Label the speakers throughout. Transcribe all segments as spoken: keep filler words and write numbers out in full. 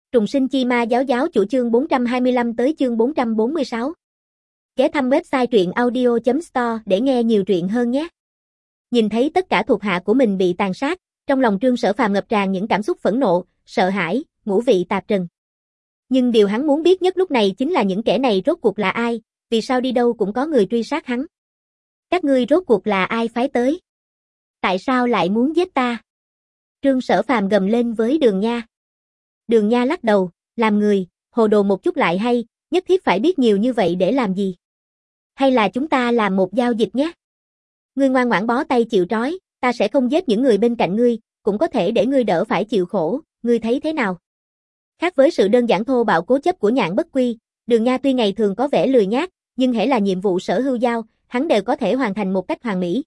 Speaker 1: Trùng sinh chi ma giáo giáo chủ chương bốn trăm hai mươi lăm tới chương bốn trăm bốn mươi sáu. Ghé thăm website truyện audio chấm store để nghe nhiều truyện hơn nhé. Nhìn thấy tất cả thuộc hạ của mình bị tàn sát, trong lòng Trương Sở Phàm ngập tràn những cảm xúc phẫn nộ, sợ hãi, ngũ vị tạp trần. Nhưng điều hắn muốn biết nhất lúc này chính là những kẻ này rốt cuộc là ai, vì sao đi đâu cũng có người truy sát hắn. Các ngươi rốt cuộc là ai phái tới? Tại sao lại muốn giết ta? Trương Sở Phàm gầm lên với Đường Nha. Đường Nha lắc đầu, làm người, hồ đồ một chút lại hay, nhất thiết phải biết nhiều như vậy để làm gì? Hay là chúng ta làm một giao dịch nhé? Ngươi ngoan ngoãn bó tay chịu trói, ta sẽ không giết những người bên cạnh ngươi, cũng có thể để ngươi đỡ phải chịu khổ, ngươi thấy thế nào? Khác với sự đơn giản thô bạo cố chấp của Nhạn Bất Quy, Đường Nha tuy ngày thường có vẻ lười nhác, nhưng hễ là nhiệm vụ Sở Hưu giao, hắn đều có thể hoàn thành một cách hoàn mỹ.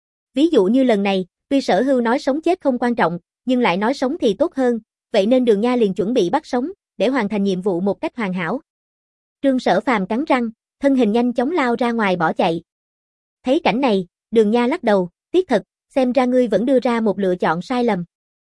Speaker 1: Ví dụ như lần này, tuy Sở Hưu nói sống chết không quan trọng, nhưng lại nói sống thì tốt hơn, vậy nên Đường Nha liền chuẩn bị bắt sống, để hoàn thành nhiệm vụ một cách hoàn hảo. Trương Sở Phàm cắn răng, thân hình nhanh chóng lao ra ngoài bỏ chạy. Thấy cảnh này, Đường Nha lắc đầu, tiếc thật, xem ra ngươi vẫn đưa ra một lựa chọn sai lầm.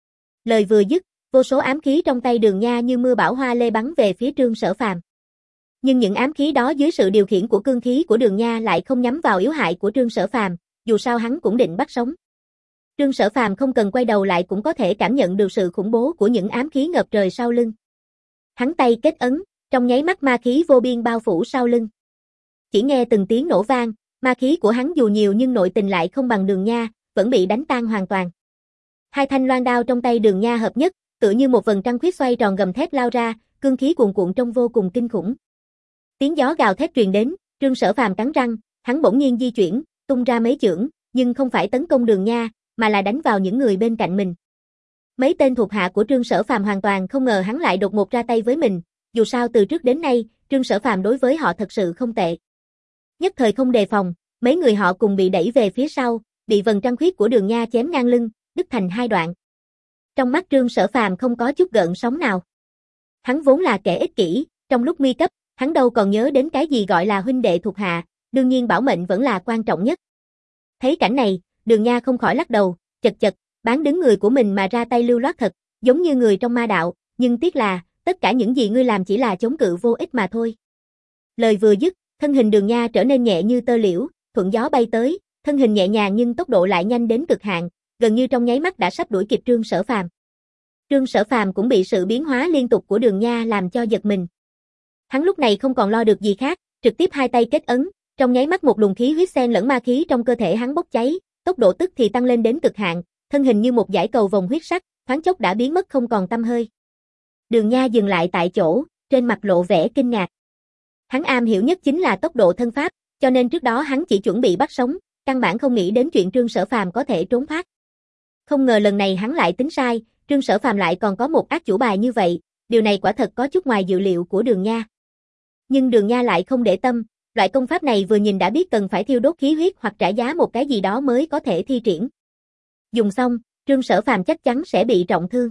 Speaker 1: Lời vừa dứt, vô số ám khí trong tay Đường Nha như mưa bão hoa lê bắn về phía Trương Sở Phàm. Nhưng những ám khí đó dưới sự điều khiển của cương khí của Đường Nha lại không nhắm vào yếu hại của Trương Sở Phàm, dù sao hắn cũng định bắt sống. Trương Sở Phàm không cần quay đầu lại cũng có thể cảm nhận được sự khủng bố của những ám khí ngập trời sau lưng. Hắn tay kết ấn, trong nháy mắt ma khí vô biên bao phủ sau lưng. Chỉ nghe từng tiếng nổ vang, ma khí của hắn dù nhiều nhưng nội tình lại không bằng Đường Nha, vẫn bị đánh tan hoàn toàn. Hai thanh loan đao trong tay Đường Nha hợp nhất, tựa như một vầng trăng khuyết xoay tròn gầm thét lao ra, cương khí cuồn cuộn trông vô cùng kinh khủng. Tiếng gió gào thét truyền đến, Trương Sở Phàm cắn răng, hắn bỗng nhiên di chuyển, tung ra mấy chưởng, nhưng không phải tấn công Đường Nha, mà là đánh vào những người bên cạnh mình. Mấy tên thuộc hạ của Trương Sở Phàm hoàn toàn không ngờ hắn lại đột ngột ra tay với mình, dù sao từ trước đến nay, Trương Sở Phàm đối với họ thật sự không tệ. Nhất thời không đề phòng, mấy người họ cùng bị đẩy về phía sau, bị vầng trăng khuyết của Đường Nha chém ngang lưng, đứt thành hai đoạn. Trong mắt Trương Sở Phàm không có chút gợn sóng nào. Hắn vốn là kẻ ích kỷ, trong lúc nguy cấp, hắn đâu còn nhớ đến cái gì gọi là huynh đệ thuộc hạ, đương nhiên bảo mệnh vẫn là quan trọng nhất. Thấy cảnh này, Đường Nha không khỏi lắc đầu, chật chật, bán đứng người của mình mà ra tay lưu loát thật, giống như người trong ma đạo, nhưng tiếc là, tất cả những gì ngươi làm chỉ là chống cự vô ích mà thôi. Lời vừa dứt, thân hình Đường Nha trở nên nhẹ như tơ liễu, thuận gió bay tới, thân hình nhẹ nhàng nhưng tốc độ lại nhanh đến cực hạn, gần như trong nháy mắt đã sắp đuổi kịp Trương Sở Phàm. Trương Sở Phàm cũng bị sự biến hóa liên tục của Đường Nha làm cho giật mình. Hắn lúc này không còn lo được gì khác, trực tiếp hai tay kết ấn, trong nháy mắt một luồng khí huyết xen lẫn ma khí trong cơ thể hắn bốc cháy, tốc độ tức thì tăng lên đến cực hạn, thân hình như một dải cầu vồng huyết sắc, thoáng chốc đã biến mất không còn tăm hơi. Đường Nha dừng lại tại chỗ, trên mặt lộ vẻ kinh ngạc. Hắn am hiểu nhất chính là tốc độ thân pháp, cho nên trước đó hắn chỉ chuẩn bị bắt sống, căn bản không nghĩ đến chuyện Trương Sở Phàm có thể trốn thoát. Không ngờ lần này hắn lại tính sai, Trương Sở Phàm lại còn có một ác chủ bài như vậy, điều này quả thật có chút ngoài dự liệu của Đường Nha. Nhưng Đường Nha lại không để tâm, loại công pháp này vừa nhìn đã biết cần phải thiêu đốt khí huyết hoặc trả giá một cái gì đó mới có thể thi triển. Dùng xong, Trương Sở Phàm chắc chắn sẽ bị trọng thương.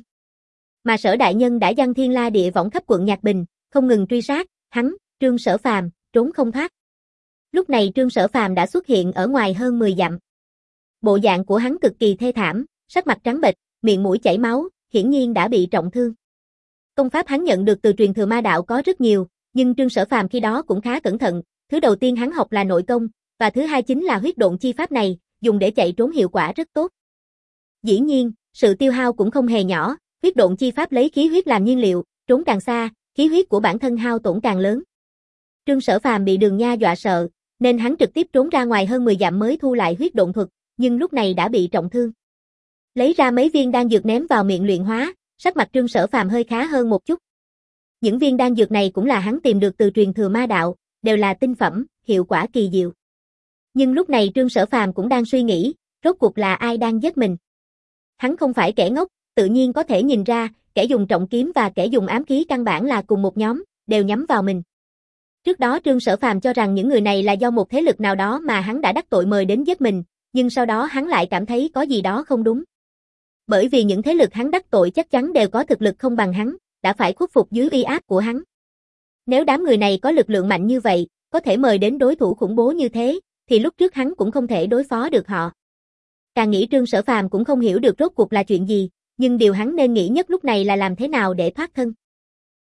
Speaker 1: Mà Sở đại nhân đã giăng thiên la địa võng khắp quận Nhạc Bình, không ngừng truy sát, hắn, Trương Sở Phàm, trốn không thoát. Lúc này Trương Sở Phàm đã xuất hiện ở ngoài hơn mười dặm. Bộ dạng của hắn cực kỳ thê thảm, sắc mặt trắng bệch, miệng mũi chảy máu, hiển nhiên đã bị trọng thương. Công pháp hắn nhận được từ truyền thừa ma đạo có rất nhiều, nhưng Trương Sở Phàm khi đó cũng khá cẩn thận, thứ đầu tiên hắn học là nội công, và thứ hai chính là huyết độn chi pháp này, dùng để chạy trốn hiệu quả rất tốt. Dĩ nhiên, sự tiêu hao cũng không hề nhỏ, huyết độn chi pháp lấy khí huyết làm nhiên liệu, trốn càng xa, khí huyết của bản thân hao tổn càng lớn. Trương Sở Phàm bị Đường Nha dọa sợ, nên hắn trực tiếp trốn ra ngoài hơn mười dặm mới thu lại huyết độn thuật, nhưng lúc này đã bị trọng thương. Lấy ra mấy viên đan dược ném vào miệng luyện hóa, sắc mặt Trương Sở Phàm hơi khá hơn một chút. Những viên đan dược này cũng là hắn tìm được từ truyền thừa ma đạo, đều là tinh phẩm, hiệu quả kỳ diệu. Nhưng lúc này Trương Sở Phàm cũng đang suy nghĩ, rốt cuộc là ai đang giết mình. Hắn không phải kẻ ngốc, tự nhiên có thể nhìn ra, kẻ dùng trọng kiếm và kẻ dùng ám khí căn bản là cùng một nhóm, đều nhắm vào mình. Trước đó Trương Sở Phàm cho rằng những người này là do một thế lực nào đó mà hắn đã đắc tội mời đến giết mình, nhưng sau đó hắn lại cảm thấy có gì đó không đúng. Bởi vì những thế lực hắn đắc tội chắc chắn đều có thực lực không bằng hắn, đã phải khuất phục dưới uy áp của hắn. Nếu đám người này có lực lượng mạnh như vậy, có thể mời đến đối thủ khủng bố như thế, thì lúc trước hắn cũng không thể đối phó được họ. Càng nghĩ Trương Sở Phàm cũng không hiểu được rốt cuộc là chuyện gì, nhưng điều hắn nên nghĩ nhất lúc này là làm thế nào để thoát thân.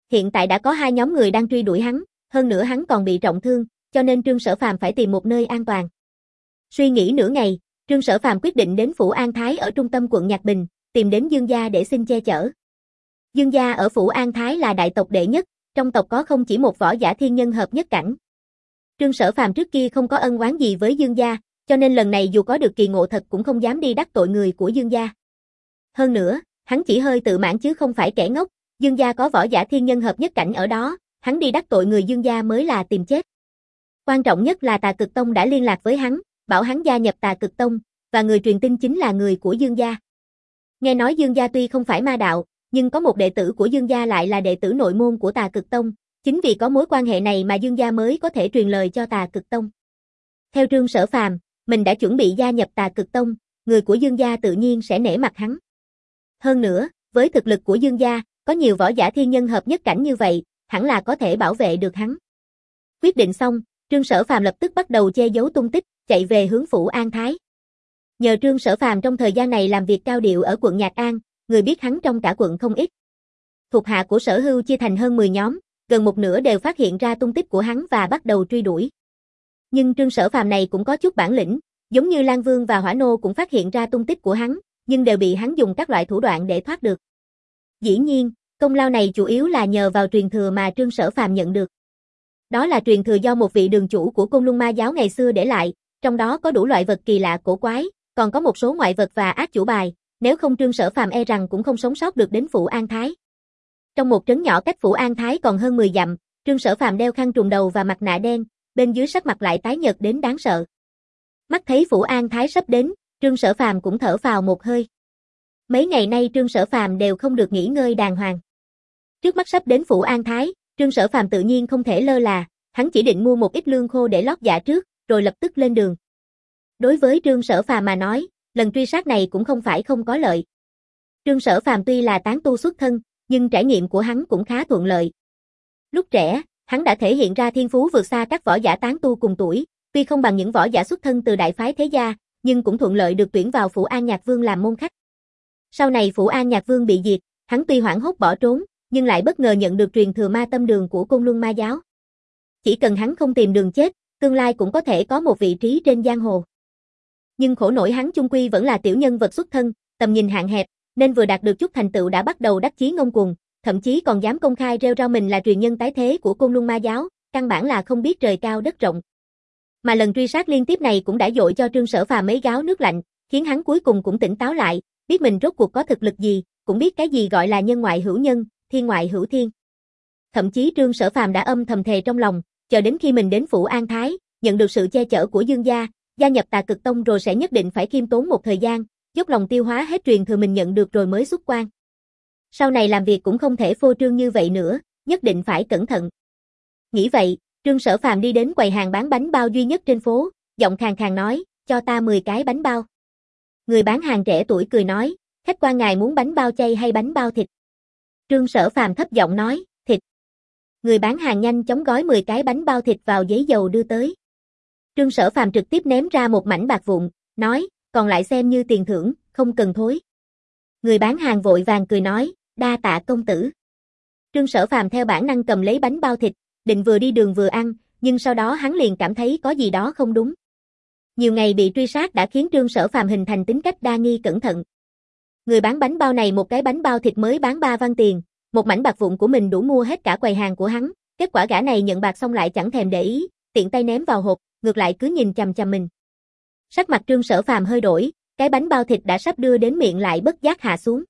Speaker 1: Hiện tại đã có hai nhóm người đang truy đuổi hắn, hơn nữa hắn còn bị trọng thương, cho nên Trương Sở Phàm phải tìm một nơi an toàn. Suy nghĩ nửa ngày, Trương Sở Phàm quyết định đến phủ An Thái ở trung tâm quận Nhạc Bình, tìm đến Dương gia để xin che chở. Dương gia ở phủ An Thái là đại tộc đệ nhất, trong tộc có không chỉ một võ giả thiên nhân hợp nhất cảnh. Trương Sở Phàm trước kia không có ân oán gì với Dương gia, cho nên lần này dù có được kỳ ngộ thật cũng không dám đi đắc tội người của Dương gia. Hơn nữa, hắn chỉ hơi tự mãn chứ không phải kẻ ngốc, Dương gia có võ giả thiên nhân hợp nhất cảnh ở đó, hắn đi đắc tội người Dương gia mới là tìm chết. Quan trọng nhất là Tà Cực Tông đã liên lạc với hắn, bảo hắn gia nhập Tà Cực Tông, và người truyền tin chính là người của Dương gia. Nghe nói Dương gia tuy không phải ma đạo, nhưng có một đệ tử của Dương gia lại là đệ tử nội môn của Tà Cực Tông, chính vì có mối quan hệ này mà Dương gia mới có thể truyền lời cho Tà Cực Tông. Theo Trương Sở Phàm, mình đã chuẩn bị gia nhập Tà Cực Tông, người của Dương gia tự nhiên sẽ nể mặt hắn. Hơn nữa, với thực lực của Dương gia, có nhiều võ giả thiên nhân hợp nhất cảnh như vậy, hẳn là có thể bảo vệ được hắn. Quyết định xong, Trương Sở Phàm lập tức bắt đầu che giấu tung tích, chạy về hướng phủ An Thái. Nhờ Trương Sở Phàm trong thời gian này làm việc cao điệu ở quận Nhạc An, người biết hắn trong cả quận không ít. Thuộc hạ của Sở Hưu chia thành hơn mười nhóm, gần một nửa đều phát hiện ra tung tích của hắn và bắt đầu truy đuổi. Nhưng Trương Sở Phàm này cũng có chút bản lĩnh, giống như Lan Vương và Hỏa Nô cũng phát hiện ra tung tích của hắn, nhưng đều bị hắn dùng các loại thủ đoạn để thoát được. Dĩ nhiên, công lao này chủ yếu là nhờ vào truyền thừa mà Trương Sở Phàm nhận được. Đó là truyền thừa do một vị đường chủ của Côn Luân Ma giáo ngày xưa để lại, trong đó có đủ loại vật kỳ lạ cổ quái, còn có một số ngoại vật và ác chủ bài, nếu không Trương Sở Phàm e rằng cũng không sống sót được đến phủ An Thái. Trong một trấn nhỏ cách phủ An Thái còn hơn mười dặm, Trương Sở Phàm đeo khăn trùm đầu và mặt nạ đen, bên dưới sắc mặt lại tái nhợt đến đáng sợ. Mắt thấy phủ An Thái sắp đến, Trương Sở Phàm cũng thở phào một hơi. Mấy ngày nay Trương Sở Phàm đều không được nghỉ ngơi đàng hoàng. Trước mắt sắp đến phủ An Thái, Trương Sở Phàm tự nhiên không thể lơ là, hắn chỉ định mua một ít lương khô để lót dạ trước, rồi lập tức lên đường. Đối với Trương Sở Phàm mà nói, lần truy sát này cũng không phải không có lợi. Trương Sở Phàm tuy là tán tu xuất thân, nhưng trải nghiệm của hắn cũng khá thuận lợi. Lúc trẻ, hắn đã thể hiện ra thiên phú vượt xa các võ giả tán tu cùng tuổi, tuy không bằng những võ giả xuất thân từ đại phái thế gia, nhưng cũng thuận lợi được tuyển vào phủ An Nhạc Vương làm môn khách. Sau này phủ An Nhạc Vương bị diệt, hắn tuy hoảng hốt bỏ trốn, nhưng lại bất ngờ nhận được truyền thừa ma tâm đường của Côn Luân Ma giáo. Chỉ cần hắn không tìm đường chết, tương lai cũng có thể có một vị trí trên giang hồ. Nhưng khổ nổi hắn chung quy vẫn là tiểu nhân vật xuất thân, tầm nhìn hạn hẹp, nên vừa đạt được chút thành tựu đã bắt đầu đắc chí ngông cuồng, thậm chí còn dám công khai rêu rao mình là truyền nhân tái thế của Côn Luân Ma giáo, căn bản là không biết trời cao đất rộng. Mà lần truy sát liên tiếp này cũng đã dội cho Trương Sở Phàm mấy gáo nước lạnh, khiến hắn cuối cùng cũng tỉnh táo lại, biết mình rốt cuộc có thực lực gì, cũng biết cái gì gọi là nhân ngoại hữu nhân, thiên ngoại hữu thiên. Thậm chí Trương Sở Phàm đã âm thầm thề trong lòng, chờ đến khi mình đến phủ An Thái, nhận được sự che chở của Dương gia, gia nhập Tà Cực Tông rồi sẽ nhất định phải khiêm tốn một thời gian, dốc lòng tiêu hóa hết truyền thừa mình nhận được rồi mới xuất quan. Sau này làm việc cũng không thể phô trương như vậy nữa, nhất định phải cẩn thận. Nghĩ vậy, Trương Sở Phàm đi đến quầy hàng bán bánh bao duy nhất trên phố, giọng khàn khàn nói, cho ta mười cái bánh bao. Người bán hàng trẻ tuổi cười nói, khách quan ngài muốn bánh bao chay hay bánh bao thịt? Trương Sở Phàm thấp giọng nói, thịt. Người bán hàng nhanh chóng gói mười cái bánh bao thịt vào giấy dầu đưa tới. Trương Sở Phàm trực tiếp ném ra một mảnh bạc vụn, nói, còn lại xem như tiền thưởng, không cần thối. Người bán hàng vội vàng cười nói, đa tạ công tử. Trương Sở Phàm theo bản năng cầm lấy bánh bao thịt, định vừa đi đường vừa ăn, nhưng sau đó hắn liền cảm thấy có gì đó không đúng. Nhiều ngày bị truy sát đã khiến Trương Sở Phàm hình thành tính cách đa nghi cẩn thận. Người bán bánh bao này một cái bánh bao thịt mới bán ba văn tiền, một mảnh bạc vụn của mình đủ mua hết cả quầy hàng của hắn, kết quả gã này nhận bạc xong lại chẳng thèm để ý, tiện tay ném vào hộp, ngược lại cứ nhìn chằm chằm mình. Sắc mặt Trương Sở Phàm hơi đổi, cái bánh bao thịt đã sắp đưa đến miệng lại bất giác hạ xuống.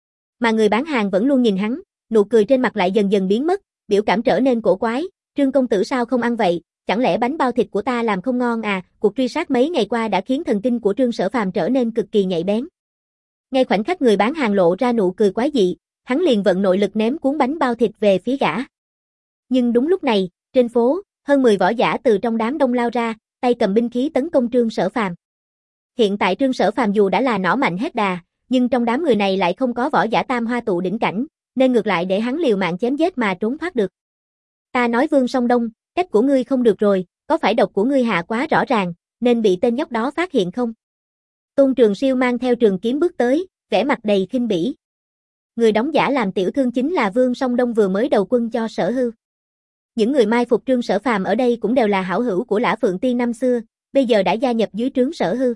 Speaker 1: Mà người bán hàng vẫn luôn nhìn hắn, nụ cười trên mặt lại dần dần biến mất, biểu cảm trở nên cổ quái, Trương công tử sao không ăn vậy, chẳng lẽ bánh bao thịt của ta làm không ngon à? Cuộc truy sát mấy ngày qua đã khiến thần kinh của Trương Sở Phàm trở nên cực kỳ nhạy bén. Ngay khoảnh khắc người bán hàng lộ ra nụ cười quái dị, hắn liền vận nội lực ném cuốn bánh bao thịt về phía gã. Nhưng đúng lúc này, trên phố, hơn mười võ giả từ trong đám đông lao ra, tay cầm binh khí tấn công Trương Sở Phàm. Hiện tại Trương Sở Phàm dù đã là nỏ mạnh hết đà, nhưng trong đám người này lại không có võ giả tam hoa tụ đỉnh cảnh, nên ngược lại để hắn liều mạng chém giết mà trốn thoát được. Ta nói Vương Song Đông, cách của ngươi không được rồi, có phải độc của ngươi hạ quá rõ ràng, nên bị tên nhóc đó phát hiện không? Tôn Trường Siêu mang theo trường kiếm bước tới, vẻ mặt đầy khinh bỉ. Người đóng giả làm tiểu thương chính là Vương Song Đông vừa mới đầu quân cho Sở Hưu. Những người mai phục Trương Sở Phàm ở đây cũng đều là hảo hữu của Lã Phượng Tiên năm xưa, bây giờ đã gia nhập dưới trướng Sở Hưu.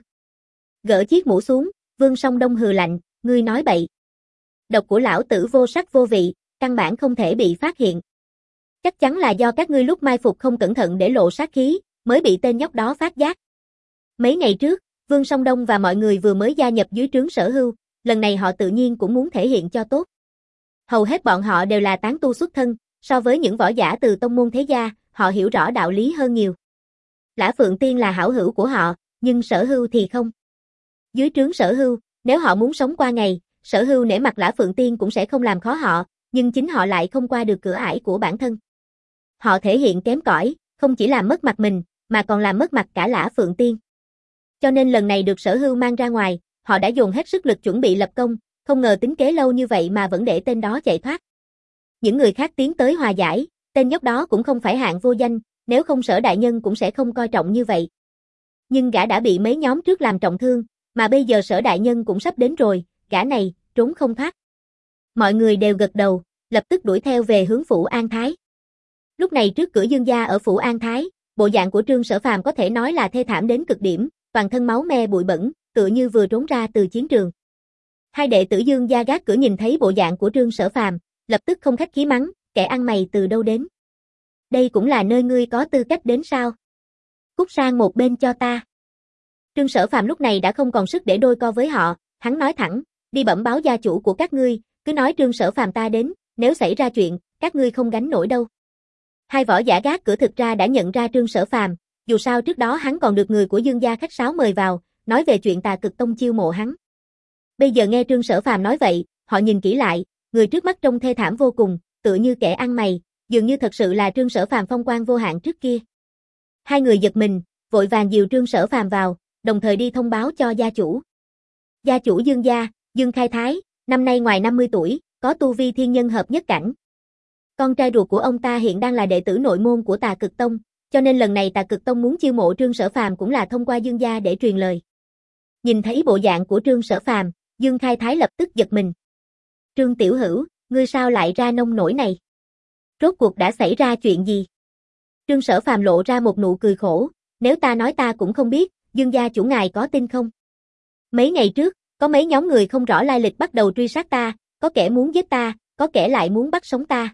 Speaker 1: Gỡ chiếc mũ xuống, Vương Song Đông hừ lạnh, ngươi nói bậy. Độc của lão tử vô sắc vô vị, căn bản không thể bị phát hiện. Chắc chắn là do các ngươi lúc mai phục không cẩn thận để lộ sát khí, mới bị tên nhóc đó phát giác. Mấy ngày trước, Vương Song Đông và mọi người vừa mới gia nhập dưới trướng Sở Hưu, lần này họ tự nhiên cũng muốn thể hiện cho tốt. Hầu hết bọn họ đều là tán tu xuất thân, so với những võ giả từ tông môn thế gia, họ hiểu rõ đạo lý hơn nhiều. Lã Phượng Tiên là hảo hữu của họ, nhưng Sở Hưu thì không. Dưới trướng Sở Hưu, nếu họ muốn sống qua ngày, Sở Hưu nể mặt Lã Phượng Tiên cũng sẽ không làm khó họ, nhưng chính họ lại không qua được cửa ải của bản thân. Họ thể hiện kém cỏi, không chỉ làm mất mặt mình, mà còn làm mất mặt cả Lã Phượng Tiên. Cho nên lần này được Sở Hưu mang ra ngoài, họ đã dồn hết sức lực chuẩn bị lập công, không ngờ tính kế lâu như vậy mà vẫn để tên đó chạy thoát. Những người khác tiến tới hòa giải, tên nhóc đó cũng không phải hạng vô danh, nếu không Sở đại nhân cũng sẽ không coi trọng như vậy. Nhưng gã đã bị mấy nhóm trước làm trọng thương, mà bây giờ Sở đại nhân cũng sắp đến rồi, gã này, trốn không thoát. Mọi người đều gật đầu, lập tức đuổi theo về hướng phủ An Thái. Lúc này trước cửa Dương gia ở phủ An Thái, bộ dạng của Trương Sở Phàm có thể nói là thê thảm đến cực điểm, toàn thân máu me bụi bẩn, tựa như vừa trốn ra từ chiến trường. Hai đệ tử Dương gia gác cửa nhìn thấy bộ dạng của Trương Sở Phàm, lập tức không khách khí mắng, kẻ ăn mày từ đâu đến? Đây cũng là nơi ngươi có tư cách đến sao? Cút sang một bên cho ta. Trương Sở Phàm lúc này đã không còn sức để đôi co với họ, hắn nói thẳng, đi bẩm báo gia chủ của các ngươi, cứ nói Trương Sở Phàm ta đến, nếu xảy ra chuyện, các ngươi không gánh nổi đâu. Hai võ giả gác cửa thực ra đã nhận ra Trương Sở Phàm, dù sao trước đó hắn còn được người của Dương gia khách sáo mời vào, nói về chuyện Tà Cực Tông chiêu mộ hắn. Bây giờ nghe Trương Sở Phàm nói vậy, họ nhìn kỹ lại, người trước mắt trông thê thảm vô cùng, tựa như kẻ ăn mày, dường như thật sự là Trương Sở Phàm phong quang vô hạn trước kia. Hai người giật mình, vội vàng dìu Trương Sở Phàm vào, đồng thời đi thông báo cho gia chủ. Gia chủ Dương gia, Dương Khai Thái, năm nay ngoài năm mươi tuổi, có tu vi thiên nhân hợp nhất cảnh. Con trai ruột của ông ta hiện đang là đệ tử nội môn của Tà Cực Tông, cho nên lần này Tà Cực Tông muốn chiêu mộ Trương Sở Phàm cũng là thông qua Dương gia để truyền lời. Nhìn thấy bộ dạng của Trương Sở Phàm, Dương Khai Thái lập tức giật mình. Trương tiểu hữu, ngươi sao lại ra nông nổi này? Rốt cuộc đã xảy ra chuyện gì? Trương Sở Phàm lộ ra một nụ cười khổ, nếu ta nói ta cũng không biết, Dương gia chủ ngài có tin không? Mấy ngày trước, có mấy nhóm người không rõ lai lịch bắt đầu truy sát ta, có kẻ muốn giết ta, có kẻ lại muốn bắt sống ta.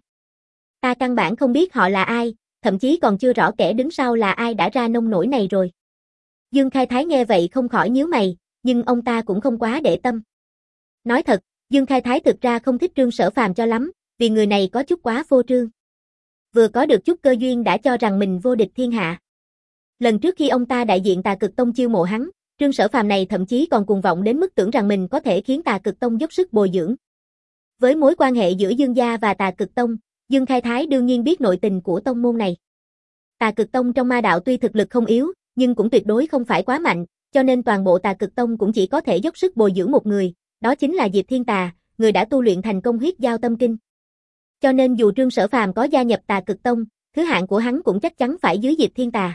Speaker 1: Ta căn bản không biết họ là ai, thậm chí còn chưa rõ kẻ đứng sau là ai đã ra nông nổi này rồi. Dương Khai Thái nghe vậy không khỏi nhíu mày, nhưng ông ta cũng không quá để tâm. Nói thật, Dương Khai Thái thực ra không thích Trương Sở Phàm cho lắm, vì người này có chút quá phô trương. Vừa có được chút cơ duyên đã cho rằng mình vô địch thiên hạ. Lần trước khi ông ta đại diện Tà Cực Tông chiêu mộ hắn, Trương Sở Phàm này thậm chí còn cuồng vọng đến mức tưởng rằng mình có thể khiến Tà Cực Tông dốc sức bồi dưỡng. Với mối quan hệ giữa Dương gia và Tà Cực Tông, Dương Khai Thái đương nhiên biết nội tình của tông môn này. Tà Cực Tông trong ma đạo tuy thực lực không yếu, nhưng cũng tuyệt đối không phải quá mạnh, cho nên toàn bộ Tà Cực Tông cũng chỉ có thể dốc sức bồi dưỡng một người, đó chính là Diệp Thiên Tà, người đã tu luyện thành công huyết giao tâm kinh. Cho nên dù Trương Sở Phàm có gia nhập Tà Cực Tông, thứ hạng của hắn cũng chắc chắn phải dưới Diệp Thiên Tà.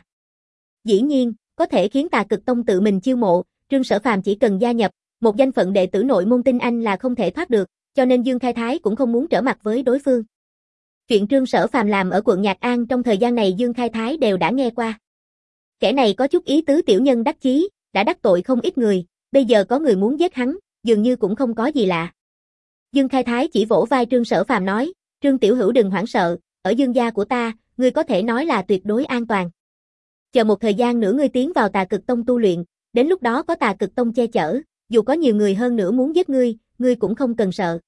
Speaker 1: Dĩ nhiên, có thể khiến Tà Cực Tông tự mình chiêu mộ, Trương Sở Phàm chỉ cần gia nhập, một danh phận đệ tử nội môn tinh anh là không thể thoát được, cho nên Dương Khai Thái cũng không muốn trở mặt với đối phương. Chuyện Trương Sở Phàm làm ở quận Nhạc An trong thời gian này Dương Khai Thái đều đã nghe qua. Kẻ này có chút ý tứ tiểu nhân đắc chí, đã đắc tội không ít người, bây giờ có người muốn giết hắn, dường như cũng không có gì lạ. Dương Khai Thái chỉ vỗ vai Trương Sở Phàm nói, Trương tiểu hữu đừng hoảng sợ, ở Dương gia của ta, ngươi có thể nói là tuyệt đối an toàn. Chờ một thời gian nữa ngươi tiến vào Tà Cực Tông tu luyện, đến lúc đó có Tà Cực Tông che chở, dù có nhiều người hơn nữa muốn giết ngươi, ngươi cũng không cần sợ.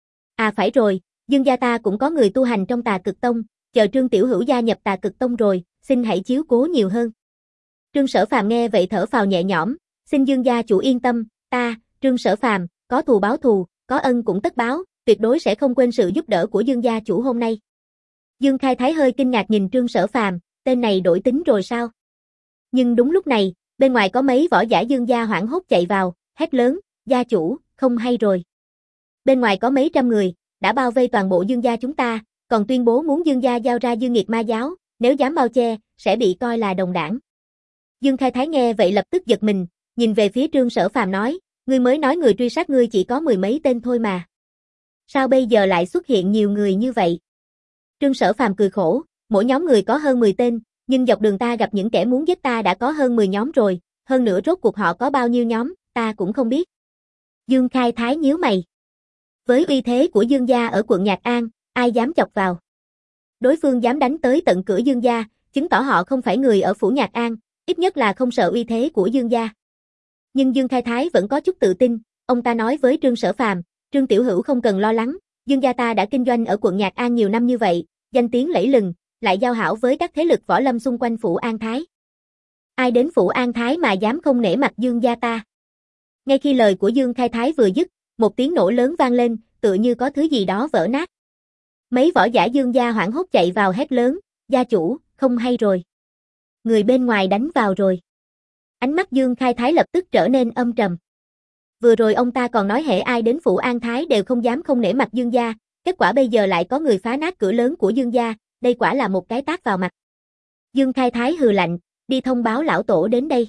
Speaker 1: À phải rồi, Dương gia ta cũng có người tu hành trong Tà Cực Tông, chờ Trương tiểu hữu gia nhập Tà Cực Tông rồi, xin hãy chiếu cố nhiều hơn. Trương Sở Phàm nghe vậy thở phào nhẹ nhõm, xin Dương gia chủ yên tâm, ta, Trương Sở Phàm, có thù báo thù, có ân cũng tất báo, tuyệt đối sẽ không quên sự giúp đỡ của Dương gia chủ hôm nay. Dương Khai Thái hơi kinh ngạc nhìn Trương Sở Phàm, tên này đổi tính rồi sao? Nhưng đúng lúc này, bên ngoài có mấy võ giả Dương gia hoảng hốt chạy vào, hét lớn, gia chủ, không hay rồi. Bên ngoài có mấy trăm người, đã bao vây toàn bộ Dương gia chúng ta, còn tuyên bố muốn Dương gia giao ra Dương Nghiệt Ma giáo, nếu dám bao che, sẽ bị coi là đồng đảng. Dương Khai Thái nghe vậy lập tức giật mình, nhìn về phía Trương Sở Phàm nói, ngươi mới nói người truy sát ngươi chỉ có mười mấy tên thôi mà. Sao bây giờ lại xuất hiện nhiều người như vậy? Trương Sở Phàm cười khổ, mỗi nhóm người có hơn mười tên, nhưng dọc đường ta gặp những kẻ muốn giết ta đã có hơn mười nhóm rồi, hơn nữa rốt cuộc họ có bao nhiêu nhóm, ta cũng không biết. Dương Khai Thái nhíu mày. Với uy thế của Dương gia ở quận Nhạc An, ai dám chọc vào? Đối phương dám đánh tới tận cửa Dương gia, chứng tỏ họ không phải người ở phủ Nhạc An, ít nhất là không sợ uy thế của Dương gia. Nhưng Dương Khai Thái vẫn có chút tự tin, ông ta nói với Trương Sở Phàm, Trương tiểu hữu không cần lo lắng, Dương gia ta đã kinh doanh ở quận Nhạc An nhiều năm như vậy, danh tiếng lẫy lừng, lại giao hảo với các thế lực võ lâm xung quanh phủ An Thái. Ai đến phủ An Thái mà dám không nể mặt Dương gia ta? Ngay khi lời của Dương Khai Thái vừa dứt, một tiếng nổ lớn vang lên, tựa như có thứ gì đó vỡ nát. Mấy võ giả Dương gia hoảng hốt chạy vào hét lớn, gia chủ, không hay rồi. Người bên ngoài đánh vào rồi. Ánh mắt Dương Khai Thái lập tức trở nên âm trầm. Vừa rồi ông ta còn nói hễ ai đến phủ An Thái đều không dám không nể mặt Dương gia, kết quả bây giờ lại có người phá nát cửa lớn của Dương gia, đây quả là một cái tát vào mặt. Dương Khai Thái hừ lạnh, đi thông báo lão tổ đến đây.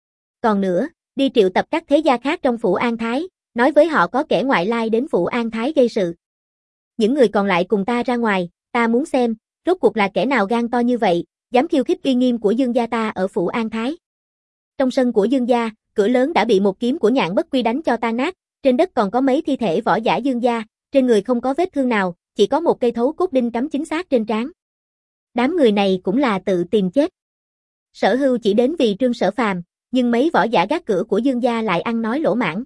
Speaker 1: Còn nữa, đi triệu tập các thế gia khác trong phủ An Thái, nói với họ có kẻ ngoại lai đến phủ An Thái gây sự. Những người còn lại cùng ta ra ngoài, ta muốn xem, rốt cuộc là kẻ nào gan to như vậy, dám khiêu khích uy nghiêm của Dương gia ta ở phủ An Thái. Trong sân của Dương gia, cửa lớn đã bị một kiếm của Nhạn Bất Quy đánh cho tan nát, trên đất còn có mấy thi thể võ giả Dương gia, trên người không có vết thương nào, chỉ có một cây thấu cốt đinh cắm chính xác trên trán. Đám người này cũng là tự tìm chết. Sở Hưu chỉ đến vì Trương Sở Phàm, nhưng mấy võ giả gác cửa của Dương gia lại ăn nói lỗ mãng.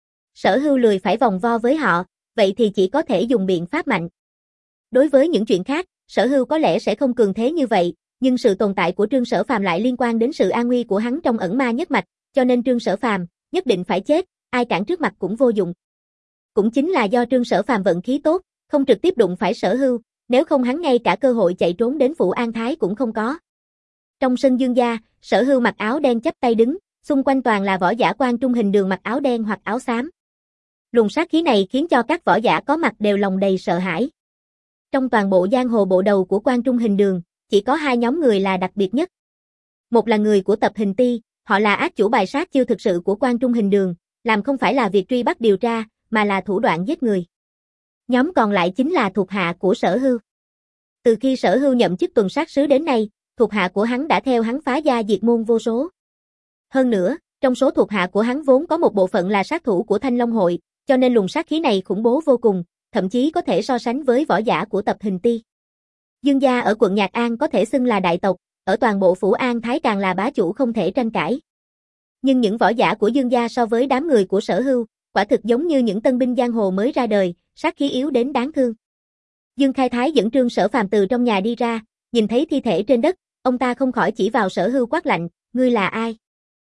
Speaker 1: Sở Hưu lười phải vòng vo với họ, vậy thì chỉ có thể dùng biện pháp mạnh. Đối với những chuyện khác, Sở Hưu có lẽ sẽ không cường thế như vậy, nhưng sự tồn tại của Trương Sở Phàm lại liên quan đến sự an nguy của hắn trong ẩn ma nhất mạch, cho nên Trương Sở Phàm nhất định phải chết, ai cản trước mặt cũng vô dụng. Cũng chính là do Trương Sở Phàm vận khí tốt, không trực tiếp đụng phải Sở Hưu, nếu không hắn ngay cả cơ hội chạy trốn đến phủ An Thái cũng không có. Trong sân Dương gia, Sở Hưu mặc áo đen chắp tay đứng, xung quanh toàn là võ giả Quan Trung Hình Đường mặc áo đen hoặc áo xám. Luồng sát khí này khiến cho các võ giả có mặt đều lòng đầy sợ hãi. Trong toàn bộ giang hồ bộ đầu của Quan Trung Hình Đường, chỉ có hai nhóm người là đặc biệt nhất. Một là người của tập Hình Ti, họ là ác chủ bài sát chiêu thực sự của Quan Trung Hình Đường, làm không phải là việc truy bắt điều tra, mà là thủ đoạn giết người. Nhóm còn lại chính là thuộc hạ của Sở Hưu. Từ khi Sở Hưu nhậm chức tuần sát sứ đến nay, thuộc hạ của hắn đã theo hắn phá gia diệt môn vô số. Hơn nữa, trong số thuộc hạ của hắn vốn có một bộ phận là sát thủ của Thanh Long Hội, cho nên luồng sát khí này khủng bố vô cùng, thậm chí có thể so sánh với võ giả của tập Hình Ti. Dương gia ở quận Nhạc An có thể xưng là đại tộc, ở toàn bộ phủ An Thái càng là bá chủ không thể tranh cãi. Nhưng những võ giả của Dương gia so với đám người của Sở Hưu, quả thực giống như những tân binh giang hồ mới ra đời, sát khí yếu đến đáng thương. Dương Khai Thái dẫn Trương Sở Phàm từ trong nhà đi ra, nhìn thấy thi thể trên đất, ông ta không khỏi chỉ vào Sở Hưu quát lạnh, ngươi là ai?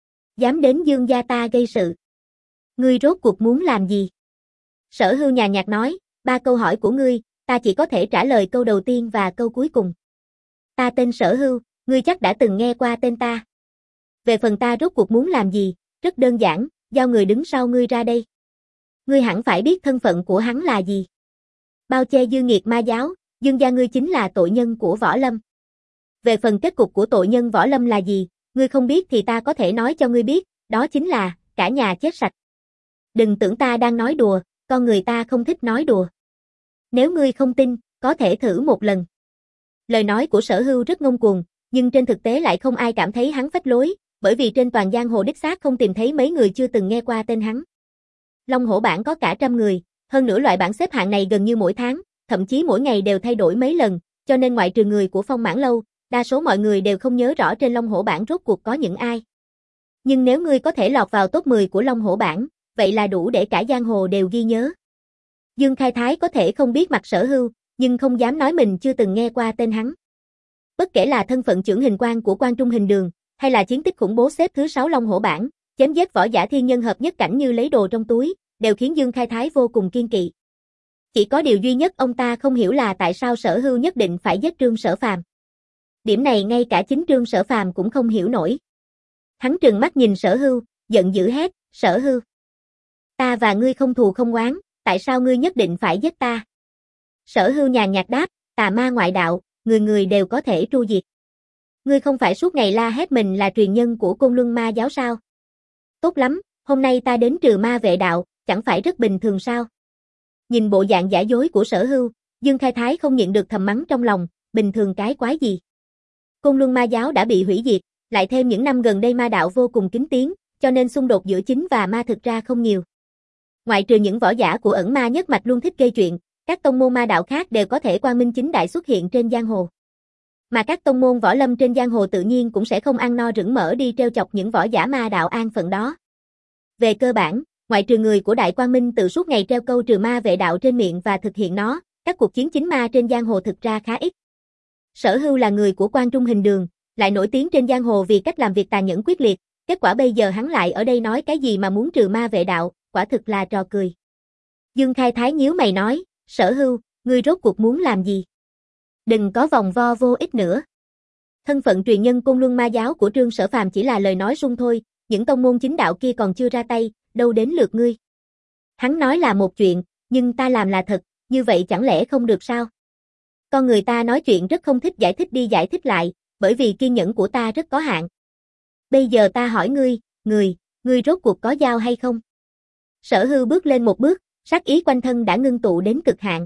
Speaker 1: Dám đến Dương gia ta gây sự. Ngươi rốt cuộc muốn làm gì? Sở Hưu nhàn nhạt nói, ba câu hỏi của ngươi, ta chỉ có thể trả lời câu đầu tiên và câu cuối cùng. Ta tên Sở Hưu, ngươi chắc đã từng nghe qua tên ta. Về phần ta rốt cuộc muốn làm gì, rất đơn giản, giao người đứng sau ngươi ra đây. Ngươi hẳn phải biết thân phận của hắn là gì. Bao che dư nghiệt ma giáo, Dương gia ngươi chính là tội nhân của võ lâm. Về phần kết cục của tội nhân võ lâm là gì, ngươi không biết thì ta có thể nói cho ngươi biết, đó chính là, cả nhà chết sạch. Đừng tưởng ta đang nói đùa, con người ta không thích nói đùa. Nếu ngươi không tin, có thể thử một lần. Lời nói của Sở Hưu rất ngông cuồng, nhưng trên thực tế lại không ai cảm thấy hắn phách lối, bởi vì trên toàn giang hồ đích xác không tìm thấy mấy người chưa từng nghe qua tên hắn. Long Hổ bảng có cả trăm người, hơn nữa loại bảng xếp hạng này gần như mỗi tháng, thậm chí mỗi ngày đều thay đổi mấy lần, cho nên ngoại trừ người của Phong Mãn Lâu, đa số mọi người đều không nhớ rõ trên Long Hổ bảng rốt cuộc có những ai. Nhưng nếu ngươi có thể lọt vào top mười của Long Hổ bảng, vậy là đủ để cả giang hồ đều ghi nhớ. Dương Khai Thái có thể không biết mặt Sở Hưu, nhưng không dám nói mình chưa từng nghe qua tên hắn. Bất kể là thân phận trưởng hình quan của Quan Trung Hình Đường, hay là chiến tích khủng bố xếp thứ sáu Long Hổ bảng, chém giết võ giả thiên nhân hợp nhất cảnh như lấy đồ trong túi, đều khiến Dương Khai Thái vô cùng kiên kỵ. Chỉ có điều duy nhất ông ta không hiểu là tại sao Sở Hưu nhất định phải giết Trương Sở Phàm. Điểm này ngay cả chính Trương Sở Phàm cũng không hiểu nổi. Hắn trừng mắt nhìn Sở Hưu, giận dữ hét, Sở Hưu. Ta và ngươi không thù không oán, tại sao ngươi nhất định phải giết ta? Sở Hưu nhàn nhạt đáp, tà ma ngoại đạo, người người đều có thể tru diệt. Ngươi không phải suốt ngày la hét mình là truyền nhân của Côn Luân Ma giáo sao? Tốt lắm, hôm nay ta đến trừ ma vệ đạo, chẳng phải rất bình thường sao? Nhìn bộ dạng giả dối của Sở Hưu, Dương Khai Thái không nhịn được thầm mắng trong lòng, bình thường cái quái gì. Côn Luân Ma giáo đã bị hủy diệt, lại thêm những năm gần đây ma đạo vô cùng kín tiếng, cho nên xung đột giữa chính và ma thực ra không nhiều. Ngoại trừ những võ giả của ẩn ma nhất mạch luôn thích gây chuyện, các tông môn ma đạo khác đều có thể quang minh chính đại xuất hiện trên giang hồ. Mà các tông môn võ lâm trên giang hồ tự nhiên cũng sẽ không ăn no rửng mỡ đi trêu chọc những võ giả ma đạo an phận đó. Về cơ bản, ngoại trừ người của Đại Quang Minh tự suốt ngày treo câu trừ ma vệ đạo trên miệng và thực hiện nó, các cuộc chiến chính ma trên giang hồ thực ra khá ít. Sở Hưu là người của Quan Trung Hình Đường, lại nổi tiếng trên giang hồ vì cách làm việc tàn nhẫn quyết liệt, kết quả bây giờ hắn lại ở đây nói cái gì mà muốn trừ ma vệ đạo, quả thực là trò cười. Dương Khai Thái nhíu mày nói, Sở Hưu, ngươi rốt cuộc muốn làm gì? Đừng có vòng vo vô ích nữa. Thân phận truyền nhân Côn Luân Ma giáo của Trương Sở Phàm chỉ là lời nói sung thôi, những tông môn chính đạo kia còn chưa ra tay, đâu đến lượt ngươi. Hắn nói là một chuyện, nhưng ta làm là thật, như vậy chẳng lẽ không được sao? Con người ta nói chuyện rất không thích giải thích đi giải thích lại, bởi vì kiên nhẫn của ta rất có hạn. Bây giờ ta hỏi ngươi, người, ngươi rốt cuộc có dao hay không? Sở Hưu bước lên một bước, sát ý quanh thân đã ngưng tụ đến cực hạn.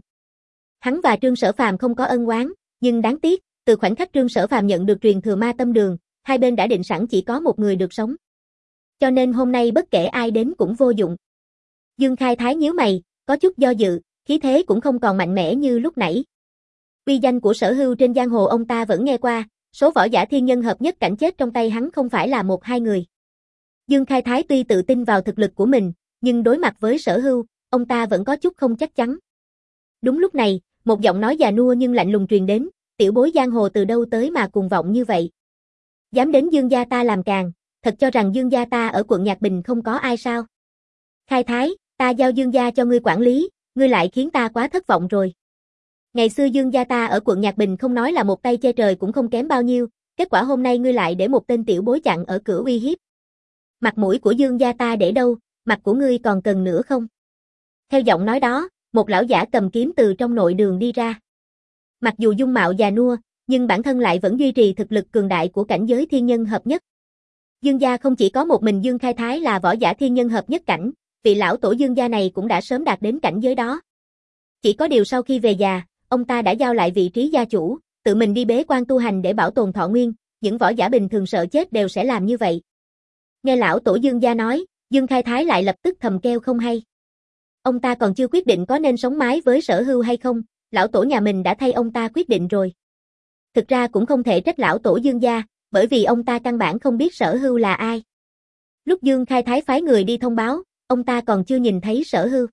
Speaker 1: Hắn và Trương Sở Phàm không có ân oán, nhưng đáng tiếc, từ khoảnh khắc Trương Sở Phàm nhận được truyền thừa ma tâm đường, hai bên đã định sẵn chỉ có một người được sống. Cho nên hôm nay bất kể ai đến cũng vô dụng. Dương Khai Thái nhíu mày, có chút do dự, khí thế cũng không còn mạnh mẽ như lúc nãy. Uy danh của Sở Hưu trên giang hồ ông ta vẫn nghe qua, số võ giả thiên nhân hợp nhất cảnh chết trong tay hắn không phải là một hai người. Dương Khai Thái tuy tự tin vào thực lực của mình, nhưng đối mặt với Sở Hưu, ông ta vẫn có chút không chắc chắn. Đúng lúc này, một giọng nói già nua nhưng lạnh lùng truyền đến, tiểu bối giang hồ từ đâu tới mà cuồng vọng như vậy? Dám đến Dương gia ta làm càn, thật cho rằng Dương gia ta ở quận Nhạc Bình không có ai sao? Khai Thái, ta giao Dương gia cho ngươi quản lý, ngươi lại khiến ta quá thất vọng rồi. Ngày xưa Dương gia ta ở quận Nhạc Bình không nói là một tay che trời cũng không kém bao nhiêu, kết quả hôm nay ngươi lại để một tên tiểu bối chặn ở cửa uy hiếp. Mặt mũi của Dương gia ta để đâu, mặt của ngươi còn cần nữa không? Theo giọng nói đó, một lão giả cầm kiếm từ trong nội đường đi ra. Mặc dù dung mạo già nua, nhưng bản thân lại vẫn duy trì thực lực cường đại của cảnh giới thiên nhân hợp nhất. Dương gia không chỉ có một mình Dương Khai Thái là võ giả thiên nhân hợp nhất cảnh, vị lão tổ Dương gia này cũng đã sớm đạt đến cảnh giới đó. Chỉ có điều sau khi về già, ông ta đã giao lại vị trí gia chủ, tự mình đi bế quan tu hành để bảo tồn thọ nguyên, những võ giả bình thường sợ chết đều sẽ làm như vậy. Nghe lão tổ Dương gia nói, Dương Khai Thái lại lập tức thầm kêu không hay. Ông ta còn chưa quyết định có nên sống mái với Sở Hưu hay không, lão tổ nhà mình đã thay ông ta quyết định rồi. Thực ra cũng không thể trách lão tổ Dương gia, bởi vì ông ta căn bản không biết Sở Hưu là ai. Lúc Dương Khai Thái phái người đi thông báo, ông ta còn chưa nhìn thấy Sở Hưu.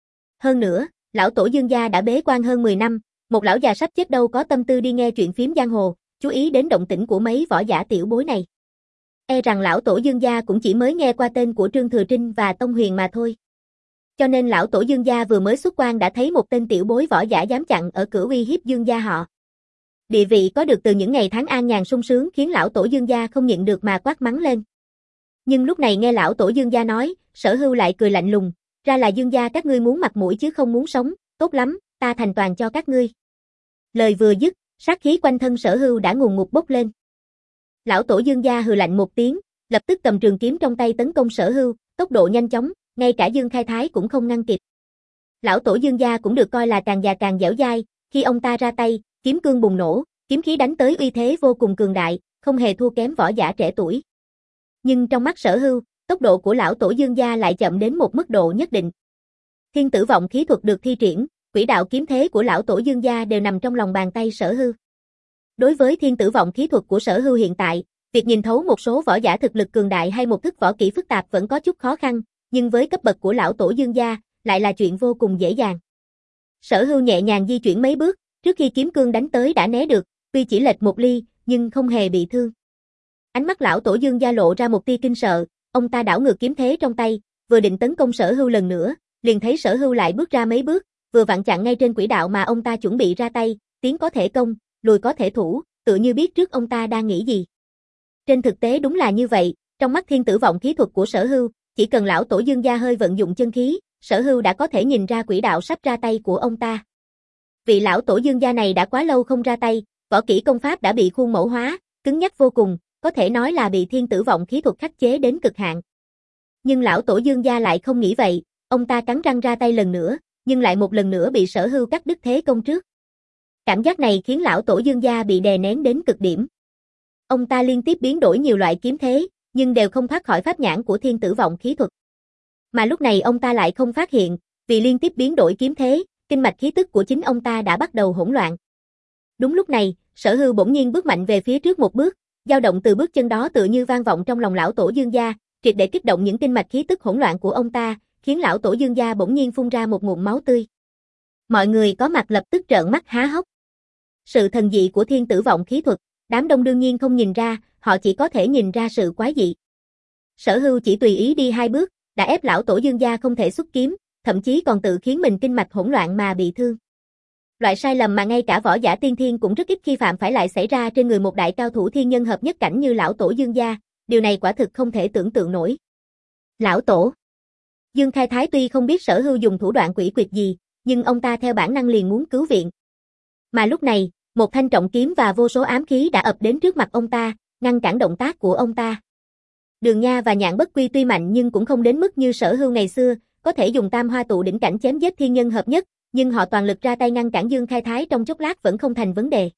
Speaker 1: Hơn nữa, lão tổ Dương gia đã bế quan hơn mười năm, một lão già sắp chết đâu có tâm tư đi nghe chuyện phiếm giang hồ, chú ý đến động tĩnh của mấy võ giả tiểu bối này. E rằng lão tổ Dương gia cũng chỉ mới nghe qua tên của Trương Thừa Trinh và Tông Huyền mà thôi. Cho nên lão tổ Dương gia vừa mới xuất quan đã thấy một tên tiểu bối võ giả dám chặn ở cửa uy hiếp Dương gia họ. Địa vị có được từ những ngày tháng an nhàn sung sướng khiến lão tổ Dương gia không nhịn được mà quát mắng lên. Nhưng lúc này nghe lão tổ Dương gia nói, Sở Hưu lại cười lạnh lùng, ra là Dương gia các ngươi muốn mặt mũi chứ không muốn sống, tốt lắm, ta thành toàn cho các ngươi. Lời vừa dứt, sát khí quanh thân Sở Hưu đã ngùn ngụt bốc lên. Lão tổ Dương gia hừ lạnh một tiếng, lập tức cầm trường kiếm trong tay tấn công Sở Hưu, tốc độ nhanh chóng, ngay cả Dương Khai Thái cũng không ngăn kịp. Lão tổ Dương gia cũng được coi là càng già càng dẻo dai, khi ông ta ra tay, kiếm cương bùng nổ, kiếm khí đánh tới uy thế vô cùng cường đại, không hề thua kém võ giả trẻ tuổi. Nhưng trong mắt Sở Hưu, tốc độ của lão tổ Dương gia lại chậm đến một mức độ nhất định. Thiên tử vọng khí thuật được thi triển, quỹ đạo kiếm thế của lão tổ Dương gia đều nằm trong lòng bàn tay Sở Hưu. Đối với thiên tử vọng khí thuật của Sở Hưu hiện tại, việc nhìn thấu một số võ giả thực lực cường đại hay một thức võ kỹ phức tạp vẫn có chút khó khăn, nhưng với cấp bậc của lão tổ Dương gia, lại là chuyện vô cùng dễ dàng. Sở Hưu nhẹ nhàng di chuyển mấy bước, trước khi kiếm cương đánh tới đã né được, tuy chỉ lệch một ly, nhưng không hề bị thương. Ánh mắt lão tổ Dương gia lộ ra một tia kinh sợ, ông ta đảo ngược kiếm thế trong tay, vừa định tấn công Sở Hưu lần nữa, liền thấy Sở Hưu lại bước ra mấy bước, vừa vặn chặn ngay trên quỹ đạo mà ông ta chuẩn bị ra tay, tiến có thể công, lùi có thể thủ, tựa như biết trước ông ta đang nghĩ gì. Trên thực tế đúng là như vậy, trong mắt thiên tử vọng khí thuật của Sở Hưu, chỉ cần lão tổ Dương gia hơi vận dụng chân khí, Sở Hưu đã có thể nhìn ra quỹ đạo sắp ra tay của ông ta. Vị lão tổ Dương gia này đã quá lâu không ra tay, võ kỹ công pháp đã bị khuôn mẫu hóa, cứng nhắc vô cùng, có thể nói là bị thiên tử vọng khí thuật khắc chế đến cực hạn. Nhưng lão tổ Dương gia lại không nghĩ vậy, ông ta cắn răng ra tay lần nữa, nhưng lại một lần nữa bị Sở Hưu cắt đứt thế công trước. Cảm giác này khiến lão tổ Dương gia bị đè nén đến cực điểm. Ông ta liên tiếp biến đổi nhiều loại kiếm thế, nhưng đều không thoát khỏi pháp nhãn của Thiên Tử Vọng khí thuật. Mà lúc này ông ta lại không phát hiện, vì liên tiếp biến đổi kiếm thế, kinh mạch khí tức của chính ông ta đã bắt đầu hỗn loạn. Đúng lúc này, Sở Hưu bỗng nhiên bước mạnh về phía trước một bước, dao động từ bước chân đó tựa như vang vọng trong lòng lão tổ Dương gia, triệt để kích động những kinh mạch khí tức hỗn loạn của ông ta, khiến lão tổ Dương gia bỗng nhiên phun ra một ngụm máu tươi. Mọi người có mặt lập tức trợn mắt há hốc. Sự thần dị của Thiên Tử Vọng khí thuật, đám đông đương nhiên không nhìn ra, họ chỉ có thể nhìn ra sự quái dị. Sở Hưu chỉ tùy ý đi hai bước, đã ép lão tổ Dương gia không thể xuất kiếm, thậm chí còn tự khiến mình kinh mạch hỗn loạn mà bị thương. Loại sai lầm mà ngay cả võ giả tiên thiên cũng rất ít khi phạm phải lại xảy ra trên người một đại cao thủ thiên nhân hợp nhất cảnh như lão tổ Dương gia, điều này quả thực không thể tưởng tượng nổi. Lão tổ Dương Khai Thái tuy không biết Sở Hưu dùng thủ đoạn quỷ quyệt gì, nhưng ông ta theo bản năng liền muốn cứu viện. Mà lúc này, một thanh trọng kiếm và vô số ám khí đã ập đến trước mặt ông ta, ngăn cản động tác của ông ta. Đường Nha và Nhạn Bất Quy tuy mạnh nhưng cũng không đến mức như Sở Hưu ngày xưa, có thể dùng tam hoa tụ đỉnh cảnh chém giết thiên nhân hợp nhất, nhưng họ toàn lực ra tay ngăn cản Dương Khai Thái trong chốc lát vẫn không thành vấn đề.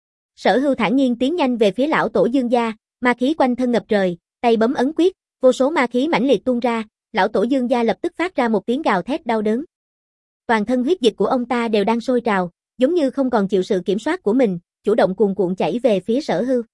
Speaker 1: Sở Hưu thản nhiên tiến nhanh về phía lão tổ Dương gia, ma khí quanh thân ngập trời, tay bấm ấn quyết, vô số ma khí mãnh liệt tuôn ra, lão tổ Dương gia lập tức phát ra một tiếng gào thét đau đớn. Toàn thân huyết dịch của ông ta đều đang sôi trào, giống như không còn chịu sự kiểm soát của mình, chủ động cuồn cuộn chảy về phía Sở Hưu.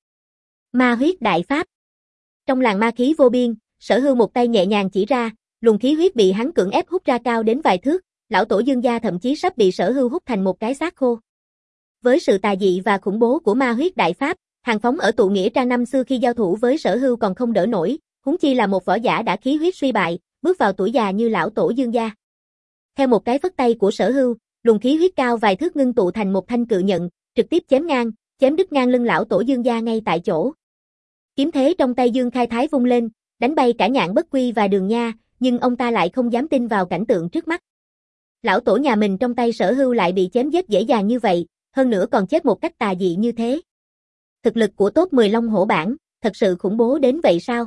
Speaker 1: Ma huyết đại pháp. Trong làn ma khí vô biên, Sở Hưu một tay nhẹ nhàng chỉ ra, luồng khí huyết bị hắn cưỡng ép hút ra cao đến vài thước, lão tổ Dương gia thậm chí sắp bị Sở Hưu hút thành một cái xác khô. Với sự tà dị và khủng bố của ma huyết đại pháp, Hàng Phóng ở tụ nghĩa trang năm xưa khi giao thủ với Sở Hưu còn không đỡ nổi, huống chi là một võ giả đã khí huyết suy bại, bước vào tuổi già như lão tổ Dương gia. Theo một cái phất tay của Sở Hưu, luồng khí huyết cao vài thước ngưng tụ thành một thanh cự nhận, trực tiếp chém ngang, chém đứt ngang lưng lão tổ Dương gia ngay tại chỗ. Kiếm thế trong tay Dương Khai Thái vung lên, đánh bay cả Nhạn Bất Quy và Đường Nha, nhưng ông ta lại không dám tin vào cảnh tượng trước mắt. Lão tổ nhà mình trong tay Sở Hưu lại bị chém giết dễ dàng như vậy, hơn nữa còn chết một cách tà dị như thế. Thực lực của top mười Long Hổ bảng, thật sự khủng bố đến vậy sao?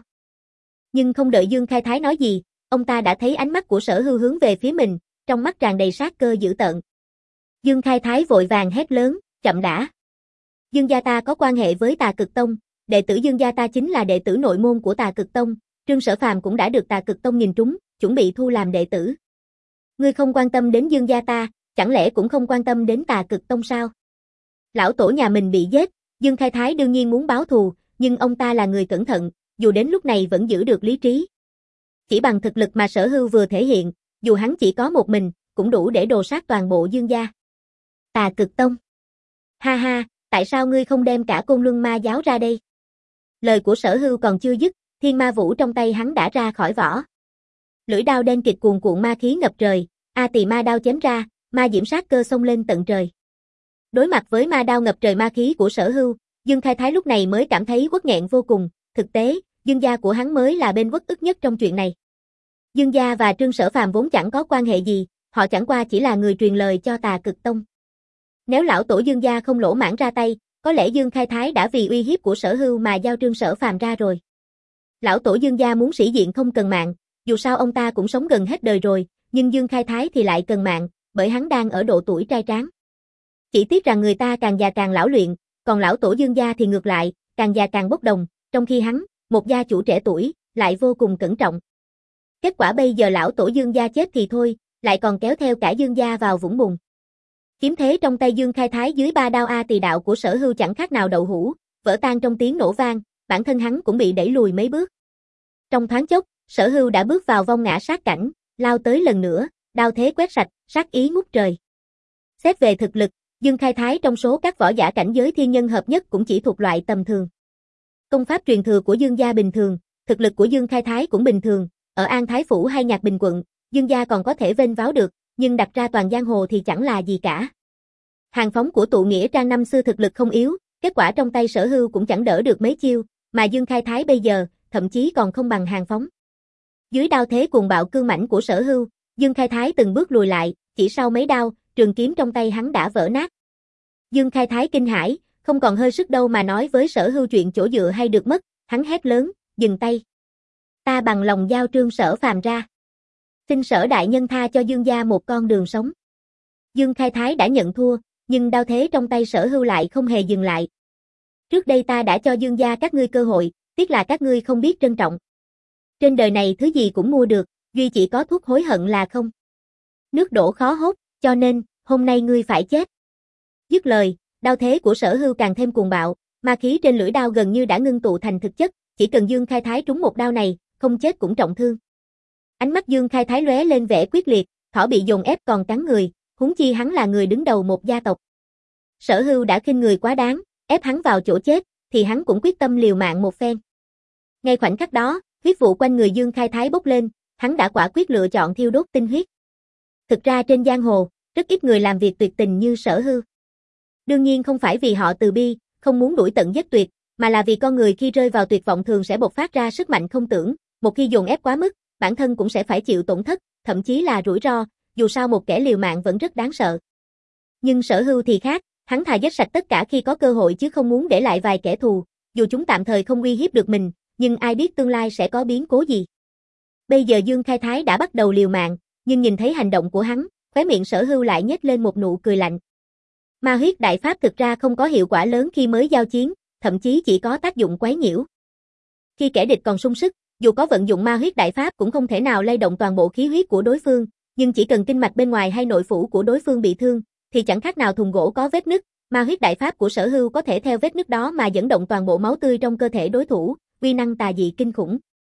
Speaker 1: Nhưng không đợi Dương Khai Thái nói gì, ông ta đã thấy ánh mắt của Sở Hưu hướng về phía mình, trong mắt tràn đầy sát cơ dữ tợn. Dương Khai Thái vội vàng hét lớn, chậm đã. Dương gia ta có quan hệ với Tà Cực Tông, đệ tử Dương gia ta chính là đệ tử nội môn của Tà Cực Tông, Trương Sở Phàm cũng đã được Tà Cực Tông nhìn trúng, chuẩn bị thu làm đệ tử. Ngươi không quan tâm đến Dương gia ta, chẳng lẽ cũng không quan tâm đến Tà Cực Tông sao? Lão tổ nhà mình bị giết, Dương Khai Thái đương nhiên muốn báo thù, nhưng ông ta là người cẩn thận, dù đến lúc này vẫn giữ được lý trí. Chỉ bằng thực lực mà Sở Hưu vừa thể hiện, dù hắn chỉ có một mình, cũng đủ để đồ sát toàn bộ Dương gia. Tà Cực Tông. Ha ha, tại sao ngươi không đem cả Côn Luân Ma giáo ra đây? Lời của Sở Hưu còn chưa dứt, thiên ma vũ trong tay hắn đã ra khỏi vỏ. Lưỡi đao đen kịt cuồn cuộn ma khí ngập trời, A Tỳ ma đao chém ra, ma diễm sát cơ xông lên tận trời. Đối mặt với ma đao ngập trời ma khí của Sở Hưu, Dương Khai Thái lúc này mới cảm thấy uất nghẹn vô cùng, thực tế, Dương gia của hắn mới là bên uất ức nhất trong chuyện này. Dương gia và Trương Sở Phàm vốn chẳng có quan hệ gì, họ chẳng qua chỉ là người truyền lời cho Tà Cực Tông. Nếu lão tổ Dương gia không lỗ mãng ra tay, có lẽ Dương Khai Thái đã vì uy hiếp của Sở Hưu mà giao Trương Sở Phàm ra rồi. Lão tổ Dương gia muốn sĩ diện không cần mạng, dù sao ông ta cũng sống gần hết đời rồi, nhưng Dương Khai Thái thì lại cần mạng, bởi hắn đang ở độ tuổi trai tráng. Chỉ tiếc rằng người ta càng già càng lão luyện, còn lão tổ Dương gia thì ngược lại, càng già càng bốc đồng, trong khi hắn, một gia chủ trẻ tuổi, lại vô cùng cẩn trọng. Kết quả bây giờ lão tổ Dương gia chết thì thôi, lại còn kéo theo cả Dương gia vào vũng bùn. Kiếm thế trong tay Dương Khai Thái dưới ba đao A Tỳ đạo của Sở Hưu chẳng khác nào đậu hũ, vỡ tan trong tiếng nổ vang, bản thân hắn cũng bị đẩy lùi mấy bước. Trong thoáng chốc, Sở Hưu đã bước vào vong ngã sát cảnh, lao tới lần nữa, đao thế quét sạch, sát ý ngút trời. Xét về thực lực, Dương Khai Thái trong số các võ giả cảnh giới thiên nhân hợp nhất cũng chỉ thuộc loại tầm thường. Công pháp truyền thừa của Dương gia bình thường, thực lực của Dương Khai Thái cũng bình thường, ở An Thái Phủ hay Nhạc Bình quận, Dương gia còn có thể vênh váo được, nhưng đặt ra toàn giang hồ thì chẳng là gì cả. Hàng Phóng của tụ nghĩa trang năm xưa thực lực không yếu, kết quả trong tay Sở Hưu cũng chẳng đỡ được mấy chiêu, mà Dương Khai Thái bây giờ, thậm chí còn không bằng Hàng Phóng. Dưới đao thế cuồng bạo cương mãnh của Sở Hưu, Dương Khai Thái từng bước lùi lại, chỉ sau mấy đao, trường kiếm trong tay hắn đã vỡ nát. Dương Khai Thái kinh hãi, không còn hơi sức đâu mà nói với Sở Hưu chuyện chỗ dựa hay được mất, hắn hét lớn, dừng tay. Ta bằng lòng giao Trương Sở Phàm ra. Xin Sở đại nhân tha cho Dương gia một con đường sống. Dương Khai Thái đã nhận thua, nhưng đao thế trong tay Sở Hưu lại không hề dừng lại. Trước đây ta đã cho Dương gia các ngươi cơ hội, tiếc là các ngươi không biết trân trọng. Trên đời này thứ gì cũng mua được, duy chỉ có thuốc hối hận là không. Nước đổ khó hốt, cho nên, hôm nay ngươi phải chết. Dứt lời, đao thế của Sở Hưu càng thêm cuồng bạo, ma khí trên lưỡi đao gần như đã ngưng tụ thành thực chất, chỉ cần Dương Khai Thái trúng một đao này, không chết cũng trọng thương. Ánh mắt Dương Khai Thái lóe lên vẻ quyết liệt, thỏ bị dồn ép còn cắn người, huống chi hắn là người đứng đầu một gia tộc. Sở Hưu đã khinh người quá đáng, ép hắn vào chỗ chết, thì hắn cũng quyết tâm liều mạng một phen. Ngay khoảnh khắc đó, huyết vụ quanh người Dương Khai Thái bốc lên, hắn đã quả quyết lựa chọn thiêu đốt tinh huyết. Thực ra trên giang hồ, rất ít người làm việc tuyệt tình như Sở Hưu. Đương nhiên không phải vì họ từ bi, không muốn đuổi tận giết tuyệt, mà là vì con người khi rơi vào tuyệt vọng thường sẽ bộc phát ra sức mạnh không tưởng, một khi dồn ép quá mức, bản thân cũng sẽ phải chịu tổn thất, thậm chí là rủi ro, dù sao một kẻ liều mạng vẫn rất đáng sợ. Nhưng Sở Hưu thì khác, hắn thà giết sạch tất cả khi có cơ hội chứ không muốn để lại vài kẻ thù, dù chúng tạm thời không uy hiếp được mình, nhưng ai biết tương lai sẽ có biến cố gì. Bây giờ Dương Khai Thái đã bắt đầu liều mạng, nhưng nhìn thấy hành động của hắn, khóe miệng Sở Hưu lại nhếch lên một nụ cười lạnh. Ma huyết đại pháp thực ra không có hiệu quả lớn khi mới giao chiến, thậm chí chỉ có tác dụng quấy nhiễu. Khi kẻ địch còn sung sức, dù có vận dụng ma huyết đại pháp cũng không thể nào lay động toàn bộ khí huyết của đối phương, nhưng chỉ cần kinh mạch bên ngoài hay nội phủ của đối phương bị thương, thì chẳng khác nào thùng gỗ có vết nứt, ma huyết đại pháp của Sở Hưu có thể theo vết nứt đó mà dẫn động toàn bộ máu tươi trong cơ thể đối thủ, uy năng tà dị kinh khủng.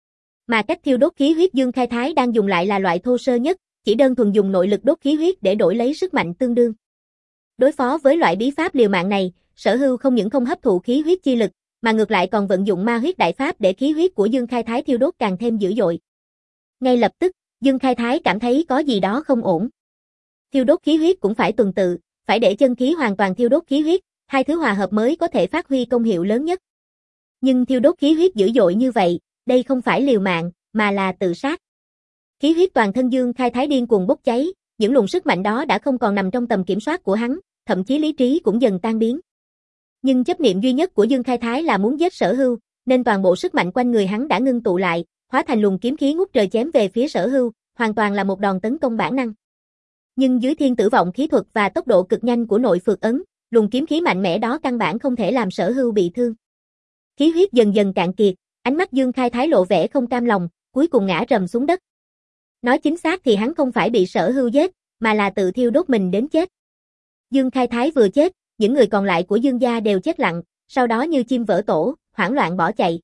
Speaker 1: Mà cách thiêu đốt khí huyết Dương Khai Thái đang dùng lại là loại thô sơ nhất, chỉ đơn thuần dùng nội lực đốt khí huyết để đổi lấy sức mạnh tương đương. Đối phó với loại bí pháp liều mạng này, Sở Hưu không những không hấp thụ khí huyết chi lực, mà ngược lại còn vận dụng ma huyết đại pháp để khí huyết của Dương Khai Thái thiêu đốt càng thêm dữ dội. Ngay lập tức, Dương Khai Thái cảm thấy có gì đó không ổn. Thiêu đốt khí huyết cũng phải tuần tự, phải để chân khí hoàn toàn thiêu đốt khí huyết, hai thứ hòa hợp mới có thể phát huy công hiệu lớn nhất. Nhưng thiêu đốt khí huyết dữ dội như vậy, đây không phải liều mạng, mà là tự sát. Khí huyết toàn thân Dương Khai Thái điên cuồng bốc cháy, những luồng sức mạnh đó đã không còn nằm trong tầm kiểm soát của hắn, thậm chí lý trí cũng dần tan biến. Nhưng chấp niệm duy nhất của Dương Khai Thái là muốn giết Sở Hưu, nên toàn bộ sức mạnh quanh người hắn đã ngưng tụ lại, hóa thành luồng kiếm khí ngút trời chém về phía Sở Hưu, hoàn toàn là một đòn tấn công bản năng. Nhưng dưới thiên tử vọng khí thuật và tốc độ cực nhanh của nội phược ấn, luồng kiếm khí mạnh mẽ đó căn bản không thể làm Sở Hưu bị thương. Khí huyết dần dần cạn kiệt, ánh mắt Dương Khai Thái lộ vẻ không cam lòng, cuối cùng ngã rầm xuống đất. Nói chính xác thì hắn không phải bị Sở Hưu giết, mà là tự thiêu đốt mình đến chết. Dương Khai Thái vừa chết, những người còn lại của Dương gia đều chết lặng, sau đó như chim vỡ tổ, hoảng loạn bỏ chạy.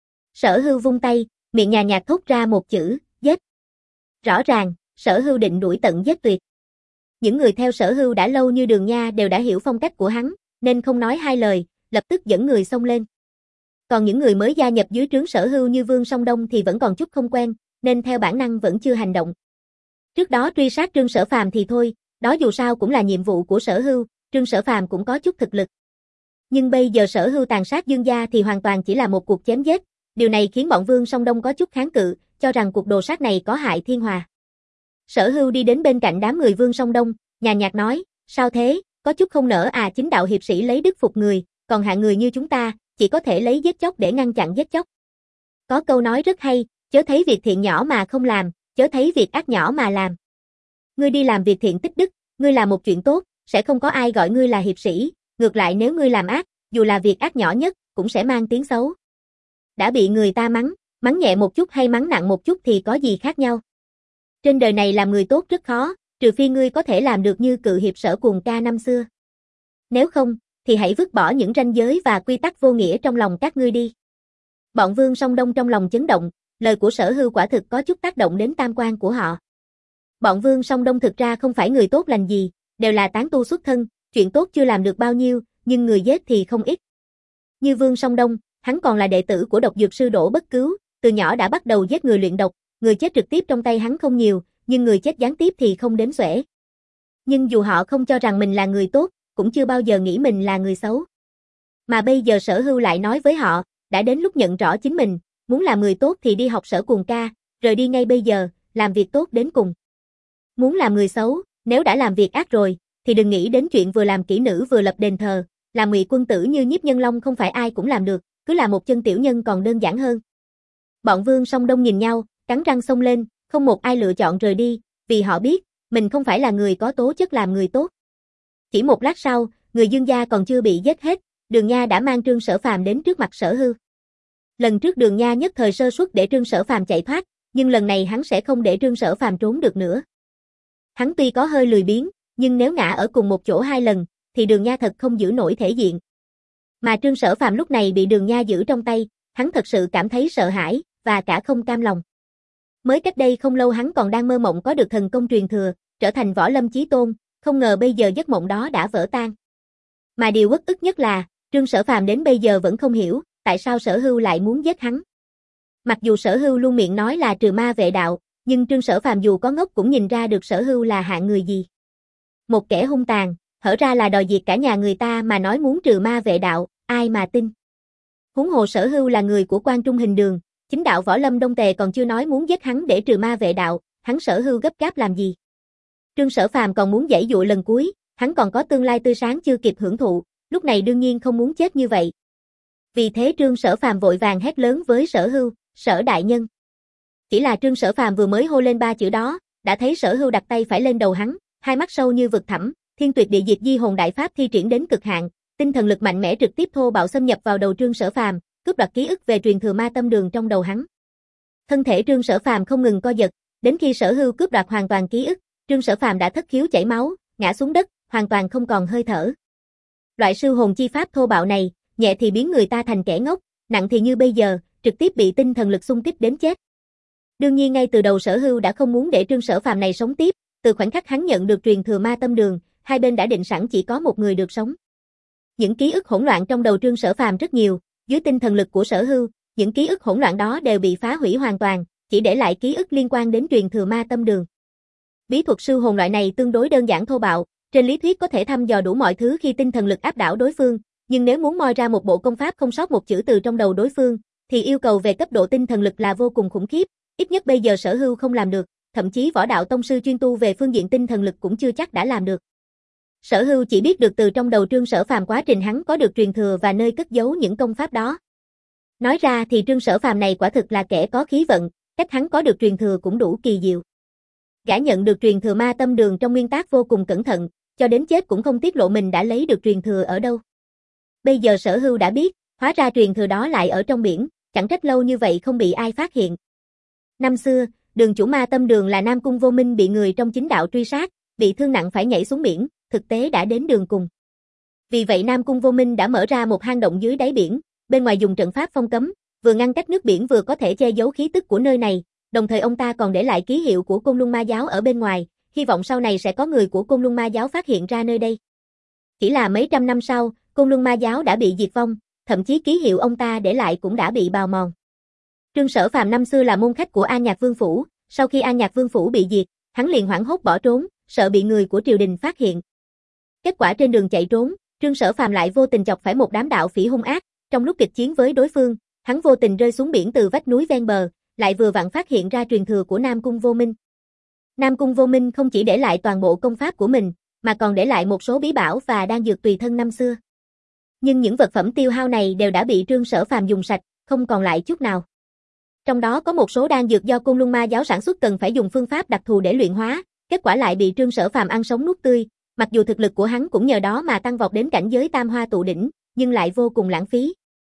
Speaker 1: Sở Hưu vung tay, miệng nhàn nhạt thốt ra một chữ, giết. Rõ ràng, Sở Hưu định đuổi tận giết tuyệt. Những người theo Sở Hưu đã lâu như Đường Nha đều đã hiểu phong cách của hắn, nên không nói hai lời, lập tức dẫn người xông lên. Còn những người mới gia nhập dưới trướng Sở Hưu như Vương Song Đông thì vẫn còn chút không quen, nên theo bản năng vẫn chưa hành động. Trước đó truy sát Trương Sở Phàm thì thôi, đó dù sao cũng là nhiệm vụ của Sở Hưu, Trương Sở Phàm cũng có chút thực lực. Nhưng bây giờ Sở Hưu tàn sát Dương gia thì hoàn toàn chỉ là một cuộc chém giết, điều này khiến bọn Vương Song Đông có chút kháng cự, cho rằng cuộc đồ sát này có hại thiên hòa. Sở Hưu đi đến bên cạnh đám người Vương Song Đông, nhàn nhạt nói, sao thế, có chút không nỡ à? Chính đạo hiệp sĩ lấy đức phục người, còn hạng người như chúng ta, chỉ có thể lấy giết chóc để ngăn chặn giết chóc. Có câu nói rất hay, chớ thấy việc thiện nhỏ mà không làm, chớ thấy việc ác nhỏ mà làm. Ngươi đi làm việc thiện tích đức, ngươi làm một chuyện tốt, sẽ không có ai gọi ngươi là hiệp sĩ, ngược lại nếu ngươi làm ác, dù là việc ác nhỏ nhất, cũng sẽ mang tiếng xấu. Đã bị người ta mắng, mắng nhẹ một chút hay mắng nặng một chút thì có gì khác nhau. Trên đời này làm người tốt rất khó, trừ phi ngươi có thể làm được như cự hiệp Sở Cuồng Ca năm xưa. Nếu không, thì hãy vứt bỏ những ranh giới và quy tắc vô nghĩa trong lòng các ngươi đi. Bọn Vương Song Đông trong lòng chấn động, lời của Sở Hưu quả thực có chút tác động đến tam quan của họ. Bọn Vương Song Đông thực ra không phải người tốt lành gì, đều là tán tu xuất thân, chuyện tốt chưa làm được bao nhiêu, nhưng người giết thì không ít. Như Vương Song Đông, hắn còn là đệ tử của độc dược sư Đỗ Bất Cứu, từ nhỏ đã bắt đầu giết người luyện độc, người chết trực tiếp trong tay hắn không nhiều, nhưng người chết gián tiếp thì không đếm xuể. Nhưng dù họ không cho rằng mình là người tốt, cũng chưa bao giờ nghĩ mình là người xấu. Mà bây giờ Sở Hưu lại nói với họ, đã đến lúc nhận rõ chính mình, muốn làm người tốt thì đi học Sở Cuồng Ca, rời đi ngay bây giờ, làm việc tốt đến cùng. Muốn làm người xấu, nếu đã làm việc ác rồi, thì đừng nghĩ đến chuyện vừa làm kỹ nữ vừa lập đền thờ, làm ngụy quân tử như Nhiếp Nhân Long không phải ai cũng làm được, cứ là một chân tiểu nhân còn đơn giản hơn. Bọn Vương Song Đông nhìn nhau, cắn răng xông lên, không một ai lựa chọn rời đi, vì họ biết, Mình không phải là người có tố chất làm người tốt. Chỉ một lát sau, người Dương gia còn chưa bị giết hết, Đường Nha đã mang Trương Sở Phàm đến trước mặt Sở Hưu. Lần trước Đường Nha nhất thời sơ suất để Trương Sở Phàm chạy thoát, nhưng lần này hắn sẽ không để Trương Sở Phàm trốn được nữa. Hắn tuy có hơi lười biếng, nhưng nếu ngã ở cùng một chỗ hai lần, thì Đường Nha thật không giữ nổi thể diện. Mà Trương Sở Phàm lúc này bị Đường Nha giữ trong tay, hắn thật sự cảm thấy sợ hãi, và cả không cam lòng. Mới cách đây không lâu hắn còn đang mơ mộng có được thần công truyền thừa, trở thành võ lâm chí tôn, không ngờ bây giờ giấc mộng đó đã vỡ tan. Mà điều uất ức nhất là, Trương Sở Phàm đến bây giờ vẫn không hiểu, tại sao Sở Hưu lại muốn giết hắn. Mặc dù Sở Hưu luôn miệng nói là trừ ma vệ đạo, nhưng Trương Sở Phàm dù có ngốc cũng nhìn ra được Sở Hưu là hạng người gì. Một kẻ hung tàn, hở ra là đòi diệt cả nhà người ta mà nói muốn trừ ma vệ đạo, ai mà tin. Huống hồ Sở Hưu là người của Quan Trung Hình Đường, chính đạo võ lâm Đông Tề còn chưa nói muốn giết hắn để trừ ma vệ đạo, hắn Sở Hưu gấp gáp làm gì. Trương Sở Phàm còn muốn giãy dụa lần cuối, hắn còn có tương lai tươi sáng chưa kịp hưởng thụ, lúc này đương nhiên không muốn chết như vậy. Vì thế Trương Sở Phàm vội vàng hét lớn với Sở Hưu, Sở đại nhân. Chỉ là Trương Sở Phàm vừa mới hô lên ba chữ đó, đã thấy Sở Hưu đặt tay phải lên đầu hắn, hai mắt sâu như vực thẳm, thiên tuyệt địa diệt di hồn đại pháp thi triển đến cực hạn, tinh thần lực mạnh mẽ trực tiếp thô bạo xâm nhập vào đầu Trương Sở Phàm, cướp đoạt ký ức về truyền thừa ma tâm đường trong đầu hắn. Thân thể Trương Sở Phàm không ngừng co giật, đến khi Sở Hưu cướp đoạt hoàn toàn ký ức, Trương Sở Phàm đã thất khiếu chảy máu, ngã xuống đất, hoàn toàn không còn hơi thở. Loại sư hồn chi pháp thô bạo này, nhẹ thì biến người ta thành kẻ ngốc, nặng thì như bây giờ, trực tiếp bị tinh thần lực xung kích đến chết. Đương nhiên ngay từ đầu Sở Hưu đã không muốn để Trương Sở Phàm này sống tiếp, từ khoảnh khắc hắn nhận được truyền thừa ma tâm đường, hai bên đã định sẵn chỉ có một người được sống. Những ký ức hỗn loạn trong đầu Trương Sở Phàm rất nhiều, dưới tinh thần lực của Sở Hưu, những ký ức hỗn loạn đó đều bị phá hủy hoàn toàn, chỉ để lại ký ức liên quan đến truyền thừa ma tâm đường. Bí thuật sư hồn loại này tương đối đơn giản thô bạo, trên lý thuyết có thể thăm dò đủ mọi thứ khi tinh thần lực áp đảo đối phương, nhưng nếu muốn moi ra một bộ công pháp không sót một chữ từ trong đầu đối phương, thì yêu cầu về cấp độ tinh thần lực là vô cùng khủng khiếp, ít nhất bây giờ Sở Hưu không làm được, thậm chí võ đạo tông sư chuyên tu về phương diện tinh thần lực cũng chưa chắc đã làm được. Sở Hưu chỉ biết được từ trong đầu Trương Sở Phàm quá trình hắn có được truyền thừa và nơi cất giấu những công pháp đó. Nói ra thì Trương Sở Phàm này quả thực là kẻ có khí vận, cách hắn có được truyền thừa cũng đủ kỳ diệu. Gã nhận được truyền thừa ma tâm đường trong nguyên tắc vô cùng cẩn thận, cho đến chết cũng không tiết lộ mình đã lấy được truyền thừa ở đâu. Bây giờ Sở Hưu đã biết, hóa ra truyền thừa đó lại ở trong biển, chẳng trách lâu như vậy không bị ai phát hiện. Năm xưa, đường chủ ma tâm đường là Nam Cung Vô Minh bị người trong chính đạo truy sát, bị thương nặng phải nhảy xuống biển, thực tế đã đến đường cùng. Vì vậy Nam Cung Vô Minh đã mở ra một hang động dưới đáy biển, bên ngoài dùng trận pháp phong cấm, vừa ngăn cách nước biển vừa có thể che giấu khí tức của nơi này, đồng thời ông ta còn để lại ký hiệu của Côn Luân Ma giáo ở bên ngoài, hy vọng sau này sẽ có người của Côn Luân Ma giáo phát hiện ra nơi đây. Chỉ là mấy trăm năm sau, Côn Luân Ma giáo đã bị diệt vong, thậm chí ký hiệu ông ta để lại cũng đã bị bào mòn. Trương Sở Phàm năm xưa là môn khách của An Nhạc Vương phủ, sau khi An Nhạc Vương phủ bị diệt, hắn liền hoảng hốt bỏ trốn, sợ bị người của triều đình phát hiện. Kết quả trên đường chạy trốn, Trương Sở Phàm lại vô tình chọc phải một đám đạo phỉ hung ác, trong lúc kịch chiến với đối phương, hắn vô tình rơi xuống biển từ vách núi ven bờ, lại vừa vặn phát hiện ra truyền thừa của Nam Cung Vô Minh. Nam Cung Vô Minh không chỉ để lại toàn bộ công pháp của mình, mà còn để lại một số bí bảo và đan dược tùy thân năm xưa. Nhưng những vật phẩm tiêu hao này đều đã bị Trương Sở Phàm dùng sạch, không còn lại chút nào. Trong đó có một số đan dược do Côn Luân Ma giáo sản xuất cần phải dùng phương pháp đặc thù để luyện hóa, kết quả lại bị Trương Sở Phàm ăn sống nuốt tươi, mặc dù thực lực của hắn cũng nhờ đó mà tăng vọt đến cảnh giới tam hoa tụ đỉnh, nhưng lại vô cùng lãng phí.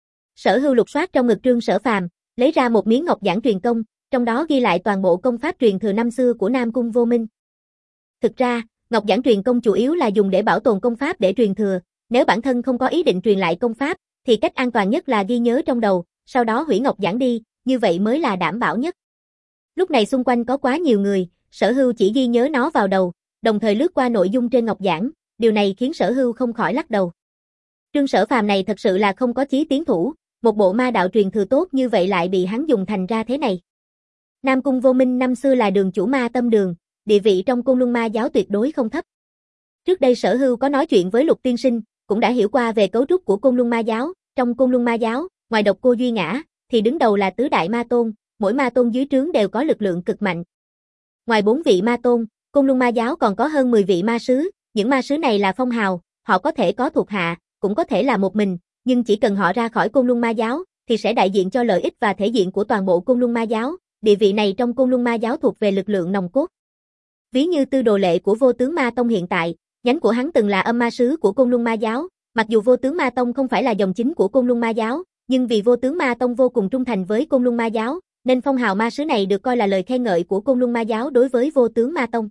Speaker 1: Sở Hưu lục soát trong ngực Trương Sở Phàm, lấy ra một miếng ngọc giản truyền công, trong đó ghi lại toàn bộ công pháp truyền thừa năm xưa của Nam Cung Vô Minh. Thực ra, ngọc giản truyền công chủ yếu là dùng để bảo tồn công pháp để truyền thừa, nếu bản thân không có ý định truyền lại công pháp, thì cách an toàn nhất là ghi nhớ trong đầu, sau đó hủy ngọc giản đi, như vậy mới là đảm bảo nhất. Lúc này xung quanh có quá nhiều người, Sở Hưu chỉ ghi nhớ nó vào đầu, đồng thời lướt qua nội dung trên ngọc giản, điều này khiến Sở Hưu không khỏi lắc đầu. Trương Sở Phàm này thật sự là không có chí tiến thủ, một bộ ma đạo truyền thừa tốt như vậy lại bị hắn dùng thành ra thế này. Nam Cung Vô Minh năm xưa là đường chủ ma tâm đường, địa vị trong Côn Luân Ma giáo tuyệt đối không thấp. Trước đây Sở Hưu có nói chuyện với Lục Tiên Sinh, cũng đã hiểu qua về cấu trúc của Côn Luân Ma giáo, trong Côn Luân Ma giáo, ngoài độc cô Duy Ngã, thì đứng đầu là tứ đại ma tôn, mỗi ma tôn dưới trướng đều có lực lượng cực mạnh. Ngoài bốn vị ma tôn, Côn Luân Ma giáo còn có hơn mười vị ma sứ, những ma sứ này là phong hào, họ có thể có thuộc hạ, cũng có thể là một mình, nhưng chỉ cần họ ra khỏi Côn Luân Ma giáo, thì sẽ đại diện cho lợi ích và thể diện của toàn bộ Côn Luân Ma giáo, địa vị này trong Côn Luân Ma giáo thuộc về lực lượng nòng cốt. Ví như Tư Đồ Lệ của Vô Tướng Ma Tông hiện tại, nhánh của hắn từng là âm ma sứ của Côn Luân Ma Giáo, mặc dù Vô Tướng Ma Tông không phải là dòng chính của Côn Luân Ma Giáo, nhưng vì Vô Tướng Ma Tông vô cùng trung thành với Côn Luân Ma Giáo, nên phong hào ma sứ này được coi là lời khen ngợi của Côn Luân Ma Giáo đối với Vô Tướng Ma Tông.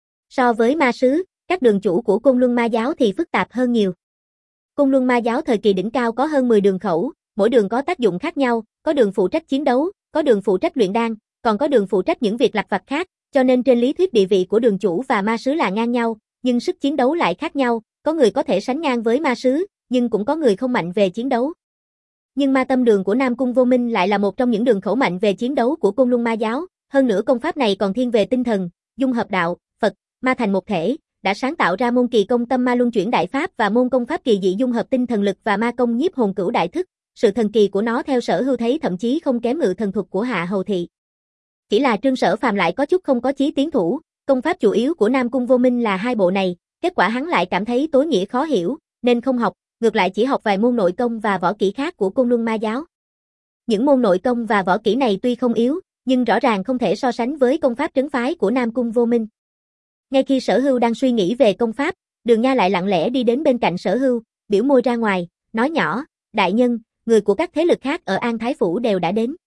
Speaker 1: So với ma sứ, các đường chủ của Côn Luân Ma Giáo thì phức tạp hơn nhiều. Côn Luân Ma Giáo thời kỳ đỉnh cao có hơn mười đường khẩu, mỗi đường có tác dụng khác nhau, có đường phụ trách chiến đấu, có đường phụ trách luyện đan, còn có đường phụ trách những việc lặt vặt khác, cho nên trên lý thuyết địa vị của đường chủ và ma sứ là ngang nhau, nhưng sức chiến đấu lại khác nhau, có người có thể sánh ngang với ma sứ, nhưng cũng có người không mạnh về chiến đấu. Nhưng ma tâm đường của Nam Cung Vô Minh lại là một trong những đường khẩu mạnh về chiến đấu của Côn Luân Ma Giáo, hơn nữa công pháp này còn thiên về tinh thần, dung hợp đạo, Phật, ma thành một thể, đã sáng tạo ra môn kỳ công tâm ma luân chuyển đại pháp và môn công pháp kỳ dị dung hợp tinh thần lực và ma công nhiếp hồn cửu đại thức, sự thần kỳ của nó theo Sở Hưu thấy thậm chí không kém ngự thần thuật của Hạ Hầu Thị. Chỉ là Trương Sở Phàm lại có chút không có chí tiến thủ, công pháp chủ yếu của Nam Cung Vô Minh là hai bộ này, kết quả hắn lại cảm thấy tối nghĩa khó hiểu, nên không học, ngược lại chỉ học vài môn nội công và võ kỹ khác của Côn Luân Ma Giáo. Những môn nội công và võ kỹ này tuy không yếu, nhưng rõ ràng không thể so sánh với công pháp trấn phái của Nam Cung Vô Minh. Ngay khi Sở Hưu đang suy nghĩ về công pháp, Đường Nha lại lặng lẽ đi đến bên cạnh Sở Hưu, biểu môi ra ngoài, nói nhỏ, đại nhân, người của các thế lực khác ở An Thái Phủ đều đã đến.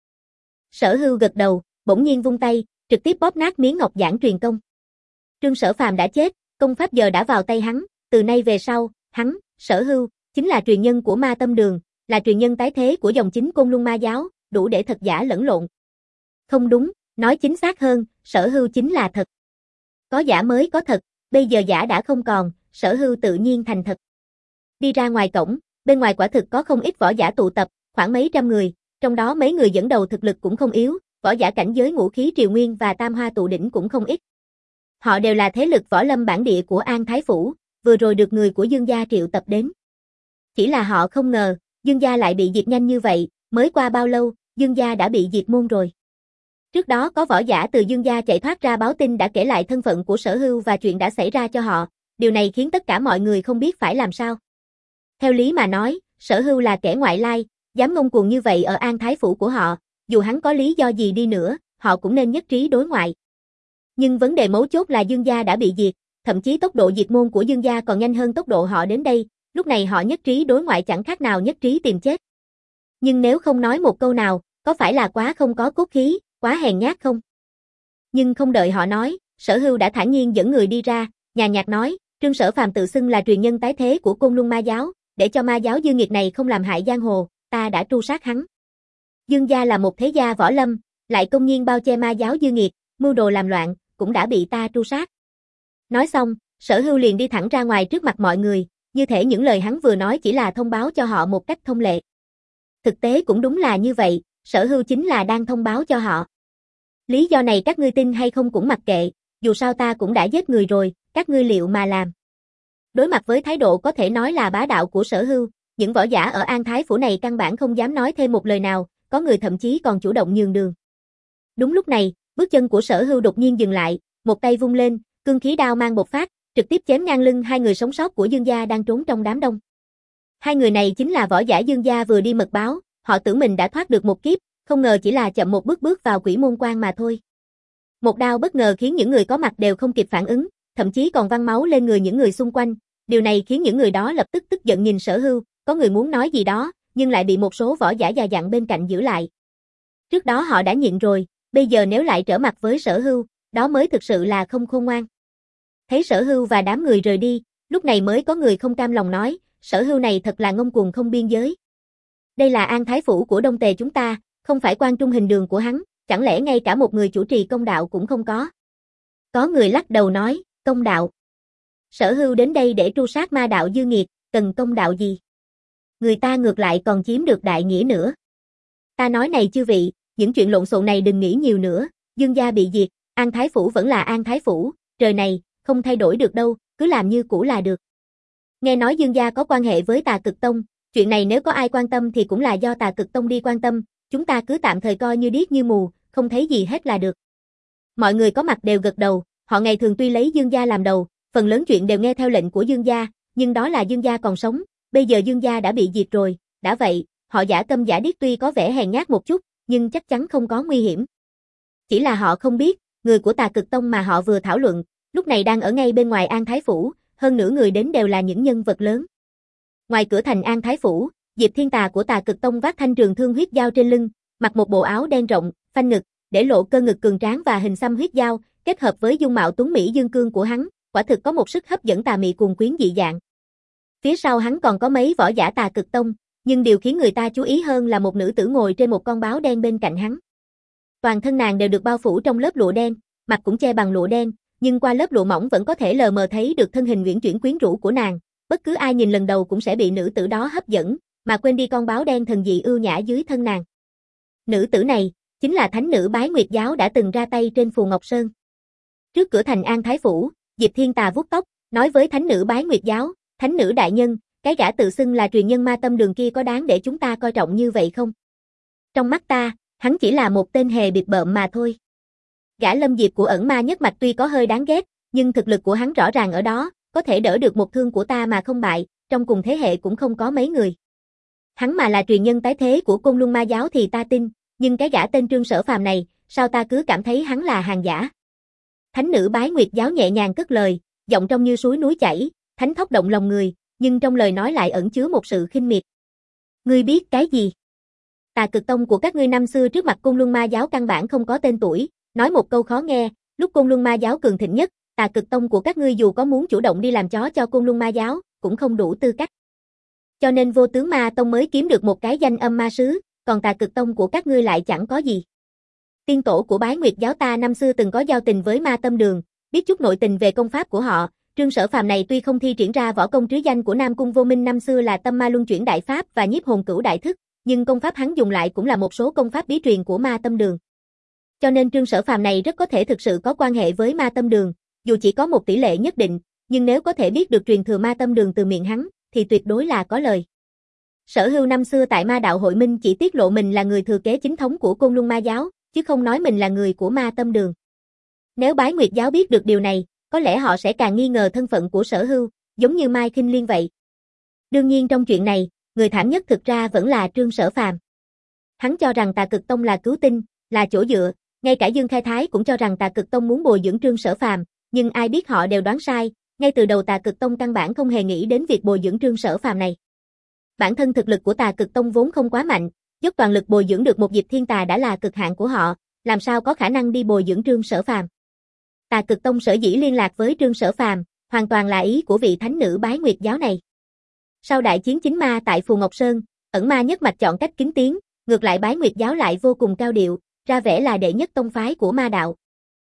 Speaker 1: Sở Hưu gật đầu, bỗng nhiên vung tay, trực tiếp bóp nát miếng ngọc giản truyền công. Trương Sở Phàm đã chết, công pháp giờ đã vào tay hắn, từ nay về sau, hắn, Sở Hưu, chính là truyền nhân của Ma Tâm Đường, là truyền nhân tái thế của dòng chính Côn Luân Ma Giáo, đủ để thật giả lẫn lộn. Không đúng, nói chính xác hơn, Sở Hưu chính là thật. Có giả mới có thật, bây giờ giả đã không còn, Sở Hưu tự nhiên thành thật. Đi ra ngoài cổng, bên ngoài quả thực có không ít võ giả tụ tập, khoảng mấy trăm người, trong đó mấy người dẫn đầu thực lực cũng không yếu, võ giả cảnh giới ngũ khí triều nguyên và tam hoa tụ đỉnh cũng không ít. Họ đều là thế lực võ lâm bản địa của An Thái Phủ, vừa rồi được người của Dương gia triệu tập đến. Chỉ là họ không ngờ, Dương gia lại bị diệt nhanh như vậy, mới qua bao lâu, Dương gia đã bị diệt môn rồi. Trước đó có võ giả từ Dương gia chạy thoát ra báo tin đã kể lại thân phận của Sở Hưu và chuyện đã xảy ra cho họ, điều này khiến tất cả mọi người không biết phải làm sao. Theo lý mà nói, Sở Hưu là kẻ ngoại lai, dám ngông cuồng như vậy ở An Thái Phủ của họ, dù hắn có lý do gì đi nữa, họ cũng nên nhất trí đối ngoại. Nhưng vấn đề mấu chốt là Dương gia đã bị diệt, thậm chí tốc độ diệt môn của Dương gia còn nhanh hơn tốc độ họ đến đây, lúc này họ nhất trí đối ngoại chẳng khác nào nhất trí tìm chết. Nhưng nếu không nói một câu nào, có phải là quá không có cốt khí, quá hèn nhát không? Nhưng không đợi họ nói, Sở Hưu đã thản nhiên dẫn người đi ra, nhàn nhạt nói, Trương Sở Phàm tự xưng là truyền nhân tái thế của Côn Luân Ma Giáo, để cho ma giáo dương nghiệt này không làm hại giang hồ, ta đã tru sát hắn. Dương gia là một thế gia võ lâm, lại công nhiên bao che ma giáo dương nghiệt, mưu đồ làm loạn, cũng đã bị ta tru sát. Nói xong, Sở Hưu liền đi thẳng ra ngoài trước mặt mọi người, như thể những lời hắn vừa nói chỉ là thông báo cho họ một cách thông lệ. Thực tế cũng đúng là như vậy, Sở Hưu chính là đang thông báo cho họ. Lý do này các ngươi tin hay không cũng mặc kệ, dù sao ta cũng đã giết người rồi, các ngươi liệu mà làm. Đối mặt với thái độ có thể nói là bá đạo của Sở Hưu, những võ giả ở An Thái Phủ này căn bản không dám nói thêm một lời nào, có người thậm chí còn chủ động nhường đường. Đúng lúc này, bước chân của Sở Hưu đột nhiên dừng lại, một tay vung lên, cương khí đao mang bộc phát, trực tiếp chém ngang lưng hai người sống sót của Dương gia đang trốn trong đám đông. Hai người này chính là võ giả Dương gia vừa đi mật báo, họ tưởng mình đã thoát được một kiếp, không ngờ chỉ là chậm một bước bước vào quỷ môn quan mà thôi. Một đao bất ngờ khiến những người có mặt đều không kịp phản ứng, thậm chí còn văng máu lên người những người xung quanh, điều này khiến những người đó lập tức tức giận nhìn Sở Hưu, có người muốn nói gì đó, nhưng lại bị một số võ giả già dặn bên cạnh giữ lại. Trước đó họ đã nhịn rồi, bây giờ nếu lại trở mặt với Sở Hưu, đó mới thực sự là không khôn ngoan. Thấy Sở Hưu và đám người rời đi, lúc này mới có người không cam lòng nói, Sở Hưu này thật là ngông cuồng không biên giới. Đây là An Thái Phủ của Đông Tề chúng ta, không phải Quan Trung hình đường của hắn, chẳng lẽ ngay cả một người chủ trì công đạo cũng không có. Có người lắc đầu nói, công đạo. Sở Hưu đến đây để tru sát ma đạo dư nghiệt, cần công đạo gì? Người ta ngược lại còn chiếm được đại nghĩa nữa. Ta nói này chư vị, những chuyện lộn xộn này đừng nghĩ nhiều nữa, Dương gia bị diệt, An Thái Phủ vẫn là An Thái Phủ, trời này, không thay đổi được đâu, cứ làm như cũ là được. Nghe nói Dương gia có quan hệ với Tà Cực Tông, chuyện này nếu có ai quan tâm thì cũng là do Tà Cực Tông đi quan tâm, chúng ta cứ tạm thời coi như điếc như mù, không thấy gì hết là được. Mọi người có mặt đều gật đầu, họ ngày thường tuy lấy Dương gia làm đầu, phần lớn chuyện đều nghe theo lệnh của Dương gia, nhưng đó là Dương gia còn sống, bây giờ Dương gia đã bị diệt rồi, đã vậy, họ giả câm giả điếc tuy có vẻ hèn nhát một chút, nhưng chắc chắn không có nguy hiểm. Chỉ là họ không biết, người của Tà Cực Tông mà họ vừa thảo luận, lúc này đang ở ngay bên ngoài An Thái Phủ, hơn nửa người đến đều là những nhân vật lớn. Ngoài cửa thành An Thái Phủ, Diệp Thiên Tà của Tà Cực Tông vác thanh trường thương huyết dao trên lưng, mặc một bộ áo đen rộng, phanh ngực, để lộ cơ ngực cường tráng và hình xăm huyết dao, kết hợp với dung mạo tuấn mỹ dương cương của hắn, quả thực có một sức hấp dẫn tà mị cuồng quyến dị dạng. Phía sau hắn còn có mấy võ giả Tà Cực Tông, nhưng điều khiến người ta chú ý hơn là một nữ tử ngồi trên một con báo đen bên cạnh hắn. Toàn thân nàng đều được bao phủ trong lớp lụa đen, mặt cũng che bằng lụa đen, nhưng qua lớp lụa mỏng vẫn có thể lờ mờ thấy được thân hình uyển chuyển quyến rũ của nàng. Bất cứ ai nhìn lần đầu cũng sẽ bị nữ tử đó hấp dẫn, mà quên đi con báo đen thần dị ưu nhã dưới thân nàng. Nữ tử này chính là thánh nữ Bái Nguyệt giáo đã từng ra tay trên Phù Ngọc Sơn. Trước cửa thành An Thái Phủ, Diệp Thiên Tà vuốt tóc, nói với thánh nữ Bái Nguyệt giáo, thánh nữ đại nhân, cái gã tự xưng là truyền nhân Ma Tâm Đường kia có đáng để chúng ta coi trọng như vậy không? Trong mắt ta, hắn chỉ là một tên hề bịp bợm mà thôi. Gã Lâm Diệp của ẩn ma nhất mạch tuy có hơi đáng ghét, nhưng thực lực của hắn rõ ràng ở đó, có thể đỡ được một thương của ta mà không bại, trong cùng thế hệ cũng không có mấy người. Hắn mà là truyền nhân tái thế của Côn Luân Ma giáo thì ta tin, nhưng cái gã tên Trương Sở Phàm này, sao ta cứ cảm thấy hắn là hàng giả? Thánh nữ Bái Nguyệt giáo nhẹ nhàng cất lời, giọng trong như suối núi chảy, thánh thóc động lòng người, nhưng trong lời nói lại ẩn chứa một sự khinh miệt. Ngươi biết cái gì? Tà Cực Tông của các ngươi năm xưa trước mặt Côn Luân Ma giáo căn bản không có tên tuổi, nói một câu khó nghe, lúc Côn Luân Ma giáo cường thịnh nhất, Tà Cực Tông của các ngươi dù có muốn chủ động đi làm chó cho Côn Luân Ma giáo, cũng không đủ tư cách. Cho nên Vô Tướng Ma Tông mới kiếm được một cái danh âm ma sứ, còn Tà Cực Tông của các ngươi lại chẳng có gì. Tiên tổ của Bái Nguyệt giáo ta năm xưa từng có giao tình với Ma Tâm Đường, biết chút nội tình về công pháp của họ. Trương Sở Phàm này tuy không thi triển ra võ công trứ danh của Nam Cung Vô Minh năm xưa là Tâm Ma Luân Chuyển Đại Pháp và Nhiếp Hồn Cửu Đại Thức, nhưng công pháp hắn dùng lại cũng là một số công pháp bí truyền của Ma Tâm Đường. Cho nên Trương Sở Phàm này rất có thể thực sự có quan hệ với Ma Tâm Đường, dù chỉ có một tỷ lệ nhất định, nhưng nếu có thể biết được truyền thừa Ma Tâm Đường từ miệng hắn, thì tuyệt đối là có lời. Sở Hưu năm xưa tại Ma Đạo Hội Minh chỉ tiết lộ mình là người thừa kế chính thống của Côn Luân Ma giáo, chứ không nói mình là người của Ma Tâm Đường. Nếu Bái Nguyệt giáo biết được điều này, có lẽ họ sẽ càng nghi ngờ thân phận của Sở Hưu, giống như Mai Khinh Liên vậy. Đương nhiên trong chuyện này, người thảm nhất thực ra vẫn là Trương Sở Phàm. Hắn cho rằng Tà Cực Tông là cứu tinh, là chỗ dựa, ngay cả Dương Khai Thái cũng cho rằng Tà Cực Tông muốn bồi dưỡng Trương Sở Phàm, nhưng ai biết họ đều đoán sai, ngay từ đầu Tà Cực Tông căn bản không hề nghĩ đến việc bồi dưỡng Trương Sở Phàm này. Bản thân thực lực của Tà Cực Tông vốn không quá mạnh, dốc toàn lực bồi dưỡng được một Diệp Thiên Tà đã là cực hạn của họ, làm sao có khả năng đi bồi dưỡng Trương Sở Phàm. Tà Cực Tông sở dĩ liên lạc với Trương Sở Phàm, hoàn toàn là ý của vị thánh nữ Bái Nguyệt giáo này. Sau đại chiến chính ma tại Phù Ngọc Sơn, ẩn ma nhất mạch chọn cách kín tiếng, ngược lại Bái Nguyệt giáo lại vô cùng cao điệu, ra vẻ là đệ nhất tông phái của ma đạo.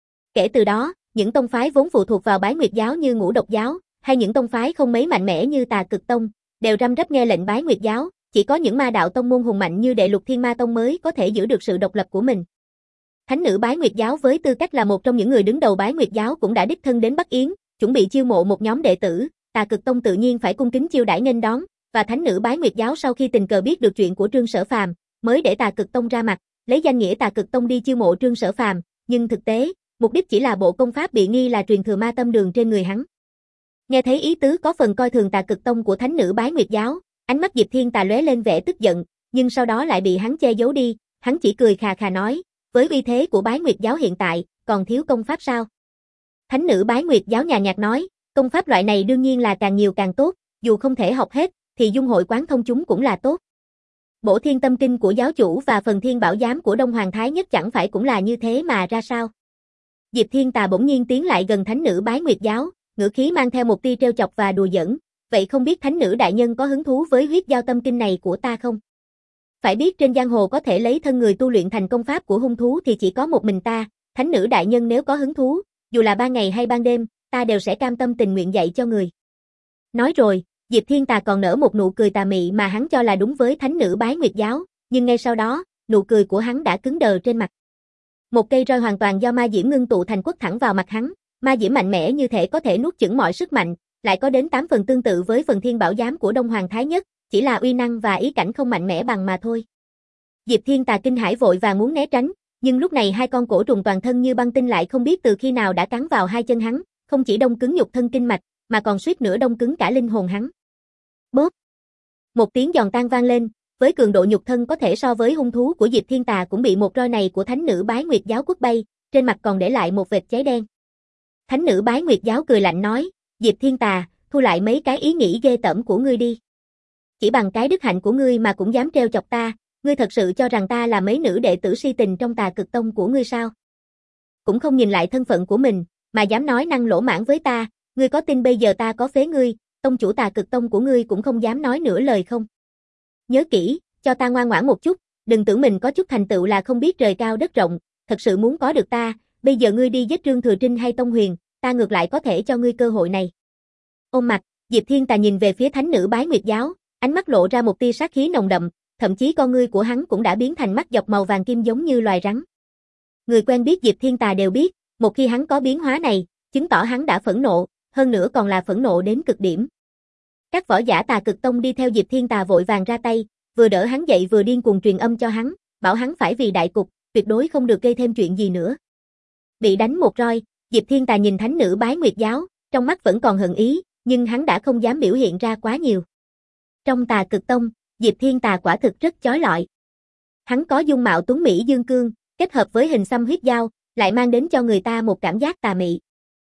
Speaker 1: Kể từ đó, những tông phái vốn phụ thuộc vào Bái Nguyệt giáo như Ngũ Độc giáo, hay những tông phái không mấy mạnh mẽ như Tà Cực Tông, đều răm rắp nghe lệnh Bái Nguyệt giáo, chỉ có những ma đạo tông môn hùng mạnh như Đệ Lục Thiên Ma Tông mới có thể giữ được sự độc lập của mình. Thánh nữ Bái Nguyệt giáo với tư cách là một trong những người đứng đầu Bái Nguyệt giáo cũng đã đích thân đến Bắc Yến, chuẩn bị chiêu mộ một nhóm đệ tử, Tà Cực Tông tự nhiên phải cung kính chiêu đãi nghênh đón, và thánh nữ Bái Nguyệt giáo sau khi tình cờ biết được chuyện của Trương Sở Phàm, mới để Tà Cực Tông ra mặt, lấy danh nghĩa Tà Cực Tông đi chiêu mộ Trương Sở Phàm, nhưng thực tế, mục đích chỉ là bộ công pháp bị nghi là truyền thừa Ma Tâm Đường trên người hắn. Nghe thấy ý tứ có phần coi thường Tà Cực Tông của thánh nữ Bái Nguyệt giáo, ánh mắt Diệp Thiên Tà lóe lên vẻ tức giận, nhưng sau đó lại bị hắn che giấu đi, hắn chỉ cười khà khà nói, với uy thế của Bái Nguyệt giáo hiện tại, còn thiếu công pháp sao? Thánh nữ Bái Nguyệt giáo nhàn nhạt nói, công pháp loại này đương nhiên là càng nhiều càng tốt, dù không thể học hết, thì dung hội quán thông chúng cũng là tốt. Bổ Thiên Tâm Kinh của giáo chủ và Phần Thiên Bảo Giám của Đông Hoàng Thái Nhất chẳng phải cũng là như thế mà ra sao? Diệp Thiên Tà bỗng nhiên tiến lại gần thánh nữ Bái Nguyệt giáo, ngữ khí mang theo một tia trêu chọc và đùa giỡn, vậy không biết thánh nữ đại nhân có hứng thú với huyết giao tâm kinh này của ta không? Phải biết trên giang hồ có thể lấy thân người tu luyện thành công pháp của hung thú thì chỉ có một mình ta, thánh nữ đại nhân nếu có hứng thú, dù là ban ngày hay ban đêm, ta đều sẽ cam tâm tình nguyện dạy cho người. Nói rồi, Diệp Thiên Tà còn nở một nụ cười tà mị mà hắn cho là đúng với thánh nữ Bái Nguyệt giáo, nhưng ngay sau đó, nụ cười của hắn đã cứng đờ trên mặt. Một cây roi hoàn toàn do ma diễm ngưng tụ thành quất thẳng vào mặt hắn, ma diễm mạnh mẽ như thể có thể nuốt chửng mọi sức mạnh, lại có đến tám phần tương tự với Phần Thiên Bảo Giám của Đông Hoàng Thái Nhất, chỉ là uy năng và ý cảnh không mạnh mẽ bằng mà thôi. Diệp Thiên Tà kinh hãi vội và muốn né tránh, nhưng lúc này hai con cổ trùng toàn thân như băng tinh lại không biết từ khi nào đã cắn vào hai chân hắn, không chỉ đông cứng nhục thân kinh mạch, mà còn suýt nữa đông cứng cả linh hồn hắn. Bóp! Một tiếng giòn tan vang lên, với cường độ nhục thân có thể so với hung thú của Diệp Thiên Tà cũng bị một roi này của thánh nữ Bái Nguyệt giáo quất bay, trên mặt còn để lại một vệt cháy đen. Thánh nữ Bái Nguyệt giáo cười lạnh nói, Diệp Thiên Tà, thu lại mấy cái ý nghĩ ghê tởm của ngươi đi. Chỉ bằng cái đức hạnh của ngươi mà cũng dám trêu chọc ta, ngươi thật sự cho rằng ta là mấy nữ đệ tử si tình trong Tà Cực Tông của ngươi sao? Cũng không nhìn lại thân phận của mình, mà dám nói năng lỗ mãng với ta, ngươi có tin bây giờ ta có phế ngươi, tông chủ Tà Cực Tông của ngươi cũng không dám nói nửa lời không? Nhớ kỹ, cho ta ngoan ngoãn một chút, đừng tưởng mình có chút thành tựu là không biết trời cao đất rộng, thật sự muốn có được ta, bây giờ ngươi đi giết Trương Thừa Trinh hay Tông Huyền, ta ngược lại có thể cho ngươi cơ hội này. Ôm mặt, Diệp Thiên Tà nhìn về phía thánh nữ Bái Nguyệt giáo, ánh mắt lộ ra một tia sát khí nồng đậm, thậm chí con ngươi của hắn cũng đã biến thành mắt dọc màu vàng kim giống như loài rắn. Người quen biết Diệp Thiên Tà đều biết, một khi hắn có biến hóa này, chứng tỏ hắn đã phẫn nộ, hơn nữa còn là phẫn nộ đến cực điểm. Các võ giả Tà Cực Tông đi theo Diệp Thiên Tà vội vàng ra tay, vừa đỡ hắn dậy vừa điên cuồng truyền âm cho hắn, bảo hắn phải vì đại cục, tuyệt đối không được gây thêm chuyện gì nữa. Bị đánh một roi, Diệp Thiên Tà nhìn thánh nữ Bái Nguyệt giáo, trong mắt vẫn còn hận ý, nhưng hắn đã không dám biểu hiện ra quá nhiều. Trong Tà Cực Tông, Diệp Thiên Tà quả thực rất chói lọi. Hắn có dung mạo tuấn mỹ dương cương, kết hợp với hình xăm huyết dao, lại mang đến cho người ta một cảm giác tà mị.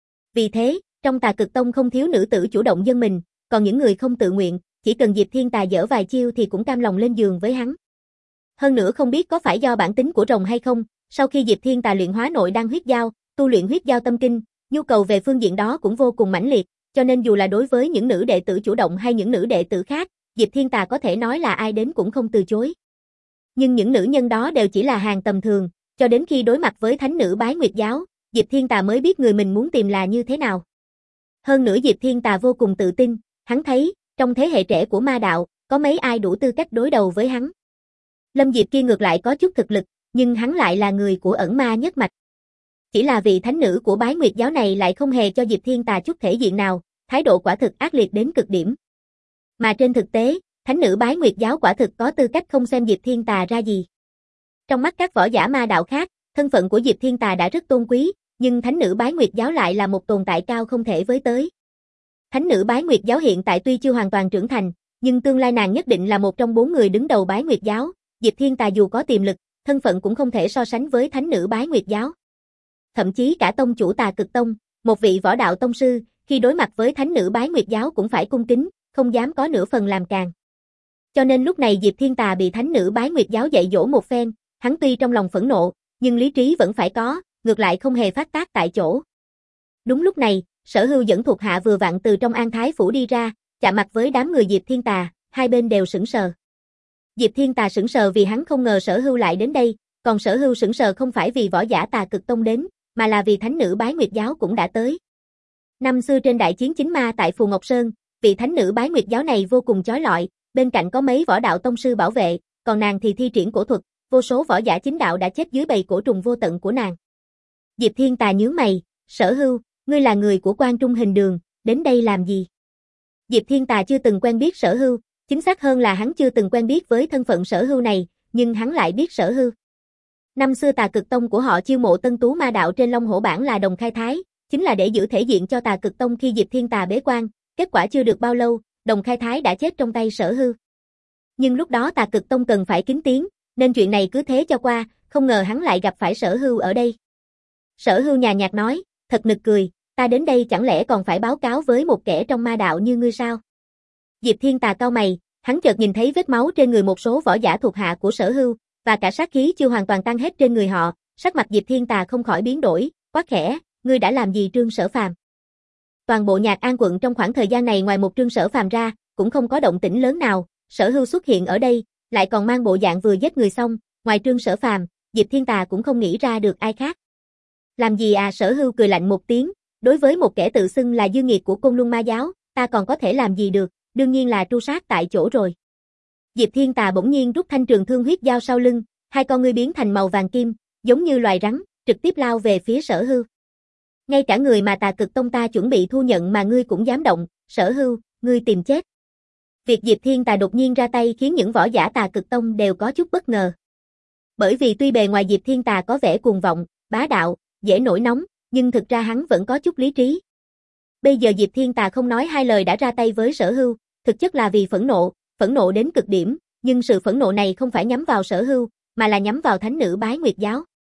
Speaker 1: Vì thế, trong Tà Cực Tông không thiếu nữ tử chủ động dâng mình, còn những người không tự nguyện, chỉ cần Diệp Thiên Tà giở vài chiêu thì cũng cam lòng lên giường với hắn. Hơn nữa không biết có phải do bản tính của rồng hay không, sau khi Diệp Thiên Tà luyện hóa nội đan huyết dao, tu luyện huyết dao tâm kinh, nhu cầu về phương diện đó cũng vô cùng mãnh liệt, cho nên dù là đối với những nữ đệ tử chủ động hay những nữ đệ tử khác, Diệp Thiên Tà có thể nói là ai đến cũng không từ chối. Nhưng những nữ nhân đó đều chỉ là hàng tầm thường, cho đến khi đối mặt với thánh nữ Bái Nguyệt giáo, Diệp Thiên Tà mới biết người mình muốn tìm là như thế nào. Hơn nữa Diệp Thiên Tà vô cùng tự tin, hắn thấy, trong thế hệ trẻ của ma đạo, có mấy ai đủ tư cách đối đầu với hắn. Lâm Diệp kia ngược lại có chút thực lực, nhưng hắn lại là người của ẩn ma nhất mạch. Chỉ là vị thánh nữ của Bái Nguyệt giáo này lại không hề cho Diệp Thiên Tà chút thể diện nào, thái độ quả thực ác liệt đến cực điểm. Mà trên thực tế, thánh nữ Bái Nguyệt giáo quả thực có tư cách không xem Diệp Thiên Tà ra gì. Trong mắt các võ giả ma đạo khác, thân phận của Diệp Thiên Tà đã rất tôn quý, nhưng thánh nữ Bái Nguyệt giáo lại là một tồn tại cao không thể với tới. Thánh nữ Bái Nguyệt giáo hiện tại tuy chưa hoàn toàn trưởng thành, nhưng tương lai nàng nhất định là một trong bốn người đứng đầu Bái Nguyệt giáo, Diệp Thiên Tà dù có tiềm lực, thân phận cũng không thể so sánh với thánh nữ Bái Nguyệt giáo. Thậm chí cả tông chủ Tà Cực Tông, một vị võ đạo tông sư, khi đối mặt với thánh nữ Bái Nguyệt giáo cũng phải cung kính, không dám có nửa phần làm càn. Cho nên lúc này Diệp Thiên Tà bị thánh nữ Bái Nguyệt giáo dạy dỗ một phen, hắn tuy trong lòng phẫn nộ, nhưng lý trí vẫn phải có, ngược lại không hề phát tác tại chỗ. Đúng lúc này, Sở Hưu dẫn thuộc hạ vừa vặn từ trong An Thái phủ đi ra, chạm mặt với đám người Diệp Thiên Tà, hai bên đều sững sờ. Diệp Thiên Tà sững sờ vì hắn không ngờ Sở Hưu lại đến đây, còn Sở Hưu sững sờ không phải vì võ giả Tà Cực Tông đến, mà là vì thánh nữ Bái Nguyệt giáo cũng đã tới. Năm xưa trên đại chiến chính ma tại Phù Ngọc Sơn, vị thánh nữ Bái Nguyệt giáo này vô cùng chói lọi, bên cạnh có mấy võ đạo tông sư bảo vệ, còn nàng thì thi triển cổ thuật, vô số võ giả chính đạo đã chết dưới bầy cổ trùng vô tận của nàng. Diệp Thiên Tà nhướng mày, Sở Hưu, ngươi là người của Quan Trung Hình Đường, đến đây làm gì? Diệp Thiên Tà chưa từng quen biết Sở Hưu, chính xác hơn là hắn chưa từng quen biết với thân phận Sở Hưu này, nhưng hắn lại biết Sở Hưu. Năm xưa Tà Cực Tông của họ chiêu mộ tân tú ma đạo trên Long Hổ bảng là Đồng Khai Thái, chính là để giữ thể diện cho Tà Cực Tông khi Diệp Thiên Tà bế quan, kết quả chưa được bao lâu, Đồng Khai Thái đã chết trong tay Sở Hưu. Nhưng lúc đó Tà Cực Tông cần phải kính tiếng, nên chuyện này cứ thế cho qua, không ngờ hắn lại gặp phải Sở Hưu ở đây. Sở Hưu nhàn nhạt nói, thật nực cười, ta đến đây chẳng lẽ còn phải báo cáo với một kẻ trong ma đạo như ngươi sao? Diệp Thiên Tà cau mày, hắn chợt nhìn thấy vết máu trên người một số võ giả thuộc hạ của Sở Hưu, và cả sát khí chưa hoàn toàn tan hết trên người họ, sắc mặt Diệp Thiên Tà không khỏi biến đổi, quát khẽ, ngươi đã làm gì Trương Sở Phàm? Toàn bộ Nhạc An quận trong khoảng thời gian này ngoài một Trương Sở Phàm ra, cũng không có động tĩnh lớn nào, Sở Hưu xuất hiện ở đây, lại còn mang bộ dạng vừa giết người xong, ngoài Trương Sở Phàm, Diệp Thiên Tà cũng không nghĩ ra được ai khác. Làm gì à? Sở Hưu cười lạnh một tiếng, đối với một kẻ tự xưng là dư nghiệt của Côn Luân Ma giáo, ta còn có thể làm gì được, đương nhiên là tru sát tại chỗ rồi. Diệp Thiên Tà bỗng nhiên rút thanh trường thương huyết dao sau lưng, hai con ngươi biến thành màu vàng kim, giống như loài rắn, trực tiếp lao về phía Sở Hưu. Ngay cả người mà Tà Cực Tông ta chuẩn bị thu nhận mà ngươi cũng dám động, Sở Hưu, ngươi tìm chết. Việc Diệp Thiên Tà đột nhiên ra tay khiến những võ giả Tà Cực Tông đều có chút bất ngờ. Bởi vì tuy bề ngoài Diệp Thiên Tà có vẻ cuồng vọng, bá đạo, dễ nổi nóng, nhưng thực ra hắn vẫn có chút lý trí. Bây giờ Diệp Thiên Tà không nói hai lời đã ra tay với Sở Hưu, thực chất là vì phẫn nộ, phẫn nộ đến cực điểm, nhưng sự phẫn nộ này không phải nhắm vào Sở Hưu, mà là nhắm vào thánh nữ Bái Nguyệt giáo.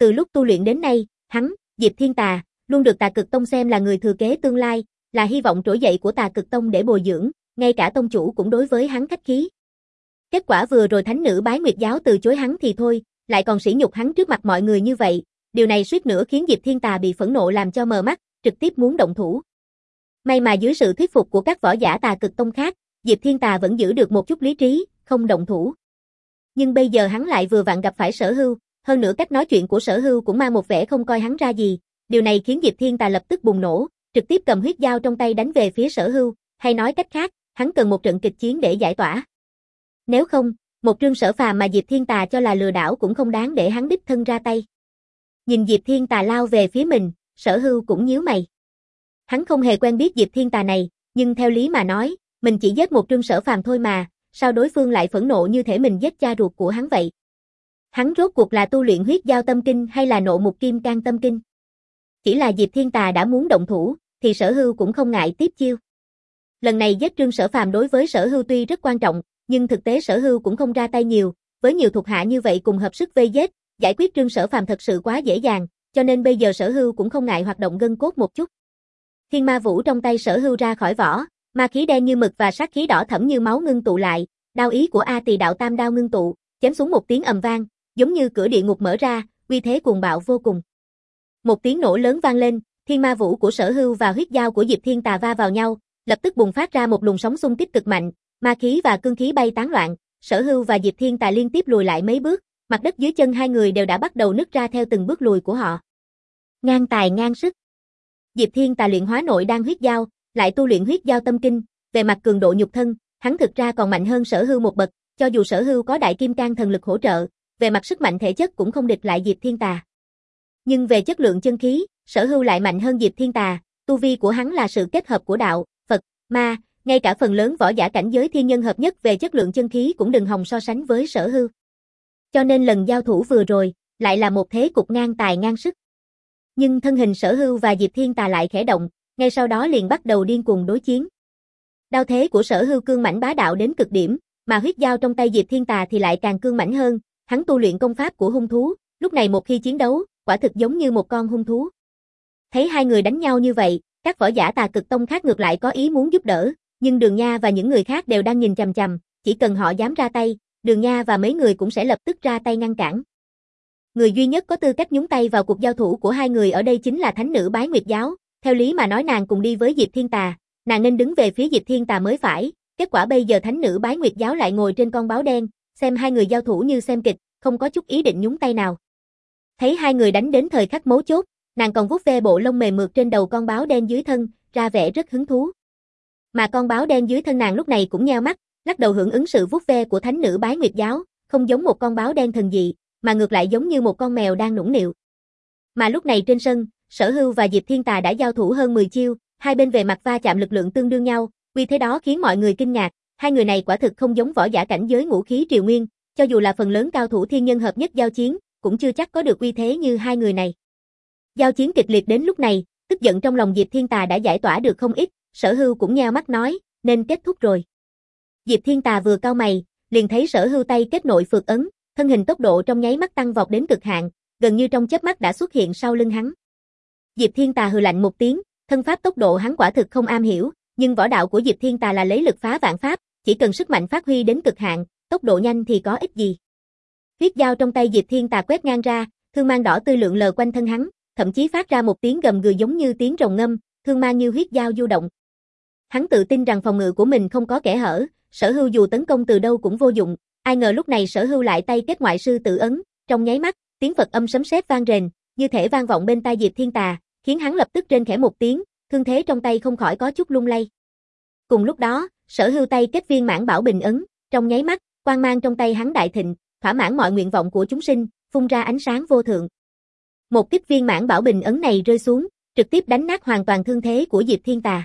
Speaker 1: Từ lúc tu luyện đến nay, hắn, Diệp Thiên Tà, luôn được Tà Cực Tông xem là người thừa kế tương lai, là hy vọng trỗi dậy của Tà Cực Tông để bồi dưỡng, ngay cả tông chủ cũng đối với hắn khách khí. Kết quả vừa rồi thánh nữ Bái Nguyệt giáo từ chối hắn thì thôi, lại còn sỉ nhục hắn trước mặt mọi người như vậy, điều này suýt nữa khiến Diệp Thiên Tà bị phẫn nộ làm cho mờ mắt, trực tiếp muốn động thủ. May mà dưới sự thuyết phục của các võ giả Tà Cực Tông khác, Diệp Thiên Tà vẫn giữ được một chút lý trí, không động thủ. Nhưng bây giờ hắn lại vừa vặn gặp phải Sở Hưu, hơn nữa cách nói chuyện của Sở Hưu cũng mang một vẻ không coi hắn ra gì, điều này khiến Diệp Thiên Tà lập tức bùng nổ, trực tiếp cầm huyết dao trong tay đánh về phía Sở Hưu, hay nói cách khác, hắn cần một trận kịch chiến để giải tỏa. Nếu không, một Trương Sở Phàm mà Diệp Thiên Tà cho là lừa đảo cũng không đáng để hắn đích thân ra tay. Nhìn Diệp Thiên Tà lao về phía mình, Sở Hưu cũng nhíu mày. Hắn không hề quen biết Diệp Thiên Tà này, nhưng theo lý mà nói, mình chỉ giết một Trương Sở Phàm thôi mà, sao đối phương lại phẫn nộ như thể mình giết cha ruột của hắn vậy? Hắn rốt cuộc là tu luyện huyết giao tâm kinh hay là nộ mục kim can tâm kinh? Chỉ là Diệp Thiên Tà đã muốn động thủ, thì Sở Hưu cũng không ngại tiếp chiêu. Lần này giết Trương Sở Phàm đối với Sở Hưu tuy rất quan trọng, nhưng thực tế Sở Hưu cũng không ra tay nhiều, với nhiều thuộc hạ như vậy cùng hợp sức vây giết, giải quyết Trương Sở Phàm thật sự quá dễ dàng, cho nên bây giờ Sở Hưu cũng không ngại hoạt động gân cốt một chút. Thiên Ma Vũ trong tay Sở Hưu ra khỏi vỏ, ma khí đen như mực và sát khí đỏ thẫm như máu ngưng tụ lại, đao ý của A Tỳ Đạo Tam đao ngưng tụ, chém xuống một tiếng ầm vang, giống như cửa địa ngục mở ra, uy thế cuồng bạo vô cùng. Một tiếng nổ lớn vang lên, Thiên Ma Vũ của Sở Hưu và huyết dao của Diệp Thiên Tà va vào nhau, lập tức bùng phát ra một luồng sóng xung kích cực mạnh, ma khí và cương khí bay tán loạn, Sở Hưu và Diệp Thiên Tà liên tiếp lùi lại mấy bước, mặt đất dưới chân hai người đều đã bắt đầu nứt ra theo từng bước lùi của họ. Ngang tài ngang sức. Diệp Thiên Tà luyện hóa nội đan huyết dao, lại tu luyện huyết dao tâm kinh, về mặt cường độ nhục thân, hắn thực ra còn mạnh hơn Sở Hưu một bậc, cho dù Sở Hưu có đại kim cang thần lực hỗ trợ, về mặt sức mạnh thể chất cũng không địch lại Diệp Thiên Tà. Nhưng về chất lượng chân khí, Sở Hưu lại mạnh hơn Diệp Thiên Tà, tu vi của hắn là sự kết hợp của đạo, Phật, ma, ngay cả phần lớn võ giả cảnh giới thiên nhân hợp nhất về chất lượng chân khí cũng đừng hòng so sánh với Sở Hưu. Cho nên lần giao thủ vừa rồi, lại là một thế cục ngang tài ngang sức. Nhưng thân hình Sở Hưu và Diệp Thiên Tà lại khẽ động, ngay sau đó liền bắt đầu điên cuồng đối chiến. Đao thế của Sở Hưu cương mãnh bá đạo đến cực điểm, mà huyết dao trong tay Diệp Thiên Tà thì lại càng cương mãnh hơn, hắn tu luyện công pháp của hung thú, lúc này một khi chiến đấu, quả thực giống như một con hung thú. Thấy hai người đánh nhau như vậy, các võ giả Tà Cực Tông khác ngược lại có ý muốn giúp đỡ, nhưng Đường Nha và những người khác đều đang nhìn chằm chằm, chỉ cần họ dám ra tay, Đường Nha và mấy người cũng sẽ lập tức ra tay ngăn cản. Người duy nhất có tư cách nhúng tay vào cuộc giao thủ của hai người ở đây chính là thánh nữ Bái Nguyệt giáo, theo lý mà nói nàng cùng đi với Diệp Thiên Tà, nàng nên đứng về phía Diệp Thiên Tà mới phải, kết quả bây giờ thánh nữ Bái Nguyệt giáo lại ngồi trên con báo đen, xem hai người giao thủ như xem kịch, không có chút ý định nhúng tay nào. Thấy hai người đánh đến thời khắc mấu chốt, nàng còn vuốt ve bộ lông mềm mượt trên đầu con báo đen dưới thân, ra vẻ rất hứng thú. Mà con báo đen dưới thân nàng lúc này cũng nheo mắt, lắc đầu hưởng ứng sự vuốt ve của thánh nữ Bái Nguyệt giáo, không giống một con báo đen thần dị, mà ngược lại giống như một con mèo đang nũng nịu. Mà lúc này trên sân, Sở Hưu và Diệp Thiên Tà đã giao thủ hơn mười chiêu, hai bên về mặt va chạm lực lượng tương đương nhau, uy thế đó khiến mọi người kinh ngạc, hai người này quả thực không giống võ giả cảnh giới ngũ khí triều nguyên, cho dù là phần lớn cao thủ thiên nhân hợp nhất giao chiến, cũng chưa chắc có được uy thế như hai người này. Giao chiến kịch liệt đến lúc này, tức giận trong lòng Diệp Thiên Tà đã giải tỏa được không ít, Sở Hưu cũng nheo mắt nói, nên kết thúc rồi. Diệp Thiên Tà vừa cau mày, liền thấy Sở Hưu tay kết nội phược ấn, thân hình tốc độ trong nháy mắt tăng vọt đến cực hạn, gần như trong chớp mắt đã xuất hiện sau lưng hắn. Diệp Thiên Tà hừ lạnh một tiếng, thân pháp tốc độ hắn quả thực không am hiểu, nhưng võ đạo của Diệp Thiên Tà là lấy lực phá vạn pháp, chỉ cần sức mạnh phát huy đến cực hạn, tốc độ nhanh thì có ích gì. Huyết dao trong tay Diệp Thiên Tà quét ngang ra, thương mang đỏ tươi lượn lờ quanh thân hắn, thậm chí phát ra một tiếng gầm gừ giống như tiếng rồng ngâm, thương mang như huyết dao du động. Hắn tự tin rằng phòng ngự của mình không có kẽ hở, Sở Hưu dù tấn công từ đâu cũng vô dụng, ai ngờ lúc này Sở Hưu lại tay kết ngoại sư tự ấn, trong nháy mắt, tiếng Phật âm sấm sét vang rền, như thể vang vọng bên tai Diệp Thiên Tà, khiến hắn lập tức rên khẽ một tiếng, thương thế trong tay không khỏi có chút lung lay. Cùng lúc đó, Sở Hưu tay kết viên mãn bảo bình ấn, trong nháy mắt, quang mang trong tay hắn đại thịnh, thỏa mãn mọi nguyện vọng của chúng sinh, phun ra ánh sáng vô thượng. Một kích viên mãn bảo bình ấn này rơi xuống, trực tiếp đánh nát hoàn toàn thương thế của Diệp Thiên Tà.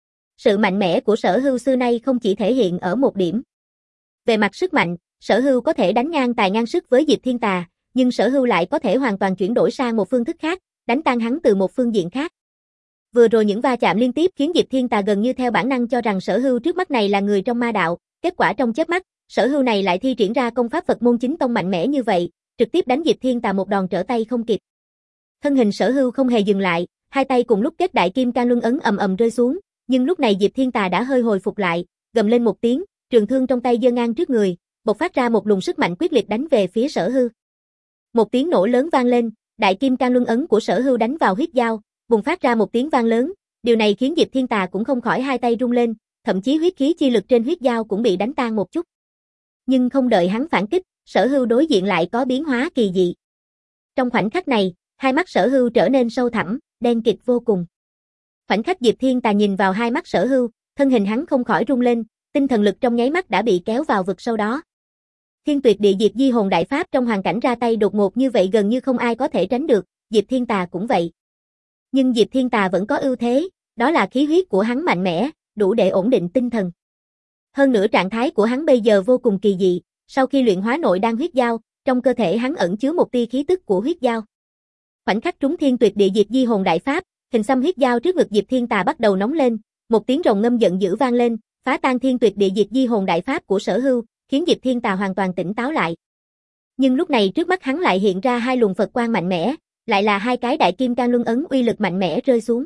Speaker 1: Sự mạnh mẽ của Sở Hưu xưa nay không chỉ thể hiện ở một điểm. Về mặt sức mạnh, Sở Hưu có thể đánh ngang tài ngang sức với Diệp Thiên Tà, nhưng Sở Hưu lại có thể hoàn toàn chuyển đổi sang một phương thức khác, đánh tan hắn từ một phương diện khác. Vừa rồi những va chạm liên tiếp khiến Diệp Thiên Tà gần như theo bản năng cho rằng Sở Hưu trước mắt này là người trong ma đạo, kết quả trong chớp mắt, Sở Hưu này lại thi triển ra công pháp Phật môn chính tông mạnh mẽ như vậy, trực tiếp đánh Diệp Thiên Tà một đòn trở tay không kịp. Thân hình Sở Hưu không hề dừng lại, hai tay cùng lúc kết đại kim cang luân ấn ầm ầm rơi xuống, nhưng lúc này Diệp Thiên Tà đã hơi hồi phục lại, gầm lên một tiếng, trường thương trong tay giơ ngang trước người, bộc phát ra một luồng sức mạnh quyết liệt đánh về phía Sở Hưu. Một tiếng nổ lớn vang lên, đại kim cang luân ấn của Sở Hưu đánh vào huyết dao, bùng phát ra một tiếng vang lớn, điều này khiến Diệp Thiên Tà cũng không khỏi hai tay rung lên, thậm chí huyết khí chi lực trên huyết dao cũng bị đánh tan một chút. Nhưng không đợi hắn phản kích, Sở Hưu đối diện lại có biến hóa kỳ dị. Trong khoảnh khắc này, hai mắt Sở Hưu trở nên sâu thẳm, đen kịt vô cùng. Khoảnh khắc Diệp Thiên Tà nhìn vào hai mắt Sở Hưu, thân hình hắn không khỏi rung lên, tinh thần lực trong nháy mắt đã bị kéo vào vực sâu đó. Thiên Tuyệt Địa Diệt Di Hồn Đại Pháp trong hoàn cảnh ra tay đột ngột như vậy gần như không ai có thể tránh được, Diệp Thiên Tà cũng vậy. Nhưng Diệp Thiên Tà vẫn có ưu thế, đó là khí huyết của hắn mạnh mẽ, đủ để ổn định tinh thần. Hơn nữa trạng thái của hắn bây giờ vô cùng kỳ dị, sau khi luyện hóa nội đan huyết dao, trong cơ thể hắn ẩn chứa một tia khí tức của huyết dao. Khoảnh khắc trúng Thiên Tuyệt Địa Diệt Di Hồn Đại Pháp, hình xăm huyết dao trước ngực Diệp Thiên Tà bắt đầu nóng lên, một tiếng rồng ngâm giận dữ vang lên, phá tan Thiên Tuyệt Địa Diệt Di Hồn Đại Pháp của Sở Hưu, khiến Diệp Thiên Tà hoàn toàn tỉnh táo lại. Nhưng lúc này trước mắt hắn lại hiện ra hai luồng Phật quang mạnh mẽ, lại là hai cái đại kim cang luân ấn uy lực mạnh mẽ rơi xuống.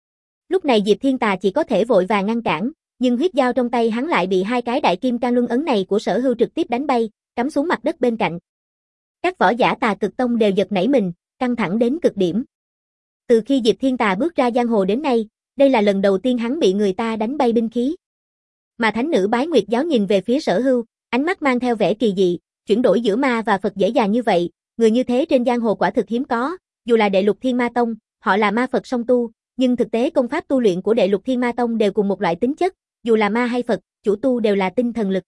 Speaker 1: Lúc này Diệp Thiên Tà chỉ có thể vội vàng ngăn cản, nhưng huyết dao trong tay hắn lại bị hai cái đại kim cang luân ấn này của Sở Hưu trực tiếp đánh bay, cắm xuống mặt đất bên cạnh. Các võ giả Tà Cực Tông đều giật nảy mình, căng thẳng đến cực điểm. Từ khi Diệp Thiên Tà bước ra giang hồ đến nay, đây là lần đầu tiên hắn bị người ta đánh bay binh khí. Mà thánh nữ Bái Nguyệt giáo nhìn về phía Sở Hưu, ánh mắt mang theo vẻ kỳ dị, chuyển đổi giữa ma và Phật dễ dàng như vậy, người như thế trên giang hồ quả thực hiếm có, dù là Đệ Lục Thiên Ma Tông, họ là ma Phật song tu, nhưng thực tế công pháp tu luyện của Đệ Lục Thiên Ma Tông đều cùng một loại tính chất, dù là ma hay Phật, chủ tu đều là tinh thần lực.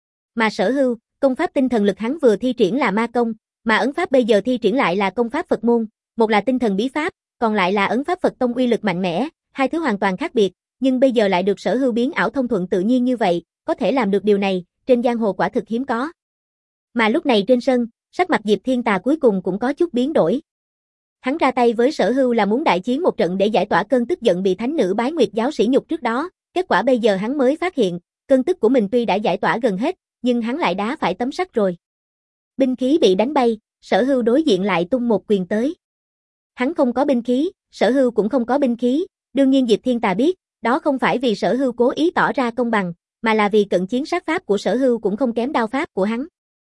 Speaker 1: Mà Sở Hưu, công pháp tinh thần lực hắn vừa thi triển là ma công, mà ấn pháp bây giờ thi triển lại là công pháp Phật môn, một là tinh thần bí pháp, còn lại là ấn pháp Phật tông uy lực mạnh mẽ, hai thứ hoàn toàn khác biệt, nhưng bây giờ lại được Sở Hưu biến ảo thông thuận tự nhiên như vậy, có thể làm được điều này, trên giang hồ quả thực hiếm có. Mà lúc này trên sân, sắc mặt Diệp Thiên Tà cuối cùng cũng có chút biến đổi. Hắn ra tay với Sở Hưu là muốn đại chiến một trận để giải tỏa cơn tức giận bị thánh nữ Bái Nguyệt giáo sỉ nhục trước đó, kết quả bây giờ hắn mới phát hiện, cơn tức của mình tuy đã giải tỏa gần hết, nhưng hắn lại đá phải tấm sắt rồi. Binh khí bị đánh bay, Sở Hưu đối diện lại tung một quyền tới. Hắn không có binh khí, Sở Hưu cũng không có binh khí, đương nhiên Diệp Thiên Tà biết, đó không phải vì Sở Hưu cố ý tỏ ra công bằng, mà là vì cận chiến sát pháp của Sở Hưu cũng không kém đao pháp của hắn.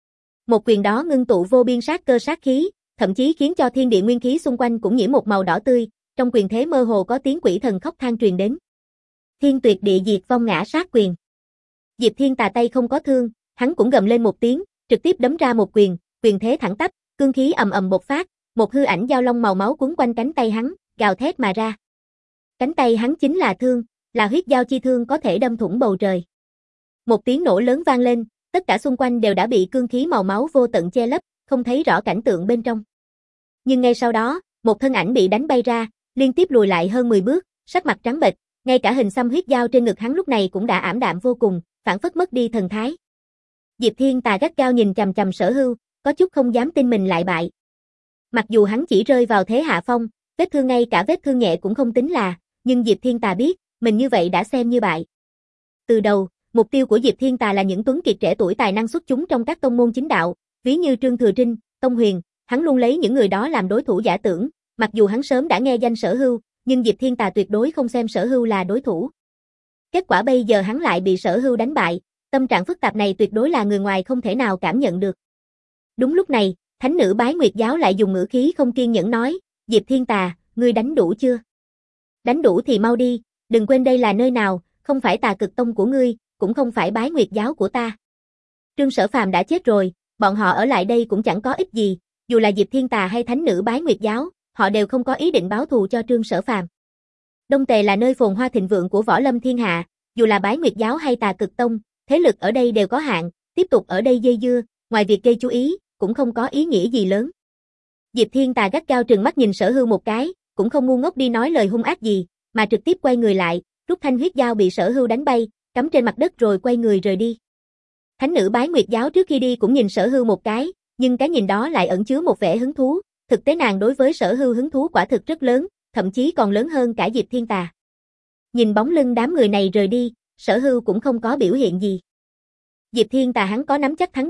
Speaker 1: Một quyền đó ngưng tụ vô biên sát cơ sát khí, thậm chí khiến cho thiên địa nguyên khí xung quanh cũng nhiễm một màu đỏ tươi, trong quyền thế mơ hồ có tiếng quỷ thần khóc than truyền đến. Thiên Tuyệt Địa Diệt Vong Ngã Sát Quyền. Diệp Thiên Tà tay không có thương, hắn cũng gầm lên một tiếng, trực tiếp đấm ra một quyền, quyền thế thẳng tắp, cương khí ầm ầm bộc phát, một hư ảnh giao long màu máu quấn quanh cánh tay hắn, gào thét mà ra. Cánh tay hắn chính là thương, là huyết giao chi thương có thể đâm thủng bầu trời. Một tiếng nổ lớn vang lên, tất cả xung quanh đều đã bị cương khí màu máu vô tận che lấp, không thấy rõ cảnh tượng bên trong. Nhưng ngay sau đó, một thân ảnh bị đánh bay ra, liên tiếp lùi lại hơn mười bước, sắc mặt trắng bệch, ngay cả hình xăm huyết dao trên ngực hắn lúc này cũng đã ảm đạm vô cùng, phản phất mất đi thần thái. Diệp Thiên Tà gắt gao nhìn chằm chằm Sở Hưu, có chút không dám tin mình lại bại. Mặc dù hắn chỉ rơi vào thế hạ phong, vết thương ngay cả vết thương nhẹ cũng không tính là, nhưng Diệp Thiên Tà biết, mình như vậy đã xem như bại. Từ đầu, mục tiêu của Diệp Thiên Tà là những tuấn kiệt trẻ tuổi tài năng xuất chúng trong các tông môn chính đạo, ví như Trương Thừa Trinh, Tông Huyền, hắn luôn lấy những người đó làm đối thủ giả tưởng, mặc dù hắn sớm đã nghe danh Sở Hưu, nhưng Diệp Thiên Tà tuyệt đối không xem Sở Hưu là đối thủ. Kết quả bây giờ hắn lại bị Sở Hưu đánh bại, tâm trạng phức tạp này tuyệt đối là người ngoài không thể nào cảm nhận được. Đúng lúc này, thánh nữ Bái Nguyệt giáo lại dùng ngữ khí không kiên nhẫn nói, Diệp Thiên Tà, ngươi đánh đủ chưa? Đánh đủ thì mau đi, đừng quên đây là nơi nào, không phải Tà Cực Tông của ngươi, cũng không phải Bái Nguyệt giáo của ta. Trương Sở Phàm đã chết rồi, bọn họ ở lại đây cũng chẳng có ích gì, dù là Diệp Thiên Tà hay thánh nữ Bái Nguyệt giáo, họ đều không có ý định báo thù cho Trương Sở Phàm. Đông Tề là nơi phồn hoa thịnh vượng của võ lâm thiên hạ, dù là Bái Nguyệt giáo hay Tà Cực Tông, thế lực ở đây đều có hạn, tiếp tục ở đây dây dưa, ngoài việc gây chú ý, cũng không có ý nghĩa gì lớn. Diệp Thiên Tà gắt gao trừng mắt nhìn Sở Hưu một cái, cũng không ngu ngốc đi nói lời hung ác gì, mà trực tiếp quay người lại, rút thanh huyết dao bị Sở Hưu đánh bay, cắm trên mặt đất rồi quay người rời đi. Thánh nữ Bái Nguyệt giáo trước khi đi cũng nhìn Sở Hưu một cái, nhưng cái nhìn đó lại ẩn chứa một vẻ hứng thú, thực tế nàng đối với Sở Hưu hứng thú quả thực rất lớn, thậm chí còn lớn hơn cả Diệp Thiên Tà. Nhìn bóng lưng đám người này rời đi, Sở Hưu cũng không có biểu hiện gì. Diệp Thiên Tà hắn có nắm chắc thắng được,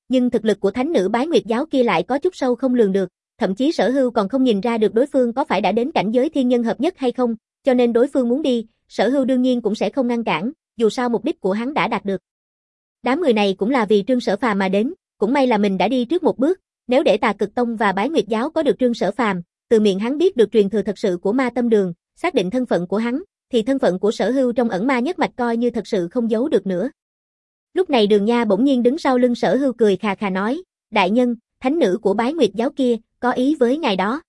Speaker 1: Nhưng thực lực của thánh nữ Bái Nguyệt giáo kia lại có chút sâu không lường được, thậm chí Sở Hưu còn không nhìn ra được đối phương có phải đã đến cảnh giới thiên nhân hợp nhất hay không, cho nên đối phương muốn đi, Sở Hưu đương nhiên cũng sẽ không ngăn cản, dù sao mục đích của hắn đã đạt được. Đám người này cũng là vì Trương Sở Phàm mà đến, cũng may là mình đã đi trước một bước, nếu để Tà Cực Tông và Bái Nguyệt giáo có được Trương Sở Phàm, từ miệng hắn biết được truyền thừa thật sự của Ma Tâm Đường, xác định thân phận của hắn, thì thân phận của Sở Hưu trong ẩn ma nhất mạch coi như thật sự không giấu được nữa. Lúc này Đường Nha bỗng nhiên đứng sau lưng Sở Hưu cười khà khà nói, đại nhân, thánh nữ của Bái Nguyệt giáo kia, có ý với ngài đó.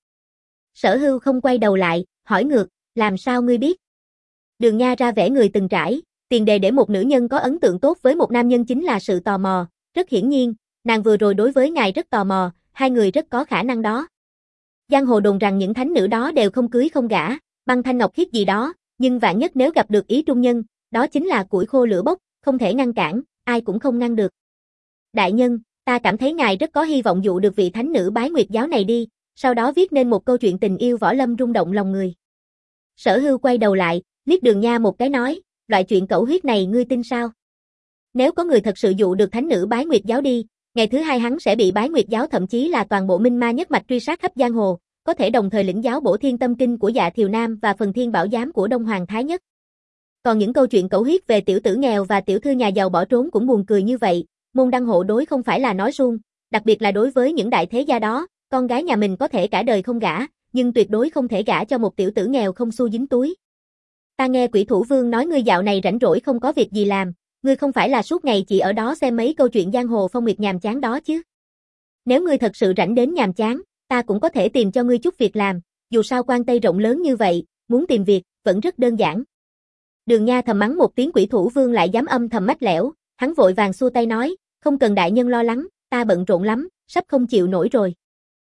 Speaker 1: Sở Hưu không quay đầu lại, hỏi ngược, làm sao ngươi biết? Đường Nha ra vẻ người từng trải, tiền đề để một nữ nhân có ấn tượng tốt với một nam nhân chính là sự tò mò, rất hiển nhiên, nàng vừa rồi đối với ngài rất tò mò, hai người rất có khả năng đó. Giang hồ đồn rằng những thánh nữ đó đều không cưới không gả, băng thanh ngọc khiết gì đó, nhưng vạn nhất nếu gặp được ý trung nhân, đó chính là củi khô lửa bốc, không thể ngăn cản, ai cũng không ngăn được. Đại nhân, ta cảm thấy ngài rất có hy vọng dụ được vị thánh nữ Bái Nguyệt giáo này đi, sau đó viết nên một câu chuyện tình yêu võ lâm rung động lòng người. Sở Hưu quay đầu lại, liếc Đường Nha một cái nói, loại chuyện cẩu huyết này ngươi tin sao? Nếu có người thật sự dụ được thánh nữ Bái Nguyệt giáo đi, ngày thứ hai hắn sẽ bị Bái Nguyệt giáo thậm chí là toàn bộ minh ma nhất mạch truy sát khắp giang hồ, có thể đồng thời lĩnh giáo Bổ Thiên Tâm Kinh của Dạ Thiều Nam và phần Thiên Bảo Giám của Đông Hoàng Thái Nhất. Còn những câu chuyện cẩu huyết về tiểu tử nghèo và tiểu thư nhà giàu bỏ trốn cũng buồn cười như vậy, môn đăng hộ đối không phải là nói suông, đặc biệt là đối với những đại thế gia đó, con gái nhà mình có thể cả đời không gả, nhưng tuyệt đối không thể gả cho một tiểu tử nghèo không xu dính túi. Ta nghe Quỷ Thủ Vương nói ngươi dạo này rảnh rỗi không có việc gì làm, ngươi không phải là suốt ngày chỉ ở đó xem mấy câu chuyện giang hồ phong nguyệt nhàm chán đó chứ? Nếu ngươi thật sự rảnh đến nhàm chán, ta cũng có thể tìm cho ngươi chút việc làm, dù sao quan Tây rộng lớn như vậy, muốn tìm việc, vẫn rất đơn giản. Đường Nha thầm mắng một tiếng Quỷ Thủ Vương lại dám âm thầm mách lẻo, hắn vội vàng xua tay nói, không cần đại nhân lo lắng, ta bận rộn lắm, sắp không chịu nổi rồi.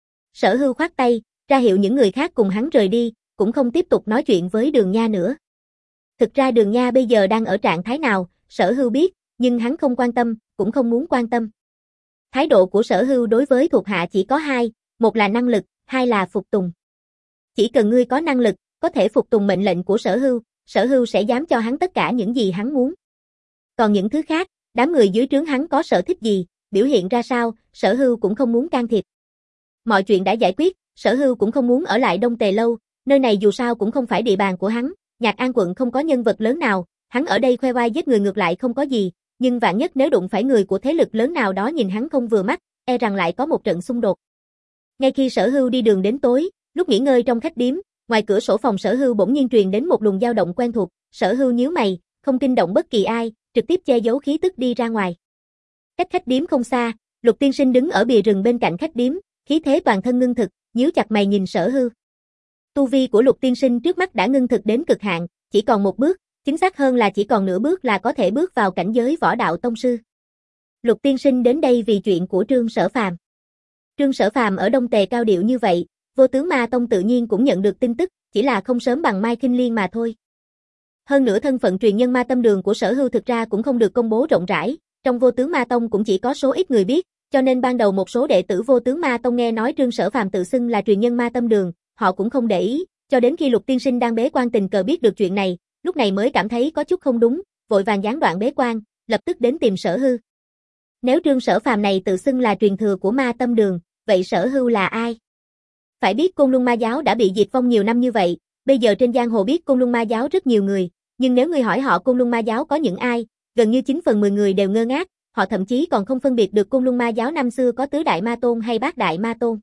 Speaker 1: Sở Hưu khoát tay, ra hiệu những người khác cùng hắn rời đi, cũng không tiếp tục nói chuyện với Đường Nha nữa. Thực ra Đường Nha bây giờ đang ở trạng thái nào, Sở Hưu biết, nhưng hắn không quan tâm, cũng không muốn quan tâm. Thái độ của Sở Hưu đối với thuộc hạ chỉ có hai, một là năng lực, hai là phục tùng. Chỉ cần ngươi có năng lực, có thể phục tùng mệnh lệnh của Sở Hưu, Sở Hưu sẽ dám cho hắn tất cả những gì hắn muốn. Còn những thứ khác, đám người dưới trướng hắn có sở thích gì, biểu hiện ra sao, Sở Hưu cũng không muốn can thiệp. Mọi chuyện đã giải quyết, Sở Hưu cũng không muốn ở lại Đông Tề lâu, nơi này dù sao cũng không phải địa bàn của hắn, Nhạc An quận không có nhân vật lớn nào, hắn ở đây khoe vai giết người ngược lại không có gì, nhưng vạn nhất nếu đụng phải người của thế lực lớn nào đó nhìn hắn không vừa mắt, e rằng lại có một trận xung đột. Ngay khi Sở Hưu đi đường đến tối, lúc nghỉ ngơi trong khách điếm, ngoài cửa sổ phòng Sở Hưu bỗng nhiên truyền đến một luồng dao động quen thuộc, Sở Hưu nhíu mày, không kinh động bất kỳ ai, trực tiếp che giấu khí tức đi ra ngoài. Cách khách điếm không xa, Lục Tiên Sinh đứng ở bìa rừng bên cạnh khách điếm, khí thế toàn thân ngưng thực, nhíu chặt mày nhìn Sở Hưu. Tu vi của Lục Tiên Sinh trước mắt đã ngưng thực đến cực hạn, chỉ còn một bước, chính xác hơn là chỉ còn nửa bước là có thể bước vào cảnh giới võ đạo tông sư. Lục Tiên Sinh đến đây vì chuyện của Trương Sở Phàm. Trương Sở Phàm ở Đông Tề cao điệu như vậy, Vô Tướng Ma Tông tự nhiên cũng nhận được tin tức, chỉ là không sớm bằng Mai Kinh Liên mà thôi. Hơn nữa thân phận truyền nhân Ma Tâm Đường của Sở Hưu thực ra cũng không được công bố rộng rãi, trong Vô Tướng Ma Tông cũng chỉ có số ít người biết, cho nên ban đầu một số đệ tử Vô Tướng Ma Tông nghe nói Trương Sở Phàm tự xưng là truyền nhân Ma Tâm Đường, họ cũng không để ý, cho đến khi Lục Tiên Sinh đang bế quan tình cờ biết được chuyện này, lúc này mới cảm thấy có chút không đúng, vội vàng gián đoạn bế quan, lập tức đến tìm Sở Hưu. Nếu Trương Sở Phàm này tự xưng là truyền thừa của Ma Tâm Đường, vậy Sở Hưu là ai? Phải biết Côn Luân Ma giáo đã bị diệt vong nhiều năm như vậy, bây giờ trên giang hồ biết Côn Luân Ma giáo rất nhiều người, nhưng nếu ngươi hỏi họ Côn Luân Ma giáo có những ai, gần như chín phần mười người đều ngơ ngác, họ thậm chí còn không phân biệt được Côn Luân Ma giáo năm xưa có tứ đại ma tôn hay bát đại ma tôn.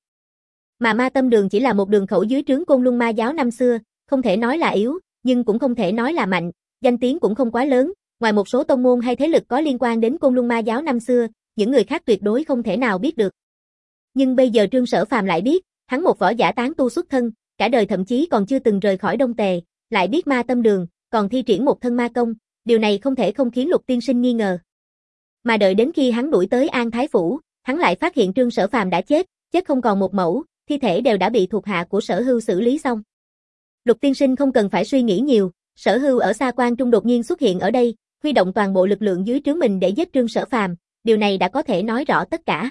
Speaker 1: Mà Ma Tâm Đường chỉ là một đường khẩu dưới trướng Côn Luân Ma giáo năm xưa, không thể nói là yếu, nhưng cũng không thể nói là mạnh, danh tiếng cũng không quá lớn, ngoài một số tông môn hay thế lực có liên quan đến Côn Luân Ma giáo năm xưa, những người khác tuyệt đối không thể nào biết được. Nhưng bây giờ Trương Sở Phàm lại biết, hắn một võ giả tán tu xuất thân, cả đời thậm chí còn chưa từng rời khỏi Đông Tề, lại biết Ma Tâm Đường, còn thi triển một thân ma công, điều này không thể không khiến Lục Tiên Sinh nghi ngờ. Mà đợi đến khi hắn đuổi tới An Thái Phủ, hắn lại phát hiện Trương Sở Phàm đã chết, chết không còn một mẩu, thi thể đều đã bị thuộc hạ của Sở Hưu xử lý xong. Lục Tiên Sinh không cần phải suy nghĩ nhiều, Sở Hưu ở Sa Quan Trung đột nhiên xuất hiện ở đây, huy động toàn bộ lực lượng dưới trướng mình để giết Trương Sở Phàm, điều này đã có thể nói rõ tất cả.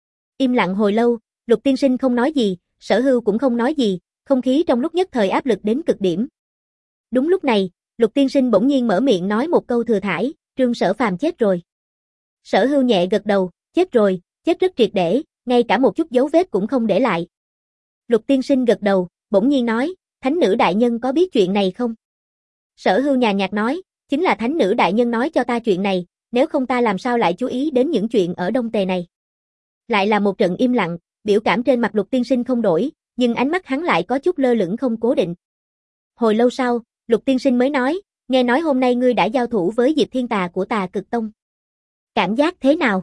Speaker 1: Im lặng hồi lâu, Lục Tiên Sinh không nói gì, Sở Hưu cũng không nói gì, không khí trong lúc nhất thời áp lực đến cực điểm. Đúng lúc này, Lục Tiên Sinh bỗng nhiên mở miệng nói một câu thừa thãi, Trương Sở Phàm chết rồi. Sở Hưu nhẹ gật đầu, chết rồi, chết rất triệt để, ngay cả một chút dấu vết cũng không để lại. Lục tiên sinh gật đầu, bỗng nhiên nói, thánh nữ đại nhân có biết chuyện này không? Sở Hưu nhàn nhạt nói, chính là thánh nữ đại nhân nói cho ta chuyện này, nếu không ta làm sao lại chú ý đến những chuyện ở Đông Tề này. Lại là một trận im lặng, biểu cảm trên mặt Lục tiên sinh không đổi, nhưng ánh mắt hắn lại có chút lơ lửng không cố định. Hồi lâu sau, Lục tiên sinh mới nói, nghe nói hôm nay ngươi đã giao thủ với Diệp Thiên Tà của Tà Cực Tông. Cảm giác thế nào?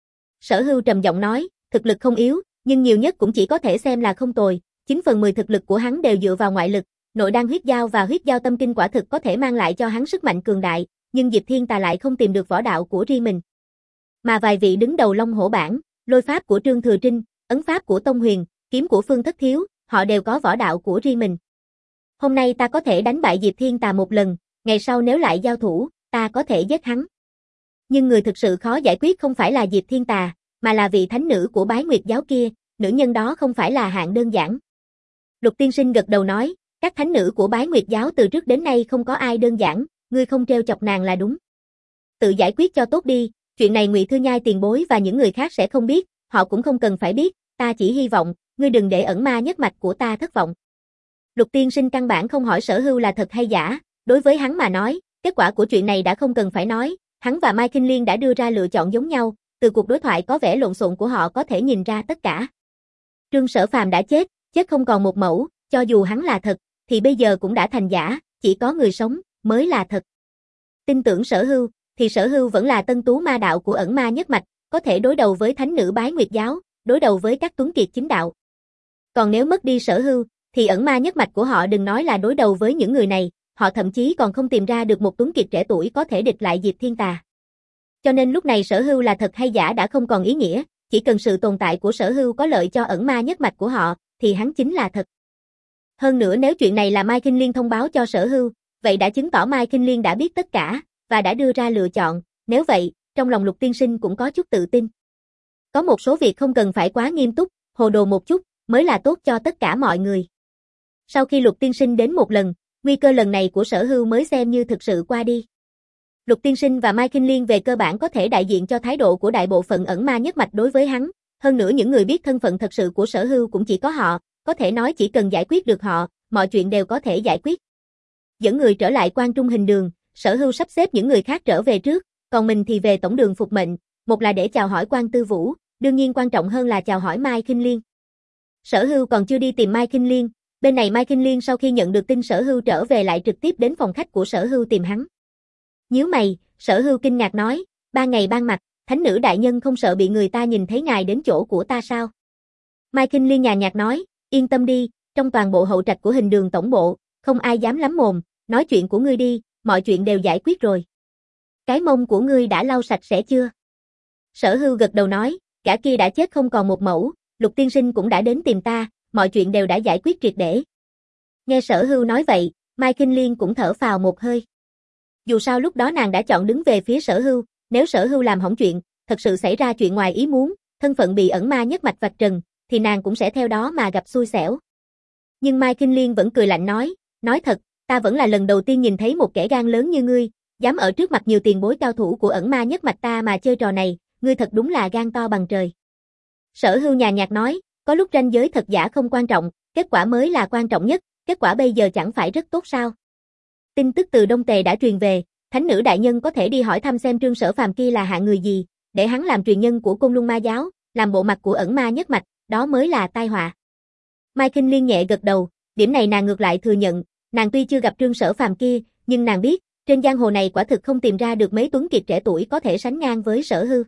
Speaker 1: Sở Hưu trầm giọng nói, thực lực không yếu, nhưng nhiều nhất cũng chỉ có thể xem là không tồi, chín phần mười thực lực của hắn đều dựa vào ngoại lực, nội đan huyết giao và huyết giao tâm kinh quả thực có thể mang lại cho hắn sức mạnh cường đại, nhưng Diệp Thiên Tà lại không tìm được võ đạo của riêng mình. Mà vài vị đứng đầu Long Hổ bảng, lôi pháp của Trương Thừa Trinh, ấn pháp của Tông Huyền, kiếm của Phương Thất Thiếu, họ đều có võ đạo của riêng mình. Hôm nay ta có thể đánh bại Diệp Thiên Tà một lần, ngày sau nếu lại giao thủ, ta có thể giết hắn. Nhưng người thực sự khó giải quyết không phải là Diệp Thiên Tà, mà là vị thánh nữ của Bái Nguyệt giáo kia, nữ nhân đó không phải là hạng đơn giản. Lục tiên sinh gật đầu nói, các thánh nữ của Bái Nguyệt giáo từ trước đến nay không có ai đơn giản, ngươi không trêu chọc nàng là đúng. Tự giải quyết cho tốt đi, chuyện này Ngụy Thư Nhai tiền bối và những người khác sẽ không biết, họ cũng không cần phải biết, ta chỉ hy vọng, ngươi đừng để ẩn ma nhất mạch của ta thất vọng. Lục tiên sinh căn bản không hỏi Sở Hưu là thật hay giả, đối với hắn mà nói, kết quả của chuyện này đã không cần phải nói, hắn và Mai Kinh Liên đã đưa ra lựa chọn giống nhau, từ cuộc đối thoại có vẻ lộn xộn của họ có thể nhìn ra tất cả. Trương Sở Phàm đã chết, chết không còn một mẫu, cho dù hắn là thật, thì bây giờ cũng đã thành giả, chỉ có người sống mới là thật. Tin tưởng Sở Hưu, thì Sở Hưu vẫn là tân tú ma đạo của ẩn ma nhất mạch, có thể đối đầu với thánh nữ Bái Nguyệt giáo, đối đầu với các tuấn kiệt chính đạo. Còn nếu mất đi Sở Hưu, thì ẩn ma nhất mạch của họ đừng nói là đối đầu với những người này, họ thậm chí còn không tìm ra được một tuấn kiệt trẻ tuổi có thể địch lại Diệp Thiên Tà. Cho nên lúc này Sở Hưu là thật hay giả đã không còn ý nghĩa, chỉ cần sự tồn tại của Sở Hưu có lợi cho ẩn ma nhất mạch của họ, thì hắn chính là thật. Hơn nữa nếu chuyện này là Mai Kinh Liên thông báo cho Sở Hưu, vậy đã chứng tỏ Mai Kinh Liên đã biết tất cả, và đã đưa ra lựa chọn, nếu vậy, trong lòng Lục tiên sinh cũng có chút tự tin. Có một số việc không cần phải quá nghiêm túc, hồ đồ một chút, mới là tốt cho tất cả mọi người. Sau khi Lục tiên sinh đến một lần, nguy cơ lần này của Sở Hưu mới xem như thực sự qua đi. Lục tiên sinh và Mai Kinh Liên về cơ bản có thể đại diện cho thái độ của đại bộ phận ẩn ma nhất mạch đối với hắn, hơn nữa những người biết thân phận thật sự của Sở Hưu cũng chỉ có họ, có thể nói chỉ cần giải quyết được họ, mọi chuyện đều có thể giải quyết. Dẫn người trở lại Quan Trung Hình Đường, Sở Hưu sắp xếp những người khác trở về trước, còn mình thì về tổng đường phục mệnh, một là để chào hỏi Quan Tư Vũ, đương nhiên quan trọng hơn là chào hỏi Mai Kinh Liên. Sở Hưu còn chưa đi tìm Mai Kinh Liên, bên này Mai Kinh Liên sau khi nhận được tin Sở Hưu trở về lại trực tiếp đến phòng khách của Sở Hưu tìm hắn. Nhíu mày, Sở Hưu kinh ngạc nói, ban ngày ban mặt, thánh nữ đại nhân không sợ bị người ta nhìn thấy ngài đến chỗ của ta sao? Mai Kinh Liên nhàn nhạt nói, yên tâm đi, trong toàn bộ hậu trạch của Hình Đường tổng bộ, không ai dám lắm mồm, nói chuyện của ngươi đi, mọi chuyện đều giải quyết rồi. Cái mông của ngươi đã lau sạch sẽ chưa? Sở Hưu gật đầu nói, gã kia đã chết không còn một mẫu, Lục tiên sinh cũng đã đến tìm ta, mọi chuyện đều đã giải quyết triệt để. Nghe Sở Hưu nói vậy, Mai Kinh Liên cũng thở phào một hơi. Dù sao lúc đó nàng đã chọn đứng về phía Sở Hưu, nếu Sở Hưu làm hỏng chuyện, thật sự xảy ra chuyện ngoài ý muốn, thân phận bị ẩn ma nhất mạch vạch trần, thì nàng cũng sẽ theo đó mà gặp xui xẻo. Nhưng Mai Kinh Liên vẫn cười lạnh nói, nói thật, ta vẫn là lần đầu tiên nhìn thấy một kẻ gan lớn như ngươi, dám ở trước mặt nhiều tiền bối cao thủ của ẩn ma nhất mạch ta mà chơi trò này, ngươi thật đúng là gan to bằng trời. Sở Hưu nhàn nhạt nói, có lúc ranh giới thật giả không quan trọng, kết quả mới là quan trọng nhất, kết quả bây giờ chẳng phải rất tốt sao? Tin tức từ Đông Tề đã truyền về, thánh nữ đại nhân có thể đi hỏi thăm xem Trương Sở Phàm kia là hạng người gì, để hắn làm truyền nhân của Côn Luân Ma giáo, làm bộ mặt của ẩn ma nhất mạch, đó mới là tai họa. Mai Kinh Liên nhẹ gật đầu, điểm này nàng ngược lại thừa nhận, nàng tuy chưa gặp Trương Sở Phàm kia, nhưng nàng biết, trên giang hồ này quả thực không tìm ra được mấy tuấn kiệt trẻ tuổi có thể sánh ngang với Sở Hưu.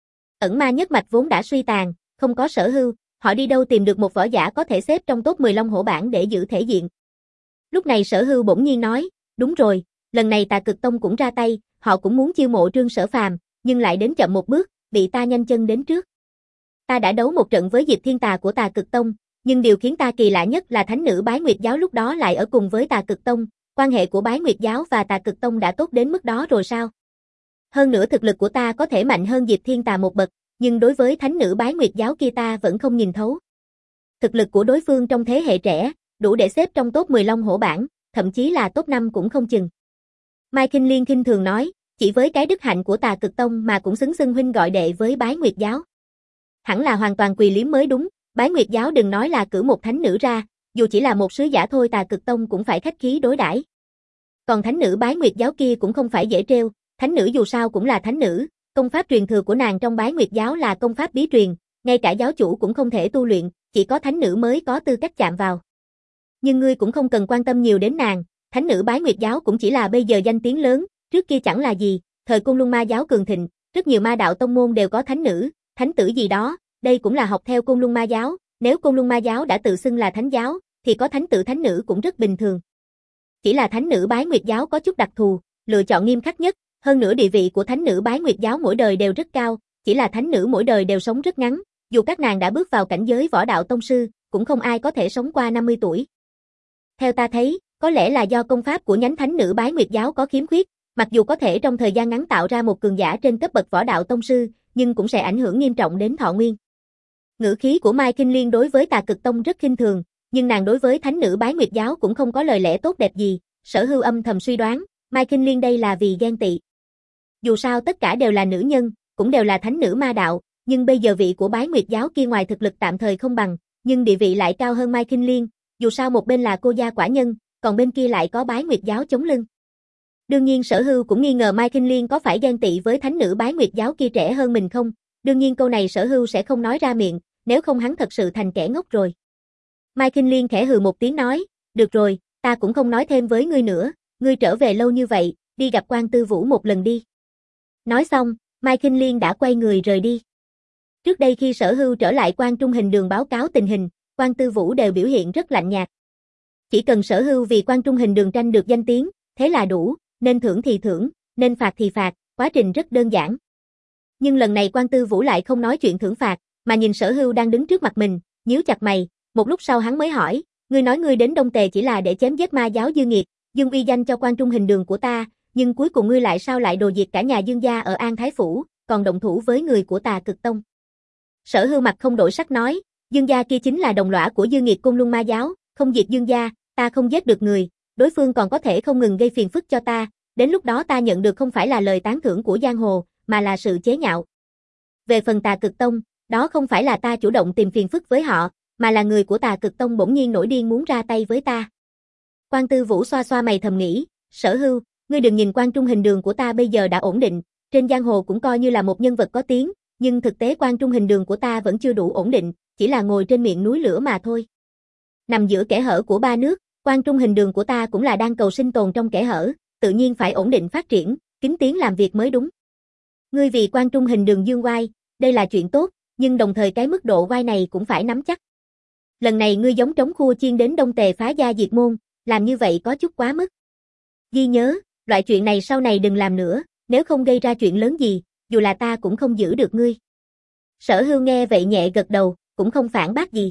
Speaker 1: Ẩn ma nhất mạch vốn đã suy tàn, không có Sở Hưu, họ đi đâu tìm được một võ giả có thể xếp trong top mười Long Hổ bảng để giữ thể diện. Lúc này Sở Hưu bỗng nhiên nói, đúng rồi, lần này Tà Cực Tông cũng ra tay, họ cũng muốn chiêu mộ Trương Sở Phàm, nhưng lại đến chậm một bước, bị ta nhanh chân đến trước. Ta đã đấu một trận với Diệp Thiên Tà của Tà Cực Tông, nhưng điều khiến ta kỳ lạ nhất là thánh nữ Bái Nguyệt giáo lúc đó lại ở cùng với Tà Cực Tông, quan hệ của Bái Nguyệt giáo và Tà Cực Tông đã tốt đến mức đó rồi sao? Hơn nữa thực lực của ta có thể mạnh hơn Diệp Thiên Tà một bậc, nhưng đối với thánh nữ Bái Nguyệt giáo kia ta vẫn không nhìn thấu. Thực lực của đối phương trong thế hệ trẻ, đủ để xếp trong top mười Long Hổ bảng, thậm chí là top năm cũng không chừng. Mai Kinh Liên khinh thường nói, chỉ với cái đức hạnh của Tà Cực Tông mà cũng xứng xưng huynh gọi đệ với Bái Nguyệt giáo. hẳn là hoàn toàn quỳ liếm mới đúng, Bái Nguyệt giáo đừng nói là cử một thánh nữ ra, dù chỉ là một sứ giả thôi Tà Cực Tông cũng phải khách khí đối đãi. Còn thánh nữ Bái Nguyệt giáo kia cũng không phải dễ trêu, thánh nữ dù sao cũng là thánh nữ, công pháp truyền thừa của nàng trong Bái Nguyệt giáo là công pháp bí truyền, ngay cả giáo chủ cũng không thể tu luyện, chỉ có thánh nữ mới có tư cách chạm vào. Nhưng ngươi cũng không cần quan tâm nhiều đến nàng, thánh nữ Bái Nguyệt giáo cũng chỉ là bây giờ danh tiếng lớn, trước kia chẳng là gì, thời Côn Luân Ma giáo cường thịnh, rất nhiều ma đạo tông môn đều có thánh nữ, thánh tử gì đó, đây cũng là học theo Côn Luân Ma giáo, nếu Côn Luân Ma giáo đã tự xưng là thánh giáo, thì có thánh tử thánh nữ cũng rất bình thường. Chỉ là thánh nữ Bái Nguyệt giáo có chút đặc thù, lựa chọn nghiêm khắc nhất, hơn nữa địa vị của thánh nữ Bái Nguyệt giáo mỗi đời đều rất cao, chỉ là thánh nữ mỗi đời đều sống rất ngắn, dù các nàng đã bước vào cảnh giới võ đạo tông sư, cũng không ai có thể sống qua năm mươi tuổi. Theo ta thấy, có lẽ là do công pháp của nhánh thánh nữ Bái Nguyệt giáo có khiếm khuyết, mặc dù có thể trong thời gian ngắn tạo ra một cường giả trên cấp bậc võ đạo tông sư, nhưng cũng sẽ ảnh hưởng nghiêm trọng đến thọ nguyên. Ngữ khí của Mai Kinh Liên đối với Tà Cực Tông rất khinh thường, nhưng nàng đối với thánh nữ Bái Nguyệt giáo cũng không có lời lẽ tốt đẹp gì, Sở Hưu âm thầm suy đoán, Mai Kinh Liên đây là vì ghen tị. Dù sao tất cả đều là nữ nhân, cũng đều là thánh nữ ma đạo, nhưng bây giờ vị của Bái Nguyệt giáo kia ngoài thực lực tạm thời không bằng, nhưng địa vị lại cao hơn Mai Kinh Liên, dù sao một bên là cô gia quả nhân, còn bên kia lại có Bái Nguyệt giáo chống lưng. Đương nhiên Sở Hưu cũng nghi ngờ Mai Kinh Liên có phải ghen tị với thánh nữ Bái Nguyệt giáo kia trẻ hơn mình không, đương nhiên câu này Sở Hưu sẽ không nói ra miệng, nếu không hắn thật sự thành kẻ ngốc rồi. Mai Kinh Liên khẽ hừ một tiếng nói, được rồi, ta cũng không nói thêm với ngươi nữa, ngươi trở về lâu như vậy, đi gặp Quan Tư Vũ một lần đi. Nói xong, Mai Kinh Liên đã quay người rời đi. Trước đây khi Sở Hưu trở lại Quan Trung Hình Đường báo cáo tình hình, Quan Tư Vũ đều biểu hiện rất lạnh nhạt. Chỉ cần Sở Hưu vì Quan Trung Hình Đường tranh được danh tiếng, thế là đủ, nên thưởng thì thưởng, nên phạt thì phạt, quá trình rất đơn giản. Nhưng lần này Quan Tư Vũ lại không nói chuyện thưởng phạt, mà nhìn Sở Hưu đang đứng trước mặt mình, nhíu chặt mày, một lúc sau hắn mới hỏi, ngươi nói ngươi đến Đông Tề chỉ là để chém giết ma giáo Dương Nghiệt, dương uy danh cho Quan Trung Hình Đường của ta, nhưng cuối cùng ngươi lại sao lại đồ diệt cả nhà Dương gia ở An Thái Phủ, còn động thủ với người của Tà Cực Tông. Sở Hưu mặt không đổi sắc nói, Dương gia kia chính là đồng lõa của Dương Nghiệt Côn Luân Ma giáo, không diệt Dương gia, ta không giết được người, đối phương còn có thể không ngừng gây phiền phức cho ta, đến lúc đó ta nhận được không phải là lời tán thưởng của giang hồ, mà là sự chế nhạo. Về phần Tà Cực Tông, đó không phải là ta chủ động tìm phiền phức với họ, mà là người của Tà Cực Tông bỗng nhiên nổi điên muốn ra tay với ta. Quan Tư Vũ xoa xoa mày thầm nghĩ, Sở Hưu, ngươi đừng nhìn Quan Trung Hình Đường của ta bây giờ đã ổn định, trên giang hồ cũng coi như là một nhân vật có tiếng, nhưng thực tế Quan Trung Hình Đường của ta vẫn chưa đủ ổn định, chỉ là ngồi trên miệng núi lửa mà thôi. Nằm giữa kẽ hở của ba nước, Quan Trung Hình Đường của ta cũng là đang cầu sinh tồn trong kẽ hở, tự nhiên phải ổn định phát triển, kính tiến làm việc mới đúng. Ngươi vì Quan Trung Hình Đường dương oai, đây là chuyện tốt, nhưng đồng thời cái mức độ oai này cũng phải nắm chắc. Lần này ngươi giống trống khua chiên đến Đông Tề phá gia diệt môn, làm như vậy có chút quá mức. Ghi nhớ, loại chuyện này sau này đừng làm nữa, nếu không gây ra chuyện lớn gì, dù là ta cũng không giữ được ngươi. Sở Hưu nghe vậy nhẹ gật đầu, cũng không phản bác gì.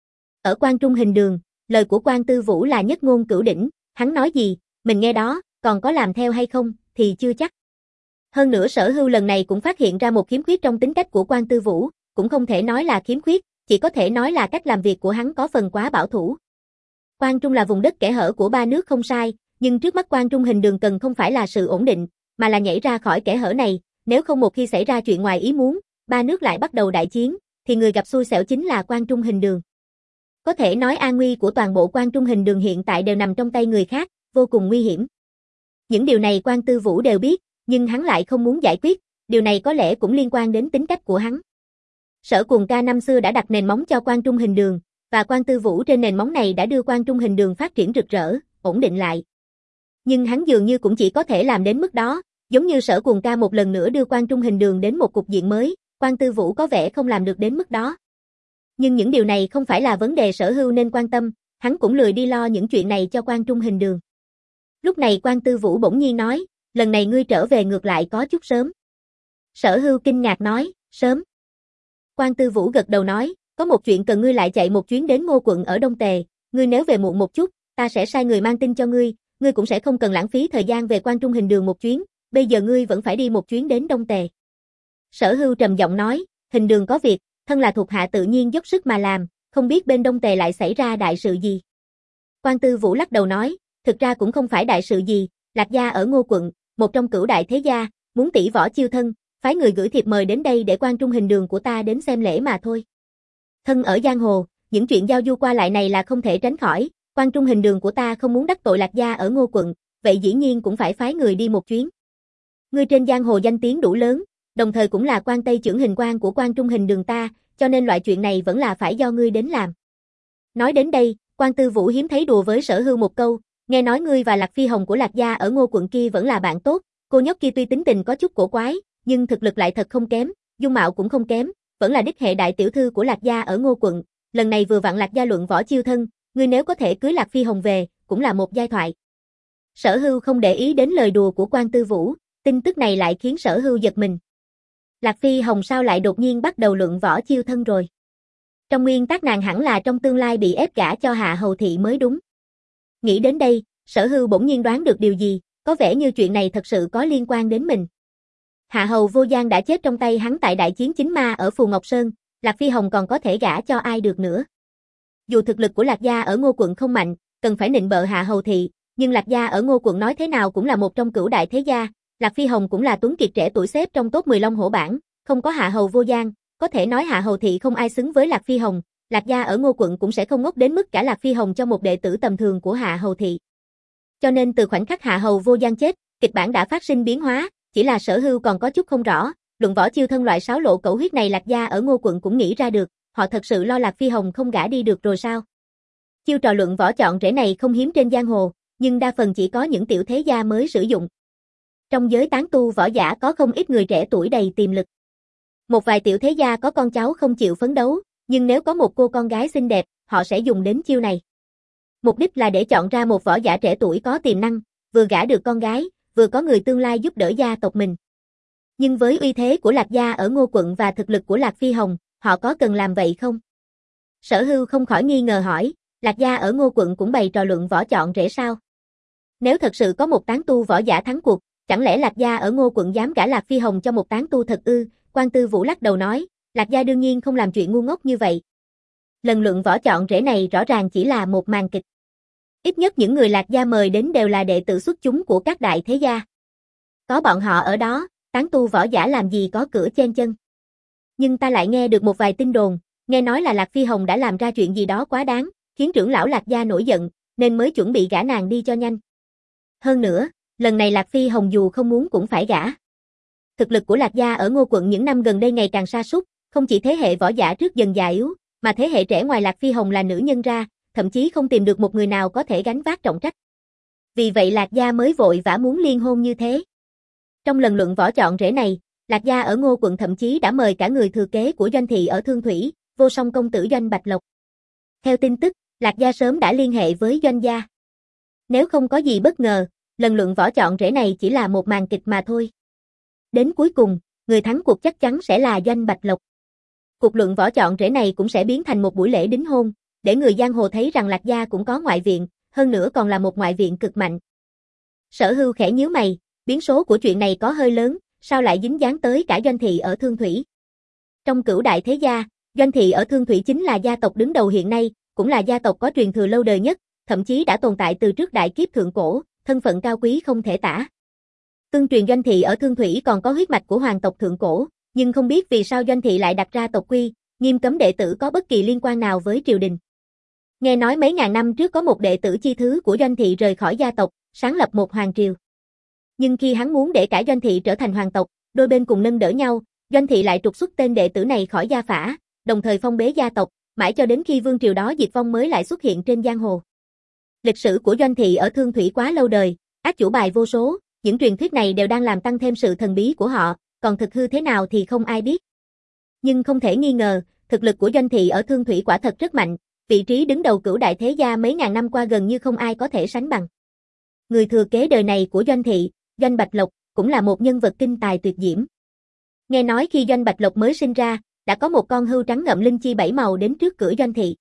Speaker 1: Ở Quan Trung Hình Đường, lời của Quan Tư Vũ là nhất ngôn cửu đỉnh, hắn nói gì, mình nghe đó, còn có làm theo hay không, thì chưa chắc. Hơn nữa Sở Hưu lần này cũng phát hiện ra một khiếm khuyết trong tính cách của Quan Tư Vũ, cũng không thể nói là khiếm khuyết, chỉ có thể nói là cách làm việc của hắn có phần quá bảo thủ. Quan Trung là vùng đất kẽ hở của ba nước không sai, nhưng trước mắt Quan Trung Hình Đường cần không phải là sự ổn định, mà là nhảy ra khỏi kẽ hở này, nếu không một khi xảy ra chuyện ngoài ý muốn, ba nước lại bắt đầu đại chiến, thì người gặp xui xẻo chính là Quan Trung Hình Đường. Có thể nói an nguy của toàn bộ Quan Trung Hình Đường hiện tại đều nằm trong tay người khác, vô cùng nguy hiểm. Những điều này Quan Tư Vũ đều biết, nhưng hắn lại không muốn giải quyết, điều này có lẽ cũng liên quan đến tính cách của hắn. Sở Cuồng Ca năm xưa đã đặt nền móng cho Quan Trung Hình Đường, và Quan Tư Vũ trên nền móng này đã đưa Quan Trung Hình Đường phát triển rực rỡ, ổn định lại. Nhưng hắn dường như cũng chỉ có thể làm đến mức đó, giống như Sở Cuồng Ca một lần nữa đưa Quan Trung Hình Đường đến một cục diện mới, Quan Tư Vũ có vẻ không làm được đến mức đó. Nhưng những điều này không phải là vấn đề Sở Hưu nên quan tâm, hắn cũng lười đi lo những chuyện này cho Quan Trung Hình Đường. Lúc này Quan Tư Vũ bỗng nhiên nói, lần này ngươi trở về ngược lại có chút sớm. Sở Hưu kinh ngạc nói, sớm. Quan Tư Vũ gật đầu nói, có một chuyện cần ngươi lại chạy một chuyến đến Ngô quận ở Đông Tề, ngươi nếu về muộn một chút, ta sẽ sai người mang tin cho ngươi, ngươi cũng sẽ không cần lãng phí thời gian về Quan Trung Hình Đường một chuyến, bây giờ ngươi vẫn phải đi một chuyến đến Đông Tề. Sở Hưu trầm giọng nói, Hình Đường có việc, thân là thuộc hạ tự nhiên dốc sức mà làm, không biết bên Đông Tề lại xảy ra đại sự gì. Quan Tư Vũ lắc đầu nói, thực ra cũng không phải đại sự gì, Lạc gia ở Ngô quận, một trong cửu đại thế gia, muốn tỷ võ chiêu thân, phái người gửi thiệp mời đến đây để Quan Trung Hình Đường của ta đến xem lễ mà thôi. Thân ở giang hồ, những chuyện giao du qua lại này là không thể tránh khỏi, Quan Trung Hình Đường của ta không muốn đắc tội Lạc gia ở Ngô quận, vậy dĩ nhiên cũng phải phái người đi một chuyến. Ngươi trên giang hồ danh tiếng đủ lớn, đồng thời cũng là quan Tây Chưởng Hình quan của Quan Trung Hình Đường ta, cho nên loại chuyện này vẫn là phải do ngươi đến làm. Nói đến đây, Quan Tư Vũ hiếm thấy đùa với Sở Hưu một câu, nghe nói ngươi và Lạc Phi Hồng của Lạc gia ở Ngô quận kia vẫn là bạn tốt, cô nhóc kia tuy tính tình có chút cổ quái, nhưng thực lực lại thật không kém, dung mạo cũng không kém, vẫn là đích hệ đại tiểu thư của Lạc gia ở Ngô quận, lần này vừa vặn Lạc gia luận võ chiêu thân, ngươi nếu có thể cưới Lạc Phi Hồng về, cũng là một giai thoại. Sở Hưu không để ý đến lời đùa của Quan Tư Vũ, tin tức này lại khiến Sở Hưu giật mình. Lạc Phi Hồng sao lại đột nhiên bắt đầu luận võ chiêu thân rồi? Trong nguyên tắc nàng hẳn là trong tương lai bị ép gả cho Hạ Hầu Thị mới đúng. Nghĩ đến đây, Sở Hưu bỗng nhiên đoán được điều gì, có vẻ như chuyện này thật sự có liên quan đến mình. Hạ Hầu Vô Giang đã chết trong tay hắn tại đại chiến Chính Ma ở Phù Ngọc Sơn, Lạc Phi Hồng còn có thể gả cho ai được nữa. Dù thực lực của Lạc gia ở Ngô quận không mạnh, cần phải nịnh bợ Hạ Hầu Thị, nhưng Lạc gia ở Ngô quận nói thế nào cũng là một trong cửu đại thế gia, Lạc Phi Hồng cũng là tuấn kiệt trẻ tuổi xếp trong top mười Long Hổ bảng, không có Hạ Hầu Vô Giang, có thể nói Hạ Hầu Thị không ai xứng với Lạc Phi Hồng, Lạc gia ở Ngô quận cũng sẽ không ngốc đến mức cả Lạc Phi Hồng cho một đệ tử tầm thường của Hạ Hầu Thị. Cho nên từ khoảnh khắc Hạ Hầu Vô Giang chết, kịch bản đã phát sinh biến hóa, chỉ là Sở Hưu còn có chút không rõ, luận võ chiêu thân loại sáo lộ cẩu huyết này Lạc gia ở Ngô quận cũng nghĩ ra được, họ thật sự lo Lạc Phi Hồng không gả đi được rồi sao? Chiêu trò luận võ chọn rể này không hiếm trên giang hồ, nhưng đa phần chỉ có những tiểu thế gia mới sử dụng. Trong giới tán tu võ giả có không ít người trẻ tuổi đầy tiềm lực. Một vài tiểu thế gia có con cháu không chịu phấn đấu, nhưng nếu có một cô con gái xinh đẹp, họ sẽ dùng đến chiêu này. Mục đích là để chọn ra một võ giả trẻ tuổi có tiềm năng, vừa gả được con gái, vừa có người tương lai giúp đỡ gia tộc mình. Nhưng với uy thế của Lạc gia ở Ngô quận và thực lực của Lạc Phi Hồng, họ có cần làm vậy không? Sở Hưu không khỏi nghi ngờ hỏi, Lạc gia ở Ngô quận cũng bày trò luận võ chọn rể sao? Nếu thật sự có một tán tu võ giả thắng cuộc, chẳng lẽ Lạc gia ở Ngô quận dám gả Lạc Phi Hồng cho một tán tu thật ư? Quan Tư Vũ lắc đầu nói, Lạc gia đương nhiên không làm chuyện ngu ngốc như vậy. Lần luận võ chọn rể này rõ ràng chỉ là một màn kịch. Ít nhất những người Lạc gia mời đến đều là đệ tử xuất chúng của các đại thế gia. Có bọn họ ở đó, tán tu võ giả làm gì có cửa chen chân. Nhưng ta lại nghe được một vài tin đồn, nghe nói là Lạc Phi Hồng đã làm ra chuyện gì đó quá đáng, khiến trưởng lão Lạc gia nổi giận, nên mới chuẩn bị gả nàng đi cho nhanh. Hơn nữa, lần này Lạc Phi Hồng dù không muốn cũng phải gả. Thực lực của Lạc gia ở Ngô quận những năm gần đây ngày càng sa sút, không chỉ thế hệ võ giả trước dần già yếu, mà thế hệ trẻ ngoài Lạc Phi Hồng là nữ nhân ra, thậm chí không tìm được một người nào có thể gánh vác trọng trách. Vì vậy Lạc gia mới vội vã muốn liên hôn như thế. Trong lần luận võ chọn rể này, Lạc gia ở Ngô quận thậm chí đã mời cả người thừa kế của Doanh thị ở Thương Thủy, Vô Song công tử Doanh Bạch Lộc. Theo tin tức, Lạc gia sớm đã liên hệ với Doanh gia. Nếu không có gì bất ngờ, lần luận võ chọn rể này chỉ là một màn kịch mà thôi. Đến cuối cùng, người thắng cuộc chắc chắn sẽ là Doanh Bạch Lộc. Cuộc luận võ chọn rể này cũng sẽ biến thành một buổi lễ đính hôn, để người giang hồ thấy rằng Lạc gia cũng có ngoại viện, hơn nữa còn là một ngoại viện cực mạnh. Sở Hưu khẽ nhíu mày, biến số của chuyện này có hơi lớn, sao lại dính dáng tới cả Doanh thị ở Thương Thủy. Trong cửu đại thế gia, Doanh thị ở Thương Thủy chính là gia tộc đứng đầu hiện nay, cũng là gia tộc có truyền thừa lâu đời nhất, thậm chí đã tồn tại từ trước đại kiếp thượng cổ, thân phận cao quý không thể tả. Tương truyền Doanh thị ở Thương Thủy còn có huyết mạch của hoàng tộc thượng cổ, nhưng không biết vì sao Doanh thị lại đặt ra tộc quy, nghiêm cấm đệ tử có bất kỳ liên quan nào với triều đình. Nghe nói mấy ngàn năm trước có một đệ tử chi thứ của Doanh thị rời khỏi gia tộc, sáng lập một hoàng triều. Nhưng khi hắn muốn để cả Doanh thị trở thành hoàng tộc, đôi bên cùng nâng đỡ nhau, Doanh thị lại trục xuất tên đệ tử này khỏi gia phả, đồng thời phong bế gia tộc, mãi cho đến khi vương triều đó diệt vong mới lại xuất hiện trên giang hồ. Lịch sử của Doanh thị ở Thương Thủy quá lâu đời, ác chủ bài vô số, những truyền thuyết này đều đang làm tăng thêm sự thần bí của họ, còn thực hư thế nào thì không ai biết. Nhưng không thể nghi ngờ, thực lực của Doanh thị ở Thương Thủy quả thật rất mạnh, vị trí đứng đầu cửu đại thế gia mấy ngàn năm qua gần như không ai có thể sánh bằng. Người thừa kế đời này của Doanh thị, Doanh Bạch Lộc, cũng là một nhân vật kinh tài tuyệt diễm. Nghe nói khi Doanh Bạch Lộc mới sinh ra, đã có một con hươu trắng ngậm linh chi bảy màu đến trước cửa Doanh thị.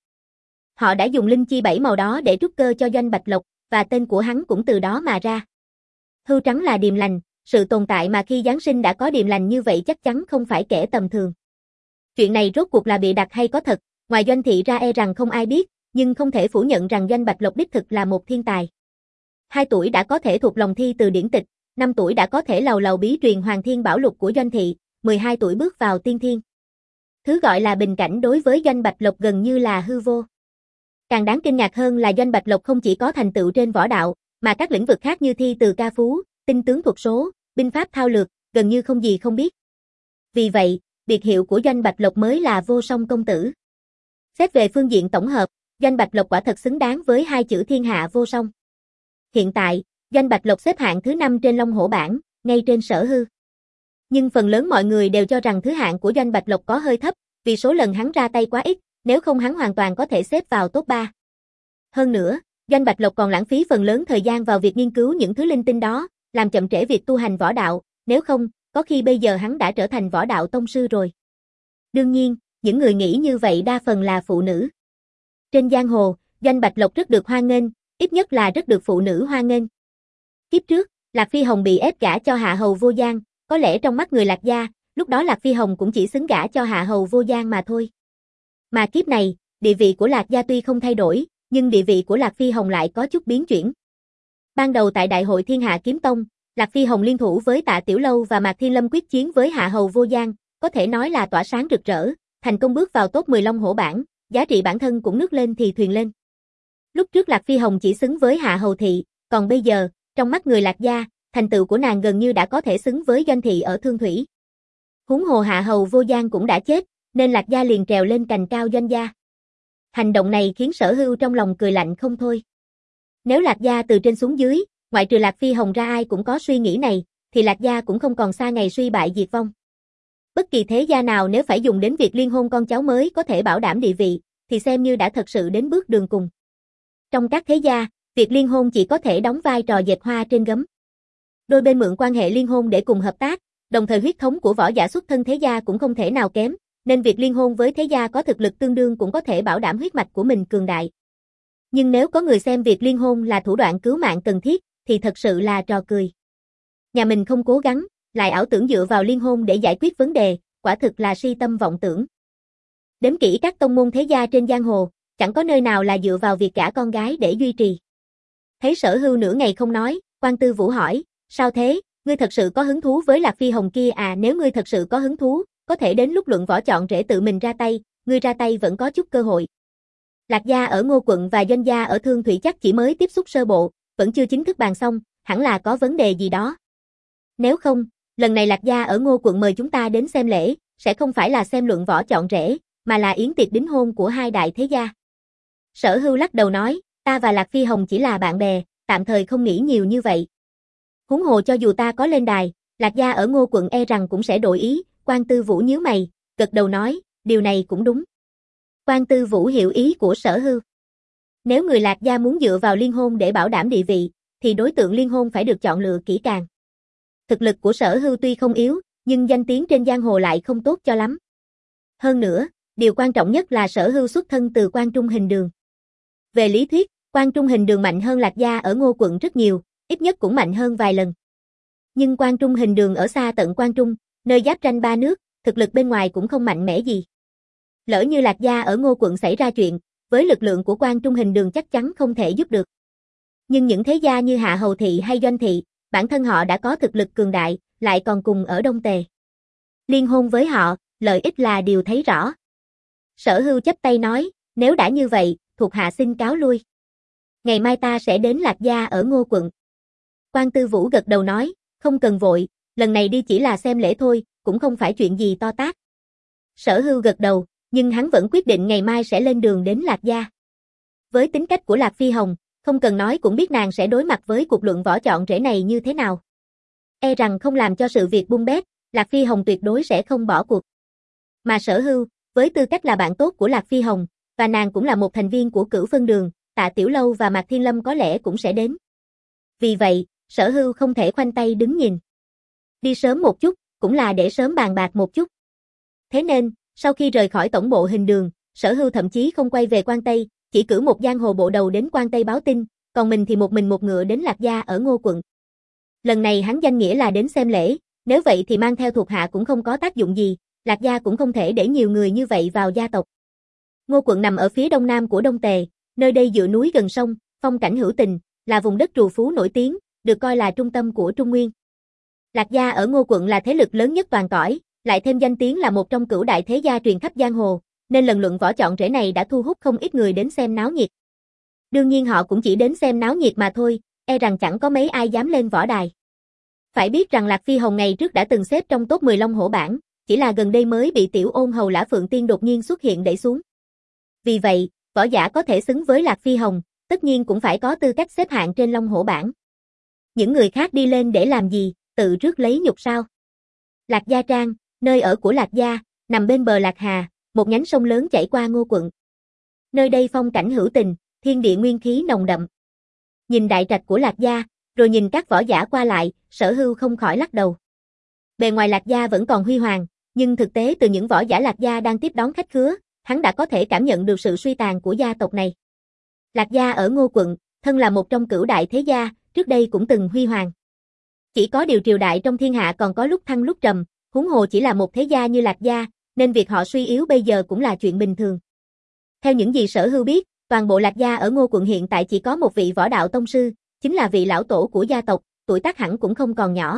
Speaker 1: Họ đã dùng linh chi bảy màu đó để trút cơ cho Doanh Bạch Lộc, và tên của hắn cũng từ đó mà ra. Hươu trắng là điềm lành, sự tồn tại mà khi Giáng sinh đã có điềm lành như vậy chắc chắn không phải kẻ tầm thường. Chuyện này rốt cuộc là bịa đặt hay có thật, ngoài Doanh thị ra e rằng không ai biết, nhưng không thể phủ nhận rằng Doanh Bạch Lộc đích thực là một thiên tài. Hai tuổi đã có thể thuộc lòng thi từ điển tịch, năm tuổi đã có thể lầu lầu bí truyền Hoàng Thiên Bảo Lục của Doanh thị, mười hai tuổi bước vào tiên thiên. Thứ gọi là bình cảnh đối với Doanh Bạch Lộc gần như là hư vô. Càng đáng kinh ngạc hơn là Doanh Bạch Lộc không chỉ có thành tựu trên võ đạo, mà các lĩnh vực khác như thi từ ca phú, tinh tướng thuật số, binh pháp thao lược, gần như không gì không biết. Vì vậy, biệt hiệu của Doanh Bạch Lộc mới là Vô Song Công Tử. Xét về phương diện tổng hợp, Doanh Bạch Lộc quả thật xứng đáng với hai chữ thiên hạ vô song. Hiện tại, Doanh Bạch Lộc xếp hạng thứ năm trên Long Hổ bảng, ngay trên Sở Hư. Nhưng phần lớn mọi người đều cho rằng thứ hạng của Doanh Bạch Lộc có hơi thấp, vì số lần hắn ra tay quá ít, nếu không hắn hoàn toàn có thể xếp vào top ba. Hơn nữa, Doanh Bạch Lộc còn lãng phí phần lớn thời gian vào việc nghiên cứu những thứ linh tinh đó, làm chậm trễ việc tu hành võ đạo, nếu không, có khi bây giờ hắn đã trở thành võ đạo tông sư rồi. Đương nhiên, những người nghĩ như vậy đa phần là phụ nữ. Trên giang hồ, Doanh Bạch Lộc rất được hoan nghênh, ít nhất là rất được phụ nữ hoan nghênh. Kiếp trước, Lạc Phi Hồng bị ép gả cho Hạ Hầu Vô Giang, có lẽ trong mắt người Lạc gia, lúc đó Lạc Phi Hồng cũng chỉ xứng gả cho Hạ Hầu Vô Giang mà thôi. Mà kiếp này, địa vị của Lạc gia tuy không thay đổi, nhưng địa vị của Lạc Phi Hồng lại có chút biến chuyển. Ban đầu tại Đại hội Thiên Hạ Kiếm Tông, Lạc Phi Hồng liên thủ với Tạ Tiểu Lâu và Mạc Thiên Lâm quyết chiến với Hạ Hầu Vô Giang, có thể nói là tỏa sáng rực rỡ, thành công bước vào top mười Long Hổ bảng, giá trị bản thân cũng nước lên thì thuyền lên. Lúc trước Lạc Phi Hồng chỉ xứng với Hạ Hầu thị, còn bây giờ, trong mắt người Lạc gia, thành tựu của nàng gần như đã có thể xứng với Doanh thị ở Thương Thủy. Huống hồ Hạ Hầu Vô Giang cũng đã chết, nên Lạc gia liền trèo lên cành cao Doanh gia. Hành động này khiến Sở Hưu trong lòng cười lạnh không thôi. Nếu Lạc gia từ trên xuống dưới, ngoại trừ Lạc Phi Hồng ra ai cũng có suy nghĩ này, thì Lạc gia cũng không còn xa ngày suy bại diệt vong. Bất kỳ thế gia nào nếu phải dùng đến việc liên hôn con cháu mới có thể bảo đảm địa vị, thì xem như đã thật sự đến bước đường cùng. Trong các thế gia, việc liên hôn chỉ có thể đóng vai trò dệt hoa trên gấm. Đôi bên mượn quan hệ liên hôn để cùng hợp tác, đồng thời huyết thống của võ giả xuất thân thế gia cũng không thể nào kém, nên việc liên hôn với thế gia có thực lực tương đương cũng có thể bảo đảm huyết mạch của mình cường đại. Nhưng nếu có người xem việc liên hôn là thủ đoạn cứu mạng cần thiết, thì thật sự là trò cười. Nhà mình không cố gắng, lại ảo tưởng dựa vào liên hôn để giải quyết vấn đề, quả thực là si tâm vọng tưởng. Đếm kỹ các tông môn thế gia trên giang hồ, chẳng có nơi nào là dựa vào việc gả con gái để duy trì. Thấy Sở Hưu nửa ngày không nói, Quan Tư Vũ hỏi, sao thế, ngươi thật sự có hứng thú với Lạc Phi Hồng kia à? Nếu ngươi thật sự có hứng thú, có thể đến lúc luận võ chọn rể tự mình ra tay, ngươi ra tay vẫn có chút cơ hội. Lạc gia ở Ngô quận và Doanh gia ở Thương Thủy chắc chỉ mới tiếp xúc sơ bộ, vẫn chưa chính thức bàn xong, hẳn là có vấn đề gì đó. Nếu không, lần này Lạc gia ở Ngô quận mời chúng ta đến xem lễ, sẽ không phải là xem luận võ chọn rể, mà là yến tiệc đính hôn của hai đại thế gia. Sở Hưu lắc đầu nói, ta và Lạc Phi Hồng chỉ là bạn bè, tạm thời không nghĩ nhiều như vậy. Huống hồ cho dù ta có lên đài, Lạc gia ở Ngô quận e rằng cũng sẽ đổi ý. Quan Tư Vũ nhíu mày, gật đầu nói, điều này cũng đúng. Quan Tư Vũ hiểu ý của Sở Hưu. Nếu người Lạc gia muốn dựa vào liên hôn để bảo đảm địa vị, thì đối tượng liên hôn phải được chọn lựa kỹ càng. Thực lực của Sở Hưu tuy không yếu, nhưng danh tiếng trên giang hồ lại không tốt cho lắm. Hơn nữa, điều quan trọng nhất là Sở Hưu xuất thân từ Quan Trung Hình Đường. Về lý thuyết, Quan Trung Hình Đường mạnh hơn Lạc gia ở Ngô quận rất nhiều, ít nhất cũng mạnh hơn vài lần. Nhưng Quan Trung Hình Đường ở xa tận Quan Trung, nơi giáp ranh ba nước, thực lực bên ngoài cũng không mạnh mẽ gì. Lỡ như Lạc gia ở Ngô quận xảy ra chuyện, với lực lượng của Quan Trung Hình Đường chắc chắn không thể giúp được. Nhưng những thế gia như Hạ Hầu thị hay Doanh thị, bản thân họ đã có thực lực cường đại, lại còn cùng ở Đông Tề. Liên hôn với họ, lợi ích là điều thấy rõ. Sở Hưu chắp tay nói, nếu đã như vậy, thuộc hạ xin cáo lui. Ngày mai ta sẽ đến Lạc gia ở Ngô quận. Quan Tư Vũ gật đầu nói, không cần vội, lần này đi chỉ là xem lễ thôi, cũng không phải chuyện gì to tát. Sở Hưu gật đầu, nhưng hắn vẫn quyết định ngày mai sẽ lên đường đến Lạc gia. Với tính cách của Lạc Phi Hồng, không cần nói cũng biết nàng sẽ đối mặt với cuộc luận võ chọn rể này như thế nào. E rằng không làm cho sự việc bung bét, Lạc Phi Hồng tuyệt đối sẽ không bỏ cuộc. Mà Sở Hưu, với tư cách là bạn tốt của Lạc Phi Hồng, và nàng cũng là một thành viên của Cửu Phân Đường, Tạ Tiểu Lâu và Mạc Thiên Lâm có lẽ cũng sẽ đến. Vì vậy, Sở Hưu không thể khoanh tay đứng nhìn. Đi sớm một chút, cũng là để sớm bàn bạc một chút. Thế nên, sau khi rời khỏi tổng bộ Hình Đường, Sở Hưu thậm chí không quay về Quan Tây, chỉ cử một giang hồ bộ đầu đến Quan Tây báo tin, còn mình thì một mình một ngựa đến Lạc gia ở Ngô quận. Lần này hắn danh nghĩa là đến xem lễ, nếu vậy thì mang theo thuộc hạ cũng không có tác dụng gì, Lạc gia cũng không thể để nhiều người như vậy vào gia tộc. Ngô quận nằm ở phía đông nam của Đông Tề, nơi đây dựa núi gần sông, phong cảnh hữu tình, là vùng đất trù phú nổi tiếng, được coi là trung tâm của Trung Nguyên. Lạc gia ở Ngô quận là thế lực lớn nhất toàn cõi, Lại thêm danh tiếng là một trong cửu đại thế gia truyền khắp giang hồ, nên lần luận võ chọn rể này đã thu hút không ít người đến xem náo nhiệt. Đương nhiên họ cũng chỉ đến xem náo nhiệt mà thôi, e rằng chẳng có mấy ai dám lên võ đài. Phải biết rằng Lạc Phi Hồng ngày trước đã từng xếp trong top mười Long Hổ bảng, chỉ là gần đây mới bị tiểu ôn hầu Lã Phượng Tiên đột nhiên xuất hiện đẩy xuống. Vì vậy, võ giả có thể xứng với Lạc Phi Hồng, tất nhiên cũng phải có tư cách xếp hạng trên Long Hổ bảng. Những người khác đi lên để làm gì, tự rước lấy nhục sao? Lạc Gia Trang, nơi ở của Lạc Gia, nằm bên bờ Lạc Hà, một nhánh sông lớn chảy qua Ngô quận. Nơi đây phong cảnh hữu tình, thiên địa nguyên khí nồng đậm. Nhìn đại trạch của Lạc Gia, rồi nhìn các võ giả qua lại, Sở Hưu không khỏi lắc đầu. Bề ngoài Lạc Gia vẫn còn huy hoàng, nhưng thực tế từ những võ giả Lạc Gia đang tiếp đón khách khứa, hắn đã có thể cảm nhận được sự suy tàn của gia tộc này. Lạc Gia ở Ngô quận, thân là một trong cửu đại thế gia, trước đây cũng từng huy hoàng. Chỉ có điều triều đại trong thiên hạ còn có lúc thăng lúc trầm, huống hồ chỉ là một thế gia như Lạc Gia, nên việc họ suy yếu bây giờ cũng là chuyện bình thường. Theo những gì Sở Hưu biết, toàn bộ Lạc Gia ở Ngô quận hiện tại chỉ có một vị võ đạo tông sư, chính là vị lão tổ của gia tộc, tuổi tác hẳn cũng không còn nhỏ.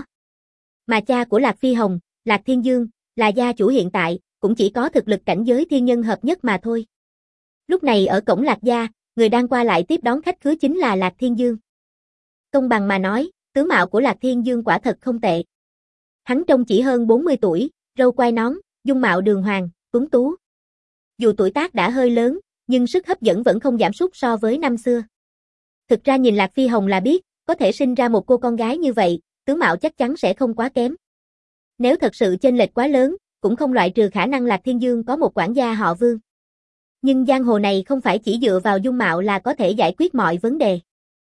Speaker 1: Mà cha của Lạc Phi Hồng, Lạc Thiên Dương, là gia chủ hiện tại, cũng chỉ có thực lực cảnh giới thiên nhân hợp nhất mà thôi. Lúc này ở cổng Lạc Gia, người đang qua lại tiếp đón khách khứa chính là Lạc Thiên Dương. Công bằng mà nói, tướng mạo của Lạc Thiên Dương quả thật không tệ. Hắn trông chỉ hơn bốn mươi tuổi, râu quai nón, dung mạo đường hoàng, tuấn tú. Dù tuổi tác đã hơi lớn, nhưng sức hấp dẫn vẫn không giảm sút so với năm xưa. Thực ra nhìn Lạc Phi Hồng là biết, có thể sinh ra một cô con gái như vậy, tướng mạo chắc chắn sẽ không quá kém. Nếu thật sự chênh lệch quá lớn, cũng không loại trừ khả năng Lạc Thiên Dương có một quản gia họ Vương. Nhưng giang hồ này không phải chỉ dựa vào dung mạo là có thể giải quyết mọi vấn đề.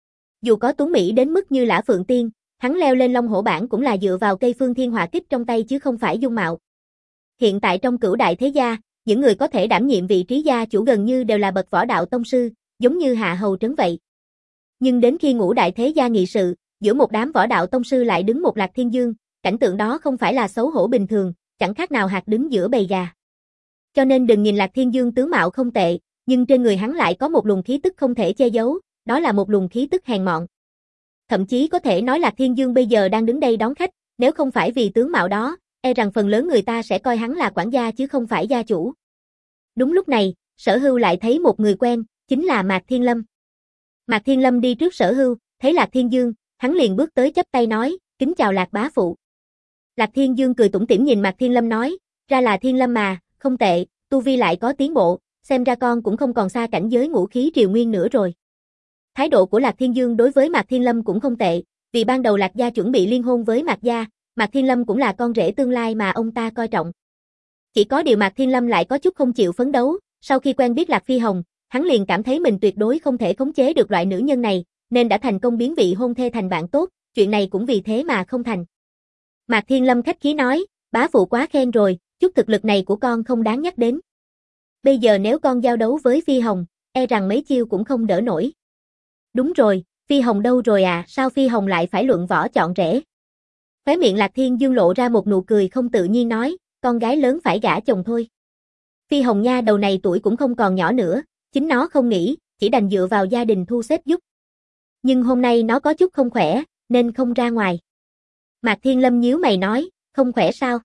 Speaker 1: Dù có tuấn mỹ đến mức như Lã Phượng Tiên, hắn leo lên Long Hổ bảng cũng là dựa vào cây Phương Thiên Hỏa Kích trong tay chứ không phải dung mạo. Hiện tại trong cửu đại thế gia, những người có thể đảm nhiệm vị trí gia chủ gần như đều là bậc võ đạo tông sư, giống như Hạ Hầu Trấn vậy. Nhưng đến khi ngũ đại thế gia nghị sự, giữa một đám võ đạo tông sư lại đứng một Lạc Thiên Dương, cảnh tượng đó không phải là xấu hổ bình thường, chẳng khác nào hạt đứng giữa bầy gà. Cho nên đừng nhìn Lạc Thiên Dương tướng mạo không tệ, nhưng trên người hắn lại có một luồng khí tức không thể che giấu, đó là một luồng khí tức hèn mọn. Thậm chí có thể nói Lạc Thiên Dương bây giờ đang đứng đây đón khách, nếu không phải vì tướng mạo đó, e rằng phần lớn người ta sẽ coi hắn là quản gia chứ không phải gia chủ. Đúng lúc này, Sở Hưu lại thấy một người quen, chính là Mạc Thiên Lâm. Mạc Thiên Lâm đi trước Sở Hưu, thấy Lạc Thiên Dương, hắn liền bước tới chắp tay nói, kính chào Lạc bá phụ. Lạc Thiên Dương cười tủm tỉm nhìn Mạc Thiên Lâm nói, ra là Thiên Lâm mà, không tệ, tu vi lại có tiến bộ, xem ra con cũng không còn xa cảnh giới ngũ khí triều nguyên nữa rồi. Thái độ của Lạc Thiên Dương đối với Mạc Thiên Lâm cũng không tệ, vì ban đầu Lạc gia chuẩn bị liên hôn với Mạc gia, Mạc Thiên Lâm cũng là con rể tương lai mà ông ta coi trọng. Chỉ có điều Mạc Thiên Lâm lại có chút không chịu phấn đấu, sau khi quen biết Lạc Phi Hồng, hắn liền cảm thấy mình tuyệt đối không thể khống chế được loại nữ nhân này, nên đã thành công biến vị hôn thê thành bạn tốt, chuyện này cũng vì thế mà không thành. Mạc Thiên Lâm khách khí nói, bá phụ quá khen rồi, chút thực lực này của con không đáng nhắc đến. Bây giờ nếu con giao đấu với Phi Hồng, e rằng mấy chiêu cũng không đỡ nổi. Đúng rồi, Phi Hồng đâu rồi à, sao Phi Hồng lại phải luận võ chọn rể? Khóe miệng Lạc Thiên Dương lộ ra một nụ cười không tự nhiên nói, con gái lớn phải gả chồng thôi. Phi Hồng nha đầu này tuổi cũng không còn nhỏ nữa, chính nó không nghĩ, chỉ đành dựa vào gia đình thu xếp giúp. Nhưng hôm nay nó có chút không khỏe, nên không ra ngoài. Mạc Thiên Lâm nhíu mày nói, không khỏe sao?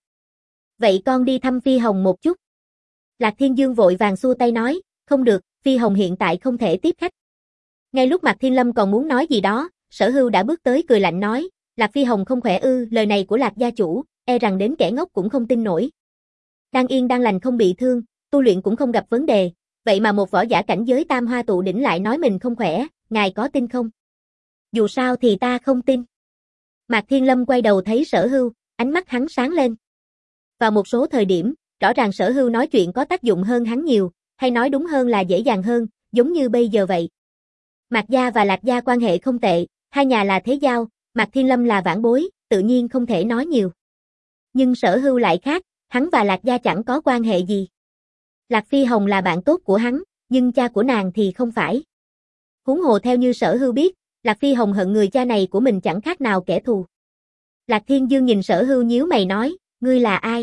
Speaker 1: Vậy con đi thăm Phi Hồng một chút. Lạc Thiên Dương vội vàng xua tay nói, không được, Phi Hồng hiện tại không thể tiếp khách. Ngay lúc Mạc Thiên Lâm còn muốn nói gì đó, Sở Hưu đã bước tới cười lạnh nói, Lạc Phi Hồng không khỏe ư, lời này của Lạc gia chủ, e rằng đến kẻ ngốc cũng không tin nổi. Đang yên đang lành không bị thương, tu luyện cũng không gặp vấn đề, vậy mà một võ giả cảnh giới tam hoa tụ đỉnh lại nói mình không khỏe, ngài có tin không? Dù sao thì ta không tin. Mạc Thiên Lâm quay đầu thấy Sở Hưu, ánh mắt hắn sáng lên. Vào một số thời điểm, rõ ràng Sở Hưu nói chuyện có tác dụng hơn hắn nhiều, hay nói đúng hơn là dễ dàng hơn, giống như bây giờ vậy. Mạc gia và Lạc gia quan hệ không tệ, hai nhà là thế giao, Mạc Thiên Lâm là vãn bối, tự nhiên không thể nói nhiều. Nhưng Sở Hưu lại khác, hắn và Lạc gia chẳng có quan hệ gì. Lạc Phi Hồng là bạn tốt của hắn, nhưng cha của nàng thì không phải. Huống hồ theo như Sở Hưu biết, Lạc Phi Hồng hận người cha này của mình chẳng khác nào kẻ thù. Lạc Thiên Dương nhìn Sở Hưu nhíu mày nói, ngươi là ai?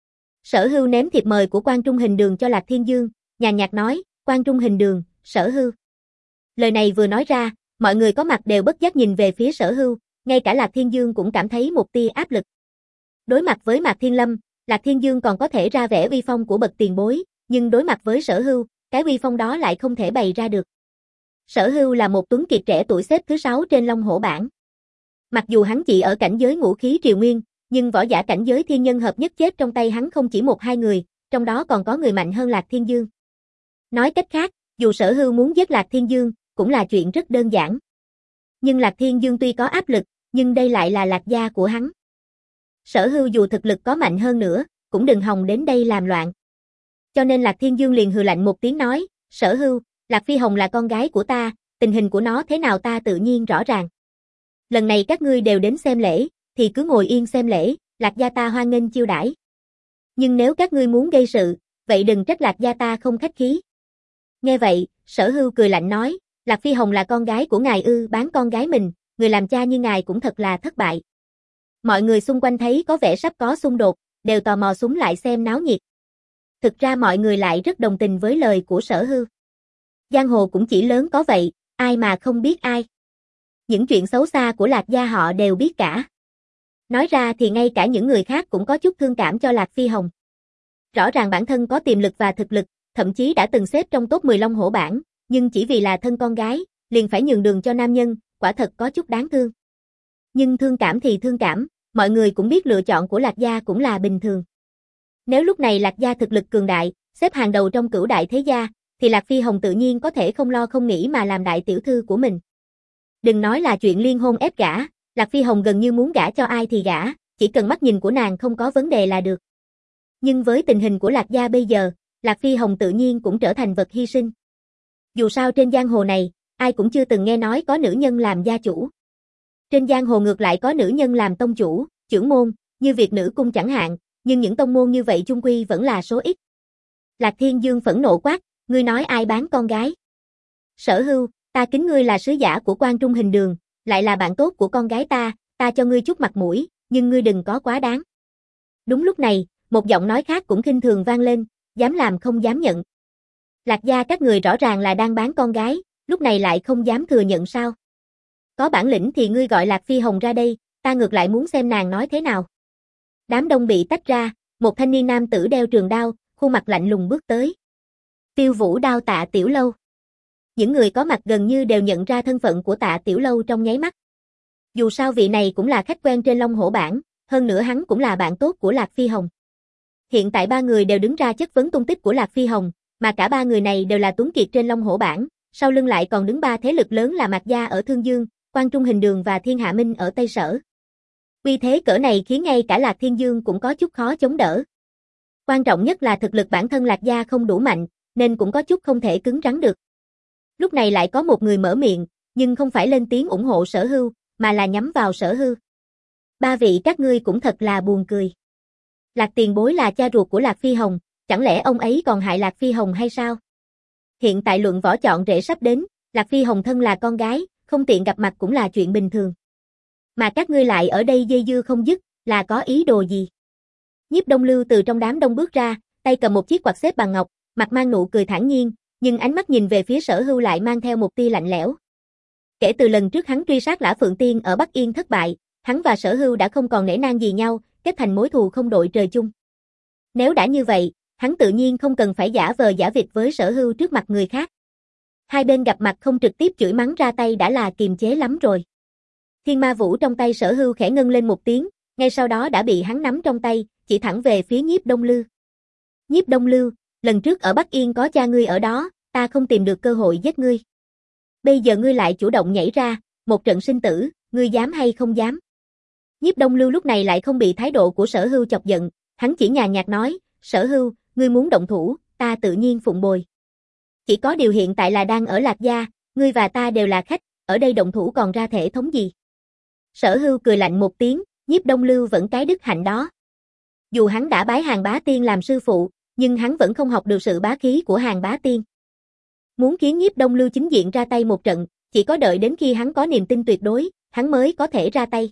Speaker 1: Sở Hưu ném thiệp mời của Quan Trung Hình Đường cho Lạc Thiên Dương, nhàn nhạt nói, Quan Trung Hình Đường, Sở Hưu. Lời này vừa nói ra, mọi người có mặt đều bất giác nhìn về phía Sở Hưu, ngay cả Lạc Thiên Dương cũng cảm thấy một tia áp lực. Đối mặt với Mạc Thiên Lâm, Lạc Thiên Dương còn có thể ra vẻ uy phong của bậc tiền bối, nhưng đối mặt với Sở Hưu, cái uy phong đó lại không thể bày ra được. Sở Hưu là một tuấn kiệt trẻ tuổi xếp thứ sáu trên Long Hổ bảng. Mặc dù hắn chỉ ở cảnh giới ngũ khí triều nguyên, nhưng võ giả cảnh giới thiên nhân hợp nhất chết trong tay hắn không chỉ một hai người, trong đó còn có người mạnh hơn Lạc Thiên Dương. Nói cách khác, dù Sở Hưu muốn giết Lạc Thiên Dương, cũng là chuyện rất đơn giản. Nhưng Lạc Thiên Dương tuy có áp lực, nhưng đây lại là Lạc gia của hắn. Sở Hưu dù thực lực có mạnh hơn nữa, cũng đừng hòng đến đây làm loạn. Cho nên Lạc Thiên Dương liền hừ lạnh một tiếng nói, Sở Hưu, Lạc Phi Hồng là con gái của ta, tình hình của nó thế nào ta tự nhiên rõ ràng. Lần này các ngươi đều đến xem lễ, thì cứ ngồi yên xem lễ, Lạc gia ta hoan nghênh chiêu đãi. Nhưng nếu các ngươi muốn gây sự, vậy đừng trách Lạc gia ta không khách khí. Nghe vậy, Sở Hưu cười lạnh nói, Lạc Phi Hồng là con gái của ngài ư, bán con gái mình, người làm cha như ngài cũng thật là thất bại. Mọi người xung quanh thấy có vẻ sắp có xung đột, đều tò mò súng lại xem náo nhiệt. Thực ra mọi người lại rất đồng tình với lời của Sở Hưu. Giang hồ cũng chỉ lớn có vậy, ai mà không biết ai. Những chuyện xấu xa của Lạc gia họ đều biết cả. Nói ra thì ngay cả những người khác cũng có chút thương cảm cho Lạc Phi Hồng. Rõ ràng bản thân có tiềm lực và thực lực, thậm chí đã từng xếp trong top mười Long Hổ bảng, nhưng chỉ vì là thân con gái, liền phải nhường đường cho nam nhân, quả thật có chút đáng thương. Nhưng thương cảm thì thương cảm, mọi người cũng biết lựa chọn của Lạc gia cũng là bình thường. Nếu lúc này Lạc gia thực lực cường đại, xếp hàng đầu trong cửu đại thế gia, thì Lạc Phi Hồng tự nhiên có thể không lo không nghĩ mà làm đại tiểu thư của mình. Đừng nói là chuyện liên hôn ép gả, Lạc Phi Hồng gần như muốn gả cho ai thì gả, chỉ cần mắt nhìn của nàng không có vấn đề là được. Nhưng với tình hình của Lạc gia bây giờ, Lạc Phi Hồng tự nhiên cũng trở thành vật hy sinh. Dù sao trên giang hồ này, ai cũng chưa từng nghe nói có nữ nhân làm gia chủ. Trên giang hồ ngược lại có nữ nhân làm tông chủ, trưởng môn, như Việt Nữ Cung chẳng hạn, nhưng những tông môn như vậy chung quy vẫn là số ít. Lạc Thiên Dương phẫn nộ quát, ngươi nói ai bán con gái? Sở Hưu, ta kính ngươi là sứ giả của Quan Trung Hình Đường, lại là bạn tốt của con gái ta, ta cho ngươi chút mặt mũi, nhưng ngươi đừng có quá đáng. Đúng lúc này, một giọng nói khác cũng khinh thường vang lên, dám làm không dám nhận. Lạc gia các người rõ ràng là đang bán con gái, lúc này lại không dám thừa nhận sao? Có bản lĩnh thì ngươi gọi Lạc Phi Hồng ra đây, ta ngược lại muốn xem nàng nói thế nào. Đám đông bị tách ra, một thanh niên nam tử đeo trường đao, khuôn mặt lạnh lùng bước tới. Tiêu Vũ Đao Tạ Tiểu Lâu. Những người có mặt gần như đều nhận ra thân phận của Tạ Tiểu Lâu trong nháy mắt. Dù sao vị này cũng là khách quen trên Long Hổ bảng, hơn nữa hắn cũng là bạn tốt của Lạc Phi Hồng. Hiện tại ba người đều đứng ra chất vấn tung tích của Lạc Phi Hồng, mà cả ba người này đều là tuấn kiệt trên Long Hổ bảng, sau lưng lại còn đứng ba thế lực lớn là Mạc gia ở Thương Dương, Quan Trung Hình Đường và Thiên Hạ Minh ở Tây Sở. Uy thế cỡ này khiến ngay cả Lạc Thiên Dương cũng có chút khó chống đỡ. Quan trọng nhất là thực lực bản thân Lạc gia không đủ mạnh, nên cũng có chút không thể cứng rắn được. Lúc này lại có một người mở miệng, nhưng không phải lên tiếng ủng hộ Sở Hưu, mà là nhắm vào Sở Hưu. Ba vị các ngươi cũng thật là buồn cười. Lạc tiền bối là cha ruột của Lạc Phi Hồng, chẳng lẽ ông ấy còn hại Lạc Phi Hồng hay sao? Hiện tại luận võ chọn rể sắp đến, Lạc Phi Hồng thân là con gái, không tiện gặp mặt cũng là chuyện bình thường. Mà các ngươi lại ở đây dây dưa không dứt, là có ý đồ gì? Nhiếp Đông Lưu từ trong đám đông bước ra, tay cầm một chiếc quạt xếp bằng ngọc, mặt mang nụ cười thản nhiên, nhưng ánh mắt nhìn về phía Sở Hưu lại mang theo một tia lạnh lẽo. Kể từ lần trước hắn truy sát Lã Phượng Tiên ở Bắc Yên thất bại, hắn và Sở Hưu đã không còn nể nang gì nhau, kết thành mối thù không đội trời chung. Nếu đã như vậy, hắn tự nhiên không cần phải giả vờ giả vịt với Sở Hưu trước mặt người khác. Hai bên gặp mặt không trực tiếp chửi mắng ra tay đã là kiềm chế lắm rồi. Thiên Ma Vũ trong tay Sở Hưu khẽ ngân lên một tiếng, ngay sau đó đã bị hắn nắm trong tay, chỉ thẳng về phía Nhiếp Đông Lưu. Nhiếp Đông Lưu, lần trước ở Bắc Yên có cha ngươi ở đó, ta không tìm được cơ hội giết ngươi. Bây giờ ngươi lại chủ động nhảy ra, một trận sinh tử, ngươi dám hay không dám? Nhiếp Đông Lưu lúc này lại không bị thái độ của Sở Hưu chọc giận, hắn chỉ nhàn nhạt nói, Sở Hưu, ngươi muốn động thủ, ta tự nhiên phụng bồi. Chỉ có điều hiện tại là đang ở Lạc gia, ngươi và ta đều là khách, ở đây động thủ còn ra thể thống gì? Sở Hưu cười lạnh một tiếng, Nhiếp Đông Lưu vẫn cái đức hạnh đó. Dù hắn đã bái Hàng Bá Tiên làm sư phụ, nhưng hắn vẫn không học được sự bá khí của Hàng Bá Tiên. Muốn khiến Nhiếp Đông Lưu chính diện ra tay một trận, chỉ có đợi đến khi hắn có niềm tin tuyệt đối, hắn mới có thể ra tay.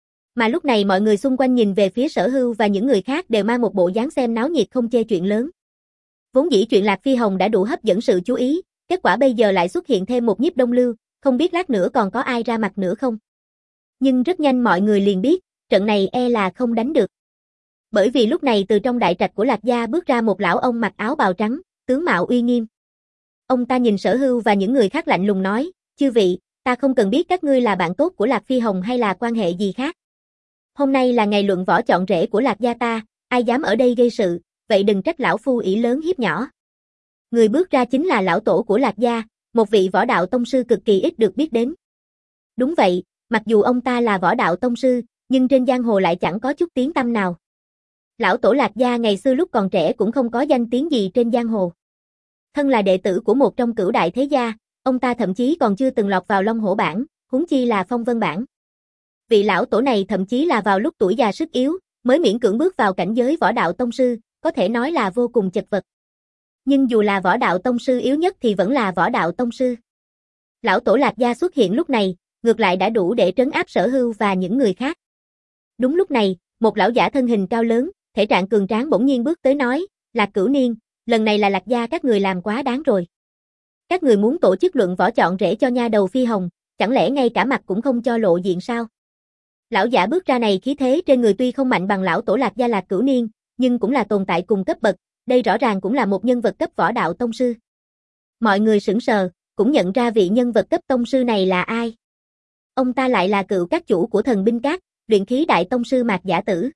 Speaker 1: Mà lúc này mọi người xung quanh nhìn về phía Sở Hưu và những người khác đều mang một bộ dáng xem náo nhiệt không chê chuyện lớn. Vốn dĩ chuyện Lạc Phi Hồng đã đủ hấp dẫn sự chú ý, kết quả bây giờ lại xuất hiện thêm một Nhiếp Đông Lưu, không biết lát nữa còn có ai ra mặt nữa không. Nhưng rất nhanh mọi người liền biết, trận này e là không đánh được. Bởi vì lúc này từ trong đại trạch của Lạc gia bước ra một lão ông mặc áo bào trắng, tướng mạo uy nghiêm. Ông ta nhìn Sở Hưu và những người khác lạnh lùng nói, chư vị, ta không cần biết các ngươi là bạn tốt của Lạc Phi Hồng hay là quan hệ gì khác. Hôm nay là ngày luận võ chọn rể của Lạc gia ta, ai dám ở đây gây sự, vậy đừng trách lão phu ỷ lớn hiếp nhỏ. Người bước ra chính là lão tổ của Lạc gia, một vị võ đạo tông sư cực kỳ ít được biết đến. Đúng vậy, mặc dù ông ta là võ đạo tông sư, nhưng trên giang hồ lại chẳng có chút tiếng tăm nào. Lão tổ Lạc gia ngày xưa lúc còn trẻ cũng không có danh tiếng gì trên giang hồ. Thân là đệ tử của một trong cửu đại thế gia, ông ta thậm chí còn chưa từng lọt vào Long Hổ bảng, huống chi là Phong Vân bảng. Vị lão tổ này thậm chí là vào lúc tuổi già sức yếu, mới miễn cưỡng bước vào cảnh giới võ đạo tông sư, có thể nói là vô cùng chật vật. Nhưng dù là võ đạo tông sư yếu nhất thì vẫn là võ đạo tông sư. Lão tổ Lạc gia xuất hiện lúc này, ngược lại đã đủ để trấn áp Sở Hưu và những người khác. Đúng lúc này, một lão giả thân hình cao lớn, thể trạng cường tráng bỗng nhiên bước tới nói, Lạc Cửu Niên, lần này là Lạc gia các người làm quá đáng rồi. Các người muốn tổ chức luận võ chọn rể cho nha đầu Phi Hồng, chẳng lẽ ngay cả mặt cũng không cho lộ diện sao? Lão giả bước ra này khí thế trên người tuy không mạnh bằng lão tổ Lạc gia Lạc Cửu Niên, nhưng cũng là tồn tại cùng cấp bậc, đây rõ ràng cũng là một nhân vật cấp võ đạo tông sư. Mọi người sững sờ, cũng nhận ra vị nhân vật cấp tông sư này là ai. Ông ta lại là cựu các chủ của Thần Binh Các, luyện khí đại tông sư Mạc Giả Tử.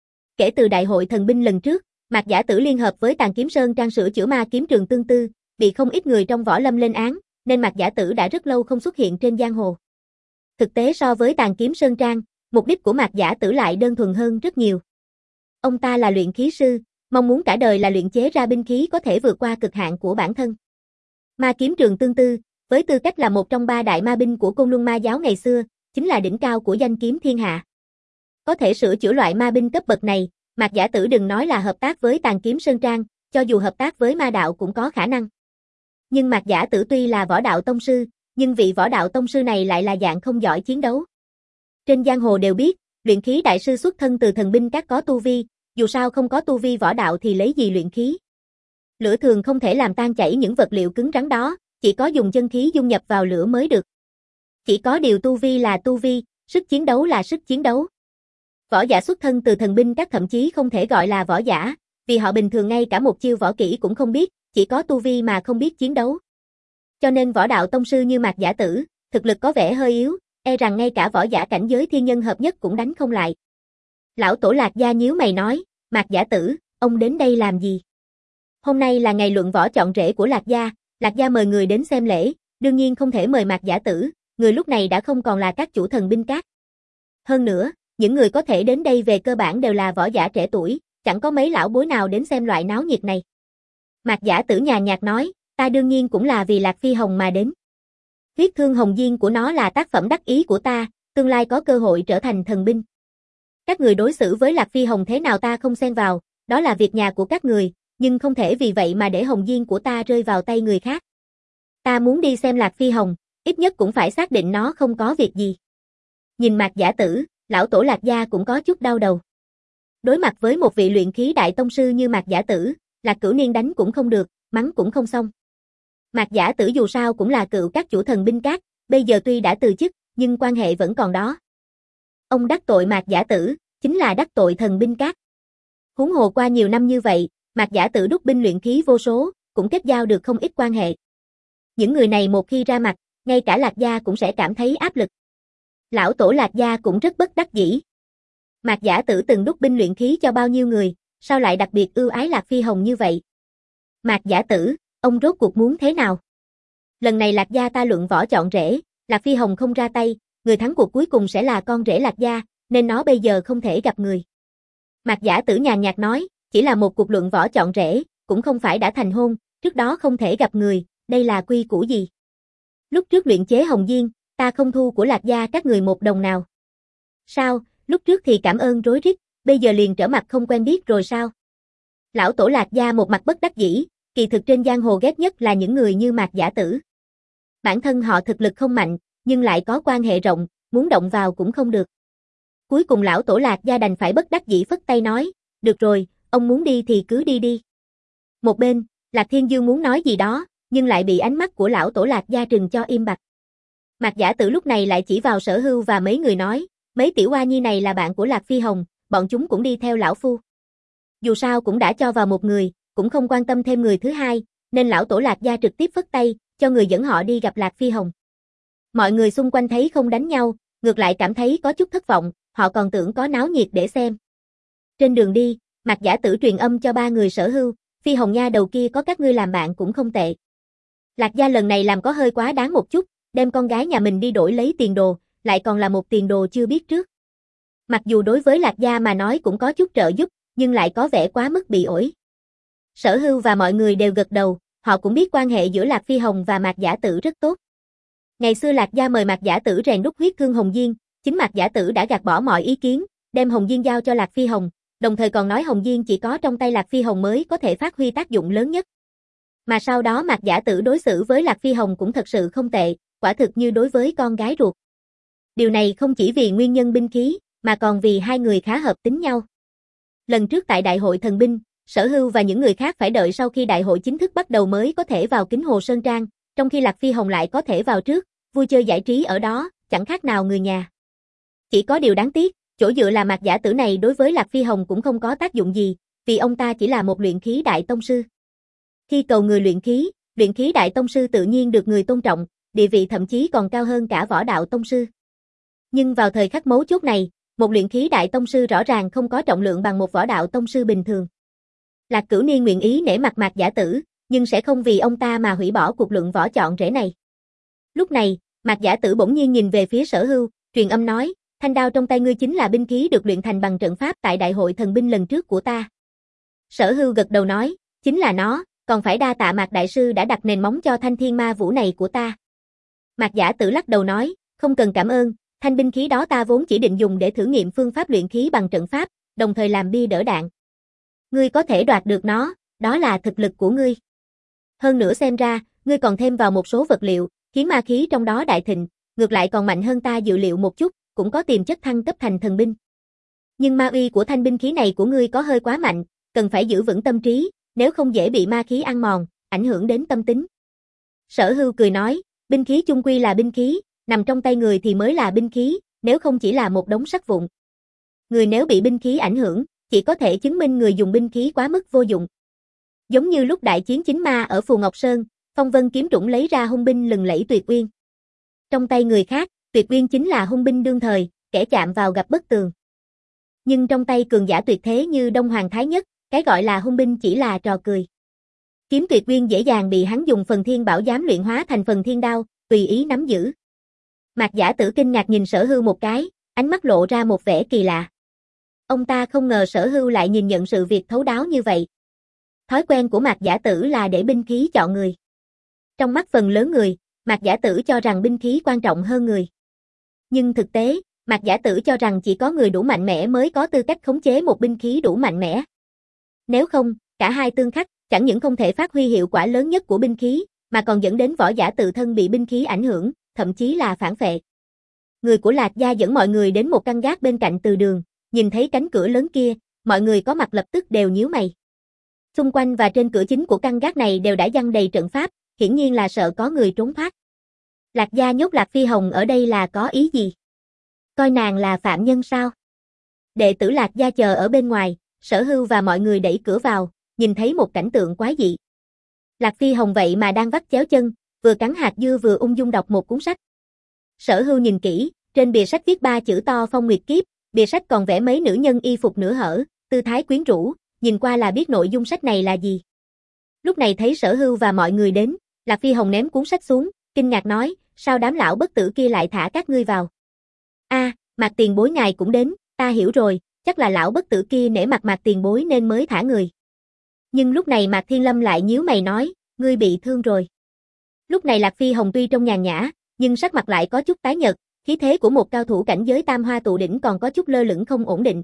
Speaker 1: Kể từ đại hội thần binh lần trước, Mạc Giả Tử liên hợp với Tàn Kiếm Sơn Trang sửa chữa ma kiếm Trường Tương Tư, bị không ít người trong võ lâm lên án, nên Mạc Giả Tử đã rất lâu không xuất hiện trên giang hồ. Thực tế so với Tàn Kiếm Sơn Trang, mục đích của Mạc Giả Tử lại đơn thuần hơn rất nhiều. Ông ta là luyện khí sư, mong muốn cả đời là luyện chế ra binh khí có thể vượt qua cực hạn của bản thân. Ma kiếm Trường Tương Tư, với tư cách là một trong ba đại ma binh của Côn Luân Ma giáo ngày xưa, chính là đỉnh cao của danh kiếm thiên hạ. Có thể sửa chữa loại ma binh cấp bậc này, Mạc Giả Tử đừng nói là hợp tác với Tàn Kiếm Sơn Trang, cho dù hợp tác với ma đạo cũng có khả năng. Nhưng Mạc Giả Tử tuy là võ đạo tông sư, nhưng vị võ đạo tông sư này lại là dạng không giỏi chiến đấu. Trên giang hồ đều biết, luyện khí đại sư xuất thân từ Thần Binh Các có tu vi, dù sao không có tu vi võ đạo thì lấy gì luyện khí. Lửa thường không thể làm tan chảy những vật liệu cứng rắn đó, chỉ có dùng chân khí dung nhập vào lửa mới được. Chỉ có điều tu vi là tu vi, sức chiến đấu là sức chiến đấu. Võ giả xuất thân từ Thần Binh Các thậm chí không thể gọi là võ giả, vì họ bình thường ngay cả một chiêu võ kỹ cũng không biết, chỉ có tu vi mà không biết chiến đấu. Cho nên võ đạo tông sư như Mạc Giả Tử, thực lực có vẻ hơi yếu, e rằng ngay cả võ giả cảnh giới thiên nhân hợp nhất cũng đánh không lại. Lão tổ Lạc gia nhíu mày nói, Mạc Giả Tử, ông đến đây làm gì? Hôm nay là ngày luận võ chọn rể của Lạc gia, Lạc gia mời người đến xem lễ, đương nhiên không thể mời Mạc Giả Tử, người lúc này đã không còn là các chủ Thần Binh Các. Hơn nữa, những người có thể đến đây về cơ bản đều là võ giả trẻ tuổi, chẳng có mấy lão bối nào đến xem loại náo nhiệt này. Mạc Giả Tử nhàn nhạt nói, ta đương nhiên cũng là vì Lạc Phi Hồng mà đến. Huyết Thương Hồng Diên của nó là tác phẩm đắc ý của ta, tương lai có cơ hội trở thành thần binh. Các người đối xử với Lạc Phi Hồng thế nào ta không xen vào, đó là việc nhà của các người, nhưng không thể vì vậy mà để Hồng Diên của ta rơi vào tay người khác. Ta muốn đi xem Lạc Phi Hồng, ít nhất cũng phải xác định nó không có việc gì. Nhìn Mạc Giả Tử, lão tổ Lạc gia cũng có chút đau đầu. Đối mặt với một vị luyện khí đại tông sư như Mạc Giả Tử, Lạc Cửu Niên đánh cũng không được, mắng cũng không xong. Mạc Giả Tử dù sao cũng là cựu các chủ Thần Binh Các, bây giờ tuy đã từ chức, nhưng quan hệ vẫn còn đó. Ông đắc tội Mạc Giả Tử, chính là đắc tội Thần Binh Các. Huống hồ qua nhiều năm như vậy, Mạc Giả Tử đúc binh luyện khí vô số, cũng kết giao được không ít quan hệ. Những người này một khi ra mặt, ngay cả Lạc gia cũng sẽ cảm thấy áp lực. Lão tổ Lạc gia cũng rất bất đắc dĩ. Mạc Giả Tử từng đúc binh luyện khí cho bao nhiêu người, sao lại đặc biệt ưu ái Lạc Phi Hồng như vậy? Mạc Giả Tử, ông rốt cuộc muốn thế nào? Lần này Lạc gia ta luận võ chọn rể, Lạc Phi Hồng không ra tay, người thắng cuộc cuối cùng sẽ là con rể Lạc gia, nên nó bây giờ không thể gặp người. Mạc Giả Tử nhàn nhạt nói, chỉ là một cuộc luận võ chọn rể, cũng không phải đã thành hôn, trước đó không thể gặp người, đây là quy củ gì? Lúc trước luyện chế Hồng Diên, ta không thu của Lạc gia các người một đồng nào. Sao, lúc trước thì cảm ơn rối rít, bây giờ liền trở mặt không quen biết rồi sao? Lão tổ Lạc gia một mặt bất đắc dĩ, kỳ thực trên giang hồ ghét nhất là những người như Mạc Giả Tử. Bản thân họ thực lực không mạnh, nhưng lại có quan hệ rộng, muốn động vào cũng không được. Cuối cùng lão tổ Lạc gia đành phải bất đắc dĩ phất tay nói, được rồi, ông muốn đi thì cứ đi đi. Một bên, Lạc Thiên Dương muốn nói gì đó, nhưng lại bị ánh mắt của lão tổ Lạc gia trừng cho im bặt. Mạc Giả Tử lúc này lại chỉ vào Sở Hưu và mấy người nói, mấy tiểu oa nhi này là bạn của Lạc Phi Hồng, bọn chúng cũng đi theo lão phu. Dù sao cũng đã cho vào một người, cũng không quan tâm thêm người thứ hai, nên lão tổ Lạc gia trực tiếp phất tay, cho người dẫn họ đi gặp Lạc Phi Hồng. Mọi người xung quanh thấy không đánh nhau, ngược lại cảm thấy có chút thất vọng, họ còn tưởng có náo nhiệt để xem. Trên đường đi, Mạc Giả Tử truyền âm cho ba người Sở Hưu, Phi Hồng nha đầu kia có các ngươi làm bạn cũng không tệ. Lạc gia lần này làm có hơi quá đáng một chút, đem con gái nhà mình đi đổi lấy tiền đồ, lại còn là một tiền đồ chưa biết trước. Mặc dù đối với Lạc gia mà nói cũng có chút trợ giúp, nhưng lại có vẻ quá mức bị ổi. Sở Hưu và mọi người đều gật đầu, họ cũng biết quan hệ giữa Lạc Phi Hồng và Mạc Giả Tử rất tốt. Ngày xưa Lạc gia mời Mạc Giả Tử rèn đúc huyết cương Hồng Diên, chính Mạc Giả Tử đã gạt bỏ mọi ý kiến, đem Hồng Diên giao cho Lạc Phi Hồng, đồng thời còn nói Hồng Diên chỉ có trong tay Lạc Phi Hồng mới có thể phát huy tác dụng lớn nhất. Mà sau đó Mạc Giả Tử đối xử với Lạc Phi Hồng cũng thật sự không tệ, quả thực như đối với con gái ruột. Điều này không chỉ vì nguyên nhân binh khí, mà còn vì hai người khá hợp tính nhau. Lần trước tại Đại hội Thần binh, Sở Hưu và những người khác phải đợi sau khi đại hội chính thức bắt đầu mới có thể vào Kính Hồ Sơn Trang, trong khi Lạc Phi Hồng lại có thể vào trước, vui chơi giải trí ở đó, chẳng khác nào người nhà. Chỉ có điều đáng tiếc, chỗ dựa là Mạc Giả Tử này đối với Lạc Phi Hồng cũng không có tác dụng gì, vì ông ta chỉ là một luyện khí đại tông sư. Khi cầu người luyện khí, luyện khí đại tông sư tự nhiên được người tôn trọng, địa vị thậm chí còn cao hơn cả võ đạo tông sư. Nhưng vào thời khắc mấu chốt này, một luyện khí đại tông sư rõ ràng không có trọng lượng bằng một võ đạo tông sư bình thường. Lạc Cửu Niên nguyện ý nể mặt Mạc Giả Tử, nhưng sẽ không vì ông ta mà hủy bỏ cuộc luận võ chọn rể này. Lúc này, Mạc Giả Tử bỗng nhiên nhìn về phía Sở Hưu, truyền âm nói, thanh đao trong tay ngươi chính là binh khí được luyện thành bằng trận pháp tại Đại hội Thần binh lần trước của ta. Sở Hưu gật đầu nói, chính là nó, còn phải đa tạ Mạc Đại Sư đã đặt nền móng cho thanh thiên ma vũ này của ta. Mạc Giả Tử lắc đầu nói, không cần cảm ơn, thanh binh khí đó ta vốn chỉ định dùng để thử nghiệm phương pháp luyện khí bằng trận pháp, đồng thời làm bia đỡ đạn. Ngươi có thể đoạt được nó, đó là thực lực của ngươi. Hơn nữa xem ra, ngươi còn thêm vào một số vật liệu, khiến ma khí trong đó đại thịnh, ngược lại còn mạnh hơn ta dự liệu một chút, cũng có tiềm chất thăng cấp thành thần binh. Nhưng ma uy của thanh binh khí này của ngươi có hơi quá mạnh, cần phải giữ vững tâm trí, nếu không dễ bị ma khí ăn mòn, ảnh hưởng đến tâm tính. Sở Hưu cười nói, binh khí chung quy là binh khí, nằm trong tay người thì mới là binh khí, nếu không chỉ là một đống sắt vụn. Người nếu bị binh khí ảnh hưởng, chỉ có thể chứng minh người dùng binh khí quá mức vô dụng. Giống như lúc đại chiến chính ma ở Phù Ngọc Sơn, Phong Vân kiếm trũng lấy ra hung binh lừng lẫy Tuyệt Uyên. Trong tay người khác, Tuyệt Uyên chính là hung binh đương thời, kẻ chạm vào gặp bất tường. Nhưng trong tay cường giả tuyệt thế như Đông Hoàng Thái Nhất, cái gọi là hung binh chỉ là trò cười. Kiếm Tuyệt Uyên dễ dàng bị hắn dùng phần thiên bảo giám luyện hóa thành phần thiên đao, tùy ý nắm giữ. Mạc Giả Tử kinh ngạc nhìn Sở Hưu một cái, ánh mắt lộ ra một vẻ kỳ lạ. Ông ta không ngờ Sở Hưu lại nhìn nhận sự việc thấu đáo như vậy. Thói quen của Mạc Giả Tử là để binh khí chọn người. Trong mắt phần lớn người, Mạc Giả Tử cho rằng binh khí quan trọng hơn người. Nhưng thực tế, Mạc Giả Tử cho rằng chỉ có người đủ mạnh mẽ mới có tư cách khống chế một binh khí đủ mạnh mẽ. Nếu không, cả hai tương khắc, chẳng những không thể phát huy hiệu quả lớn nhất của binh khí, mà còn dẫn đến võ giả tự thân bị binh khí ảnh hưởng, thậm chí là phản phệ. Người của Lạc gia dẫn mọi người đến một căn gác bên cạnh từ đường, nhìn thấy cánh cửa lớn kia, mọi người có mặt lập tức đều nhíu mày. Xung quanh và trên cửa chính của căn gác này đều đã giăng đầy trận pháp, hiển nhiên là sợ có người trốn thoát. Lạc gia nhốt Lạc Phi Hồng ở đây là có ý gì? Coi nàng là phạm nhân sao? Đệ tử Lạc gia chờ ở bên ngoài, Sở Hưu và mọi người đẩy cửa vào, nhìn thấy một cảnh tượng quái dị. Lạc Phi Hồng vậy mà đang vắt chéo chân, vừa cắn hạt dưa vừa ung dung đọc một cuốn sách. Sở Hưu nhìn kỹ, trên bìa sách viết ba chữ to Phong Nguyệt Kiếp, bìa sách còn vẽ mấy nữ nhân y phục nửa hở, tư thái quyến rũ, nhìn qua là biết nội dung sách này là gì. Lúc này thấy Sở Hưu và mọi người đến, Lạc Phi Hồng ném cuốn sách xuống, kinh ngạc nói, sao đám lão bất tử kia lại thả các ngươi vào? A, à, Mạc tiền bối ngài cũng đến, ta hiểu rồi, chắc là lão bất tử kia nể mặt Mạc tiền bối nên mới thả người. Nhưng lúc này Mạc Thiên Lâm lại nhíu mày nói, ngươi bị thương rồi. Lúc này Lạc Phi Hồng tuy trông nhàn nhã, nhưng sắc mặt lại có chút tái nhợt, khí thế của một cao thủ cảnh giới tam hoa tụ đỉnh còn có chút lơ lửng không ổn định.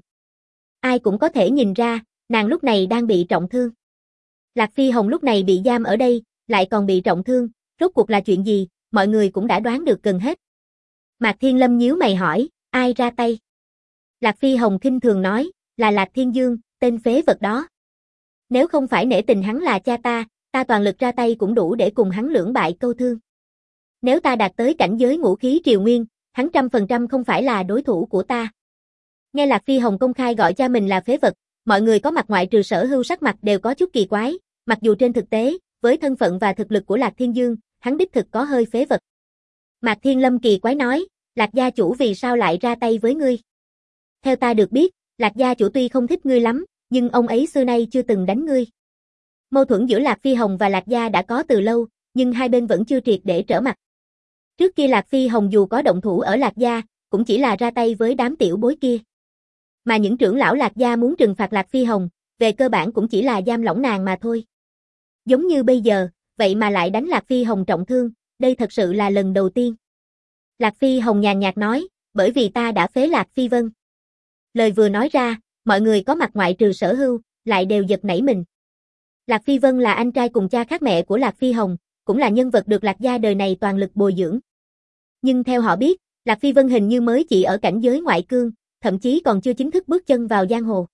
Speaker 1: Ai cũng có thể nhìn ra, nàng lúc này đang bị trọng thương. Lạc Phi Hồng lúc này bị giam ở đây, lại còn bị trọng thương, rốt cuộc là chuyện gì, mọi người cũng đã đoán được gần hết. Mạc Thiên Lâm nhíu mày hỏi, ai ra tay? Lạc Phi Hồng khinh thường nói, là Lạc Thiên Dương, tên phế vật đó. Nếu không phải nể tình hắn là cha ta, ta toàn lực ra tay cũng đủ để cùng hắn lưỡng bại câu thương. Nếu ta đạt tới cảnh giới ngũ khí triều nguyên, hắn trăm phần trăm không phải là đối thủ của ta. Nghe Lạc Phi Hồng công khai gọi cha mình là phế vật, mọi người có mặt ngoại trừ Sở Hưu sắc mặt đều có chút kỳ quái, mặc dù trên thực tế, với thân phận và thực lực của Lạc Thiên Dương, hắn đích thực có hơi phế vật. Mạc Thiên Lâm kỳ quái nói, Lạc gia chủ vì sao lại ra tay với ngươi? Theo ta được biết, Lạc gia chủ tuy không thích ngươi lắm, nhưng ông ấy xưa nay chưa từng đánh ngươi. Mâu thuẫn giữa Lạc Phi Hồng và Lạc gia đã có từ lâu, nhưng hai bên vẫn chưa triệt để trở mặt. Trước kia Lạc Phi Hồng dù có động thủ ở Lạc gia, cũng chỉ là ra tay với đám tiểu bối kia. Mà những trưởng lão Lạc gia muốn trừng phạt Lạc Phi Hồng, về cơ bản cũng chỉ là giam lỏng nàng mà thôi. Giống như bây giờ, vậy mà lại đánh Lạc Phi Hồng trọng thương, đây thật sự là lần đầu tiên. Lạc Phi Hồng nhàn nhạt nói, bởi vì ta đã phế Lạc Phi Vân. Lời vừa nói ra, mọi người có mặt ngoại trừ Sở Hưu, lại đều giật nảy mình. Lạc Phi Vân là anh trai cùng cha khác mẹ của Lạc Phi Hồng, cũng là nhân vật được Lạc gia đời này toàn lực bồi dưỡng. Nhưng theo họ biết, Lạc Phi Vân hình như mới chỉ ở cảnh giới ngoại cương, thậm chí còn chưa chính thức bước chân vào giang hồ.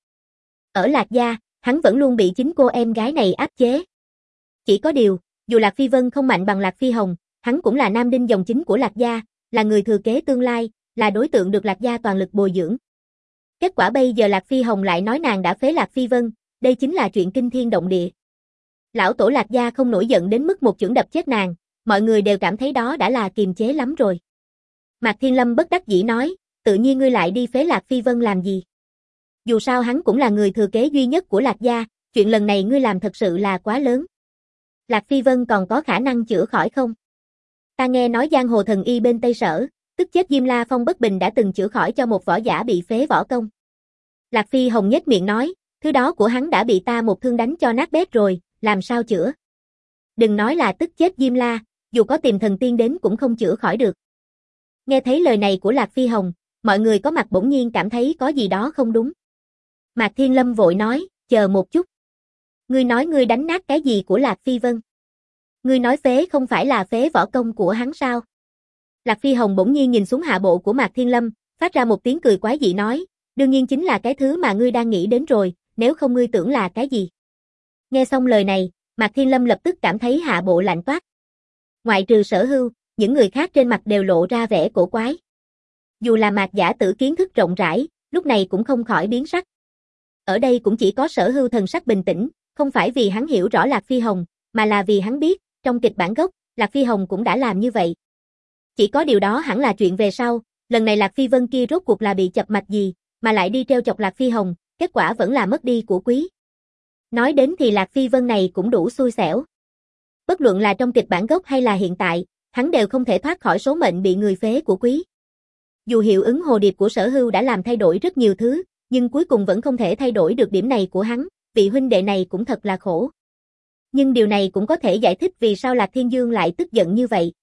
Speaker 1: Ở Lạc gia, hắn vẫn luôn bị chính cô em gái này áp chế. Chỉ có điều, dù Lạc Phi Vân không mạnh bằng Lạc Phi Hồng, hắn cũng là nam đinh dòng chính của Lạc gia, là người thừa kế tương lai, là đối tượng được Lạc gia toàn lực bồi dưỡng. Kết quả bây giờ Lạc Phi Hồng lại nói nàng đã phế Lạc Phi Vân, đây chính là chuyện kinh thiên động địa. Lão tổ Lạc gia không nổi giận đến mức một chưởng đập chết nàng, mọi người đều cảm thấy đó đã là kiềm chế lắm rồi. Mạc Thiên Lâm bất đắc dĩ nói, tự nhiên ngươi lại đi phế Lạc Phi Vân làm gì? Dù sao hắn cũng là người thừa kế duy nhất của Lạc gia, chuyện lần này ngươi làm thật sự là quá lớn. Lạc Phi Vân còn có khả năng chữa khỏi không? Ta nghe nói giang hồ thần y bên Tây Sở, tức chết Diêm La Phong Bất Bình đã từng chữa khỏi cho một võ giả bị phế võ công. Lạc Phi Hồng nhếch miệng nói, thứ đó của hắn đã bị ta một thương đánh cho nát bét rồi, làm sao chữa? Đừng nói là tức chết Diêm La, dù có tìm thần tiên đến cũng không chữa khỏi được. Nghe thấy lời này của Lạc Phi Hồng, mọi người có mặt bỗng nhiên cảm thấy có gì đó không đúng. Mạc Thiên Lâm vội nói, chờ một chút. Ngươi nói ngươi đánh nát cái gì của Lạc Phi Vân? Ngươi nói phế không phải là phế võ công của hắn sao? Lạc Phi Hồng bỗng nhiên nhìn xuống hạ bộ của Mạc Thiên Lâm, phát ra một tiếng cười quái dị nói, đương nhiên chính là cái thứ mà ngươi đang nghĩ đến rồi, nếu không ngươi tưởng là cái gì? Nghe xong lời này, Mạc Thiên Lâm lập tức cảm thấy hạ bộ lạnh toát. Ngoại trừ Sở Hưu, những người khác trên mặt đều lộ ra vẻ cổ quái. Dù là Mạc Giả Tử kiến thức rộng rãi, lúc này cũng không khỏi biến sắc. Ở đây cũng chỉ có Sở Hưu thần sắc bình tĩnh, không phải vì hắn hiểu rõ Lạc Phi Hồng, mà là vì hắn biết, trong kịch bản gốc, Lạc Phi Hồng cũng đã làm như vậy. Chỉ có điều đó hẳn là chuyện về sau, lần này Lạc Phi Vân kia rốt cuộc là bị chập mạch gì, mà lại đi treo chọc Lạc Phi Hồng, kết quả vẫn là mất đi của quý. Nói đến thì Lạc Phi Vân này cũng đủ xui xẻo. Bất luận là trong kịch bản gốc hay là hiện tại, hắn đều không thể thoát khỏi số mệnh bị người phế của quý. Dù hiệu ứng hồ điệp của Sở Hưu đã làm thay đổi rất nhiều thứ, nhưng cuối cùng vẫn không thể thay đổi được điểm này của hắn, vị huynh đệ này cũng thật là khổ. Nhưng điều này cũng có thể giải thích vì sao Lạc Thiên Dương lại tức giận như vậy.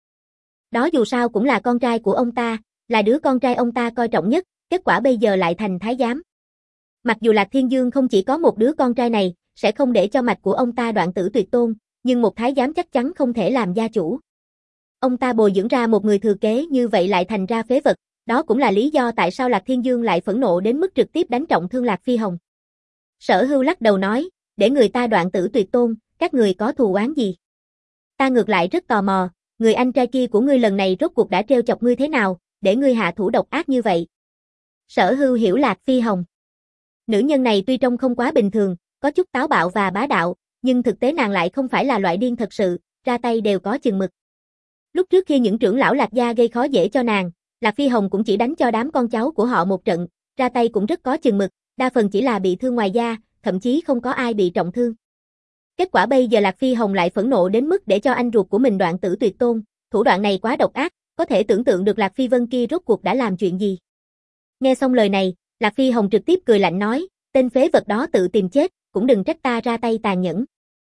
Speaker 1: Đó dù sao cũng là con trai của ông ta, là đứa con trai ông ta coi trọng nhất, kết quả bây giờ lại thành thái giám. Mặc dù Lạc Thiên Dương không chỉ có một đứa con trai này, sẽ không để cho mạch của ông ta đoạn tử tuyệt tôn, nhưng một thái giám chắc chắn không thể làm gia chủ. Ông ta bồi dưỡng ra một người thừa kế như vậy lại thành ra phế vật, đó cũng là lý do tại sao Lạc Thiên Dương lại phẫn nộ đến mức trực tiếp đánh trọng thương Lạc Phi Hồng. Sở Hưu lắc đầu nói, để người ta đoạn tử tuyệt tôn, các người có thù oán gì? Ta ngược lại rất tò mò, người anh trai kia của ngươi lần này rốt cuộc đã trêu chọc ngươi thế nào, để ngươi hạ thủ độc ác như vậy? Sở Hưu hiểu Lạc Phi Hồng. Nữ nhân này tuy trông không quá bình thường, có chút táo bạo và bá đạo, nhưng thực tế nàng lại không phải là loại điên thật sự, ra tay đều có chừng mực. Lúc trước khi những trưởng lão Lạc gia gây khó dễ cho nàng, Lạc Phi Hồng cũng chỉ đánh cho đám con cháu của họ một trận, ra tay cũng rất có chừng mực, đa phần chỉ là bị thương ngoài da, thậm chí không có ai bị trọng thương. Kết quả bây giờ Lạc Phi Hồng lại phẫn nộ đến mức để cho anh ruột của mình đoạn tử tuyệt tôn, thủ đoạn này quá độc ác, có thể tưởng tượng được Lạc Phi Vân kia rốt cuộc đã làm chuyện gì. Nghe xong lời này, Lạc Phi Hồng trực tiếp cười lạnh nói, tên phế vật đó tự tìm chết, cũng đừng trách ta ra tay tàn nhẫn.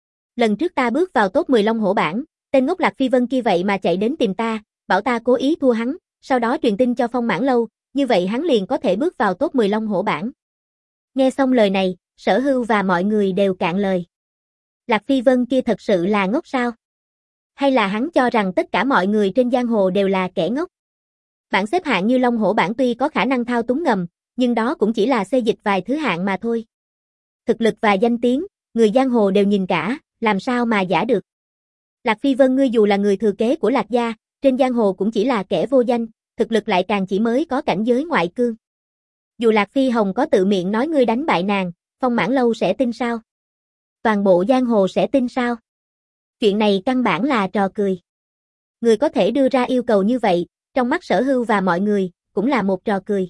Speaker 1: Lần trước ta bước vào top mười Long Hổ bảng, tên ngốc Lạc Phi Vân kia vậy mà chạy đến tìm ta, bảo ta cố ý thua hắn, sau đó truyền tin cho Phong Mãn Lâu, như vậy hắn liền có thể bước vào top mười Long Hổ bảng. Nghe xong lời này, Sở Hưu và mọi người đều cạn lời. Lạc Phi Vân kia thật sự là ngốc sao? Hay là hắn cho rằng tất cả mọi người trên giang hồ đều là kẻ ngốc? Bảng xếp hạng như Long Hổ bảng tuy có khả năng thao túng ngầm, nhưng đó cũng chỉ là xê dịch vài thứ hạng mà thôi. Thực lực và danh tiếng, người giang hồ đều nhìn cả, làm sao mà giả được. Lạc Phi Vân ngươi dù là người thừa kế của Lạc gia, trên giang hồ cũng chỉ là kẻ vô danh, thực lực lại càng chỉ mới có cảnh giới ngoại cương. Dù Lạc Phi Hồng có tự miệng nói ngươi đánh bại nàng, Phong Mãn Lâu sẽ tin sao? Toàn bộ giang hồ sẽ tin sao? Chuyện này căn bản là trò cười. Người có thể đưa ra yêu cầu như vậy, trong mắt Sở Hưu và mọi người, cũng là một trò cười.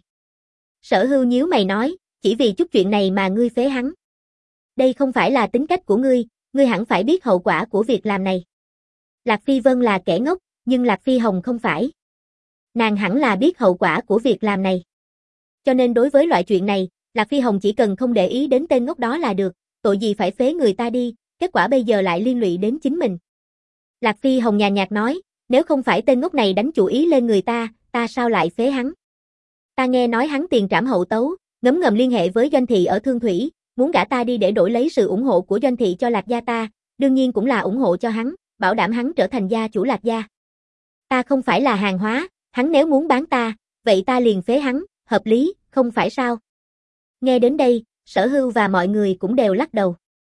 Speaker 1: Sở Hưu nhíu mày nói, chỉ vì chút chuyện này mà ngươi phế hắn. Đây không phải là tính cách của ngươi, ngươi hẳn phải biết hậu quả của việc làm này. Lạc Phi Vân là kẻ ngốc, nhưng Lạc Phi Hồng không phải. Nàng hẳn là biết hậu quả của việc làm này. Cho nên đối với loại chuyện này, Lạc Phi Hồng chỉ cần không để ý đến tên ngốc đó là được, tội gì phải phế người ta đi, kết quả bây giờ lại liên lụy đến chính mình. Lạc Phi Hồng nhàn nhạt nói, nếu không phải tên ngốc này đánh chủ ý lên người ta, ta sao lại phế hắn? Ta nghe nói hắn tiền trảm hậu tấu, ngấm ngầm liên hệ với Doanh Thị ở Thương Thủy, muốn gả ta đi để đổi lấy sự ủng hộ của Doanh Thị cho Lạc gia ta, đương nhiên cũng là ủng hộ cho hắn, bảo đảm hắn trở thành gia chủ Lạc gia. Ta không phải là hàng hóa, hắn nếu muốn bán ta, vậy ta liền phế hắn, hợp lý, không phải sao? Nghe đến đây, Sở Hưu và mọi người cũng đều lắc đầu.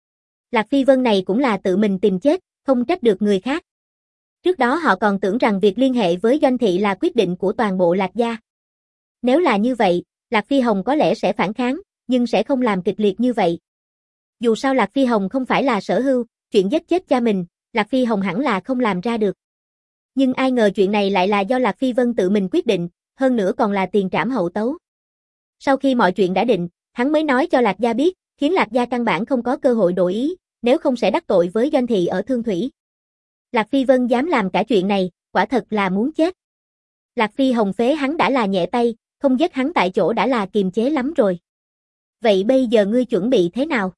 Speaker 1: Lạc Phi Vân này cũng là tự mình tìm chết, không trách được người khác. Trước đó họ còn tưởng rằng việc liên hệ với Doanh Thị là quyết định của toàn bộ Lạc gia. Nếu là như vậy, Lạc Phi Hồng có lẽ sẽ phản kháng, nhưng sẽ không làm kịch liệt như vậy. Dù sao Lạc Phi Hồng không phải là Sở Hưu, chuyện giết chết cha mình, Lạc Phi Hồng hẳn là không làm ra được. Nhưng ai ngờ chuyện này lại là do Lạc Phi Vân tự mình quyết định, hơn nữa còn là tiền trảm hậu tấu. Sau khi mọi chuyện đã định, hắn mới nói cho Lạc gia biết, khiến Lạc gia căn bản không có cơ hội đổi ý, nếu không sẽ đắc tội với Doanh Thị ở Thương Thủy. Lạc Phi Vân dám làm cả chuyện này, quả thật là muốn chết. Lạc Phi Hồng phế hắn đã là nhẹ tay, không giết hắn tại chỗ đã là kiềm chế lắm rồi. Vậy bây giờ ngươi chuẩn bị thế nào?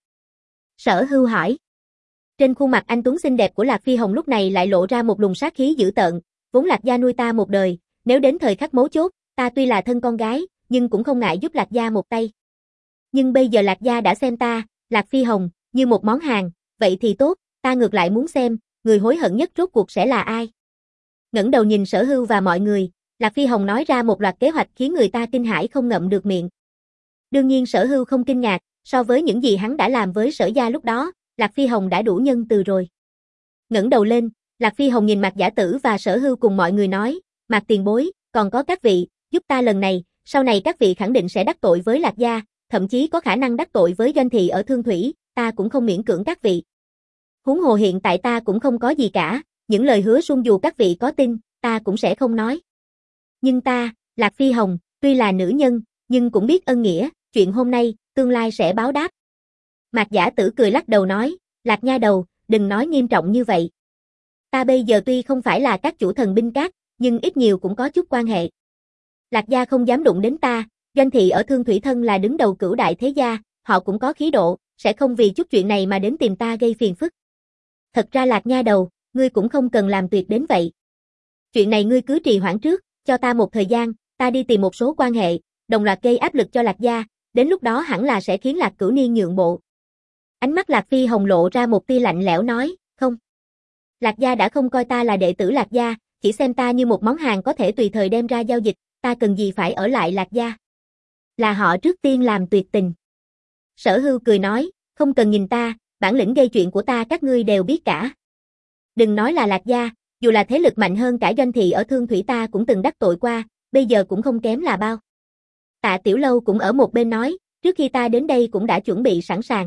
Speaker 1: Sở Hưu hỏi. Trên khuôn mặt anh tuấn xinh đẹp của Lạc Phi Hồng lúc này lại lộ ra một luồng sát khí dữ tợn, vốn Lạc gia nuôi ta một đời, nếu đến thời khắc mấu chốt, ta tuy là thân con gái, nhưng cũng không ngại giúp Lạc gia một tay. Nhưng bây giờ Lạc gia đã xem ta, Lạc Phi Hồng, như một món hàng, vậy thì tốt, ta ngược lại muốn xem, người hối hận nhất rốt cuộc sẽ là ai. Ngẩng đầu nhìn Sở Hưu và mọi người, Lạc Phi Hồng nói ra một loạt kế hoạch khiến người ta kinh hãi không ngậm được miệng. Đương nhiên Sở Hưu không kinh ngạc, so với những gì hắn đã làm với Sở gia lúc đó, Lạc Phi Hồng đã đủ nhân từ rồi. Ngẩng đầu lên, Lạc Phi Hồng nhìn Mạc Giả Tử và Sở Hưu cùng mọi người nói, Mạc tiền bối, còn có các vị, giúp ta lần này, sau này các vị khẳng định sẽ đắc tội với Lạc gia, thậm chí có khả năng đắc tội với Doanh Thị ở Thương Thủy, ta cũng không miễn cưỡng các vị. Huống hồ hiện tại ta cũng không có gì cả, những lời hứa suông dù các vị có tin, ta cũng sẽ không nói. Nhưng ta, Lạc Phi Hồng, tuy là nữ nhân, nhưng cũng biết ân nghĩa, chuyện hôm nay, tương lai sẽ báo đáp. Mạc Giả Tử cười lắc đầu nói, Lạc nha đầu, đừng nói nghiêm trọng như vậy. Ta bây giờ tuy không phải là các chủ thần binh cát, nhưng ít nhiều cũng có chút quan hệ. Lạc gia không dám đụng đến ta, Doanh Thị ở Thương Thủy thân là đứng đầu cửu đại thế gia, họ cũng có khí độ, sẽ không vì chút chuyện này mà đến tìm ta gây phiền phức. Thật ra Lạc nha đầu, ngươi cũng không cần làm tuyệt đến vậy. Chuyện này ngươi cứ trì hoãn trước, cho ta một thời gian, ta đi tìm một số quan hệ, đồng loạt gây áp lực cho Lạc gia, đến lúc đó hẳn là sẽ khiến Lạc Cửu Niên nhượng bộ. Ánh mắt Lạc Phi Hồng lộ ra một tia lạnh lẽo nói, không. Lạc gia đã không coi ta là đệ tử Lạc gia, chỉ xem ta như một món hàng có thể tùy thời đem ra giao dịch, ta cần gì phải ở lại Lạc gia. Là họ trước tiên làm tuyệt tình. Sở Hưu cười nói, không cần nhìn ta, bản lĩnh gây chuyện của ta các ngươi đều biết cả. Đừng nói là Lạc gia, dù là thế lực mạnh hơn cả Doanh Thị ở Thương Thủy ta cũng từng đắc tội qua, bây giờ cũng không kém là bao. Tạ Tiểu Lâu cũng ở một bên nói, trước khi ta đến đây cũng đã chuẩn bị sẵn sàng.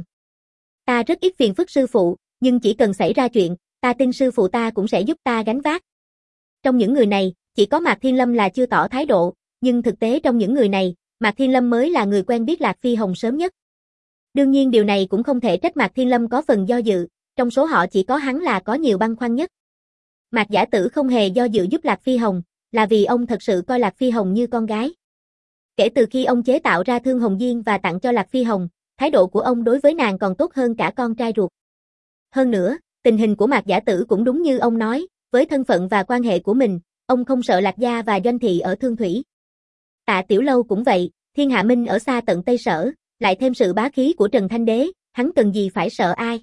Speaker 1: Ta rất ít phiền phức sư phụ, nhưng chỉ cần xảy ra chuyện, ta tin sư phụ ta cũng sẽ giúp ta gánh vác. Trong những người này, chỉ có Mạc Thiên Lâm là chưa tỏ thái độ, nhưng thực tế trong những người này, Mạc Thiên Lâm mới là người quen biết Lạc Phi Hồng sớm nhất. Đương nhiên điều này cũng không thể trách Mạc Thiên Lâm có phần do dự, trong số họ chỉ có hắn là có nhiều băn khoăn nhất. Mạc Giả Tử không hề do dự giúp Lạc Phi Hồng, là vì ông thật sự coi Lạc Phi Hồng như con gái. Kể từ khi ông chế tạo ra Thương Hồng Diên và tặng cho Lạc Phi Hồng, thái độ của ông đối với nàng còn tốt hơn cả con trai ruột. Hơn nữa, tình hình của Mạc Giả Tử cũng đúng như ông nói, với thân phận và quan hệ của mình, ông không sợ Lạc gia và Doanh Thị ở Thương Thủy. Tạ Tiểu Lâu cũng vậy, Thiên Hạ Minh ở xa tận Tây Sở, lại thêm sự bá khí của Trần Thanh Đế, hắn cần gì phải sợ ai.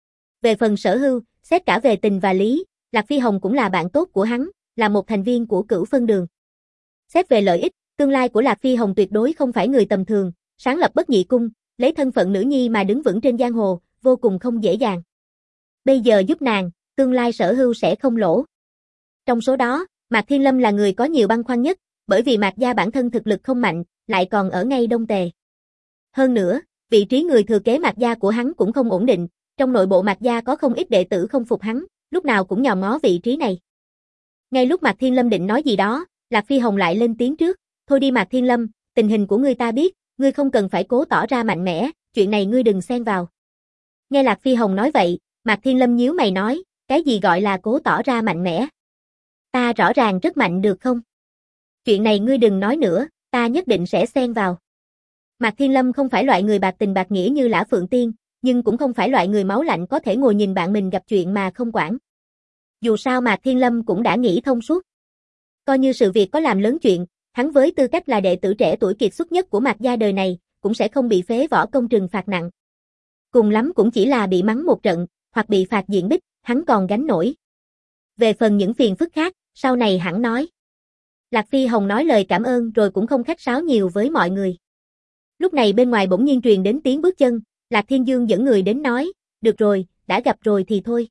Speaker 1: Về phần Sở Hưu, xét cả về tình và lý, Lạc Phi Hồng cũng là bạn tốt của hắn, là một thành viên của Cửu Phân Đường. Xét về lợi ích, tương lai của Lạc Phi Hồng tuyệt đối không phải người tầm thường, sáng lập Bất Nhị Cung, lấy thân phận nữ nhi mà đứng vững trên giang hồ, vô cùng không dễ dàng. Bây giờ giúp nàng, tương lai Sở Hưu sẽ không lỗ. Trong số đó, Mạc Thiên Lâm là người có nhiều băn khoăn nhất, bởi vì Mạc gia bản thân thực lực không mạnh, lại còn ở ngay Đông Tề. Hơn nữa, Vị trí người thừa kế Mạc gia của hắn cũng không ổn định, trong nội bộ Mạc gia có không ít đệ tử không phục hắn, lúc nào cũng nhòm ngó vị trí này. Ngay lúc Mạc Thiên Lâm định nói gì đó, Lạc Phi Hồng lại lên tiếng trước, thôi đi Mạc Thiên Lâm, tình hình của ngươi ta biết, ngươi không cần phải cố tỏ ra mạnh mẽ, chuyện này ngươi đừng xen vào. Nghe Lạc Phi Hồng nói vậy, Mạc Thiên Lâm nhíu mày nói, cái gì gọi là cố tỏ ra mạnh mẽ? Ta rõ ràng rất mạnh được không? Chuyện này ngươi đừng nói nữa, ta nhất định sẽ xen vào. Mạc Thiên Lâm không phải loại người bạc tình bạc nghĩa như Lã Phượng Tiên, nhưng cũng không phải loại người máu lạnh có thể ngồi nhìn bạn mình gặp chuyện mà không quản. Dù sao Mạc Thiên Lâm cũng đã nghĩ thông suốt. Coi như sự việc có làm lớn chuyện, hắn với tư cách là đệ tử trẻ tuổi kiệt xuất nhất của Mạc gia đời này, cũng sẽ không bị phế võ công trừng phạt nặng. Cùng lắm cũng chỉ là bị mắng một trận, hoặc bị phạt diện bích, hắn còn gánh nổi. Về phần những phiền phức khác, sau này hẳn nói. Lạc Phi Hồng nói lời cảm ơn rồi cũng không khách sáo nhiều với mọi người. Lúc này bên ngoài bỗng nhiên truyền đến tiếng bước chân, Lạc Thiên Dương dẫn người đến nói, được rồi, đã gặp rồi thì thôi.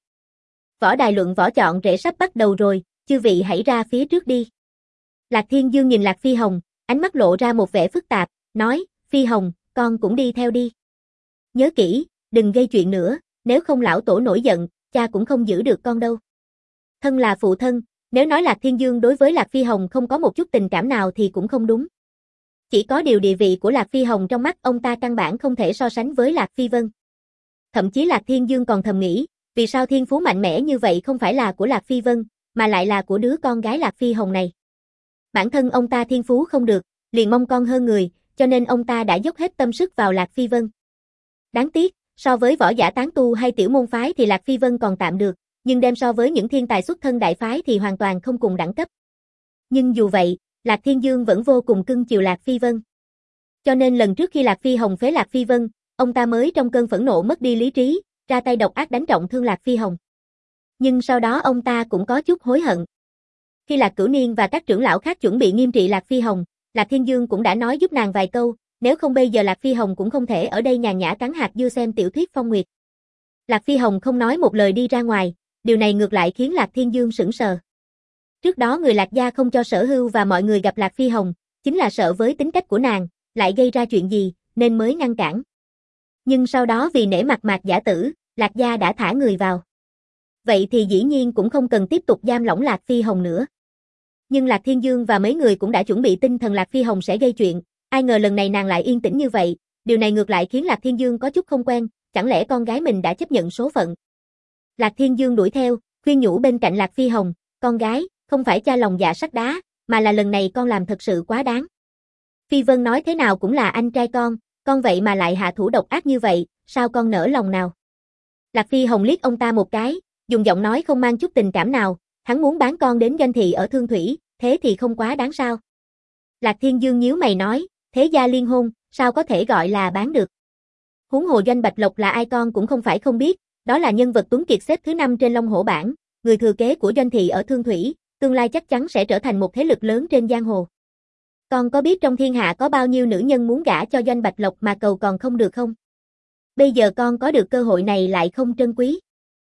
Speaker 1: Võ đài luận võ chọn rễ sắp bắt đầu rồi, chư vị hãy ra phía trước đi. Lạc Thiên Dương nhìn Lạc Phi Hồng, ánh mắt lộ ra một vẻ phức tạp, nói, Phi Hồng, con cũng đi theo đi. Nhớ kỹ, đừng gây chuyện nữa, nếu không lão tổ nổi giận, cha cũng không giữ được con đâu. Thân là phụ thân, nếu nói Lạc Thiên Dương đối với Lạc Phi Hồng không có một chút tình cảm nào thì cũng không đúng. Chỉ có điều địa vị của Lạc Phi Hồng trong mắt ông ta căn bản không thể so sánh với Lạc Phi Vân. Thậm chí Lạc Thiên Dương còn thầm nghĩ, vì sao thiên phú mạnh mẽ như vậy không phải là của Lạc Phi Vân, mà lại là của đứa con gái Lạc Phi Hồng này. Bản thân ông ta thiên phú không được, liền mong con hơn người, cho nên ông ta đã dốc hết tâm sức vào Lạc Phi Vân. Đáng tiếc, so với võ giả tán tu hay tiểu môn phái thì Lạc Phi Vân còn tạm được, nhưng đem so với những thiên tài xuất thân đại phái thì hoàn toàn không cùng đẳng cấp. Nhưng dù vậy, Lạc Thiên Dương vẫn vô cùng cưng chiều Lạc Phi Vân. Cho nên lần trước khi Lạc Phi Hồng phế Lạc Phi Vân, ông ta mới trong cơn phẫn nộ mất đi lý trí, ra tay độc ác đánh trọng thương Lạc Phi Hồng. Nhưng sau đó ông ta cũng có chút hối hận. Khi Lạc Cửu Niên và các trưởng lão khác chuẩn bị nghiêm trị Lạc Phi Hồng, Lạc Thiên Dương cũng đã nói giúp nàng vài câu, nếu không bây giờ Lạc Phi Hồng cũng không thể ở đây nhàn nhã cắn hạt dưa xem tiểu thuyết phong nguyệt. Lạc Phi Hồng không nói một lời đi ra ngoài, điều này ngược lại khiến Lạc Thiên Dương sững sờ. Trước đó người Lạc gia không cho Sở Hưu và mọi người gặp Lạc Phi Hồng, chính là sợ với tính cách của nàng, lại gây ra chuyện gì, nên mới ngăn cản. Nhưng sau đó vì nể mặt Mạc giả tử, Lạc gia đã thả người vào. Vậy thì dĩ nhiên cũng không cần tiếp tục giam lỏng Lạc Phi Hồng nữa. Nhưng Lạc Thiên Dương và mấy người cũng đã chuẩn bị tinh thần Lạc Phi Hồng sẽ gây chuyện, ai ngờ lần này nàng lại yên tĩnh như vậy, điều này ngược lại khiến Lạc Thiên Dương có chút không quen, chẳng lẽ con gái mình đã chấp nhận số phận. Lạc Thiên Dương đuổi theo, khuyên nhủ bên cạnh Lạc Phi Hồng, con gái, không phải cha lòng dạ sắt đá, mà là lần này con làm thật sự quá đáng. Phi Vân nói thế nào cũng là anh trai con, con vậy mà lại hạ thủ độc ác như vậy, sao con nỡ lòng nào. Lạc Phi Hồng liếc ông ta một cái, dùng giọng nói không mang chút tình cảm nào, hắn muốn bán con đến doanh thị ở Thương Thủy, thế thì không quá đáng sao. Lạc Thiên Dương nhíu mày nói, thế gia liên hôn, sao có thể gọi là bán được. Huống hồ Doanh Bạch Lộc là ai con cũng không phải không biết, đó là nhân vật tuấn kiệt xếp thứ năm trên Long Hổ bảng, người thừa kế của doanh thị ở Thương Thủy, tương lai chắc chắn sẽ trở thành một thế lực lớn trên giang hồ. Con có biết trong thiên hạ có bao nhiêu nữ nhân muốn gả cho Doanh Bạch Lộc mà cầu còn không được không? Bây giờ con có được cơ hội này lại không trân quý.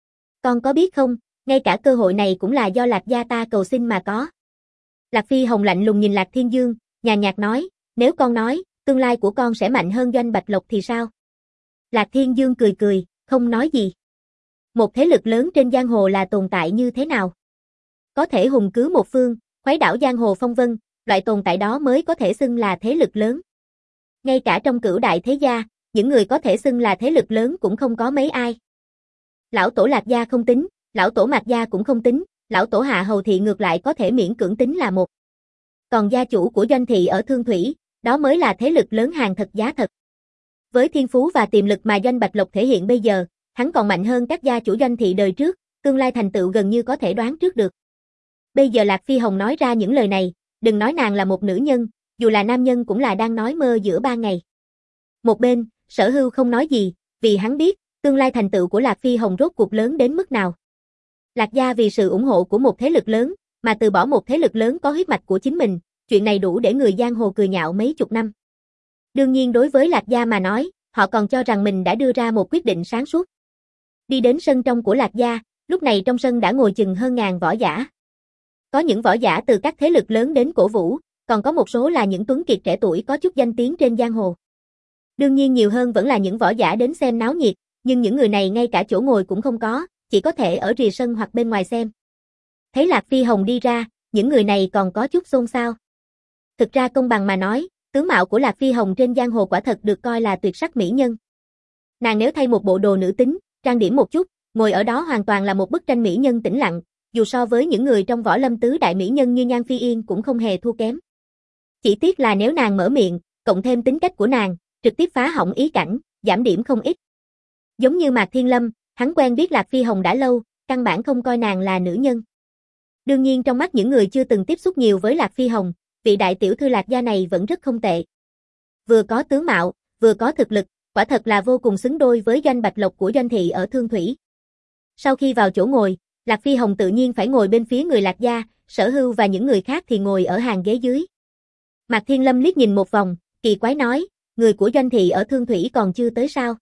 Speaker 1: Con có biết không, ngay cả cơ hội này cũng là do Lạc gia ta cầu xin mà có. Lạc Phi Hồng lạnh lùng nhìn Lạc Thiên Dương, nhàn nhạt nói, nếu con nói, tương lai của con sẽ mạnh hơn Doanh Bạch Lộc thì sao? Lạc Thiên Dương cười cười, không nói gì. Một thế lực lớn trên giang hồ là tồn tại như thế nào? Có thể hùng cứ một phương, khuấy đảo giang hồ phong vân, loại tồn tại đó mới có thể xưng là thế lực lớn. Ngay cả trong cửu đại thế gia, những người có thể xưng là thế lực lớn cũng không có mấy ai. Lão tổ Lạc gia không tính, lão tổ Mạc gia cũng không tính, lão tổ Hạ Hầu thị ngược lại có thể miễn cưỡng tính là một. Còn gia chủ của doanh thị ở Thương Thủy, đó mới là thế lực lớn hàng thật giá thật. Với thiên phú và tiềm lực mà Doanh Bạch Lộc thể hiện bây giờ, hắn còn mạnh hơn các gia chủ doanh thị đời trước, tương lai thành tựu gần như có thể đoán trước được. Bây giờ Lạc Phi Hồng nói ra những lời này, đừng nói nàng là một nữ nhân, dù là nam nhân cũng là đang nói mơ giữa ban ngày. Một bên, Sở Hưu không nói gì, vì hắn biết, tương lai thành tựu của Lạc Phi Hồng rốt cuộc lớn đến mức nào. Lạc gia vì sự ủng hộ của một thế lực lớn, mà từ bỏ một thế lực lớn có huyết mạch của chính mình, chuyện này đủ để người giang hồ cười nhạo mấy chục năm. Đương nhiên đối với Lạc gia mà nói, họ còn cho rằng mình đã đưa ra một quyết định sáng suốt. Đi đến sân trong của Lạc gia, lúc này trong sân đã ngồi chừng hơn ngàn võ giả. Có những võ giả từ các thế lực lớn đến cổ vũ, còn có một số là những tuấn kiệt trẻ tuổi có chút danh tiếng trên giang hồ. Đương nhiên nhiều hơn vẫn là những võ giả đến xem náo nhiệt, nhưng những người này ngay cả chỗ ngồi cũng không có, chỉ có thể ở rìa sân hoặc bên ngoài xem. Thấy Lạc Phi Hồng đi ra, những người này còn có chút xôn xao. Thực ra công bằng mà nói, tướng mạo của Lạc Phi Hồng trên giang hồ quả thật được coi là tuyệt sắc mỹ nhân. Nàng nếu thay một bộ đồ nữ tính, trang điểm một chút, ngồi ở đó hoàn toàn là một bức tranh mỹ nhân tĩnh lặng, dù so với những người trong võ lâm tứ đại mỹ nhân như Nhan Phi Yên cũng không hề thua kém. Chỉ tiếc là nếu nàng mở miệng, cộng thêm tính cách của nàng, trực tiếp phá hỏng ý cảnh, giảm điểm không ít. Giống như Mạc Thiên Lâm, hắn quen biết Lạc Phi Hồng đã lâu, căn bản không coi nàng là nữ nhân. Đương nhiên trong mắt những người chưa từng tiếp xúc nhiều với Lạc Phi Hồng, vị đại tiểu thư Lạc gia này vẫn rất không tệ. Vừa có tướng mạo, vừa có thực lực, quả thật là vô cùng xứng đôi với doanh bạch lộc của doanh thị ở Thương Thủy. Sau khi vào chỗ ngồi, Lạc Phi Hồng tự nhiên phải ngồi bên phía người Lạc gia, Sở Hưu và những người khác thì ngồi ở hàng ghế dưới. Mạc Thiên Lâm liếc nhìn một vòng, kỳ quái nói, người của doanh thị ở Thương Thủy còn chưa tới sao?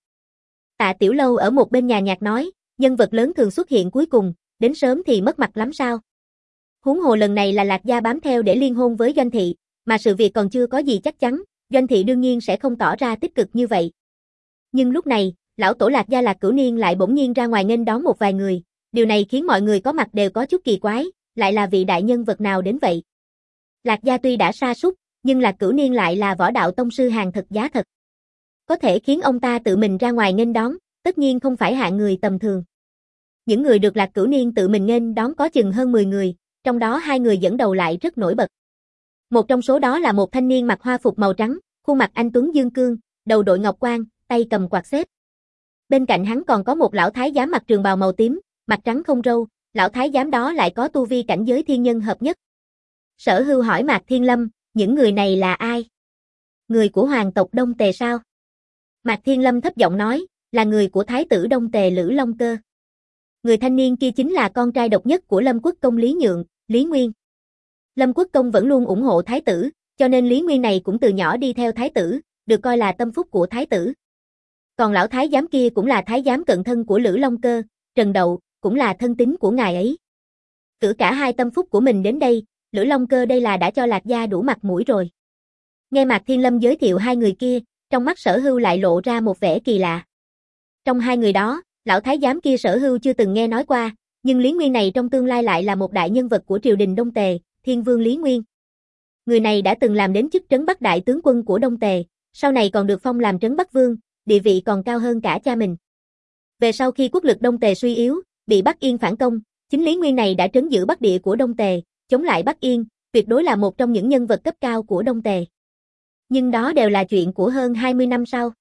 Speaker 1: Tạ Tiểu Lâu ở một bên nhà nhạc nói, nhân vật lớn thường xuất hiện cuối cùng, đến sớm thì mất mặt lắm sao? Huống hồ lần này là Lạc gia bám theo để liên hôn với doanh thị, mà sự việc còn chưa có gì chắc chắn, doanh thị đương nhiên sẽ không tỏ ra tích cực như vậy. Nhưng lúc này, lão tổ Lạc gia Lạc Cửu Niên lại bỗng nhiên ra ngoài nghênh đón một vài người, điều này khiến mọi người có mặt đều có chút kỳ quái, lại là vị đại nhân vật nào đến vậy? Lạc gia tuy đã sa sút, nhưng Lạc Cửu Niên lại là võ đạo tông sư hàng thật giá thật. Có thể khiến ông ta tự mình ra ngoài nghênh đón, tất nhiên không phải hạng người tầm thường. Những người được Lạc Cửu Niên tự mình nghênh đón có chừng hơn mười người, trong đó hai người dẫn đầu lại rất nổi bật. Một trong số đó là một thanh niên mặc hoa phục màu trắng, khuôn mặt anh tuấn dương cương, đầu đội ngọc quan, tay cầm quạt xếp. Bên cạnh hắn còn có một lão thái giám mặc trường bào màu tím, mặt trắng không râu, lão thái giám đó lại có tu vi cảnh giới thiên nhân hợp nhất. Sở Hưu hỏi Mạc Thiên Lâm, những người này là ai? Người của hoàng tộc Đông Tề sao? Mạc Thiên Lâm thấp giọng nói, là người của thái tử Đông Tề Lữ Long Cơ. Người thanh niên kia chính là con trai độc nhất của Lâm Quốc công Lý Nhượng, Lý Nguyên. Lâm Quốc công vẫn luôn ủng hộ thái tử, cho nên Lý Nguyên này cũng từ nhỏ đi theo thái tử, được coi là tâm phúc của thái tử. Còn lão thái giám kia cũng là thái giám cận thân của Lữ Long Cơ, Trần Đậu, cũng là thân tín của ngài ấy. Cử cả hai tâm phúc của mình đến đây, Lữ Long Cơ đây là đã cho Lạc gia đủ mặt mũi rồi. Nghe Mạc Thiên Lâm giới thiệu hai người kia, trong mắt Sở Hưu lại lộ ra một vẻ kỳ lạ. Trong hai người đó, lão thái giám kia Sở Hưu chưa từng nghe nói qua, nhưng Lý Nguyên này trong tương lai lại là một đại nhân vật của triều đình Đông Tề, Thiên Vương Lý Nguyên. Người này đã từng làm đến chức trấn Bắc đại tướng quân của Đông Tề, sau này còn được phong làm trấn Bắc Vương, địa vị còn cao hơn cả cha mình. Về sau khi quốc lực Đông Tề suy yếu, bị Bắc Yên phản công, chính Lý Nguyên này đã trấn giữ Bắc địa của Đông Tề, chống lại Bắc Yên, tuyệt đối là một trong những nhân vật cấp cao của Đông Tề. Nhưng đó đều là chuyện của hơn hai mươi năm sau.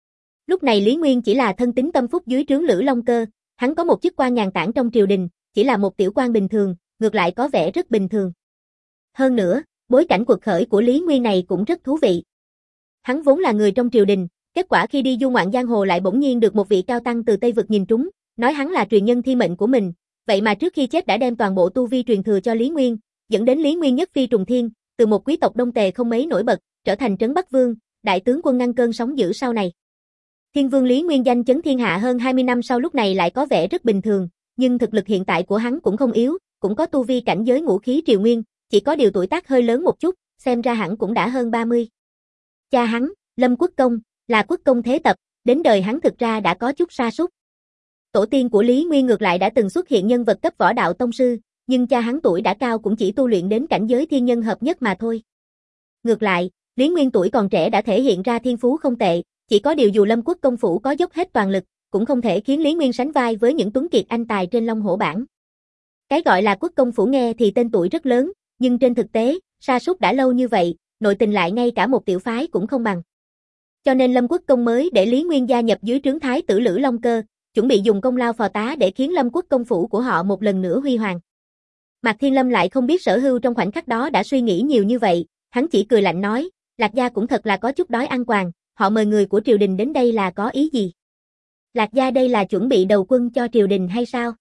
Speaker 1: Lúc này Lý Nguyên chỉ là thân tín tâm phúc dưới trướng Lữ Long Cơ, hắn có một chức quan nhàn tản trong triều đình, chỉ là một tiểu quan bình thường, ngược lại có vẻ rất bình thường. Hơn nữa, bối cảnh cuộc khởi của Lý Nguyên này cũng rất thú vị. Hắn vốn là người trong triều đình, kết quả khi đi du ngoạn giang hồ lại bỗng nhiên được một vị cao tăng từ Tây vực nhìn trúng, nói hắn là truyền nhân thi mệnh của mình, vậy mà trước khi chết đã đem toàn bộ tu vi truyền thừa cho Lý Nguyên, dẫn đến Lý Nguyên nhất phi trùng thiên, từ một quý tộc Đông Tề không mấy nổi bật, trở thành trấn Bắc Vương, đại tướng quân ngăn cơn sóng dữ sau này. Thiên Vương Lý Nguyên danh chấn thiên hạ hơn hai mươi năm sau lúc này lại có vẻ rất bình thường, nhưng thực lực hiện tại của hắn cũng không yếu, cũng có tu vi cảnh giới ngũ khí triều nguyên, chỉ có điều tuổi tác hơi lớn một chút, xem ra hẳn cũng đã hơn ba mươi. Cha hắn, Lâm Quốc công, là quốc công thế tập, đến đời hắn thực ra đã có chút sa sút. Tổ tiên của Lý Nguyên ngược lại đã từng xuất hiện nhân vật cấp võ đạo tông sư, nhưng cha hắn tuổi đã cao cũng chỉ tu luyện đến cảnh giới thiên nhân hợp nhất mà thôi. Ngược lại, Lý Nguyên tuổi còn trẻ đã thể hiện ra thiên phú không tệ, chỉ có điều dù Lâm Quốc công phủ có dốc hết toàn lực, cũng không thể khiến Lý Nguyên sánh vai với những tuấn kiệt anh tài trên Long Hổ bảng. Cái gọi là quốc công phủ nghe thì tên tuổi rất lớn, nhưng trên thực tế, sa sút đã lâu như vậy, nội tình lại ngay cả một tiểu phái cũng không bằng. Cho nên Lâm Quốc công mới để Lý Nguyên gia nhập dưới trướng thái tử Lữ Long Cơ, chuẩn bị dùng công lao phò tá để khiến Lâm Quốc công phủ của họ một lần nữa huy hoàng. Mạc Thiên Lâm lại không biết Sở Hưu trong khoảnh khắc đó đã suy nghĩ nhiều như vậy, hắn chỉ cười lạnh nói, Lạc gia cũng thật là có chút đói ăn quàng, họ mời người của triều đình đến đây là có ý gì? Lạc gia đây là chuẩn bị đầu quân cho triều đình hay sao?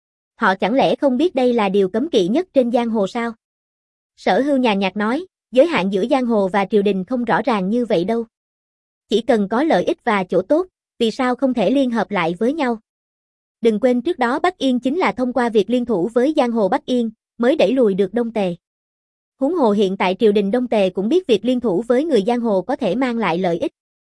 Speaker 1: Họ chẳng lẽ không biết đây là điều cấm kỵ nhất trên giang hồ sao? Sở Hưu nhàn nhạt nói, giới hạn giữa giang hồ và triều đình không rõ ràng như vậy đâu. Chỉ cần có lợi ích và chỗ tốt, vì sao không thể liên hợp lại với nhau? Đừng quên trước đó Bắc Yên chính là thông qua việc liên thủ với giang hồ Bắc Yên, mới đẩy lùi được Đông Tề. Huống hồ hiện tại triều đình Đông Tề cũng biết việc liên thủ với người giang hồ có thể mang lại lợi ích.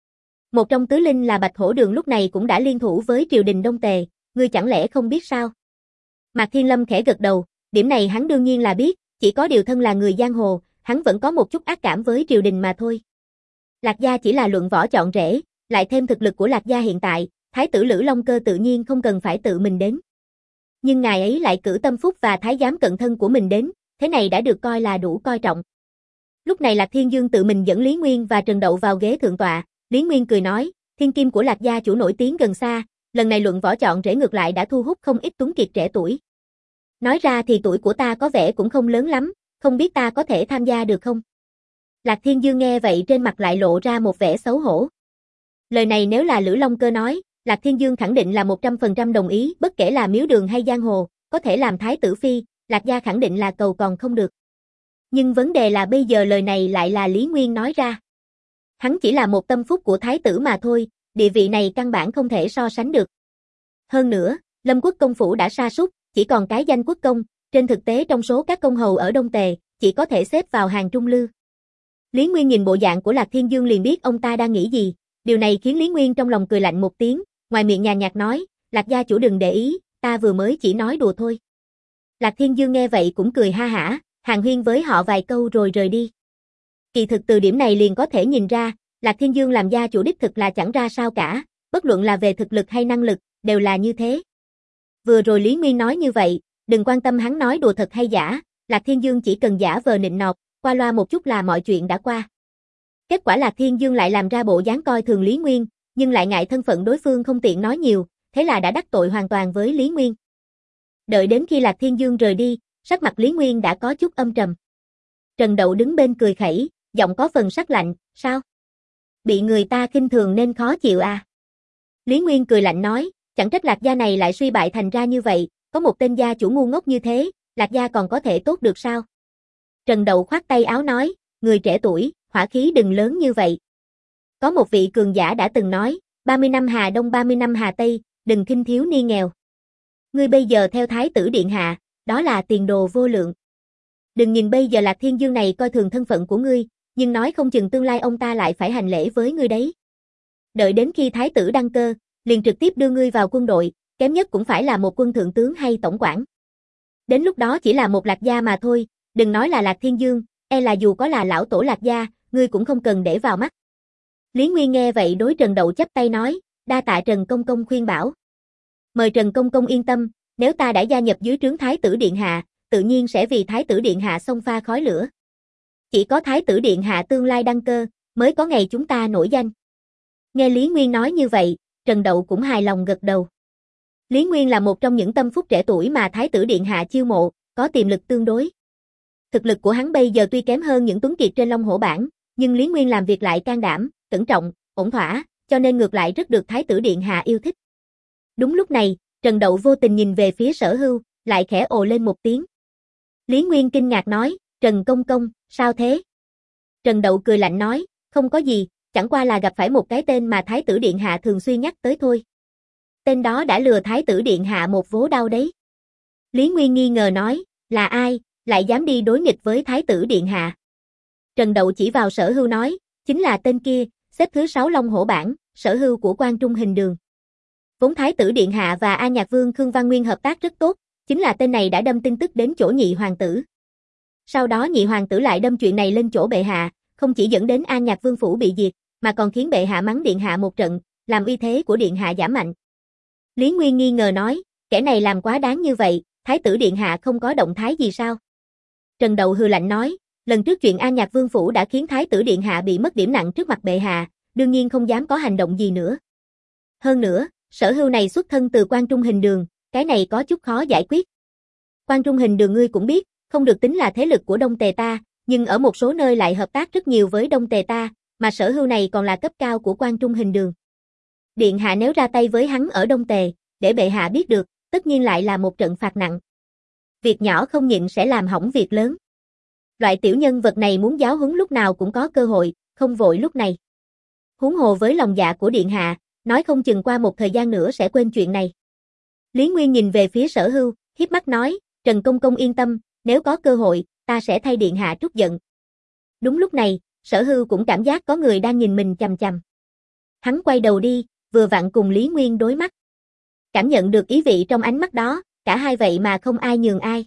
Speaker 1: Một trong tứ linh là Bạch Hổ Đường lúc này cũng đã liên thủ với triều đình Đông Tề, ngươi chẳng lẽ không biết sao? Mạc Thiên Lâm khẽ gật đầu, điểm này hắn đương nhiên là biết, chỉ có điều thân là người giang hồ, hắn vẫn có một chút ác cảm với triều đình mà thôi. Lạc gia chỉ là luận võ chọn rễ, lại thêm thực lực của Lạc gia hiện tại, Thái tử Lữ Long Cơ tự nhiên không cần phải tự mình đến. Nhưng ngài ấy lại cử Tâm Phúc và Thái giám cận thân của mình đến, thế này đã được coi là đủ coi trọng. Lúc này Lạc Thiên Dương tự mình dẫn Lý Nguyên và Trần Đậu vào ghế thượng tọa, Lý Nguyên cười nói, thiên kim của Lạc gia chủ nổi tiếng gần xa, lần này luận võ chọn rễ ngược lại đã thu hút không ít tuấn kiệt trẻ tuổi. Nói ra thì tuổi của ta có vẻ cũng không lớn lắm, không biết ta có thể tham gia được không? Lạc Thiên Dương nghe vậy trên mặt lại lộ ra một vẻ xấu hổ. Lời này nếu là Lữ Long Cơ nói, Lạc Thiên Dương khẳng định là một trăm phần trăm đồng ý, bất kể là miếu đường hay giang hồ, có thể làm thái tử phi, Lạc gia khẳng định là cầu còn không được. Nhưng vấn đề là bây giờ lời này lại là Lý Nguyên nói ra. Hắn chỉ là một tâm phúc của thái tử mà thôi, địa vị này căn bản không thể so sánh được. Hơn nữa, Lâm Quốc công phủ đã sa sút, chỉ còn cái danh quốc công, trên thực tế trong số các công hầu ở Đông Tề, chỉ có thể xếp vào hàng trung lư. Lý Nguyên nhìn bộ dạng của Lạc Thiên Dương liền biết ông ta đang nghĩ gì, điều này khiến Lý Nguyên trong lòng cười lạnh một tiếng, ngoài miệng nhàn nhạt nói, Lạc gia chủ đừng để ý, ta vừa mới chỉ nói đùa thôi. Lạc Thiên Dương nghe vậy cũng cười ha hả, hàn huyên với họ vài câu rồi rời đi. Kỳ thực từ điểm này liền có thể nhìn ra, Lạc Thiên Dương làm gia chủ đích thực là chẳng ra sao cả, bất luận là về thực lực hay năng lực, đều là như thế. Vừa rồi Lý Nguyên nói như vậy, đừng quan tâm hắn nói đùa thật hay giả, Lạc Thiên Dương chỉ cần giả vờ nịnh nọt, qua loa một chút là mọi chuyện đã qua. Kết quả Lạc Thiên Dương lại làm ra bộ dáng coi thường Lý Nguyên, nhưng lại ngại thân phận đối phương không tiện nói nhiều, thế là đã đắc tội hoàn toàn với Lý Nguyên. Đợi đến khi Lạc Thiên Dương rời đi, sắc mặt Lý Nguyên đã có chút âm trầm. Trần Đậu đứng bên cười khẩy, giọng có phần sắc lạnh, sao? Bị người ta khinh thường nên khó chịu à? Lý Nguyên cười lạnh nói, chẳng trách Lạc gia này lại suy bại thành ra như vậy, có một tên gia chủ ngu ngốc như thế, Lạc gia còn có thể tốt được sao? Trần Đậu khoát tay áo nói, người trẻ tuổi, hỏa khí đừng lớn như vậy. Có một vị cường giả đã từng nói, ba mươi năm Hà Đông ba mươi năm Hà Tây, đừng khinh thiếu niên nghèo. Ngươi bây giờ theo Thái tử Điện Hạ, đó là tiền đồ vô lượng. Đừng nhìn bây giờ Lạc Thiên Dương này coi thường thân phận của ngươi, nhưng nói không chừng tương lai ông ta lại phải hành lễ với ngươi đấy. Đợi đến khi Thái tử đăng cơ, liền trực tiếp đưa ngươi vào quân đội, kém nhất cũng phải là một quân thượng tướng hay tổng quản. Đến lúc đó chỉ là một Lạc gia mà thôi, đừng nói là Lạc Thiên Dương, e là dù có là lão tổ Lạc gia, ngươi cũng không cần để vào mắt. Lý Nguyên nghe vậy đối Trần Đậu chắp tay nói, đa tạ Trần Công Công khuyên bảo. Mời Trần Công Công yên tâm, nếu ta đã gia nhập dưới trướng Thái tử Điện Hạ, tự nhiên sẽ vì Thái tử Điện Hạ xông pha khói lửa. Chỉ có Thái tử Điện Hạ tương lai đăng cơ, mới có ngày chúng ta nổi danh. Nghe Lý Nguyên nói như vậy, Trần Đậu cũng hài lòng gật đầu. Lý Nguyên là một trong những tâm phúc trẻ tuổi mà Thái tử Điện Hạ chiêu mộ, có tiềm lực tương đối. Thực lực của hắn bây giờ tuy kém hơn những tuấn kiệt trên Long Hổ bảng, nhưng Lý Nguyên làm việc lại can đảm, cẩn trọng, ổn thỏa, cho nên ngược lại rất được Thái tử Điện Hạ yêu thích. Đúng lúc này, Trần Đậu vô tình nhìn về phía Sở Hưu, lại khẽ ồ lên một tiếng. Lý Nguyên kinh ngạc nói, Trần Công Công, sao thế? Trần Đậu cười lạnh nói, không có gì, chẳng qua là gặp phải một cái tên mà Thái tử Điện Hạ thường xuyên nhắc tới thôi. Tên đó đã lừa Thái tử Điện Hạ một vố đau đấy. Lý Nguyên nghi ngờ nói, là ai, lại dám đi đối nghịch với Thái tử Điện Hạ? Trần Đậu chỉ vào Sở Hưu nói, chính là tên kia, xếp thứ sáu Long Hổ bảng, Sở Hưu của Quan Trung Hình Đường. Vốn Thái tử Điện Hạ và A Nhạc Vương Khương Văn Nguyên hợp tác rất tốt, chính là tên này đã đâm tin tức đến chỗ nhị hoàng tử. Sau đó nhị hoàng tử lại đâm chuyện này lên chỗ bệ hạ, không chỉ dẫn đến A Nhạc Vương phủ bị diệt, mà còn khiến bệ hạ mắng điện hạ một trận, làm uy thế của điện hạ giảm mạnh. Lý Nguyên nghi ngờ nói, kẻ này làm quá đáng như vậy, Thái tử Điện Hạ không có động thái gì sao? Trần Đậu hừ lạnh nói, lần trước chuyện An Nhạc Vương phủ đã khiến Thái tử Điện Hạ bị mất điểm nặng trước mặt bệ hạ, đương nhiên không dám có hành động gì nữa. Hơn nữa, Sở Hưu này xuất thân từ Quan Trung Hình Đường, cái này có chút khó giải quyết. Quan Trung Hình Đường ngươi cũng biết, không được tính là thế lực của Đông Tề ta, nhưng ở một số nơi lại hợp tác rất nhiều với Đông Tề ta, mà Sở Hưu này còn là cấp cao của Quan Trung Hình Đường. Điện hạ nếu ra tay với hắn ở Đông Tề, để bệ hạ biết được, tất nhiên lại là một trận phạt nặng. Việc nhỏ không nhịn sẽ làm hỏng việc lớn. Loại tiểu nhân vật này muốn giáo huấn lúc nào cũng có cơ hội, không vội lúc này. Huống hồ với lòng dạ của điện hạ, nói không chừng qua một thời gian nữa sẽ quên chuyện này. Lý Nguyên nhìn về phía Sở Hưu, hiếp mắt nói, Trần Công Công yên tâm, nếu có cơ hội, ta sẽ thay điện hạ trút giận. Đúng lúc này, Sở Hưu cũng cảm giác có người đang nhìn mình chằm chằm. Hắn quay đầu đi, vừa vặn cùng Lý Nguyên đối mắt. Cảm nhận được ý vị trong ánh mắt đó, cả hai vậy mà không ai nhường ai.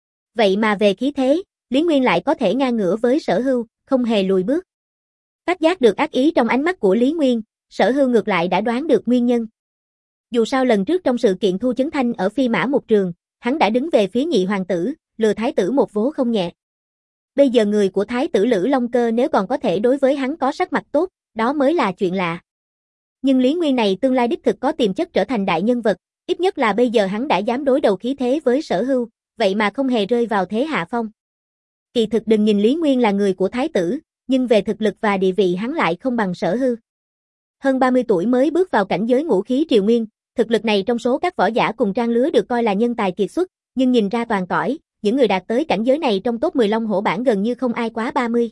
Speaker 1: Vậy mà về khí thế, Lý Nguyên lại có thể ngang ngửa với Sở Hưu, không hề lùi bước. Phát giác được ác ý trong ánh mắt của Lý Nguyên, Sở Hưu ngược lại đã đoán được nguyên nhân. Dù sao lần trước trong sự kiện Thu Chấn Thanh ở Phi Mã Mục Trường, hắn đã đứng về phía nhị hoàng tử, lừa thái tử một vố không nhẹ. Bây giờ người của thái tử Lữ Long Cơ nếu còn có thể đối với hắn có sắc mặt tốt, đó mới là chuyện lạ. Nhưng Lý Nguyên này tương lai đích thực có tiềm chất trở thành đại nhân vật, ít nhất là bây giờ hắn đã dám đối đầu khí thế với Sở Hưu, vậy mà không hề rơi vào thế hạ phong. Kỳ thực đừng nhìn Lý Nguyên là người của thái tử, nhưng về thực lực và địa vị hắn lại không bằng Sở Hưu. Hơn ba mươi tuổi mới bước vào cảnh giới ngũ khí triều nguyên, thực lực này trong số các võ giả cùng trang lứa được coi là nhân tài kiệt xuất, nhưng nhìn ra toàn cõi, những người đạt tới cảnh giới này trong top mười Long Hổ bảng gần như không ai quá ba mươi.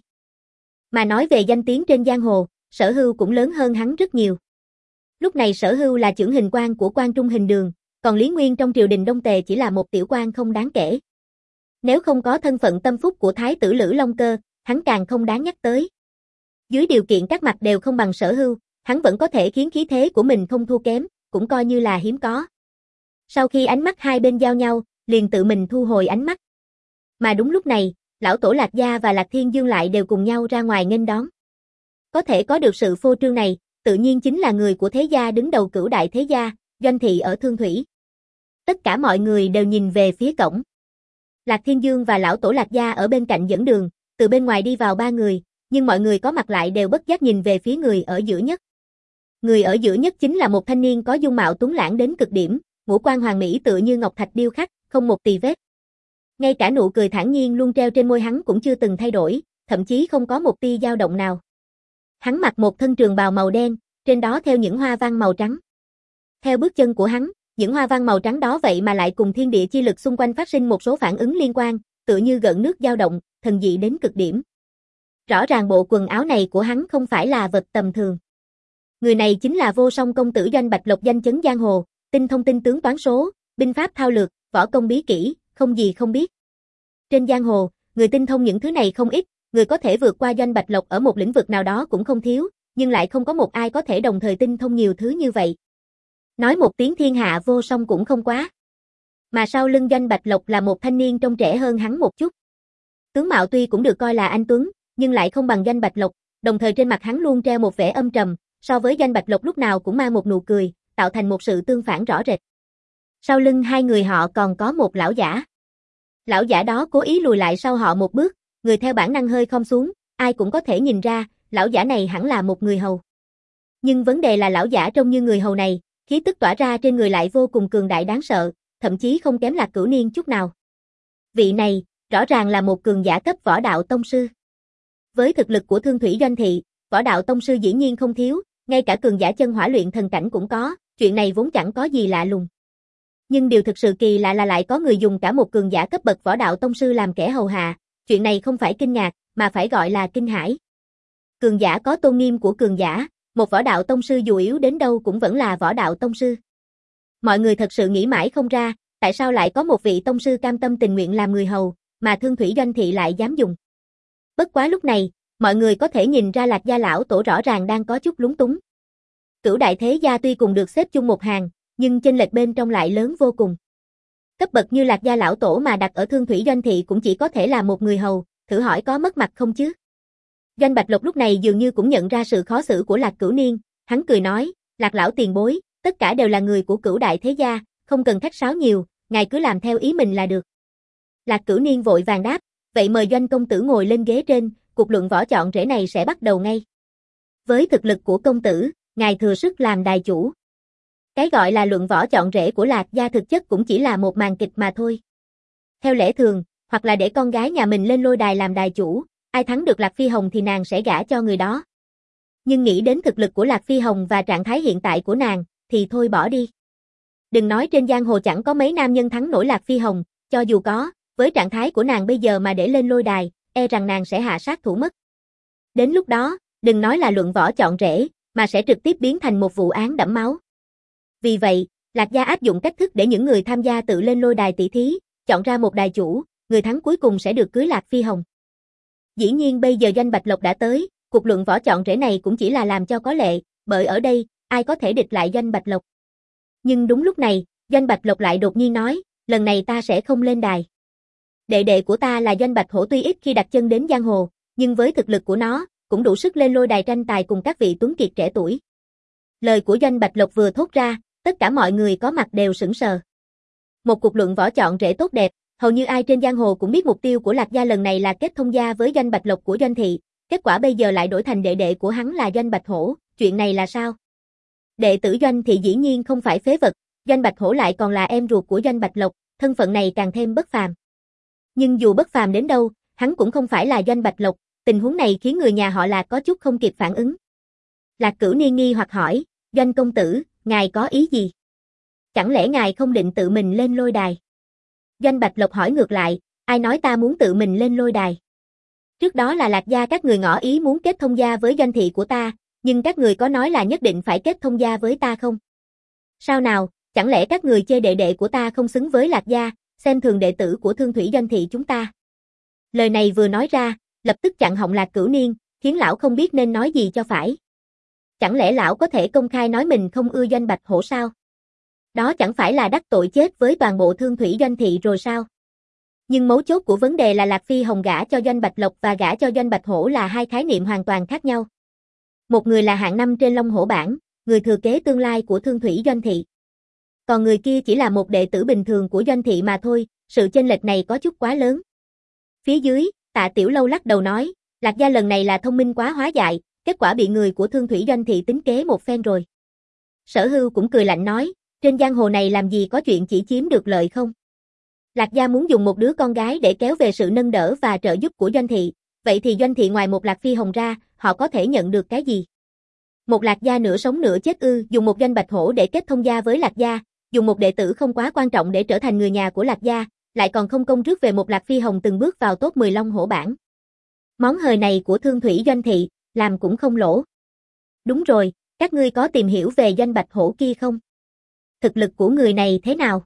Speaker 1: Mà nói về danh tiếng trên giang hồ, Sở Hưu cũng lớn hơn hắn rất nhiều. Lúc này Sở Hưu là chưởng hình quan của quan trung hình đường, còn Lý Nguyên trong triều đình Đông Tề chỉ là một tiểu quan không đáng kể. Nếu không có thân phận tâm phúc của thái tử Lữ Long Cơ, hắn càng không đáng nhắc tới. Dưới điều kiện các mặt đều không bằng Sở Hưu, hắn vẫn có thể khiến khí thế của mình không thua kém, cũng coi như là hiếm có. Sau khi ánh mắt hai bên giao nhau, liền tự mình thu hồi ánh mắt. Mà đúng lúc này, lão tổ Lạc Gia và Lạc Thiên Dương lại đều cùng nhau ra ngoài nghênh đón. Có thể có được sự phô trương này, tự nhiên chính là người của thế gia đứng đầu cửu đại thế gia, Doanh Thị ở Thương Thủy. Tất cả mọi người đều nhìn về phía cổng. Lạc Thiên Dương và lão tổ Lạc Gia ở bên cạnh dẫn đường, từ bên ngoài đi vào ba người, nhưng mọi người có mặt lại đều bất giác nhìn về phía người ở giữa nhất. Người ở giữa nhất chính là một thanh niên có dung mạo tuấn lãng đến cực điểm, ngũ quan hoàn mỹ tựa như ngọc thạch điêu khắc, không một tì vết. Ngay cả nụ cười thản nhiên luôn treo trên môi hắn cũng chưa từng thay đổi, thậm chí không có một tia dao động nào. Hắn mặc một thân trường bào màu đen, trên đó theo những hoa văn màu trắng. Theo bước chân của hắn, những hoa văn màu trắng đó vậy mà lại cùng thiên địa chi lực xung quanh phát sinh một số phản ứng liên quan, tựa như gợn nước dao động, thần dị đến cực điểm. Rõ ràng bộ quần áo này của hắn không phải là vật tầm thường. Người này chính là Vô Song công tử Doanh Bạch Lộc, danh chấn giang hồ, tinh thông tinh tướng toán số, binh pháp thao lược, võ công bí kỹ, không gì không biết. Trên giang hồ, người tinh thông những thứ này không ít, người có thể vượt qua Doanh Bạch Lộc ở một lĩnh vực nào đó cũng không thiếu, nhưng lại không có một ai có thể đồng thời tinh thông nhiều thứ như vậy. Nói một tiếng thiên hạ vô song cũng không quá. Mà sau lưng Doanh Bạch Lộc là một thanh niên trông trẻ hơn hắn một chút. Tướng mạo tuy cũng được coi là anh tuấn, nhưng lại không bằng Doanh Bạch Lộc, đồng thời trên mặt hắn luôn treo một vẻ âm trầm, so với Doanh Bạch Lộc lúc nào cũng mang một nụ cười, tạo thành một sự tương phản rõ rệt. Sau lưng hai người họ còn có một lão giả. Lão giả đó cố ý lùi lại sau họ một bước, người theo bản năng hơi khom xuống, ai cũng có thể nhìn ra, lão giả này hẳn là một người hầu. Nhưng vấn đề là lão giả trông như người hầu này, khí tức tỏa ra trên người lại vô cùng cường đại đáng sợ, thậm chí không kém Lạc Cửu Niên chút nào. Vị này, rõ ràng là một cường giả cấp võ đạo tông sư. Với thực lực của Thương Thủy Doanh Thị, võ đạo tông sư dĩ nhiên không thiếu, ngay cả cường giả chân hỏa luyện thần cảnh cũng có, chuyện này vốn chẳng có gì lạ lùng. Nhưng điều thực sự kỳ lạ là lại có người dùng cả một cường giả cấp bậc võ đạo tông sư làm kẻ hầu hạ, chuyện này không phải kinh ngạc, mà phải gọi là kinh hãi. Cường giả có tôn nghiêm của cường giả, một võ đạo tông sư dù yếu đến đâu cũng vẫn là võ đạo tông sư. Mọi người thật sự nghĩ mãi không ra, tại sao lại có một vị tông sư cam tâm tình nguyện làm người hầu, mà Thương Thủy Doanh Thị lại dám dùng. Bất quá lúc này, mọi người có thể nhìn ra Lạc Gia lão tổ rõ ràng đang có chút lúng túng. Cửu đại thế gia tuy cùng được xếp chung một hàng, nhưng chênh lệch bên trong lại lớn vô cùng. Cấp bậc như Lạc Gia lão tổ mà đặt ở Thương Thủy Doanh Thị cũng chỉ có thể là một người hầu, thử hỏi có mất mặt không chứ? Doanh Bạch Lộc lúc này dường như cũng nhận ra sự khó xử của Lạc Cửu Niên, hắn cười nói, Lạc lão tiền bối, tất cả đều là người của cửu đại thế gia, không cần khách sáo nhiều, ngài cứ làm theo ý mình là được. Lạc Cửu Niên vội vàng đáp, vậy mời Doanh công tử ngồi lên ghế trên, cuộc luận võ chọn rể này sẽ bắt đầu ngay. Với thực lực của công tử, ngài thừa sức làm đài chủ. Cái gọi là luận võ chọn rể của Lạc Gia thực chất cũng chỉ là một màn kịch mà thôi. Theo lẽ thường, hoặc là để con gái nhà mình lên lôi đài làm đài chủ, ai thắng được Lạc Phi Hồng thì nàng sẽ gả cho người đó. Nhưng nghĩ đến thực lực của Lạc Phi Hồng và trạng thái hiện tại của nàng, thì thôi bỏ đi. Đừng nói trên giang hồ chẳng có mấy nam nhân thắng nổi Lạc Phi Hồng, cho dù có, với trạng thái của nàng bây giờ mà để lên lôi đài, e rằng nàng sẽ hạ sát thủ mất. Đến lúc đó, đừng nói là luận võ chọn rể, mà sẽ trực tiếp biến thành một vụ án đẫm máu. Vì vậy, Lạc Gia áp dụng cách thức để những người tham gia tự lên lôi đài tỷ thí, chọn ra một đài chủ, người thắng cuối cùng sẽ được cưới Lạc Phi Hồng. Dĩ nhiên bây giờ Doanh Bạch Lộc đã tới, cuộc luận võ chọn rể này cũng chỉ là làm cho có lệ, bởi ở đây, ai có thể địch lại Doanh Bạch Lộc. Nhưng đúng lúc này, Doanh Bạch Lộc lại đột nhiên nói, lần này ta sẽ không lên đài. Đệ đệ của ta là Doanh Bạch Hổ tuy ít khi đặt chân đến giang hồ, nhưng với thực lực của nó, cũng đủ sức lên lôi đài tranh tài cùng các vị tuấn kiệt trẻ tuổi. Lời của Doanh Bạch Lộc vừa thốt ra, tất cả mọi người có mặt đều sững sờ. Một cuộc luận võ chọn rể tốt đẹp, hầu như ai trên giang hồ cũng biết mục tiêu của Lạc gia lần này là kết thông gia với Doanh Bạch Lộc của Doanh thị, kết quả bây giờ lại đổi thành đệ đệ của hắn là Doanh Bạch Hổ, chuyện này là sao? Đệ tử Doanh thị dĩ nhiên không phải phế vật, Doanh Bạch Hổ lại còn là em ruột của Doanh Bạch Lộc, thân phận này càng thêm bất phàm. Nhưng dù bất phàm đến đâu, hắn cũng không phải là Doanh Bạch Lộc, tình huống này khiến người nhà họ Lạc có chút không kịp phản ứng. Lạc Cửu Niên nghi hoặc hỏi, Doanh công tử, ngài có ý gì? Chẳng lẽ ngài không định tự mình lên lôi đài? Doanh Bạch Lộc hỏi ngược lại, ai nói ta muốn tự mình lên lôi đài? Trước đó là Lạc gia các người ngỏ ý muốn kết thông gia với Doanh thị của ta, nhưng các người có nói là nhất định phải kết thông gia với ta không? Sao nào, chẳng lẽ các người chê đệ đệ của ta không xứng với Lạc gia, xem thường đệ tử của Thương Thủy Doanh thị chúng ta? Lời này vừa nói ra, lập tức chặn họng Lạc Cửu Niên, khiến lão không biết nên nói gì cho phải. Chẳng lẽ lão có thể công khai nói mình không ưa Doanh Bạch Hổ sao? Đó chẳng phải là đắc tội chết với toàn bộ Thương Thủy Doanh thị rồi sao? Nhưng mấu chốt của vấn đề là Lạc Phi Hồng gả cho Doanh Bạch Lộc và gả cho Doanh Bạch Hổ là hai khái niệm hoàn toàn khác nhau. Một người là hạng năm trên Long Hổ bảng, người thừa kế tương lai của Thương Thủy Doanh thị. Còn người kia chỉ là một đệ tử bình thường của Doanh thị mà thôi, sự chênh lệch này có chút quá lớn. Phía dưới, Tạ Tiểu Lâu lắc đầu nói, Lạc gia lần này là thông minh quá hóa dại, kết quả bị người của Thương Thủy Doanh thị tính kế một phen rồi. Sở Hưu cũng cười lạnh nói, trên giang hồ này làm gì có chuyện chỉ chiếm được lợi không? Lạc gia muốn dùng một đứa con gái để kéo về sự nâng đỡ và trợ giúp của Doanh thị, vậy thì Doanh thị ngoài một Lạc Phi Hồng ra, họ có thể nhận được cái gì? Một Lạc gia nửa sống nửa chết ư, dùng một Doanh Bạch Hổ để kết thông gia với Lạc gia, dùng một đệ tử không quá quan trọng để trở thành người nhà của Lạc gia, lại còn không công rước về một Lạc Phi Hồng từng bước vào top mười Long Hổ bảng. Món hời này của Thương Thủy Doanh thị, làm cũng không lỗ. Đúng rồi, các ngươi có tìm hiểu về Doanh Bạch Hổ kia không? Thực lực của người này thế nào?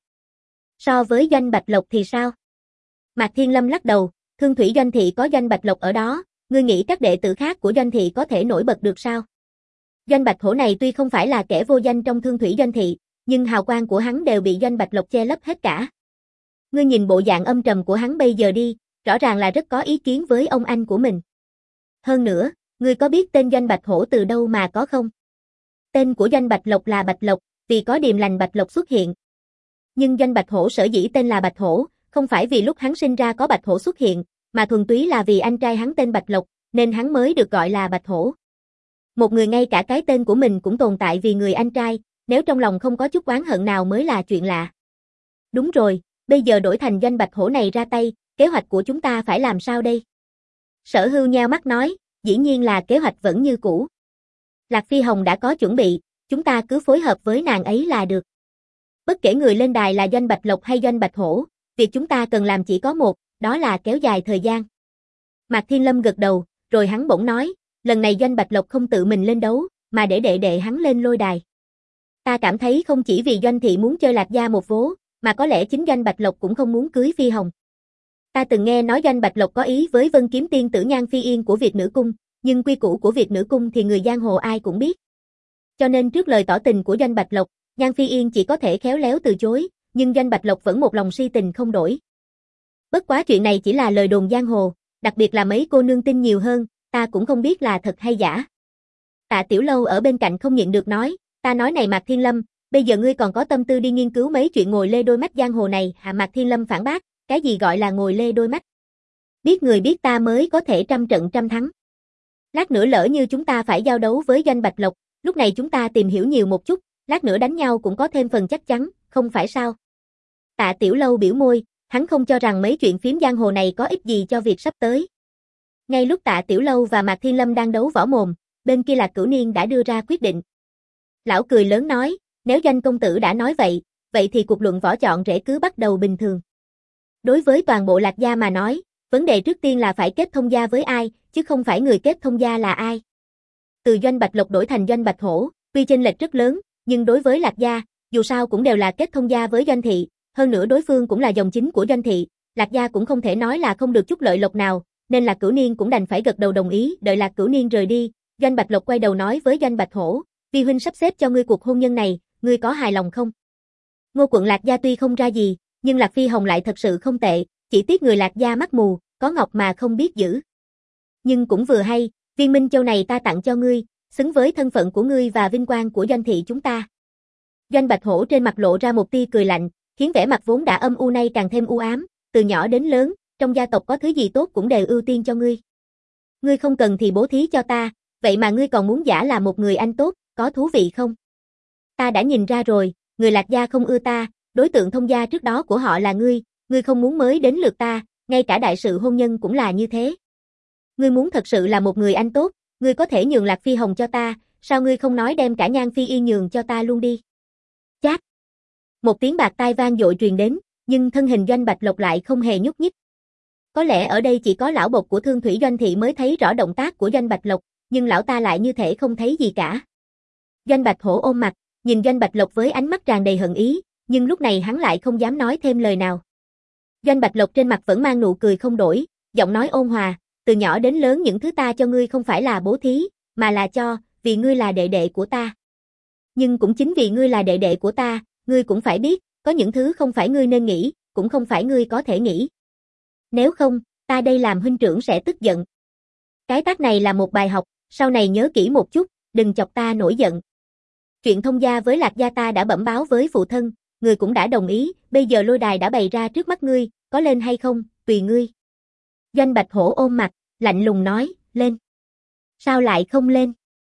Speaker 1: So với Doanh Bạch Lộc thì sao? Mạc Thiên Lâm lắc đầu, Thương Thủy Doanh thị có Doanh Bạch Lộc ở đó, ngươi nghĩ các đệ tử khác của Doanh thị có thể nổi bật được sao? Doanh Bạch Hổ này tuy không phải là kẻ vô danh trong Thương Thủy Doanh thị, nhưng hào quang của hắn đều bị Doanh Bạch Lộc che lấp hết cả. Ngươi nhìn bộ dạng âm trầm của hắn bây giờ đi, rõ ràng là rất có ý kiến với ông anh của mình. Hơn nữa, ngươi có biết tên Doanh Bạch Hổ từ đâu mà có không? Tên của Doanh Bạch Lộc là Bạch Lộc, vì có điềm lành Bạch Lộc xuất hiện. Nhưng Doanh Bạch Hổ sở dĩ tên là Bạch Hổ, không phải vì lúc hắn sinh ra có Bạch Hổ xuất hiện, mà thuần túy là vì anh trai hắn tên Bạch Lộc, nên hắn mới được gọi là Bạch Hổ. Một người ngay cả cái tên của mình cũng tồn tại vì người anh trai, nếu trong lòng không có chút oán hận nào mới là chuyện lạ. Đúng rồi, bây giờ đổi thành Doanh Bạch Hổ này ra tay, kế hoạch của chúng ta phải làm sao đây? Sở Hưu nheo mắt nói, dĩ nhiên là kế hoạch vẫn như cũ. Lạc Phi Hồng đã có chuẩn bị, chúng ta cứ phối hợp với nàng ấy là được. Bất kể người lên đài là Doanh Bạch Lộc hay Doanh Bạch Hổ, việc chúng ta cần làm chỉ có một, đó là kéo dài thời gian. Mạc Thiên Lâm gật đầu, rồi hắn bỗng nói, lần này Doanh Bạch Lộc không tự mình lên đấu, mà để đệ đệ hắn lên lôi đài. Ta cảm thấy không chỉ vì Doanh thị muốn chơi Lạc gia một vố, mà có lẽ chính Doanh Bạch Lộc cũng không muốn cưới Phi Hồng. Ta từng nghe nói Doanh Bạch Lộc có ý với Vân Kiếm Tiên tử Nhan Phi Yên của Việt Nữ Cung, nhưng quy củ của Việt Nữ Cung thì người giang hồ ai cũng biết. Cho nên trước lời tỏ tình của Doanh Bạch Lộc, Nhan Phi Yên chỉ có thể khéo léo từ chối, nhưng Doanh Bạch Lộc vẫn một lòng si tình không đổi. Bất quá chuyện này chỉ là lời đồn giang hồ, đặc biệt là mấy cô nương tin nhiều hơn, ta cũng không biết là thật hay giả. Tạ Tiểu Lâu ở bên cạnh không nhịn được nói, ta nói này Mạc Thiên Lâm, bây giờ ngươi còn có tâm tư đi nghiên cứu mấy chuyện ngồi lê đôi mắt giang hồ này hả? Mạc Thiên Lâm phản bác, cái gì gọi là ngồi lê đôi mắt? Biết người biết ta mới có thể trăm trận trăm thắng. Lát nữa lỡ như chúng ta phải giao đấu với Doanh Bạch Lộc, lúc này chúng ta tìm hiểu nhiều một chút, lát nữa đánh nhau cũng có thêm phần chắc chắn, không phải sao? Tạ Tiểu Lâu biểu môi, hắn không cho rằng mấy chuyện phím giang hồ này có ích gì cho việc sắp tới. Ngay lúc Tạ Tiểu Lâu và Mạc Thiên Lâm đang đấu võ mồm, bên kia Lạc Cửu Niên đã đưa ra quyết định. Lão cười lớn nói, nếu Doanh công tử đã nói vậy, vậy thì cuộc luận võ chọn rể cứ bắt đầu bình thường. Đối với toàn bộ Lạc gia mà nói, vấn đề trước tiên là phải kết thông gia với ai, chứ không phải người kết thông gia là ai. Từ Doanh Bạch Lộc đổi thành Doanh Bạch Hổ, tuy chênh lệch rất lớn, nhưng đối với Lạc gia, dù sao cũng đều là kết thông gia với Doanh thị, hơn nữa đối phương cũng là dòng chính của Doanh thị, Lạc gia cũng không thể nói là không được chút lợi lộc nào, nên Lạc Cửu Niên cũng đành phải gật đầu đồng ý. Đợi Lạc Cửu Niên rời đi, Doanh Bạch Lộc quay đầu nói với Doanh Bạch Hổ, Vi huynh sắp xếp cho ngươi cuộc hôn nhân này, ngươi có hài lòng không? Ngô quận Lạc gia tuy không ra gì, nhưng Lạc Phi Hồng lại thật sự không tệ, chỉ tiếc người Lạc gia mắt mù, có ngọc mà không biết giữ. Nhưng cũng vừa hay, viên minh châu này ta tặng cho ngươi, xứng với thân phận của ngươi và vinh quang của doanh thị chúng ta. Doanh Bạch Hổ trên mặt lộ ra một tia cười lạnh, khiến vẻ mặt vốn đã âm u nay càng thêm u ám, từ nhỏ đến lớn, trong gia tộc có thứ gì tốt cũng đều ưu tiên cho ngươi. Ngươi không cần thì bố thí cho ta, vậy mà ngươi còn muốn giả là một người anh tốt, có thú vị không? Ta đã nhìn ra rồi, người Lạc gia không ưa ta, đối tượng thông gia trước đó của họ là ngươi, ngươi không muốn mới đến lượt ta, ngay cả đại sự hôn nhân cũng là như thế. Ngươi muốn thật sự là một người anh tốt, ngươi có thể nhường Lạc Phi Hồng cho ta, sao ngươi không nói đem cả Nhan Phi Yên nhường cho ta luôn đi? Chát. Một tiếng bạc tai vang dội truyền đến, nhưng thân hình Doanh Bạch Lộc lại không hề nhúc nhích. Có lẽ ở đây chỉ có lão bộc của Thương Thủy Doanh thị mới thấy rõ động tác của Doanh Bạch Lộc, nhưng lão ta lại như thể không thấy gì cả. Doanh Bạch Hổ ôm mặt, nhìn Doanh Bạch Lộc với ánh mắt tràn đầy hận ý, nhưng lúc này hắn lại không dám nói thêm lời nào. Doanh Bạch Lộc trên mặt vẫn mang nụ cười không đổi, giọng nói ôn hòa, từ nhỏ đến lớn những thứ ta cho ngươi không phải là bố thí, mà là cho, vì ngươi là đệ đệ của ta. Nhưng cũng chính vì ngươi là đệ đệ của ta, ngươi cũng phải biết, có những thứ không phải ngươi nên nghĩ, cũng không phải ngươi có thể nghĩ. Nếu không, ta đây làm huynh trưởng sẽ tức giận. Cái tát này là một bài học, sau này nhớ kỹ một chút, đừng chọc ta nổi giận. Chuyện thông gia với Lạc gia ta đã bẩm báo với phụ thân, người cũng đã đồng ý, bây giờ lôi đài đã bày ra trước mắt ngươi, có lên hay không, tùy ngươi. Doanh Bạch Hổ ôm mặt, lạnh lùng nói, lên. Sao lại không lên?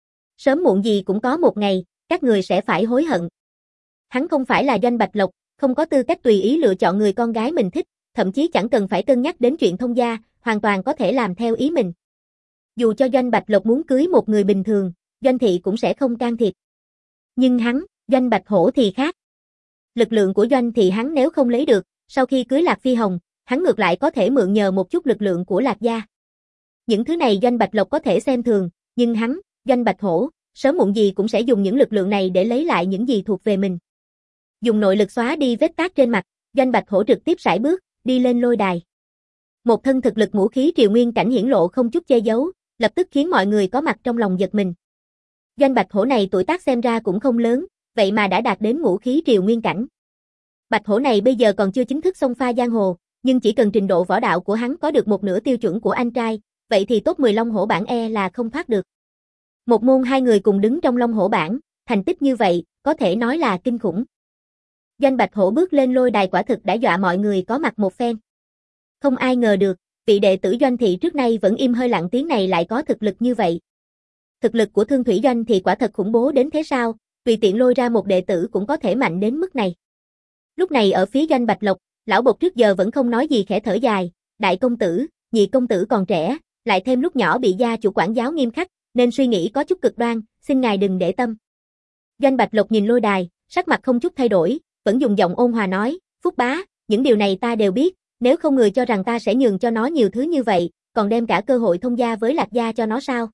Speaker 1: Sớm muộn gì cũng có một ngày, các người sẽ phải hối hận. Hắn không phải là Doanh Bạch Lộc, không có tư cách tùy ý lựa chọn người con gái mình thích, thậm chí chẳng cần phải cân nhắc đến chuyện thông gia, hoàn toàn có thể làm theo ý mình. Dù cho Doanh Bạch Lộc muốn cưới một người bình thường, Doanh thị cũng sẽ không can thiệp. Nhưng hắn, Doanh Bạch Hổ thì khác. Lực lượng của Doanh thị hắn nếu không lấy được, sau khi cưới Lạc Phi Hồng, hắn ngược lại có thể mượn nhờ một chút lực lượng của Lạc gia. Những thứ này Doanh Bạch Lộc có thể xem thường, nhưng hắn, Doanh Bạch Hổ, sớm muộn gì cũng sẽ dùng những lực lượng này để lấy lại những gì thuộc về mình. Dùng nội lực xóa đi vết tát trên mặt, Doanh Bạch Hổ trực tiếp sải bước, đi lên lôi đài. Một thân thực lực ngũ khí triều nguyên cảnh hiển lộ không chút che giấu, lập tức khiến mọi người có mặt trong lòng giật mình. Doanh Bạch Hổ này tuổi tác xem ra cũng không lớn, vậy mà đã đạt đến ngũ khí triều nguyên cảnh. Bạch Hổ này bây giờ còn chưa chính thức xông pha giang hồ, nhưng chỉ cần trình độ võ đạo của hắn có được một nửa tiêu chuẩn của anh trai, vậy thì top mười Long Hổ bảng e là không thoát được. Một môn hai người cùng đứng trong Long Hổ bảng, thành tích như vậy, có thể nói là kinh khủng. Doanh Bạch Hổ bước lên lôi đài quả thực đã dọa mọi người có mặt một phen. Không ai ngờ được, vị đệ tử Doanh thị trước nay vẫn im hơi lặng tiếng này lại có thực lực như vậy. Thực lực của Thương Thủy Doanh thì quả thật khủng bố đến thế sao, tùy tiện lôi ra một đệ tử cũng có thể mạnh đến mức này. Lúc này ở phía Doanh Bạch Lộc, lão bộc trước giờ vẫn không nói gì khẽ thở dài, đại công tử, nhị công tử còn trẻ, lại thêm lúc nhỏ bị gia chủ quản giáo nghiêm khắc, nên suy nghĩ có chút cực đoan, xin ngài đừng để tâm. Doanh Bạch Lộc nhìn lôi đài, sắc mặt không chút thay đổi, vẫn dùng giọng ôn hòa nói, Phúc bá, những điều này ta đều biết, nếu không người cho rằng ta sẽ nhường cho nó nhiều thứ như vậy, còn đem cả cơ hội thông gia với Lạc gia cho nó sao?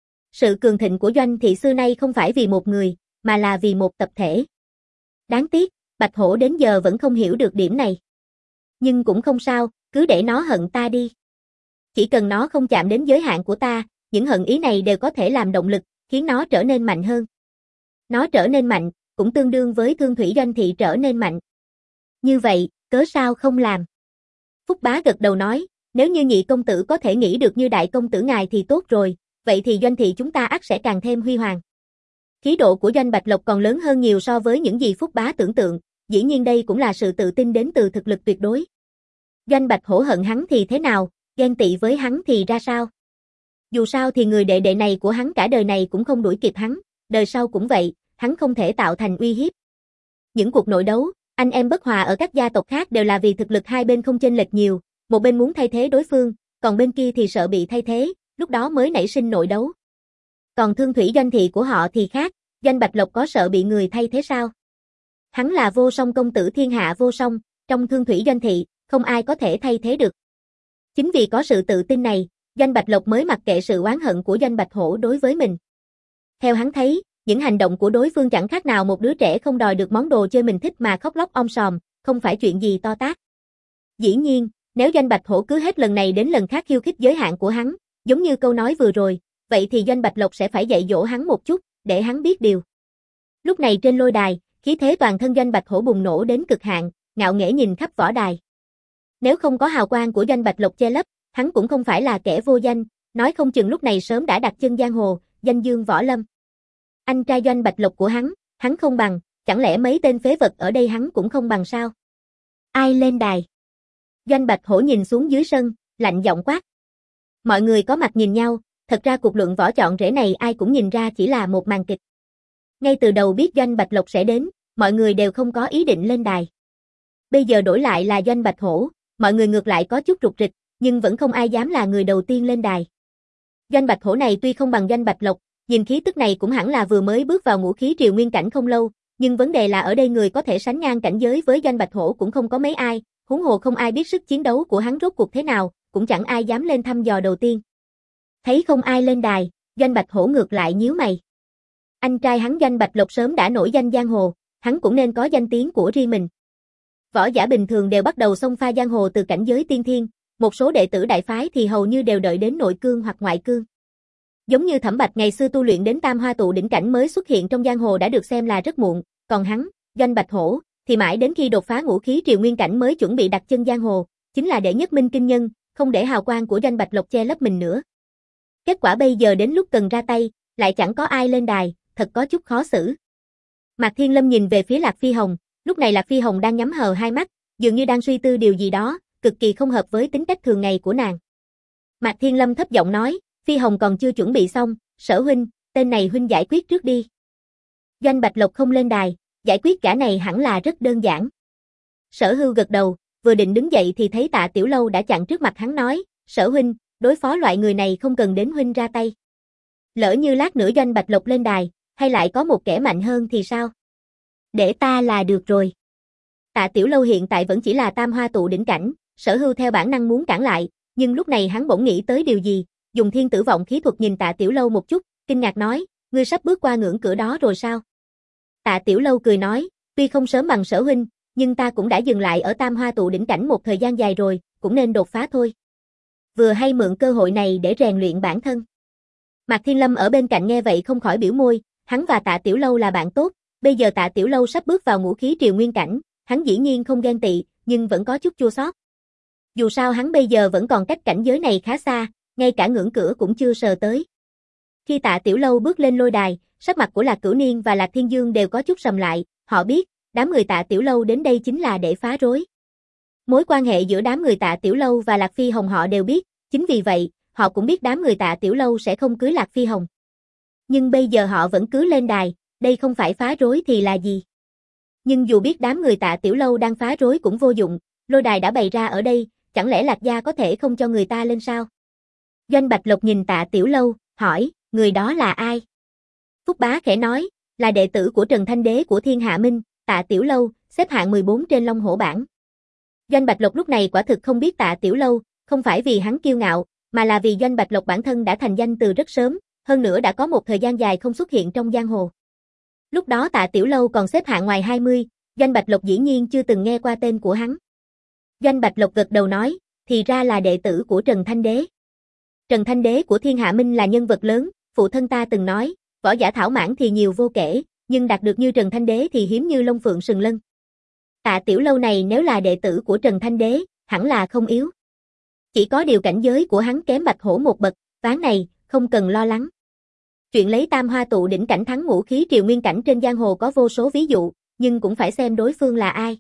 Speaker 1: Sự cường thịnh của Doanh thị xưa nay không phải vì một người, mà là vì một tập thể. Đáng tiếc, Bạch Hổ đến giờ vẫn không hiểu được điểm này. Nhưng cũng không sao, cứ để nó hận ta đi. Chỉ cần nó không chạm đến giới hạn của ta, những hận ý này đều có thể làm động lực, khiến nó trở nên mạnh hơn. Nó trở nên mạnh, cũng tương đương với Thương Thủy Doanh thị trở nên mạnh. Như vậy, cớ sao không làm? Phúc bá gật đầu nói, nếu như nhị công tử có thể nghĩ được như đại công tử ngài thì tốt rồi, vậy thì Doanh thị chúng ta ắt sẽ càng thêm huy hoàng. Khí độ của Doanh Bạch Lộc còn lớn hơn nhiều so với những gì Phúc bá tưởng tượng, dĩ nhiên đây cũng là sự tự tin đến từ thực lực tuyệt đối. Doanh Bạch Hổ hận hắn thì thế nào, ghen tị với hắn thì ra sao? Dù sao thì người đệ đệ này của hắn cả đời này cũng không đuổi kịp hắn, đời sau cũng vậy, hắn không thể tạo thành uy hiếp. Những cuộc nội đấu, anh em bất hòa ở các gia tộc khác đều là vì thực lực hai bên không chênh lệch nhiều, một bên muốn thay thế đối phương, còn bên kia thì sợ bị thay thế, lúc đó mới nảy sinh nội đấu. Còn Thương Thủy Doanh thị của họ thì khác, Doanh Bạch Lộc có sợ bị người thay thế sao? Hắn là vô song công tử thiên hạ vô song, trong Thương Thủy Doanh thị, không ai có thể thay thế được. Chính vì có sự tự tin này, Doanh Bạch Lộc mới mặc kệ sự oán hận của Doanh Bạch Hổ đối với mình. Theo hắn thấy, những hành động của đối phương chẳng khác nào một đứa trẻ không đòi được món đồ chơi mình thích mà khóc lóc om sòm, không phải chuyện gì to tát. Dĩ nhiên, nếu Doanh Bạch Hổ cứ hết lần này đến lần khác khiêu khích giới hạn của hắn, giống như câu nói vừa rồi, vậy thì Doanh Bạch Lộc sẽ phải dạy dỗ hắn một chút, để hắn biết điều. Lúc này trên lôi đài, khí thế toàn thân Doanh Bạch Hổ bùng nổ đến cực hạn, ngạo nghễ nhìn khắp võ đài. Nếu không có hào quang của Doanh Bạch Lộc che lấp, hắn cũng không phải là kẻ vô danh, nói không chừng lúc này sớm đã đặt chân giang hồ, danh dương võ lâm. Anh trai Doanh Bạch Lộc của hắn, hắn không bằng, chẳng lẽ mấy tên phế vật ở đây hắn cũng không bằng sao? Ai lên đài? Doanh Bạch Hổ nhìn xuống dưới sân, lạnh giọng quát. Mọi người có mặt nhìn nhau, thật ra cuộc luận võ chọn rể này ai cũng nhìn ra chỉ là một màn kịch. Ngay từ đầu biết Doanh Bạch Lộc sẽ đến, mọi người đều không có ý định lên đài. Bây giờ đổi lại là Doanh Bạch Hổ, mọi người ngược lại có chút rụt rịch, nhưng vẫn không ai dám là người đầu tiên lên đài. Doanh Bạch Hổ này tuy không bằng Doanh Bạch Lộc, nhìn khí tức này cũng hẳn là vừa mới bước vào ngũ khí triều nguyên cảnh không lâu, nhưng vấn đề là ở đây người có thể sánh ngang cảnh giới với Doanh Bạch Hổ cũng không có mấy ai, huống hồ không ai biết sức chiến đấu của hắn rốt cuộc thế nào, cũng chẳng ai dám lên thăm dò đầu tiên. Thấy không ai lên đài, Doanh Bạch Hổ ngược lại nhíu mày. Anh trai hắn Doanh Bạch Lộc sớm đã nổi danh giang hồ, hắn cũng nên có danh tiếng của riêng mình. Võ giả bình thường đều bắt đầu xông pha giang hồ từ cảnh giới tiên thiên, một số đệ tử đại phái thì hầu như đều đợi đến nội cương hoặc ngoại cương. Giống như Thẩm Bạch ngày xưa tu luyện đến Tam Hoa Tụ đỉnh cảnh mới xuất hiện trong giang hồ đã được xem là rất muộn, còn hắn, Doanh Bạch Hổ, thì mãi đến khi đột phá ngũ khí triều nguyên cảnh mới chuẩn bị đặt chân giang hồ, chính là đệ nhất minh kinh nhân, không để hào quang của Doanh Bạch Lộc che lấp mình nữa. Kết quả bây giờ đến lúc cần ra tay, lại chẳng có ai lên đài, thật có chút khó xử. Mạc Thiên Lâm nhìn về phía Lạc Phi Hồng, lúc này Lạc Phi Hồng đang nhắm hờ hai mắt, dường như đang suy tư điều gì đó, cực kỳ không hợp với tính cách thường ngày của nàng. Mạc Thiên Lâm thấp giọng nói, Phi Hồng còn chưa chuẩn bị xong, Sở huynh, tên này huynh giải quyết trước đi. Doanh Bạch Lộc không lên đài, giải quyết gã này hẳn là rất đơn giản. Sở Hưu gật đầu, vừa định đứng dậy thì thấy Tạ Tiểu Lâu đã chặn trước mặt hắn nói, Sở huynh, đối phó loại người này không cần đến huynh ra tay. Lỡ như lát nữa Doanh Bạch Lộc lên đài, hay lại có một kẻ mạnh hơn thì sao? Để ta là được rồi. Tạ Tiểu Lâu hiện tại vẫn chỉ là Tam Hoa Tụ đỉnh cảnh, Sở Hưu theo bản năng muốn cản lại, nhưng lúc này hắn bỗng nghĩ tới điều gì, dùng thiên tử vọng khí thuật nhìn Tạ Tiểu Lâu một chút, kinh ngạc nói, ngươi sắp bước qua ngưỡng cửa đó rồi sao? Tạ Tiểu Lâu cười nói, tuy không sớm bằng Sở huynh, nhưng ta cũng đã dừng lại ở Tam Hoa Tụ đỉnh cảnh một thời gian dài rồi, cũng nên đột phá thôi. Vừa hay mượn cơ hội này để rèn luyện bản thân. Mạc Thiên Lâm ở bên cạnh nghe vậy không khỏi biểu môi, hắn và Tạ Tiểu Lâu là bạn tốt, bây giờ Tạ Tiểu Lâu sắp bước vào ngũ khí triều nguyên cảnh, hắn dĩ nhiên không ghen tị, nhưng vẫn có chút chua xót. Dù sao hắn bây giờ vẫn còn cách cảnh giới này khá xa, ngay cả ngưỡng cửa cũng chưa sờ tới. Khi Tạ Tiểu Lâu bước lên lôi đài, sắc mặt của Lạc Cửu Niên và Lạc Thiên Dương đều có chút sầm lại, họ biết, đám người Tạ Tiểu Lâu đến đây chính là để phá rối. Mối quan hệ giữa đám người Tạ Tiểu Lâu và Lạc Phi Hồng họ đều biết, chính vì vậy, họ cũng biết đám người Tạ Tiểu Lâu sẽ không cưới Lạc Phi Hồng. Nhưng bây giờ họ vẫn cứ lên đài, đây không phải phá rối thì là gì? Nhưng dù biết đám người Tạ Tiểu Lâu đang phá rối cũng vô dụng, lôi đài đã bày ra ở đây, chẳng lẽ Lạc gia có thể không cho người ta lên sao? Doanh Bạch Lộc nhìn Tạ Tiểu Lâu, hỏi, người đó là ai? Phúc Bá khẽ nói, là đệ tử của Trần Thanh Đế của Thiên Hạ Minh, Tạ Tiểu Lâu, xếp hạng mười bốn trên Long Hổ bảng. Doanh Bạch Lộc lúc này quả thực không biết Tạ Tiểu Lâu, không phải vì hắn kiêu ngạo, mà là vì Doanh Bạch Lộc bản thân đã thành danh từ rất sớm, hơn nữa đã có một thời gian dài không xuất hiện trong giang hồ. Lúc đó Tạ Tiểu Lâu còn xếp hạng ngoài hai mươi, Doanh Bạch Lộc dĩ nhiên chưa từng nghe qua tên của hắn. Doanh Bạch Lộc gật đầu nói, thì ra là đệ tử của Trần Thanh Đế. Trần Thanh Đế của Thiên Hạ Minh là nhân vật lớn, phụ thân ta từng nói, võ giả thảo mãn thì nhiều vô kể, nhưng đạt được như Trần Thanh Đế thì hiếm như lông phượng sừng lân. Tạ Tiểu Lâu này nếu là đệ tử của Trần Thanh Đế, hẳn là không yếu. Chỉ có điều cảnh giới của hắn kém Bạch Hổ một bậc, ván này, không cần lo lắng. Chuyện lấy Tam Hoa Tụ đỉnh cảnh thắng ngũ khí triều nguyên cảnh trên giang hồ có vô số ví dụ, nhưng cũng phải xem đối phương là ai.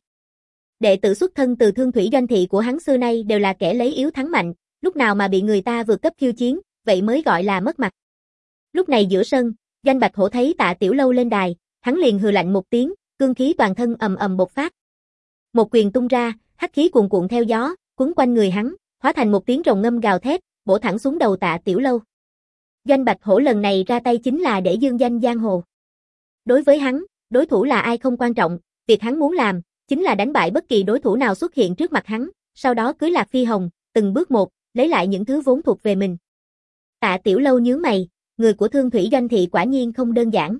Speaker 1: Đệ tử xuất thân từ Thương Thủy Doanh thị của hắn xưa nay đều là kẻ lấy yếu thắng mạnh, lúc nào mà bị người ta vượt cấp khiêu chiến, vậy mới gọi là mất mặt. Lúc này giữa sân, Doanh Bạch Hổ thấy Tạ Tiểu Lâu lên đài, hắn liền hừ lạnh một tiếng, cương khí toàn thân ầm ầm bộc phát. Một quyền tung ra, hắc khí cuồn cuộn theo gió, quấn quanh người hắn, hóa thành một tiếng rồng ngâm gào thét, bổ thẳng xuống đầu Tạ Tiểu Lâu. Doanh Bạch Hổ lần này ra tay chính là để dương danh giang hồ. Đối với hắn, đối thủ là ai không quan trọng, việc hắn muốn làm, chính là đánh bại bất kỳ đối thủ nào xuất hiện trước mặt hắn, sau đó cưới Lạc Phi Hồng, từng bước một, lấy lại những thứ vốn thuộc về mình. Tạ Tiểu Lâu nhướng mày, người của Thương Thủy Doanh thị quả nhiên không đơn giản.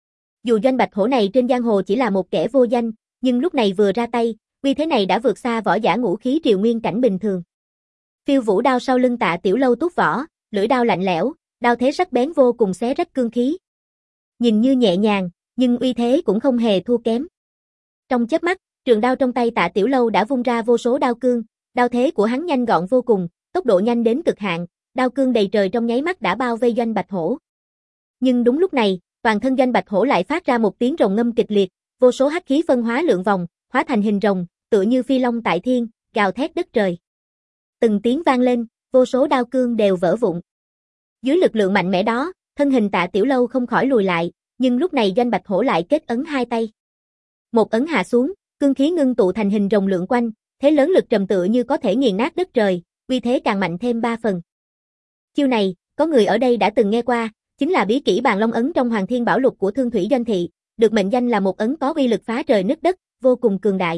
Speaker 1: Dù Doanh Bạch Hổ này trên giang hồ chỉ là một kẻ vô danh, nhưng lúc này vừa ra tay, uy thế này đã vượt xa võ giả ngũ khí triều nguyên cảnh bình thường. Phiêu vũ đao sau lưng Tạ Tiểu Lâu tút vỏ, lưỡi đao lạnh lẽo, đao thế sắc bén vô cùng xé rách cương khí. Nhìn như nhẹ nhàng, nhưng uy thế cũng không hề thua kém. Trong chớp mắt, trường đao trong tay Tạ Tiểu Lâu đã vung ra vô số đao cương, đao thế của hắn nhanh gọn vô cùng, tốc độ nhanh đến cực hạn, đao cương đầy trời trong nháy mắt đã bao vây Doanh Bạch Hổ. Nhưng đúng lúc này, toàn thân Doanh Bạch Hổ lại phát ra một tiếng rồng ngâm kịch liệt, vô số hắc khí phân hóa lượn vòng, hóa thành hình rồng, tựa như phi long tại thiên, gào thét đất trời. Từng tiếng vang lên, vô số đao cương đều vỡ vụn. Dưới lực lượng mạnh mẽ đó, thân hình Tạ Tiểu Lâu không khỏi lùi lại, nhưng lúc này Doanh Bạch Hổ lại kết ấn hai tay. Một ấn hạ xuống, cương khí ngưng tụ thành hình rồng lượn quanh, thế lớn lực trầm tựa như có thể nghiền nát đất trời, uy thế càng mạnh thêm ba phần. Chiêu này, có người ở đây đã từng nghe qua, chính là bí kỹ Bàn Long ấn trong Hoàng Thiên Bảo Lục của Thương Thủy Doanh Thị, được mệnh danh là một ấn có uy lực phá trời nứt đất, vô cùng cường đại.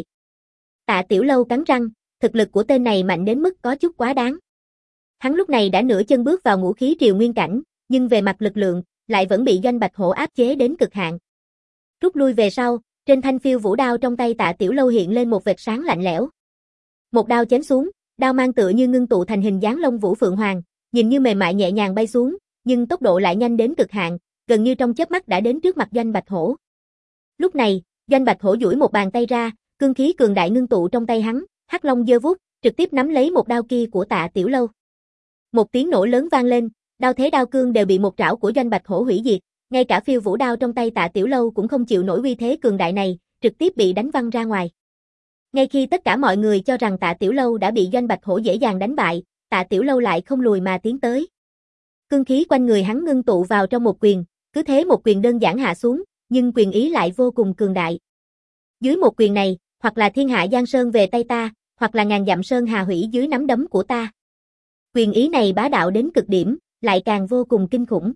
Speaker 1: Tạ Tiểu Lâu cắn răng, thực lực của tên này mạnh đến mức có chút quá đáng. Hắn lúc này đã nửa chân bước vào ngũ khí triều nguyên cảnh, nhưng về mặt lực lượng, lại vẫn bị Doanh Bạch Hổ áp chế đến cực hạn. Rút lui về sau, trên thanh phiêu vũ đao trong tay Tạ Tiểu Lâu hiện lên một vệt sáng lạnh lẽo. Một đao chém xuống, đao mang tựa như ngưng tụ thành hình dáng lông vũ phượng hoàng, nhìn như mềm mại nhẹ nhàng bay xuống, nhưng tốc độ lại nhanh đến cực hạn, gần như trong chớp mắt đã đến trước mặt Doanh Bạch Hổ. Lúc này, Doanh Bạch Hổ duỗi một bàn tay ra, cương khí cường đại ngưng tụ trong tay hắn, hắc long giơ vuốt, trực tiếp nắm lấy một đao kia của Tạ Tiểu Lâu. Một tiếng nổ lớn vang lên, đao thế đao cương đều bị một trảo của Doanh Bạch Hổ hủy diệt, ngay cả phiêu vũ đao trong tay Tạ Tiểu Lâu cũng không chịu nổi uy thế cường đại này, trực tiếp bị đánh văng ra ngoài. Ngay khi tất cả mọi người cho rằng Tạ Tiểu Lâu đã bị Doanh Bạch Hổ dễ dàng đánh bại, Tạ Tiểu Lâu lại không lùi mà tiến tới. Cương khí quanh người hắn ngưng tụ vào trong một quyền, cứ thế một quyền đơn giản hạ xuống, nhưng quyền ý lại vô cùng cường đại. Dưới một quyền này, hoặc là thiên hạ giang sơn về tay ta, hoặc là ngàn dặm sơn hà hủy dưới nắm đấm của ta. Quyền ý này bá đạo đến cực điểm, lại càng vô cùng kinh khủng.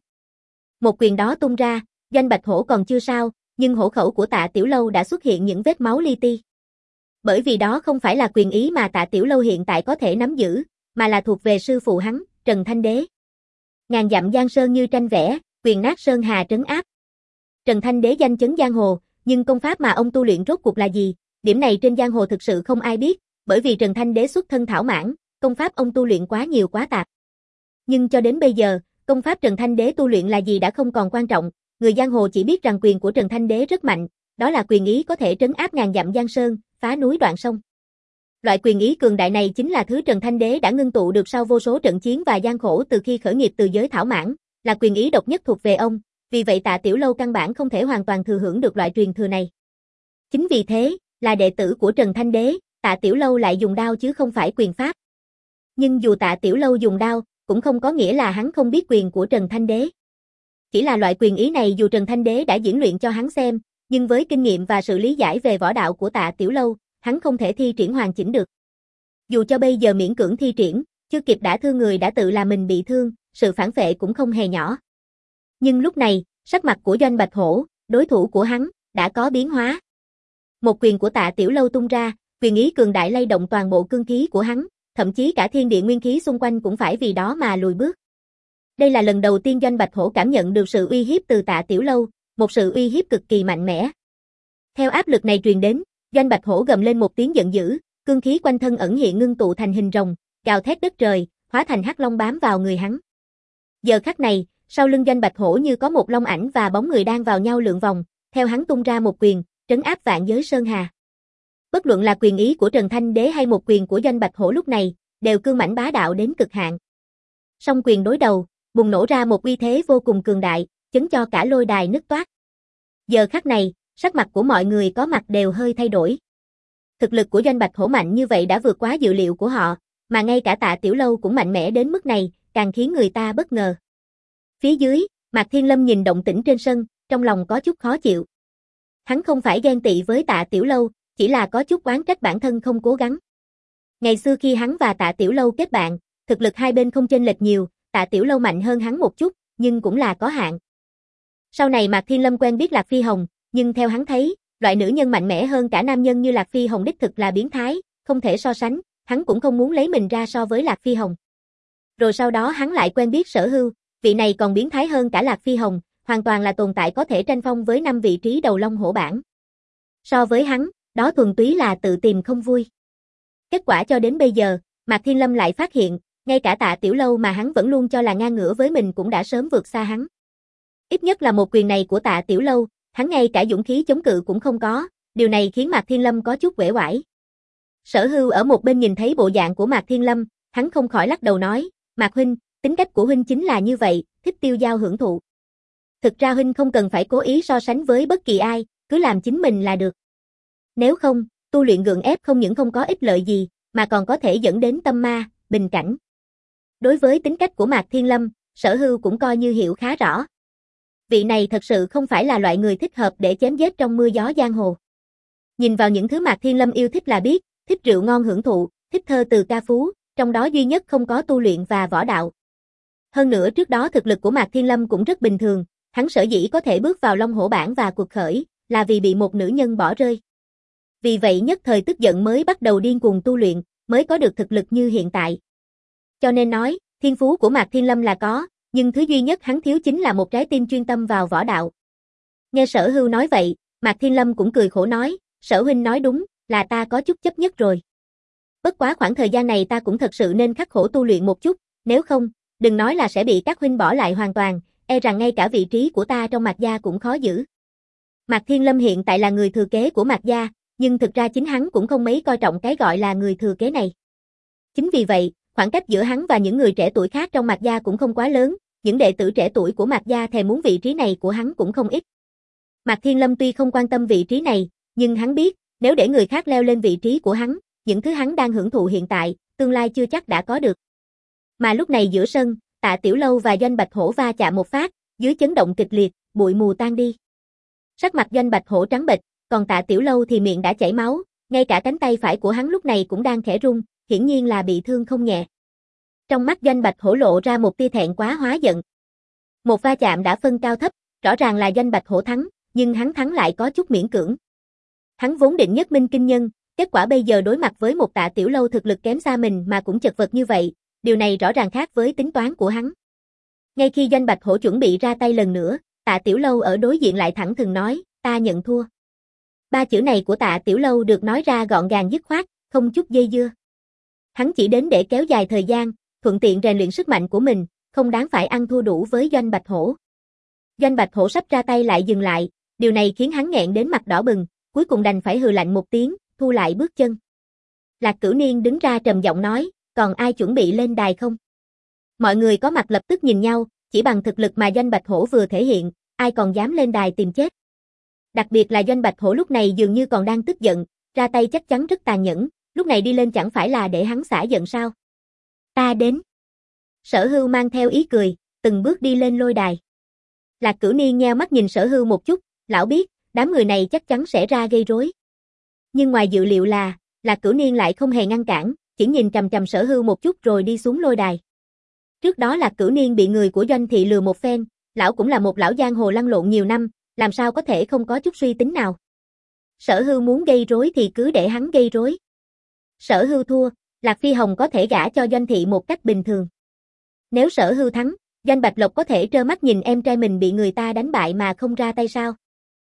Speaker 1: Một quyền đó tung ra, Doanh Bạch Hổ còn chưa sao, nhưng hổ khẩu của Tạ Tiểu Lâu đã xuất hiện những vết máu li ti. Bởi vì đó không phải là quyền ý mà Tạ Tiểu Lâu hiện tại có thể nắm giữ, mà là thuộc về sư phụ hắn, Trần Thanh Đế. Ngàn dặm giang sơn như tranh vẽ, quyền nát sơn hà trấn áp. Trần Thanh Đế danh chấn giang hồ, nhưng công pháp mà ông tu luyện rốt cuộc là gì? Điểm này trên giang hồ thực sự không ai biết, bởi vì Trần Thanh Đế xuất thân thảo mãn, công pháp ông tu luyện quá nhiều quá tạp. Nhưng cho đến bây giờ, công pháp Trần Thanh Đế tu luyện là gì đã không còn quan trọng, người giang hồ chỉ biết rằng quyền của Trần Thanh Đế rất mạnh, đó là quyền ý có thể trấn áp ngàn dặm giang sơn, phá núi đoạn sông. Loại quyền ý cường đại này chính là thứ Trần Thanh Đế đã ngưng tụ được sau vô số trận chiến và gian khổ từ khi khởi nghiệp từ giới thảo mãn, là quyền ý độc nhất thuộc về ông, vì vậy Tạ Tiểu Lâu căn bản không thể hoàn toàn thừa hưởng được loại truyền thừa này. Chính vì thế, là đệ tử của Trần Thanh Đế, Tạ Tiểu Lâu lại dùng đao chứ không phải quyền pháp. Nhưng dù Tạ Tiểu Lâu dùng đao, cũng không có nghĩa là hắn không biết quyền của Trần Thanh Đế. Chỉ là loại quyền ý này dù Trần Thanh Đế đã diễn luyện cho hắn xem, nhưng với kinh nghiệm và sự lý giải về võ đạo của Tạ Tiểu Lâu, hắn không thể thi triển hoàn chỉnh được. Dù cho bây giờ miễn cưỡng thi triển, chưa kịp đã thương người đã tự làm mình bị thương, sự phản phệ cũng không hề nhỏ. Nhưng lúc này, sắc mặt của Doanh Bạch Hổ, đối thủ của hắn, đã có biến hóa. Một quyền của Tạ Tiểu Lâu tung ra, quyền ý cường đại lay động toàn bộ cương khí của hắn, thậm chí cả thiên địa nguyên khí xung quanh cũng phải vì đó mà lùi bước. Đây là lần đầu tiên Doanh Bạch Hổ cảm nhận được sự uy hiếp từ Tạ Tiểu Lâu, một sự uy hiếp cực kỳ mạnh mẽ. Theo áp lực này truyền đến, Doanh Bạch Hổ gầm lên một tiếng giận dữ, cương khí quanh thân ẩn hiện ngưng tụ thành hình rồng, gào thét đất trời, hóa thành hắc long bám vào người hắn. Giờ khắc này, sau lưng Doanh Bạch Hổ như có một long ảnh và bóng người đang vào nhau lượn vòng, theo hắn tung ra một quyền, trấn áp vạn giới sơn hà. Bất luận là quyền ý của Trần Thanh Đế hay một quyền của Doanh Bạch Hổ lúc này, đều cương mãnh bá đạo đến cực hạn. Song quyền đối đầu, bùng nổ ra một uy thế vô cùng cường đại, chấn cho cả lôi đài nứt toác. Giờ khắc này, sắc mặt của mọi người có mặt đều hơi thay đổi. Thực lực của Doanh Bạch Hổ mạnh như vậy đã vượt quá dự liệu của họ, mà ngay cả Tạ Tiểu Lâu cũng mạnh mẽ đến mức này, càng khiến người ta bất ngờ. Phía dưới, Mạc Thiên Lâm nhìn động tĩnh trên sân, trong lòng có chút khó chịu. Hắn không phải ghen tị với Tạ Tiểu Lâu, chỉ là có chút oán trách bản thân không cố gắng. Ngày xưa khi hắn và Tạ Tiểu Lâu kết bạn, thực lực hai bên không chênh lệch nhiều, Tạ Tiểu Lâu mạnh hơn hắn một chút, nhưng cũng là có hạn. Sau này Mạc Thiên Lâm quen biết Lạc Phi Hồng, nhưng theo hắn thấy, loại nữ nhân mạnh mẽ hơn cả nam nhân như Lạc Phi Hồng đích thực là biến thái, không thể so sánh, hắn cũng không muốn lấy mình ra so với Lạc Phi Hồng. Rồi sau đó hắn lại quen biết Sở Hưu, vị này còn biến thái hơn cả Lạc Phi Hồng, hoàn toàn là tồn tại có thể tranh phong với năm vị trí đầu long hổ bảng. So với hắn, đó thuần túy là tự tìm không vui. Kết quả cho đến bây giờ, Mạc Thiên Lâm lại phát hiện, ngay cả Tạ Tiểu Lâu mà hắn vẫn luôn cho là ngang ngửa với mình cũng đã sớm vượt xa hắn. Ít nhất là một quyền này của Tạ Tiểu Lâu, hắn ngay cả dũng khí chống cự cũng không có, điều này khiến Mạc Thiên Lâm có chút uể oải. Sở Hưu ở một bên nhìn thấy bộ dạng của Mạc Thiên Lâm, hắn không khỏi lắc đầu nói, Mạc huynh, tính cách của huynh chính là như vậy, thích tiêu dao hưởng thụ. Thực ra huynh không cần phải cố ý so sánh với bất kỳ ai, cứ làm chính mình là được. Nếu không, tu luyện gượng ép không những không có ích lợi gì, mà còn có thể dẫn đến tâm ma, bình cảnh. Đối với tính cách của Mạc Thiên Lâm, Sở Hưu cũng coi như hiểu khá rõ. Vị này thật sự không phải là loại người thích hợp để chém giết trong mưa gió giang hồ. Nhìn vào những thứ Mạc Thiên Lâm yêu thích là biết, thích rượu ngon hưởng thụ, thích thơ từ ca phú, trong đó duy nhất không có tu luyện và võ đạo. Hơn nữa trước đó thực lực của Mạc Thiên Lâm cũng rất bình thường, hắn sở dĩ có thể bước vào Long Hổ bảng và cuộc khởi, là vì bị một nữ nhân bỏ rơi. Vì vậy nhất thời tức giận mới bắt đầu điên cuồng tu luyện, mới có được thực lực như hiện tại. Cho nên nói, thiên phú của Mạc Thiên Lâm là có, nhưng thứ duy nhất hắn thiếu chính là một trái tim chuyên tâm vào võ đạo. Nghe Sở Hưu nói vậy, Mạc Thiên Lâm cũng cười khổ nói, Sở huynh nói đúng, là ta có chút chấp nhất rồi. Bất quá khoảng thời gian này ta cũng thật sự nên khắc khổ tu luyện một chút, nếu không, đừng nói là sẽ bị các huynh bỏ lại hoàn toàn, e rằng ngay cả vị trí của ta trong Mạc gia cũng khó giữ. Mạc Thiên Lâm hiện tại là người thừa kế của Mạc gia, nhưng thực ra chính hắn cũng không mấy coi trọng cái gọi là người thừa kế này. Chính vì vậy, khoảng cách giữa hắn và những người trẻ tuổi khác trong Mạc gia cũng không quá lớn, những đệ tử trẻ tuổi của Mạc gia thèm muốn vị trí này của hắn cũng không ít. Mạc Thiên Lâm tuy không quan tâm vị trí này, nhưng hắn biết, nếu để người khác leo lên vị trí của hắn, những thứ hắn đang hưởng thụ hiện tại, tương lai chưa chắc đã có được. Mà lúc này giữa sân, Tạ Tiểu Lâu và Doanh Bạch Hổ va chạm một phát, dưới chấn động kịch liệt, bụi mù tan đi. Sắc mặt Doanh Bạch Hổ trắng bệch, còn Tạ Tiểu Lâu thì miệng đã chảy máu, ngay cả cánh tay phải của hắn lúc này cũng đang khẽ run, hiển nhiên là bị thương không nhẹ. Trong mắt Doanh Bạch Hổ lộ ra một tia thẹn quá hóa giận. Một va chạm đã phân cao thấp, rõ ràng là Doanh Bạch Hổ thắng, nhưng hắn thắng lại có chút miễn cưỡng. Hắn vốn định nhất minh kinh nhân, kết quả bây giờ đối mặt với một Tạ Tiểu Lâu thực lực kém xa mình mà cũng chật vật như vậy, điều này rõ ràng khác với tính toán của hắn. Ngay khi Doanh Bạch Hổ chuẩn bị ra tay lần nữa, Tạ Tiểu Lâu ở đối diện lại thẳng thừng nói, ta nhận thua. Ba chữ này của Tạ Tiểu Lâu được nói ra gọn gàng dứt khoát, không chút dây dưa. Hắn chỉ đến để kéo dài thời gian, thuận tiện rèn luyện sức mạnh của mình, không đáng phải ăn thua đủ với Doanh Bạch Hổ. Doanh Bạch Hổ sắp ra tay lại dừng lại, điều này khiến hắn nghẹn đến mặt đỏ bừng, cuối cùng đành phải hừ lạnh một tiếng, thu lại bước chân. Lạc Cửu Niên đứng ra trầm giọng nói, còn ai chuẩn bị lên đài không? Mọi người có mặt lập tức nhìn nhau, chỉ bằng thực lực mà Doanh Bạch Hổ vừa thể hiện, ai còn dám lên đài tìm chết. Đặc biệt là Doanh Bạch Hổ lúc này dường như còn đang tức giận, ra tay chắc chắn rất tàn nhẫn, lúc này đi lên chẳng phải là để hắn xả giận sao? Ta đến. Sở Hưu mang theo ý cười, từng bước đi lên lôi đài. Lạc Cửu Niên nheo mắt nhìn Sở Hưu một chút, lão biết, đám người này chắc chắn sẽ ra gây rối. Nhưng ngoài dự liệu là, Lạc Cửu Niên lại không hề ngăn cản, chỉ nhìn chằm chằm Sở Hưu một chút rồi đi xuống lôi đài. Trước đó Lạc Cửu Niên bị người của Doanh thị lừa một phen, lão cũng là một lão giang hồ lăn lộn nhiều năm, làm sao có thể không có chút suy tính nào. Sở Hưu muốn gây rối thì cứ để hắn gây rối. Sở Hưu thua, Lạc Phi Hồng có thể gả cho Doanh thị một cách bình thường. Nếu Sở Hưu thắng, Doanh Bạch Lộc có thể trơ mắt nhìn em trai mình bị người ta đánh bại mà không ra tay sao?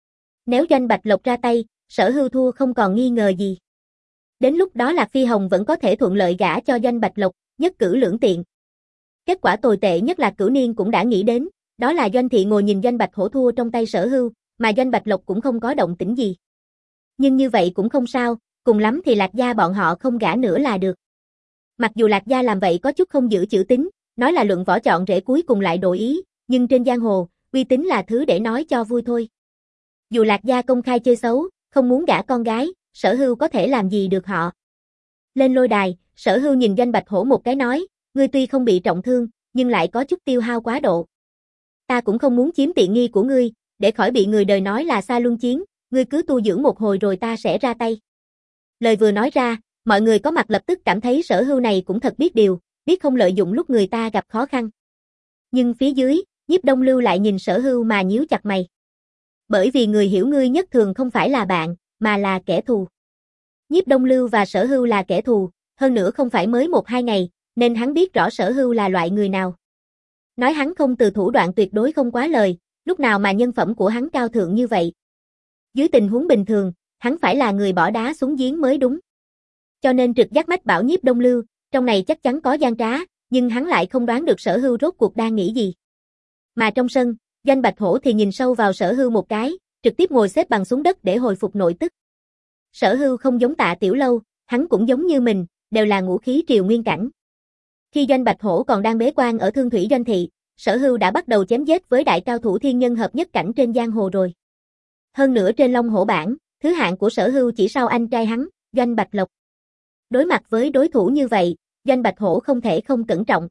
Speaker 1: Nếu Doanh Bạch Lộc ra tay, Sở Hưu thua không còn nghi ngờ gì. Đến lúc đó Lạc Phi Hồng vẫn có thể thuận lợi gả cho Doanh Bạch Lộc, nhất cử lưỡng tiện. Kết quả tồi tệ nhất là Cửu Niên cũng đã nghĩ đến, đó là Doanh thị ngồi nhìn Doanh Bạch Hổ thua trong tay Sở Hưu, mà Doanh Bạch Lộc cũng không có động tĩnh gì. Nhưng như vậy cũng không sao, cùng lắm thì Lạc gia bọn họ không gả nữa là được. Mặc dù Lạc gia làm vậy có chút không giữ chữ tín, nói là luận võ chọn rễ cuối cùng lại đổi ý, nhưng trên giang hồ, uy tín là thứ để nói cho vui thôi. Dù Lạc gia công khai chơi xấu, không muốn gả con gái, Sở Hưu có thể làm gì được họ. Lên lôi đài, Sở Hưu nhìn Doanh Bạch Hổ một cái nói, ngươi tuy không bị trọng thương, nhưng lại có chút tiêu hao quá độ. Ta cũng không muốn chiếm tiện nghi của ngươi, để khỏi bị người đời nói là xa luân chiến, ngươi cứ tu dưỡng một hồi rồi ta sẽ ra tay. Lời vừa nói ra, mọi người có mặt lập tức cảm thấy Sở Hưu này cũng thật biết điều, biết không lợi dụng lúc người ta gặp khó khăn. Nhưng phía dưới, Nhiếp Đông Lưu lại nhìn Sở Hưu mà nhíu chặt mày. Bởi vì người hiểu ngươi nhất thường không phải là bạn, mà là kẻ thù. Nhiếp Đông Lưu và Sở Hưu là kẻ thù, hơn nữa không phải mới một hai ngày, nên hắn biết rõ Sở Hưu là loại người nào. Nói hắn không từ thủ đoạn tuyệt đối không quá lời, lúc nào mà nhân phẩm của hắn cao thượng như vậy. Dưới tình huống bình thường, hắn phải là người bỏ đá xuống giếng mới đúng. Cho nên trực giác mách bảo Nhiếp Đông Lưu, trong này chắc chắn có gian trá, nhưng hắn lại không đoán được Sở Hưu rốt cuộc đang nghĩ gì. Mà trong sân, Doanh Bạch Hổ thì nhìn sâu vào Sở Hưu một cái, trực tiếp ngồi xếp bằng xuống đất để hồi phục nội tức. Sở Hưu không giống Tạ Tiểu Lâu, hắn cũng giống như mình, đều là ngũ khí triều nguyên cảnh. Khi Doanh Bạch Hổ còn đang bế quan ở Thương Thủy Doanh thị, Sở Hưu đã bắt đầu chém giết với đại cao thủ thiên nhân hợp nhất cảnh trên giang hồ rồi. Hơn nữa trên Long Hổ bảng, thứ hạng của Sở Hưu chỉ sau anh trai hắn, Doanh Bạch Lộc. Đối mặt với đối thủ như vậy, Doanh Bạch Hổ không thể không cẩn trọng.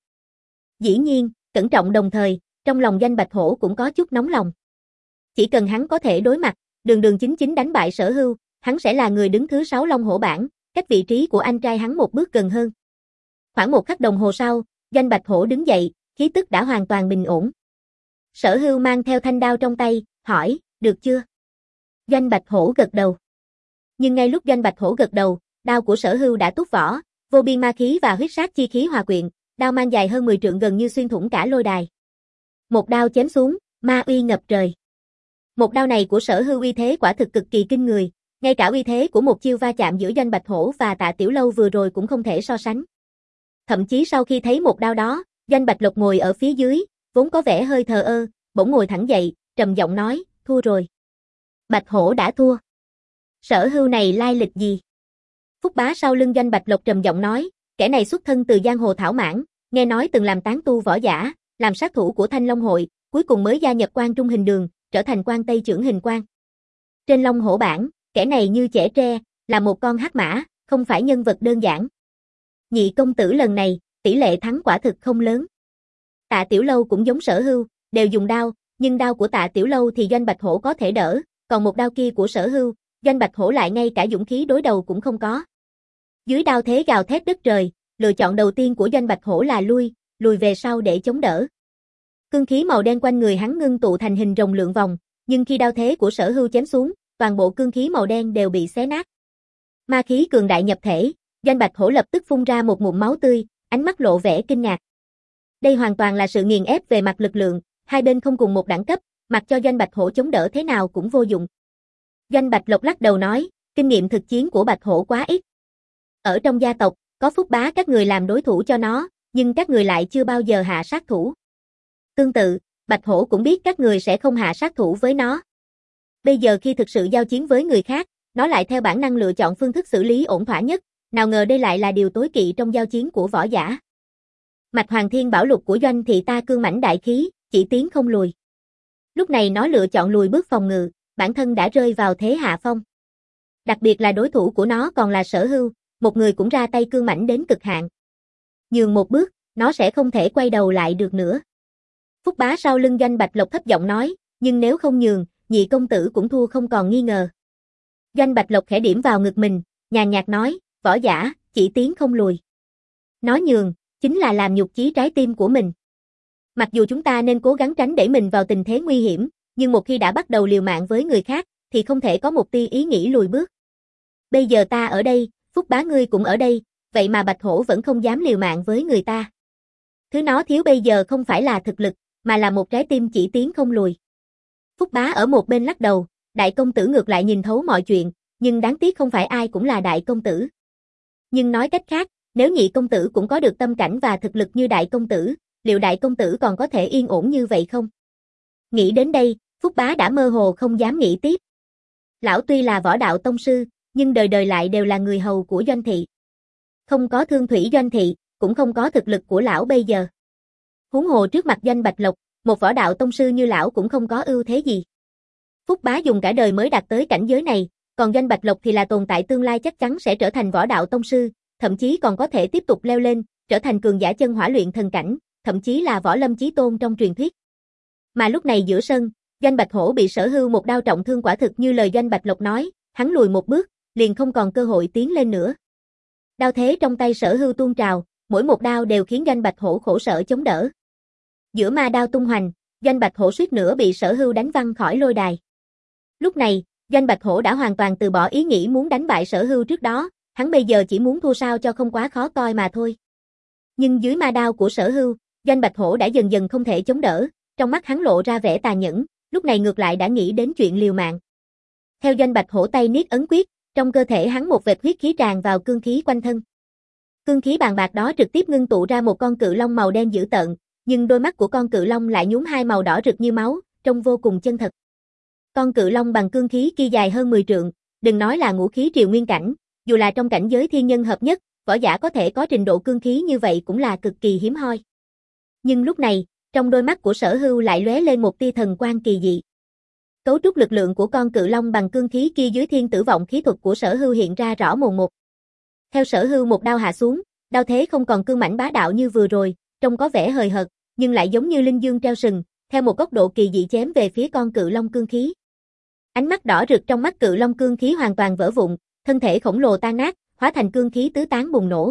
Speaker 1: Dĩ nhiên, cẩn trọng đồng thời, trong lòng Doanh Bạch Hổ cũng có chút nóng lòng. Chỉ cần hắn có thể đối mặt, đường đường chính chính đánh bại Sở Hưu, hắn sẽ là người đứng thứ sáu Long Hổ bảng, cách vị trí của anh trai hắn một bước gần hơn. Khoảng một khắc đồng hồ sau, Doanh Bạch Hổ đứng dậy, khí tức đã hoàn toàn bình ổn. Sở Hưu mang theo thanh đao trong tay, hỏi, được chưa? Doanh Bạch Hổ gật đầu. Nhưng ngay lúc Doanh Bạch Hổ gật đầu, đao của Sở Hưu đã túc vỏ, vô biên ma khí và huyết sát chi khí hòa quyện, đao mang dài hơn mười trượng gần như xuyên thủng cả lôi đài. Một đao chém xuống, ma uy ngập trời. Một đao này của Sở Hưu uy thế quả thực cực kỳ kinh người, ngay cả uy thế của một chiêu va chạm giữa Doanh Bạch Hổ và Tạ Tiểu Lâu vừa rồi cũng không thể so sánh. Thậm chí sau khi thấy một đao đó, Doanh Bạch Lộc ngồi ở phía dưới, vốn có vẻ hơi thờ ơ, bỗng ngồi thẳng dậy, trầm giọng nói, thua rồi. Bạch Hổ đã thua. Sở Hưu này lai lịch gì? Phúc Bá sau lưng Doanh Bạch Lộc trầm giọng nói, kẻ này xuất thân từ giang hồ thảo mãn, nghe nói từng làm tán tu võ giả, làm sát thủ của Thanh Long hội, cuối cùng mới gia nhập Quan Trung Hình Đường, trở thành Quan Tây trưởng Hình Quan. Trên Long Hổ bảng, kẻ này như chẻ tre, là một con hắc mã, không phải nhân vật đơn giản. Nhị công tử lần này, tỷ lệ thắng quả thực không lớn. Tạ Tiểu Lâu cũng giống Sở Hưu, đều dùng đao, nhưng đao của Tạ Tiểu Lâu thì Doanh Bạch Hổ có thể đỡ, còn một đao kia của Sở Hưu, Doanh Bạch Hổ lại ngay cả dũng khí đối đầu cũng không có. Dưới đao thế gào thét đất trời, lựa chọn đầu tiên của Doanh Bạch Hổ là lui, lùi về sau để chống đỡ. Cương khí màu đen quanh người hắn ngưng tụ thành hình rồng lượn vòng, nhưng khi đao thế của Sở Hưu chém xuống, toàn bộ cương khí màu đen đều bị xé nát. Ma khí cường đại nhập thể, Doanh Bạch Hổ lập tức phun ra một ngụm máu tươi, ánh mắt lộ vẻ kinh ngạc. Đây hoàn toàn là sự nghiền ép về mặt lực lượng, hai bên không cùng một đẳng cấp, mặc cho Doanh Bạch Hổ chống đỡ thế nào cũng vô dụng. Doanh Bạch Lộc lắc đầu nói, kinh nghiệm thực chiến của Bạch Hổ quá ít. Ở trong gia tộc, có Phúc Bá các người làm đối thủ cho nó, nhưng các người lại chưa bao giờ hạ sát thủ. Tương tự, Bạch Hổ cũng biết các người sẽ không hạ sát thủ với nó. Bây giờ khi thực sự giao chiến với người khác, nó lại theo bản năng lựa chọn phương thức xử lý ổn thỏa nhất, nào ngờ đây lại là điều tối kỵ trong giao chiến của võ giả. Mạch Hoàng Thiên Bảo Lục của Doanh thị ta cương mãnh đại khí, chỉ tiến không lùi. Lúc này nó lựa chọn lùi bước phòng ngự, bản thân đã rơi vào thế hạ phong. Đặc biệt là đối thủ của nó còn là Sở Hưu, một người cũng ra tay cương mãnh đến cực hạn. Nhường một bước, nó sẽ không thể quay đầu lại được nữa. Phúc Bá sau lưng Doanh Bạch Lộc thấp giọng nói, nhưng nếu không nhường, nhị công tử cũng thua không còn nghi ngờ. Doanh Bạch Lộc khẽ điểm vào ngực mình, nhàn nhạt nói, võ giả, chỉ tiến không lùi. Nói nhường, chính là làm nhục chí trái tim của mình. Mặc dù chúng ta nên cố gắng tránh để mình vào tình thế nguy hiểm, nhưng một khi đã bắt đầu liều mạng với người khác, thì không thể có một tia ý nghĩ lùi bước. Bây giờ ta ở đây, Phúc Bá ngươi cũng ở đây, vậy mà Bạch Hổ vẫn không dám liều mạng với người ta. Thứ nó thiếu bây giờ không phải là thực lực, mà là một trái tim chỉ tiến không lùi. Phúc Bá ở một bên lắc đầu, đại công tử ngược lại nhìn thấu mọi chuyện, nhưng đáng tiếc không phải ai cũng là đại công tử. Nhưng nói cách khác, nếu nhị công tử cũng có được tâm cảnh và thực lực như đại công tử, liệu đại công tử còn có thể yên ổn như vậy không? Nghĩ đến đây, Phúc Bá đã mơ hồ không dám nghĩ tiếp. Lão tuy là võ đạo tông sư, nhưng đời đời lại đều là người hầu của Doanh thị. Không có Thương Thủy Doanh thị, cũng không có thực lực của lão bây giờ. Huống hồ trước mặt Doanh Bạch Lộc, một võ đạo tông sư như lão cũng không có ưu thế gì. Phúc Bá dùng cả đời mới đạt tới cảnh giới này, còn Doanh Bạch Lộc thì là tồn tại tương lai chắc chắn sẽ trở thành võ đạo tông sư, thậm chí còn có thể tiếp tục leo lên, trở thành cường giả chân hỏa luyện thần cảnh, thậm chí là võ lâm chí tôn trong truyền thuyết. Mà lúc này giữa sân, Doanh Bạch Hổ bị Sở Hưu một đao trọng thương quả thực như lời Doanh Bạch Lộc nói, hắn lùi một bước, liền không còn cơ hội tiến lên nữa. Đao thế trong tay Sở Hưu tuôn trào, mỗi một đao đều khiến Doanh Bạch Hổ khổ sở chống đỡ. Giữa ma đao tung hoành, Doanh Bạch Hổ suýt nữa bị Sở Hưu đánh văng khỏi lôi đài. Lúc này, Doanh Bạch Hổ đã hoàn toàn từ bỏ ý nghĩ muốn đánh bại Sở Hưu trước đó, hắn bây giờ chỉ muốn thua sao cho không quá khó coi mà thôi. Nhưng dưới ma đao của Sở Hưu, Doanh Bạch Hổ đã dần dần không thể chống đỡ, trong mắt hắn lộ ra vẻ tà nhẫn, lúc này ngược lại đã nghĩ đến chuyện liều mạng. Theo Doanh Bạch Hổ tay niết ấn quyết, trong cơ thể hắn một vệt huyết khí tràn vào cương khí quanh thân. Cương khí bàn bạc đó trực tiếp ngưng tụ ra một con cự long màu đen dữ tợn, nhưng đôi mắt của con cự long lại nhuốm hai màu đỏ rực như máu, trông vô cùng chân thật. Con cự long bằng cương khí kia dài hơn mười trượng, đừng nói là ngũ khí triều nguyên cảnh, dù là trong cảnh giới thiên nhân hợp nhất, võ giả có thể có trình độ cương khí như vậy cũng là cực kỳ hiếm hoi. Nhưng lúc này, trong đôi mắt của Sở Hưu lại lóe lên một tia thần quang kỳ dị. Cấu trúc lực lượng của con cự long bằng cương khí kia dưới thiên tử vọng khí thuật của Sở Hưu hiện ra rõ mồn một. Theo Sở Hưu một đao hạ xuống, đao thế không còn cương mãnh bá đạo như vừa rồi, trông có vẻ hời hợt, nhưng lại giống như linh dương treo sừng, theo một góc độ kỳ dị chém về phía con cự long cương khí. Ánh mắt đỏ rực trong mắt cự long cương khí hoàn toàn vỡ vụn, thân thể khổng lồ tan nát, hóa thành cương khí tứ tán bùng nổ.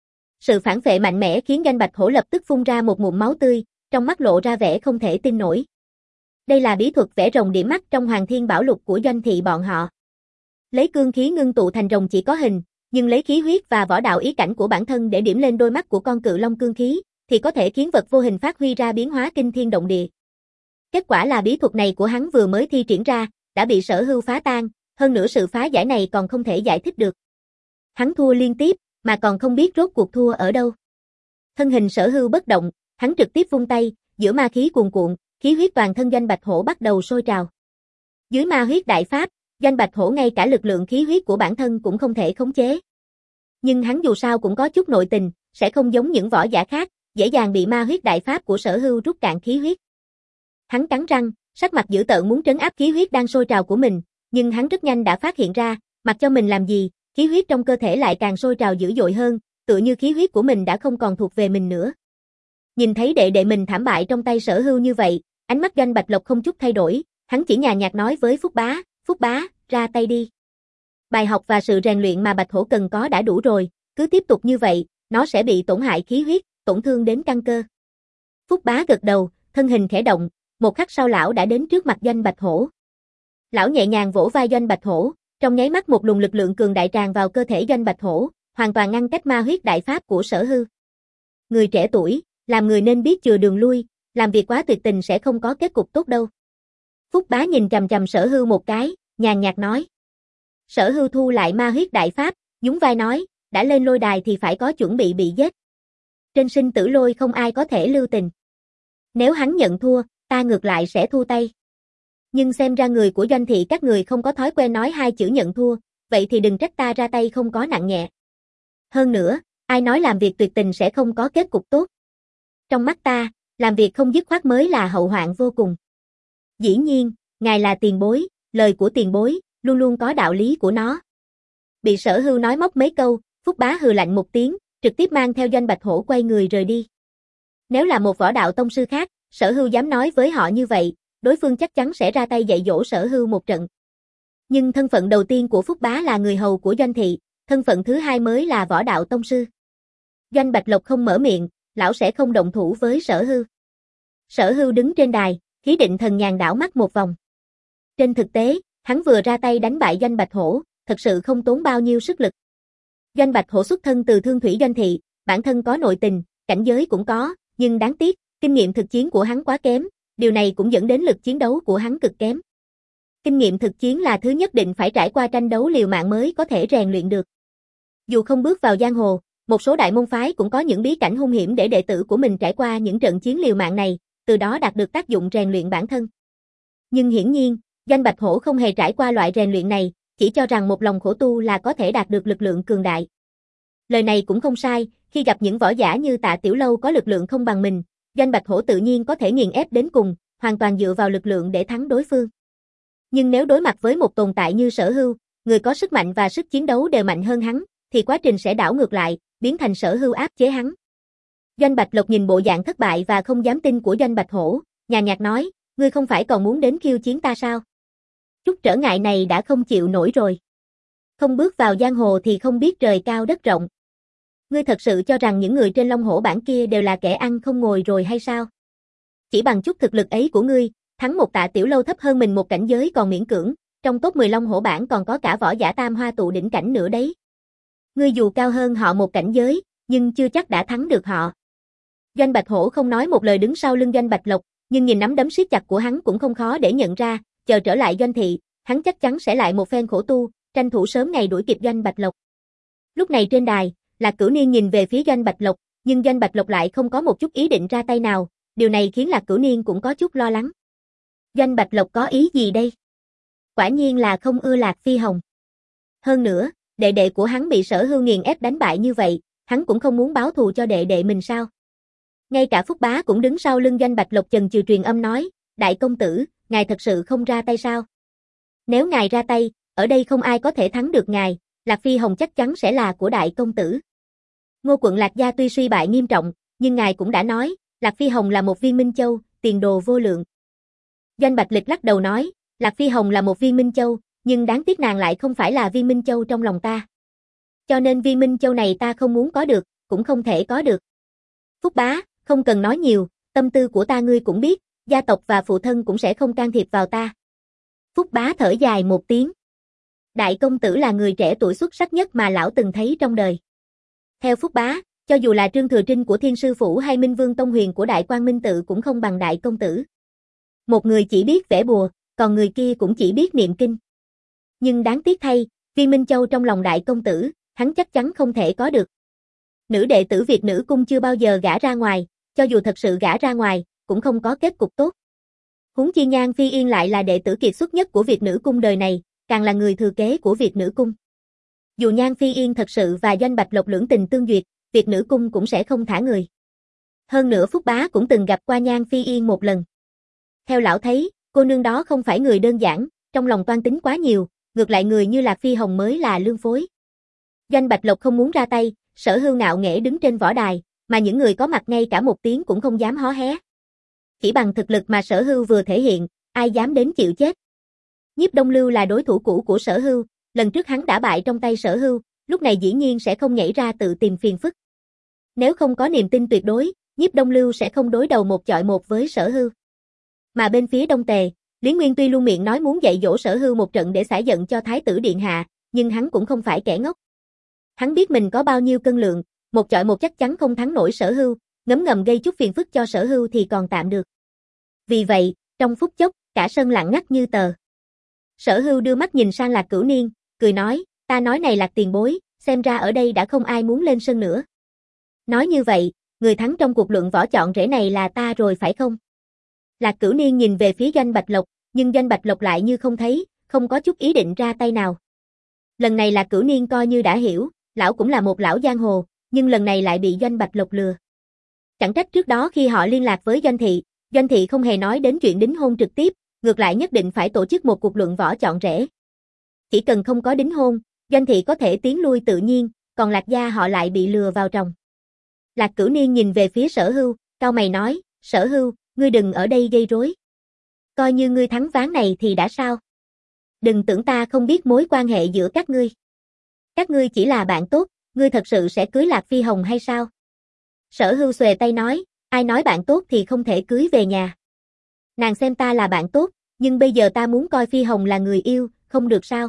Speaker 1: Sự phản phệ mạnh mẽ khiến Doanh Bạch Hổ lập tức phun ra một ngụm máu tươi, trong mắt lộ ra vẻ không thể tin nổi. Đây là bí thuật vẽ rồng điểm mắt trong Hoàng Thiên Bảo Lục của Doanh thị bọn họ. Lấy cương khí ngưng tụ thành rồng chỉ có hình, nhưng lấy khí huyết và võ đạo ý cảnh của bản thân để điểm lên đôi mắt của con cự long cương khí, thì có thể khiến vật vô hình phát huy ra biến hóa kinh thiên động địa. Kết quả là bí thuật này của hắn vừa mới thi triển ra, đã bị Sở Hưu phá tan, hơn nữa sự phá giải này còn không thể giải thích được. Hắn thua liên tiếp, mà còn không biết rốt cuộc thua ở đâu. Thân hình Sở Hưu bất động, hắn trực tiếp vung tay, giữa ma khí cuồn cuộn, khí huyết toàn thân Doanh Bạch Hổ bắt đầu sôi trào. Dưới ma huyết đại pháp, Doanh Bạch Hổ ngay cả lực lượng khí huyết của bản thân cũng không thể khống chế. Nhưng hắn dù sao cũng có chút nội tình, sẽ không giống những võ giả khác, dễ dàng bị ma huyết đại pháp của Sở Hưu rút cạn khí huyết. Hắn cắn răng, sắc mặt dữ tợn muốn trấn áp khí huyết đang sôi trào của mình, nhưng hắn rất nhanh đã phát hiện ra, mặc cho mình làm gì, khí huyết trong cơ thể lại càng sôi trào dữ dội hơn, tựa như khí huyết của mình đã không còn thuộc về mình nữa. Nhìn thấy đệ đệ mình thảm bại trong tay Sở Hưu như vậy, ánh mắt Doanh Bạch Lộc không chút thay đổi, hắn chỉ nhàn nhạt nói với Phúc Bá, Phúc Bá, ra tay đi. Bài học và sự rèn luyện mà Bạch Hổ cần có đã đủ rồi, cứ tiếp tục như vậy, nó sẽ bị tổn hại khí huyết, tổn thương đến căn cơ. Phúc Bá gật đầu, thân hình khẽ động, một khắc sau lão đã đến trước mặt Doanh Bạch Hổ. Lão nhẹ nhàng vỗ vai Doanh Bạch Hổ, trong nháy mắt một luồng lực lượng cường đại tràn vào cơ thể Doanh Bạch Hổ, hoàn toàn ngăn cách ma huyết đại pháp của Sở Hưu. Người trẻ tuổi, làm người nên biết chừa đường lui, làm việc quá tuyệt tình sẽ không có kết cục tốt đâu. Phúc Bá nhìn chằm chằm Sở Hưu một cái, nhàn nhạt nói. Sở Hưu thu lại ma huyết đại pháp, nhún vai nói, đã lên lôi đài thì phải có chuẩn bị bị giết. Trên sinh tử lôi không ai có thể lưu tình. Nếu hắn nhận thua, ta ngược lại sẽ thu tay. Nhưng xem ra người của Doanh thị các người không có thói quen nói hai chữ nhận thua, vậy thì đừng trách ta ra tay không có nặng nhẹ. Hơn nữa, ai nói làm việc tuyệt tình sẽ không có kết cục tốt. Trong mắt ta, làm việc không dứt khoát mới là hậu hoạn vô cùng. Dĩ nhiên, ngài là tiền bối, lời của tiền bối, luôn luôn có đạo lý của nó. Bị Sở Hưu nói móc mấy câu, Phúc Bá hừ lạnh một tiếng, trực tiếp mang theo Doanh Bạch Hổ quay người rời đi. Nếu là một võ đạo tông sư khác, Sở Hưu dám nói với họ như vậy, đối phương chắc chắn sẽ ra tay dạy dỗ Sở Hưu một trận. Nhưng thân phận đầu tiên của Phúc Bá là người hầu của Doanh thị, thân phận thứ hai mới là võ đạo tông sư. Doanh Bạch Lộc không mở miệng, lão sẽ không động thủ với Sở Hưu. Sở Hưu đứng trên đài, khí định thần nhàn đảo mắt một vòng. Trên thực tế, hắn vừa ra tay đánh bại Doanh Bạch Hổ, thật sự không tốn bao nhiêu sức lực. Doanh Bạch Hổ xuất thân từ Thương Thủy Doanh thị, bản thân có nội tình, cảnh giới cũng có, nhưng đáng tiếc, kinh nghiệm thực chiến của hắn quá kém, điều này cũng dẫn đến lực chiến đấu của hắn cực kém. Kinh nghiệm thực chiến là thứ nhất định phải trải qua tranh đấu liều mạng mới có thể rèn luyện được. Dù không bước vào giang hồ, một số đại môn phái cũng có những bí cảnh hung hiểm để đệ tử của mình trải qua những trận chiến liều mạng này, từ đó đạt được tác dụng rèn luyện bản thân. Nhưng hiển nhiên, Doanh Bạch Hổ không hề trải qua loại rèn luyện này, chỉ cho rằng một lòng khổ tu là có thể đạt được lực lượng cường đại. Lời này cũng không sai, khi gặp những võ giả như Tạ Tiểu Lâu có lực lượng không bằng mình, Doanh Bạch Hổ tự nhiên có thể nghiền ép đến cùng, hoàn toàn dựa vào lực lượng để thắng đối phương. Nhưng nếu đối mặt với một tồn tại như Sở Hưu, người có sức mạnh và sức chiến đấu đều mạnh hơn hắn, thì quá trình sẽ đảo ngược lại, biến thành Sở Hưu áp chế hắn. Doanh Bạch Lộc nhìn bộ dạng thất bại và không dám tin của Doanh Bạch Hổ, nhàn nhạt nói, ngươi không phải còn muốn đến khiêu chiến ta sao? Chút trở ngại này đã không chịu nổi rồi. Không bước vào giang hồ thì không biết trời cao đất rộng. Ngươi thật sự cho rằng những người trên Long Hổ bảng kia đều là kẻ ăn không ngồi rồi hay sao? Chỉ bằng chút thực lực ấy của ngươi, thắng một Tạ Tiểu Lâu thấp hơn mình một cảnh giới còn miễn cưỡng, trong top mười Long Hổ bảng còn có cả võ giả tam hoa tụ đỉnh cảnh nữa đấy. Ngươi dù cao hơn họ một cảnh giới, nhưng chưa chắc đã thắng được họ. Doanh Bạch Hổ không nói một lời đứng sau lưng Doanh Bạch Lộc, nhưng nhìn nắm đấm siết chặt của hắn cũng không khó để nhận ra, chờ trở lại Doanh thị, hắn chắc chắn sẽ lại một phen khổ tu, tranh thủ sớm ngày đuổi kịp Doanh Bạch Lộc. Lúc này trên đài, Lạc Cửu Niên nhìn về phía Doanh Bạch Lộc, nhưng Doanh Bạch Lộc lại không có một chút ý định ra tay nào, điều này khiến Lạc Cửu Niên cũng có chút lo lắng. Doanh Bạch Lộc có ý gì đây? Quả nhiên là không ưa Lạc Phi Hồng. Hơn nữa, đệ đệ của hắn bị Sở Hưu nghiền ép đánh bại như vậy, hắn cũng không muốn báo thù cho đệ đệ mình sao? Ngay cả Phúc Bá cũng đứng sau lưng Doanh Bạch Lộc chần chừ truyền âm nói, đại công tử, ngài thật sự không ra tay sao? Nếu ngài ra tay, ở đây không ai có thể thắng được ngài, Lạc Phi Hồng chắc chắn sẽ là của đại công tử. Ngô quận Lạc gia tuy suy bại nghiêm trọng, nhưng ngài cũng đã nói, Lạc Phi Hồng là một viên minh châu, tiền đồ vô lượng. Doanh Bạch Lịch lắc đầu nói, Lạc Phi Hồng là một viên minh châu, nhưng đáng tiếc nàng lại không phải là viên minh châu trong lòng ta. Cho nên viên minh châu này ta không muốn có được, cũng không thể có được. Phúc Bá, không cần nói nhiều, tâm tư của ta ngươi cũng biết, gia tộc và phụ thân cũng sẽ không can thiệp vào ta. Phúc Bá thở dài một tiếng. Đại công tử là người trẻ tuổi xuất sắc nhất mà lão từng thấy trong đời. Theo Phúc Bá, cho dù là Trương Thừa Trinh của Thiên Sư Phủ hay Minh Vương Tông Huyền của Đại Quang Minh Tự cũng không bằng đại công tử. Một người chỉ biết vẽ bùa, còn người kia cũng chỉ biết niệm kinh. Nhưng đáng tiếc thay, viên minh châu trong lòng đại công tử, hắn chắc chắn không thể có được. Nữ đệ tử Việt Nữ Cung chưa bao giờ gả ra ngoài, cho dù thật sự gả ra ngoài, cũng không có kết cục tốt. Huống chi Nhan Phi Yên lại là đệ tử kiệt xuất nhất của Việt Nữ Cung đời này, càng là người thừa kế của Việt Nữ Cung. Dù Nhan Phi Yên thật sự và Doanh Bạch Lộc lưỡng tình tương duyệt, Việt Nữ Cung cũng sẽ không thả người. Hơn nữa Phúc Bá cũng từng gặp qua Nhan Phi Yên một lần. Theo lão thấy, cô nương đó không phải người đơn giản, trong lòng toan tính quá nhiều, ngược lại người như Lạc Phi Hồng mới là lương phối. Doanh Bạch Lộc không muốn ra tay, Sở Hưu ngạo nghễ đứng trên võ đài, mà những người có mặt ngay cả một tiếng cũng không dám hó hé. Chỉ bằng thực lực mà Sở Hưu vừa thể hiện, ai dám đến chịu chết. Nhiếp Đông Lưu là đối thủ cũ của Sở Hưu, lần trước hắn đã bại trong tay Sở Hưu, lúc này dĩ nhiên sẽ không nhảy ra tự tìm phiền phức. Nếu không có niềm tin tuyệt đối, Nhiếp Đông Lưu sẽ không đối đầu một chọi một với Sở Hưu. Mà bên phía Đông Tề, Lý Nguyên tuy luôn miệng nói muốn dạy dỗ Sở Hưu một trận để xả giận cho Thái tử Điện Hạ, nhưng hắn cũng không phải kẻ ngốc. Hắn biết mình có bao nhiêu cân lượng, một chọi một chắc chắn không thắng nổi Sở Hưu, ngấm ngầm gây chút phiền phức cho Sở Hưu thì còn tạm được. Vì vậy, trong phút chốc, cả sân lặng ngắt như tờ. Sở Hưu đưa mắt nhìn sang Lạc Cửu Niên, cười nói, ta nói này Lạc tiền bối, xem ra ở đây đã không ai muốn lên sân nữa. Nói như vậy, người thắng trong cuộc luận võ chọn rể này là ta rồi phải không? Lạc Cửu Niên nhìn về phía Doanh Bạch Lộc, nhưng Doanh Bạch Lộc lại như không thấy, không có chút ý định ra tay nào. Lần này Lạc Cửu Niên coi như đã hiểu, lão cũng là một lão giang hồ, nhưng lần này lại bị Doanh Bạch Lộc lừa. Chẳng trách trước đó khi họ liên lạc với Doanh Thị, Doanh Thị không hề nói đến chuyện đính hôn trực tiếp, ngược lại nhất định phải tổ chức một cuộc luận võ chọn rể. Chỉ cần không có đính hôn, Doanh Thị có thể tiến lui tự nhiên, còn Lạc gia họ lại bị lừa vào trong. Lạc Cửu Niên nhìn về phía Sở Hưu, cau mày nói, Sở Hưu, ngươi đừng ở đây gây rối. Coi như ngươi thắng ván này thì đã sao? Đừng tưởng ta không biết mối quan hệ giữa các ngươi. Các ngươi chỉ là bạn tốt, ngươi thật sự sẽ cưới Lạc Phi Hồng hay sao? Sở Hưu xuề tay nói, ai nói bạn tốt thì không thể cưới về nhà. Nàng xem ta là bạn tốt, nhưng bây giờ ta muốn coi Phi Hồng là người yêu, không được sao?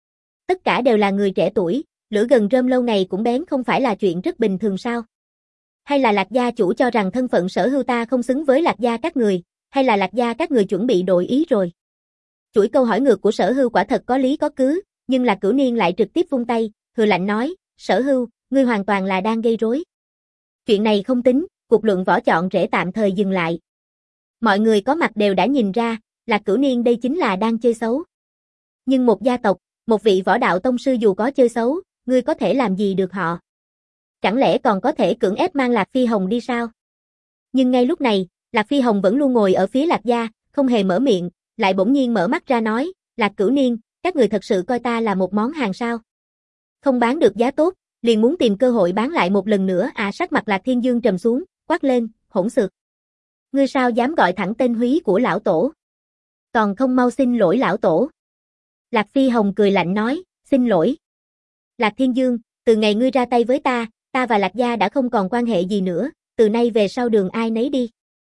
Speaker 1: Tất cả đều là người trẻ tuổi, lửa gần rơm lâu ngày cũng bén không phải là chuyện rất bình thường sao? Hay là Lạc gia chủ cho rằng thân phận Sở Hưu ta không xứng với Lạc gia các người, hay là Lạc gia các người chuẩn bị đổi ý rồi? Chuỗi câu hỏi ngược của Sở Hưu quả thật có lý có cứ, nhưng Lạc Cửu Niên lại trực tiếp vung tay, hừ lạnh nói, Sở Hưu, ngươi hoàn toàn là đang gây rối. Chuyện này không tính, cuộc luận võ chọn rể tạm thời dừng lại. Mọi người có mặt đều đã nhìn ra, Lạc Cửu Niên đây chính là đang chơi xấu. Nhưng một gia tộc, một vị võ đạo tông sư dù có chơi xấu, ngươi có thể làm gì được họ? Chẳng lẽ còn có thể cưỡng ép mang Lạc Phi Hồng đi sao? Nhưng ngay lúc này, Lạc Phi Hồng vẫn luôn ngồi ở phía Lạc gia, không hề mở miệng, lại bỗng nhiên mở mắt ra nói, Lạc Cửu Niên, các người thật sự coi ta là một món hàng sao? Không bán được giá tốt, liền muốn tìm cơ hội bán lại một lần nữa à? Sắc mặt Lạc Thiên Dương trầm xuống, quát lên, hỗn xược. Ngươi sao dám gọi thẳng tên húy của lão tổ? Còn không mau xin lỗi lão tổ. Lạc Phi Hồng cười lạnh nói, xin lỗi. Lạc Thiên Dương, từ ngày ngươi ra tay với ta, ta và Lạc gia đã không còn quan hệ gì nữa, từ nay về sau đường ai nấy đi.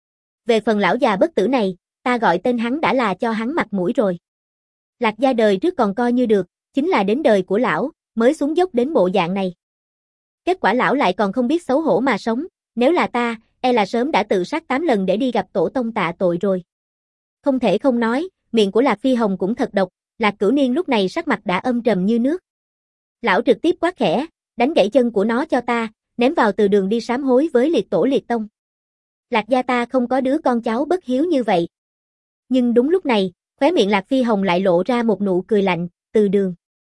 Speaker 1: Về phần lão già bất tử này, ta gọi tên hắn đã là cho hắn mặt mũi rồi. Lạc gia đời trước còn coi như được, chính là đến đời của lão, mới xuống dốc đến bộ dạng này. Kết quả lão lại còn không biết xấu hổ mà sống, nếu là ta, e là sớm đã tự sát tám lần để đi gặp tổ tông tạ tội rồi. Không thể không nói, miệng của Lạc Phi Hồng cũng thật độc, Lạc Cửu Niên lúc này sắc mặt đã âm trầm như nước. Lão trực tiếp quát khẽ, đánh gãy chân của nó cho ta, ném vào từ đường đi sám hối với liệt tổ liệt tông. Lạc gia ta không có đứa con cháu bất hiếu như vậy. Nhưng đúng lúc này, khóe miệng Lạc Phi Hồng lại lộ ra một nụ cười lạnh, Từ Đường.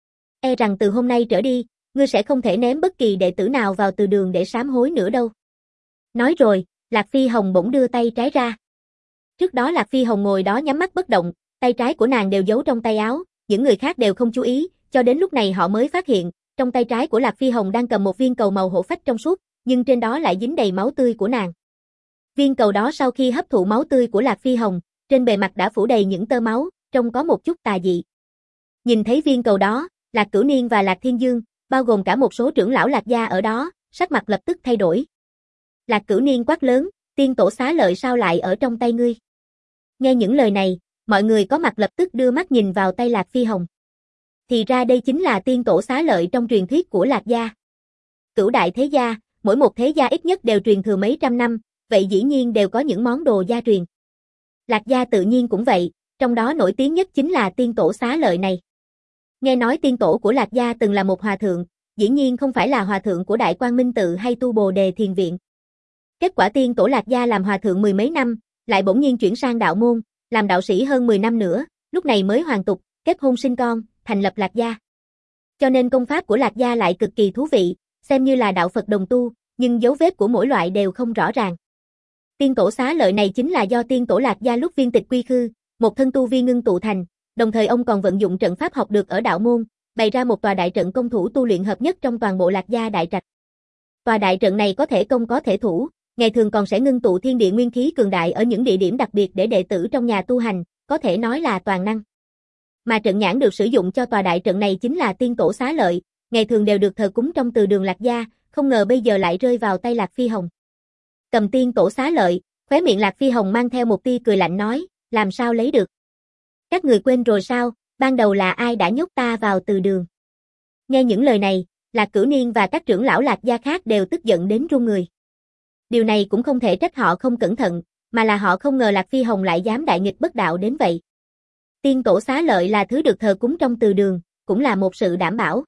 Speaker 1: E rằng từ hôm nay trở đi, ngươi sẽ không thể ném bất kỳ đệ tử nào vào Từ Đường để sám hối nữa đâu. Nói rồi, Lạc Phi Hồng bỗng đưa tay trái ra. Trước đó Lạc Phi Hồng ngồi đó nhắm mắt bất động, tay trái của nàng đều giấu trong tay áo, những người khác đều không chú ý, cho đến lúc này họ mới phát hiện, trong tay trái của Lạc Phi Hồng đang cầm một viên cầu màu hổ phách trong suốt, nhưng trên đó lại dính đầy máu tươi của nàng. Viên cầu đó sau khi hấp thụ máu tươi của Lạc Phi Hồng, trên bề mặt đã phủ đầy những tơ máu, trông có một chút tà dị. Nhìn thấy viên cầu đó, Lạc Cửu Niên và Lạc Thiên Dương, bao gồm cả một số trưởng lão Lạc gia ở đó, sắc mặt lập tức thay đổi. Lạc Cửu Niên quát lớn, tiên tổ xá lợi sao lại ở trong tay ngươi? Nghe những lời này, mọi người có mặt lập tức đưa mắt nhìn vào tay Lạc Phi Hồng. Thì ra đây chính là tiên tổ xá lợi trong truyền thuyết của Lạc gia. Cửu đại thế gia, mỗi một thế gia ít nhất đều truyền thừa mấy trăm năm, vậy dĩ nhiên đều có những món đồ gia truyền. Lạc gia tự nhiên cũng vậy, trong đó nổi tiếng nhất chính là tiên tổ xá lợi này. Nghe nói tiên tổ của Lạc gia từng là một hòa thượng, dĩ nhiên không phải là hòa thượng của Đại Quang Minh tự hay tu Bồ Đề Thiền viện. Kết quả tiên tổ Lạc gia làm hòa thượng mười mấy năm, lại bỗng nhiên chuyển sang đạo môn, làm đạo sĩ hơn mười năm nữa, lúc này mới hoàn tục, kết hôn sinh con, thành lập Lạc gia. Cho nên công pháp của Lạc gia lại cực kỳ thú vị, xem như là đạo Phật đồng tu, nhưng dấu vết của mỗi loại đều không rõ ràng. Tiên tổ xá lợi này chính là do tiên tổ Lạc gia lúc viên tịch quy khư, một thân tu vi ngưng tụ thành, đồng thời ông còn vận dụng trận pháp học được ở đạo môn, bày ra một tòa đại trận công thủ tu luyện hợp nhất trong toàn bộ Lạc gia đại trạch. Tòa đại trận này có thể công có thể thủ, ngày thường còn sẽ ngưng tụ thiên địa nguyên khí cường đại ở những địa điểm đặc biệt để đệ tử trong nhà tu hành, có thể nói là toàn năng. Mà trận nhãn được sử dụng cho tòa đại trận này chính là tiên tổ xá lợi, ngày thường đều được thờ cúng trong Từ Đường Lạc gia, không ngờ bây giờ lại rơi vào tay Lạc Phi Hồng. Cầm tiên tổ xá lợi, khóe miệng Lạc Phi Hồng mang theo một tia cười lạnh nói, làm sao lấy được? Các người quên rồi sao, ban đầu là ai đã nhốt ta vào Từ Đường? Nghe những lời này, Lạc Cửu Niên và các trưởng lão Lạc gia khác đều tức giận đến run người. Điều này cũng không thể trách họ không cẩn thận, mà là họ không ngờ Lạc Phi Hồng lại dám đại nghịch bất đạo đến vậy. Tiên tổ xá lợi là thứ được thờ cúng trong Từ Đường, cũng là một sự đảm bảo.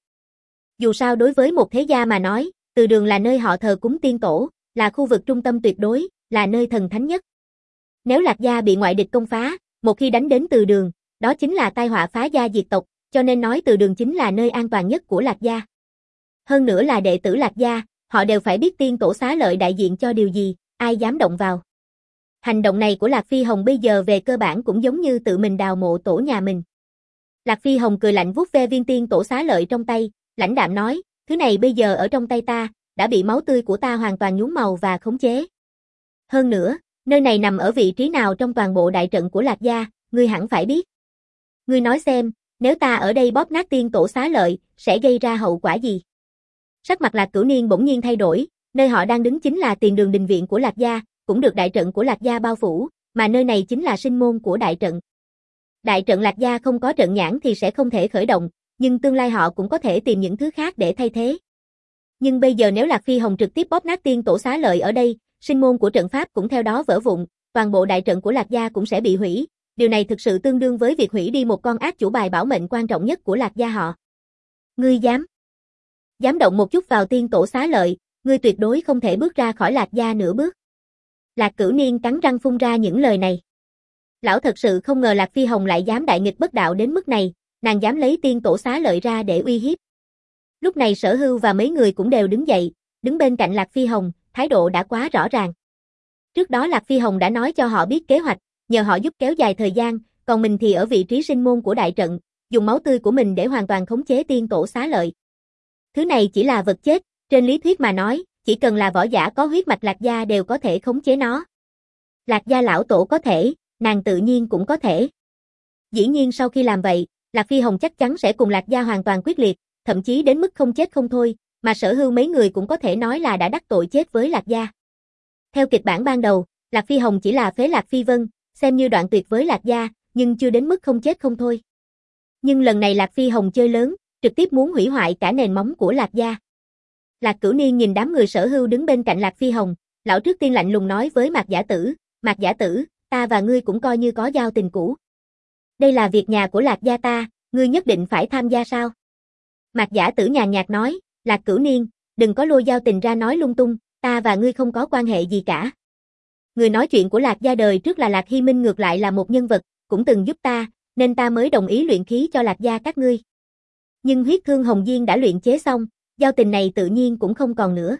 Speaker 1: Dù sao đối với một thế gia mà nói, Từ Đường là nơi họ thờ cúng tiên tổ, là khu vực trung tâm tuyệt đối, là nơi thần thánh nhất. Nếu Lạc gia bị ngoại địch công phá, một khi đánh đến Từ Đường, đó chính là tai họa phá gia diệt tộc, cho nên nói Từ Đường chính là nơi an toàn nhất của Lạc gia. Hơn nữa là đệ tử Lạc gia, họ đều phải biết tiên tổ xá lợi đại diện cho điều gì, ai dám động vào. Hành động này của Lạc Phi Hồng bây giờ về cơ bản cũng giống như tự mình đào mộ tổ nhà mình. Lạc Phi Hồng cười lạnh vuốt ve viên tiên tổ xá lợi trong tay, lãnh đạm nói, thứ này bây giờ ở trong tay ta, đã bị máu tươi của ta hoàn toàn nhuốm màu và khống chế. Hơn nữa, nơi này nằm ở vị trí nào trong toàn bộ đại trận của Lạc gia, ngươi hẳn phải biết. Ngươi nói xem, nếu ta ở đây bóp nát tiên tổ xá lợi, sẽ gây ra hậu quả gì? Sắc mặt Lạc Cửu Niên bỗng nhiên thay đổi, nơi họ đang đứng chính là tiền đường đình viện của Lạc gia, cũng được đại trận của Lạc gia bao phủ, mà nơi này chính là sinh môn của đại trận. Đại trận Lạc gia không có trận nhãn thì sẽ không thể khởi động, nhưng tương lai họ cũng có thể tìm những thứ khác để thay thế. Nhưng bây giờ nếu Lạc Phi Hồng trực tiếp bóp nát tiên tổ xá lợi ở đây, sinh môn của trận pháp cũng theo đó vỡ vụn, toàn bộ đại trận của Lạc gia cũng sẽ bị hủy, điều này thực sự tương đương với việc hủy đi một con ác chủ bài bảo mệnh quan trọng nhất của Lạc gia họ. Ngươi dám? Dám động một chút vào tiên tổ xá lợi, ngươi tuyệt đối không thể bước ra khỏi Lạc gia nửa bước. Lạc Cửu Niên cắn răng phun ra những lời này. Lão thật sự không ngờ Lạc Phi Hồng lại dám đại nghịch bất đạo đến mức này, nàng dám lấy tiên tổ xá lợi ra để uy hiếp. Lúc này Sở Hưu và mấy người cũng đều đứng dậy, đứng bên cạnh Lạc Phi Hồng, thái độ đã quá rõ ràng. Trước đó Lạc Phi Hồng đã nói cho họ biết kế hoạch, nhờ họ giúp kéo dài thời gian, còn mình thì ở vị trí sinh môn của đại trận, dùng máu tươi của mình để hoàn toàn khống chế tiên tổ xá lợi. Thứ này chỉ là vật chết, trên lý thuyết mà nói, chỉ cần là võ giả có huyết mạch Lạc gia đều có thể khống chế nó. Lạc gia lão tổ có thể, nàng tự nhiên cũng có thể. Dĩ nhiên sau khi làm vậy, Lạc Phi Hồng chắc chắn sẽ cùng Lạc gia hoàn toàn quyết liệt, thậm chí đến mức không chết không thôi, mà Sở Hưu mấy người cũng có thể nói là đã đắc tội chết với Lạc gia. Theo kịch bản ban đầu, Lạc Phi Hồng chỉ là phế Lạc Phi Vân, xem như đoạn tuyệt với Lạc gia, nhưng chưa đến mức không chết không thôi. Nhưng lần này Lạc Phi Hồng chơi lớn, trực tiếp muốn hủy hoại cả nền móng của Lạc gia. Lạc Cửu Niên nhìn đám người Sở Hưu đứng bên cạnh Lạc Phi Hồng, lão trước tiên lạnh lùng nói với Mạc Giả Tử, Mạc Giả Tử, ta và ngươi cũng coi như có giao tình cũ. Đây là việc nhà của Lạc gia ta, ngươi nhất định phải tham gia sao? Mạc Giả Tử nhàn nhạt nói, Lạc Cửu Niên, đừng có lôi giao tình ra nói lung tung, ta và ngươi không có quan hệ gì cả. Người nói chuyện của Lạc gia đời trước là Lạc Hy Minh ngược lại là một nhân vật, cũng từng giúp ta, nên ta mới đồng ý luyện khí cho Lạc gia các ngươi. Nhưng huyết thương hồng diên đã luyện chế xong, giao tình này tự nhiên cũng không còn nữa.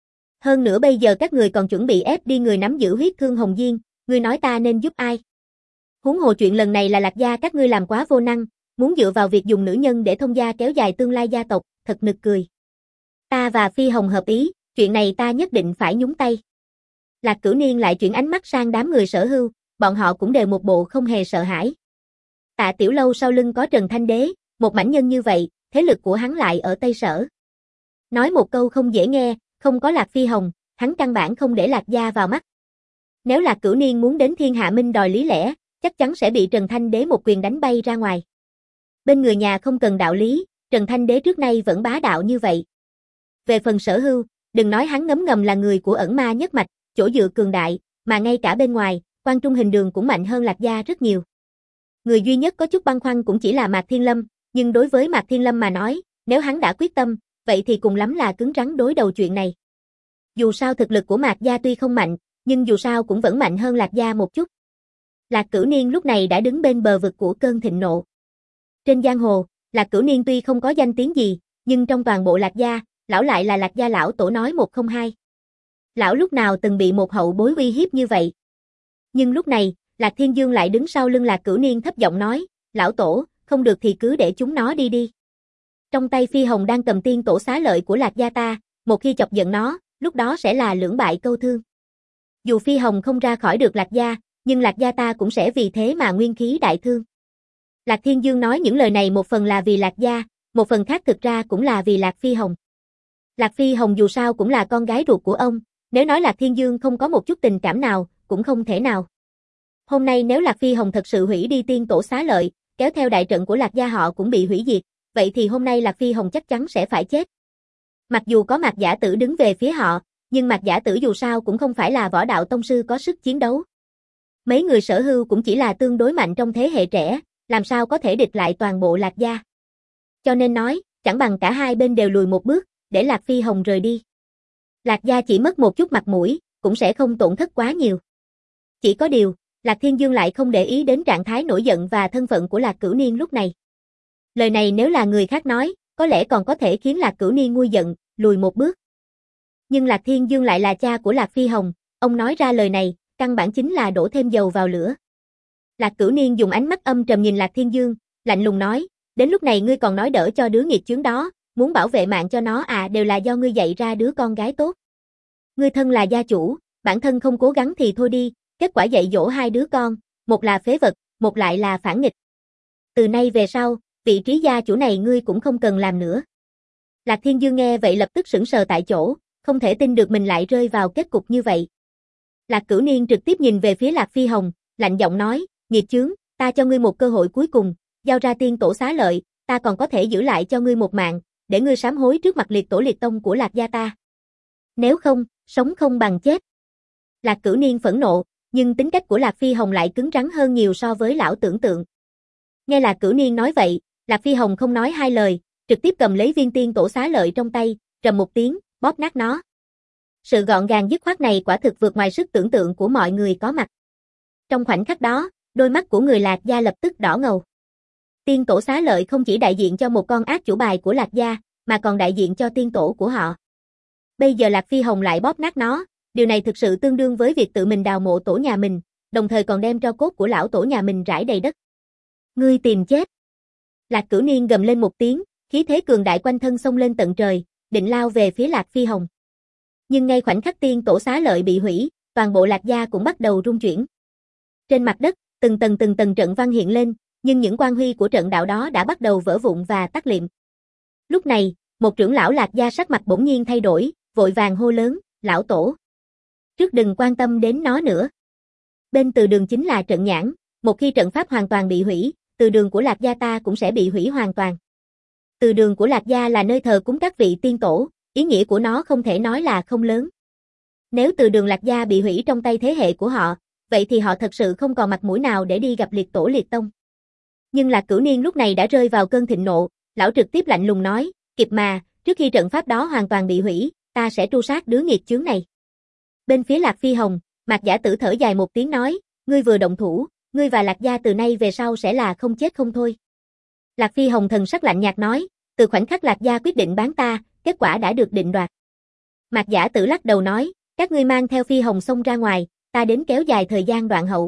Speaker 1: Hơn nữa bây giờ các người còn chuẩn bị ép đi người nắm giữ huyết thương hồng diên, ngươi nói ta nên giúp ai? Huống hồ chuyện lần này là Lạc gia các ngươi làm quá vô năng, muốn dựa vào việc dùng nữ nhân để thông gia kéo dài tương lai gia tộc, thật nực cười. Ta và Phi Hồng hợp ý, chuyện này ta nhất định phải nhúng tay. Lạc Cửu Niên lại chuyển ánh mắt sang đám người Sở Hưu, bọn họ cũng đều một bộ không hề sợ hãi. Tạ Tiểu Lâu sau lưng có Trần Thanh Đế, một mãnh nhân như vậy, thế lực của hắn lại ở Tây Sở. Nói một câu không dễ nghe, không có Lạc Phi Hồng, hắn căn bản không để Lạc gia vào mắt. Nếu Lạc Cửu Niên muốn đến Thiên Hạ Minh đòi lý lẽ, chắc chắn sẽ bị Trần Thanh Đế một quyền đánh bay ra ngoài. Bên người nhà không cần đạo lý, Trần Thanh Đế trước nay vẫn bá đạo như vậy. Về phần Sở Hưu, đừng nói hắn ngấm ngầm là người của ẩn ma nhất mạch, chỗ dựa cường đại, mà ngay cả bên ngoài, Quan Trung Hình Đường cũng mạnh hơn Lạc gia rất nhiều. Người duy nhất có chút băn khoăn cũng chỉ là Mạc Thiên Lâm, nhưng đối với Mạc Thiên Lâm mà nói, nếu hắn đã quyết tâm, vậy thì cùng lắm là cứng rắn đối đầu chuyện này. Dù sao thực lực của Mạc gia tuy không mạnh, nhưng dù sao cũng vẫn mạnh hơn Lạc gia một chút. Lạc Cửu Niên lúc này đã đứng bên bờ vực của cơn thịnh nộ. Trên giang hồ, Lạc Cửu Niên tuy không có danh tiếng gì, nhưng trong toàn bộ Lạc gia, lão lại là Lạc gia lão tổ nói một không hai. Lão lúc nào từng bị một hậu bối uy hiếp như vậy. Nhưng lúc này, Lạc Thiên Dương lại đứng sau lưng Lạc Cửu Niên thấp giọng nói, lão tổ, không được thì cứ để chúng nó đi đi. Trong tay Phi Hồng đang cầm tiên tổ xá lợi của Lạc gia ta, một khi chọc giận nó, lúc đó sẽ là lưỡng bại câu thương. Dù Phi Hồng không ra khỏi được Lạc gia, nhưng Lạc gia ta cũng sẽ vì thế mà nguyên khí đại thương. Lạc Thiên Dương nói những lời này một phần là vì Lạc gia, một phần khác thực ra cũng là vì Lạc Phi Hồng. Lạc Phi Hồng dù sao cũng là con gái ruột của ông, nếu nói Lạc Thiên Dương không có một chút tình cảm nào, cũng không thể nào. Hôm nay nếu Lạc Phi Hồng thật sự hủy đi tiên tổ xá lợi, kéo theo đại trận của Lạc gia họ cũng bị hủy diệt, vậy thì hôm nay Lạc Phi Hồng chắc chắn sẽ phải chết. Mặc dù có Mạc Giả Tử đứng về phía họ, nhưng Mạc Giả Tử dù sao cũng không phải là võ đạo tông sư có sức chiến đấu. Mấy người Sở Hưu cũng chỉ là tương đối mạnh trong thế hệ trẻ, làm sao có thể địch lại toàn bộ Lạc gia. Cho nên nói, chẳng bằng cả hai bên đều lùi một bước, để Lạc Phi Hồng rời đi. Lạc gia chỉ mất một chút mặt mũi, cũng sẽ không tổn thất quá nhiều. Chỉ có điều, Lạc Thiên Dương lại không để ý đến trạng thái nổi giận và thân phận của Lạc Cửu Niên lúc này. Lời này nếu là người khác nói, có lẽ còn có thể khiến Lạc Cửu Niên nguôi giận, lùi một bước. Nhưng Lạc Thiên Dương lại là cha của Lạc Phi Hồng, ông nói ra lời này, căn bản chính là đổ thêm dầu vào lửa. Lạc Cửu Niên dùng ánh mắt âm trầm nhìn Lạc Thiên Dương, lạnh lùng nói, đến lúc này ngươi còn nói đỡ cho đứa nghiệt chướng đó, muốn bảo vệ mạng cho nó à, đều là do ngươi dạy ra đứa con gái tốt. Ngươi thân là gia chủ, bản thân không cố gắng thì thôi đi, kết quả dạy dỗ hai đứa con, một là phế vật, một lại là phản nghịch. Từ nay về sau, vị trí gia chủ này ngươi cũng không cần làm nữa. Lạc Thiên Dương nghe vậy lập tức sững sờ tại chỗ, không thể tin được mình lại rơi vào kết cục như vậy. Lạc Cửu Niên trực tiếp nhìn về phía Lạc Phi Hồng, lạnh giọng nói, nghiệt chướng, ta cho ngươi một cơ hội cuối cùng, giao ra tiên tổ xá lợi, ta còn có thể giữ lại cho ngươi một mạng, để ngươi sám hối trước mặt liệt tổ liệt tông của Lạc gia ta. Nếu không, sống không bằng chết. Lạc Cửu Niên phẫn nộ, nhưng tính cách của Lạc Phi Hồng lại cứng rắn hơn nhiều so với lão tưởng tượng. Nghe Lạc Cửu Niên nói vậy, Lạc Phi Hồng không nói hai lời, trực tiếp cầm lấy viên tiên tổ xá lợi trong tay, trầm một tiếng, bóp nát nó. Sự gọn gàng dứt khoát này quả thực vượt ngoài sức tưởng tượng của mọi người có mặt. Trong khoảnh khắc đó, đôi mắt của người Lạc gia lập tức đỏ ngầu. Tiên tổ xá lợi không chỉ đại diện cho một con ác chủ bài của Lạc gia, mà còn đại diện cho tiên tổ của họ. Bây giờ Lạc Phi Hồng lại bóp nát nó, điều này thực sự tương đương với việc tự mình đào mộ tổ nhà mình, đồng thời còn đem tro cốt của lão tổ nhà mình rải đầy đất. Ngươi tìm chết. Lạc Cửu Niên gầm lên một tiếng, khí thế cường đại quanh thân xông lên tận trời, định lao về phía Lạc Phi Hồng. Nhưng ngay khoảnh khắc tiên tổ xá lợi bị hủy, toàn bộ Lạc gia cũng bắt đầu rung chuyển. Trên mặt đất, từng tầng từng tầng trận văn hiện lên, nhưng những quang huy của trận đạo đó đã bắt đầu vỡ vụn và tắt liệm. Lúc này, một trưởng lão Lạc gia sắc mặt bỗng nhiên thay đổi, vội vàng hô lớn, lão tổ. Trước đừng quan tâm đến nó nữa. Bên từ đường chính là trận nhãn, một khi trận pháp hoàn toàn bị hủy, từ đường của Lạc gia ta cũng sẽ bị hủy hoàn toàn. Từ đường của Lạc gia là nơi thờ cúng các vị tiên tổ, ý nghĩa của nó không thể nói là không lớn. Nếu từ đường Lạc gia bị hủy trong tay thế hệ của họ, vậy thì họ thật sự không còn mặt mũi nào để đi gặp liệt tổ liệt tông. Nhưng Lạc Cửu Niên lúc này đã rơi vào cơn thịnh nộ, lão trực tiếp lạnh lùng nói, kịp mà, trước khi trận pháp đó hoàn toàn bị hủy, ta sẽ tru sát đứa nghiệt chướng này. Bên phía Lạc Phi Hồng, Mạc Giả Tử thở dài một tiếng nói, ngươi vừa động thủ, ngươi và Lạc gia từ nay về sau sẽ là không chết không thôi. Lạc Phi Hồng thần sắc lạnh nhạt nói, từ khoảnh khắc Lạc gia quyết định bán ta, kết quả đã được định đoạt. Mạc Giả Tử lắc đầu nói, các ngươi mang theo Phi Hồng xông ra ngoài, ta đến kéo dài thời gian đoạn hậu.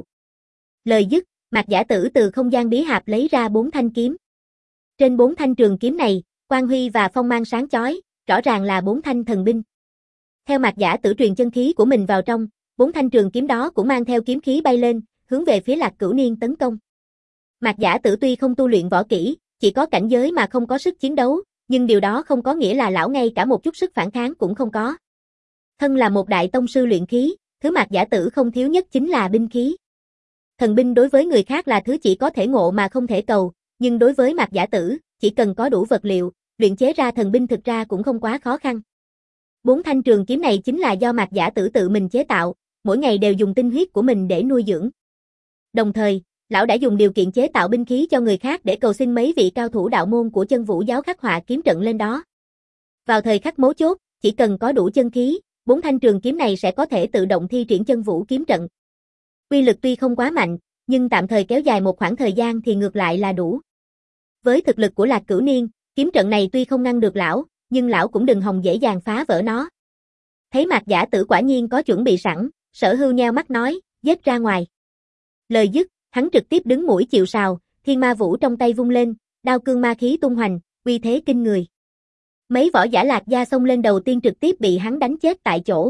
Speaker 1: Lời dứt, Mạc Giả Tử từ không gian bí hạp lấy ra bốn thanh kiếm. Trên bốn thanh trường kiếm này, quang huy và phong mang sáng chói, rõ ràng là bốn thanh thần binh. Theo Mạc Giả Tử truyền chân khí của mình vào trong, bốn thanh trường kiếm đó cũng mang theo kiếm khí bay lên, hướng về phía Lạc Cửu Niên tấn công. Mạc Giả Tử tuy không tu luyện võ kỹ, chỉ có cảnh giới mà không có sức chiến đấu, nhưng điều đó không có nghĩa là lão ngay cả một chút sức phản kháng cũng không có. Thân là một đại tông sư luyện khí, thứ Mạc Giả Tử không thiếu nhất chính là binh khí. Thần binh đối với người khác là thứ chỉ có thể ngộ mà không thể cầu, nhưng đối với Mạc Giả Tử, chỉ cần có đủ vật liệu, luyện chế ra thần binh thực ra cũng không quá khó khăn. Bốn thanh trường kiếm này chính là do Mạc Giả Tử tự mình chế tạo, mỗi ngày đều dùng tinh huyết của mình để nuôi dưỡng. Đồng thời, lão đã dùng điều kiện chế tạo binh khí cho người khác để cầu xin mấy vị cao thủ đạo môn của Chân Vũ giáo khắc họa kiếm trận lên đó. Vào thời khắc mấu chốt, chỉ cần có đủ chân khí, bốn thanh trường kiếm này sẽ có thể tự động thi triển Chân Vũ kiếm trận. Uy lực tuy không quá mạnh, nhưng tạm thời kéo dài một khoảng thời gian thì ngược lại là đủ. Với thực lực của Lạc Cửu Niên, kiếm trận này tuy không ngăn được lão, nhưng lão cũng đừng hòng dễ dàng phá vỡ nó. Thấy Mạc Giả Tử quả nhiên có chuẩn bị sẵn, Sở Hưu nheo mắt nói, giết ra ngoài. Lời dứt, hắn trực tiếp đứng mũi chịu sào, thiên ma vũ trong tay vung lên, đao cương ma khí tung hoành, uy thế kinh người. Mấy võ giả Lạc gia xông lên đầu tiên trực tiếp bị hắn đánh chết tại chỗ.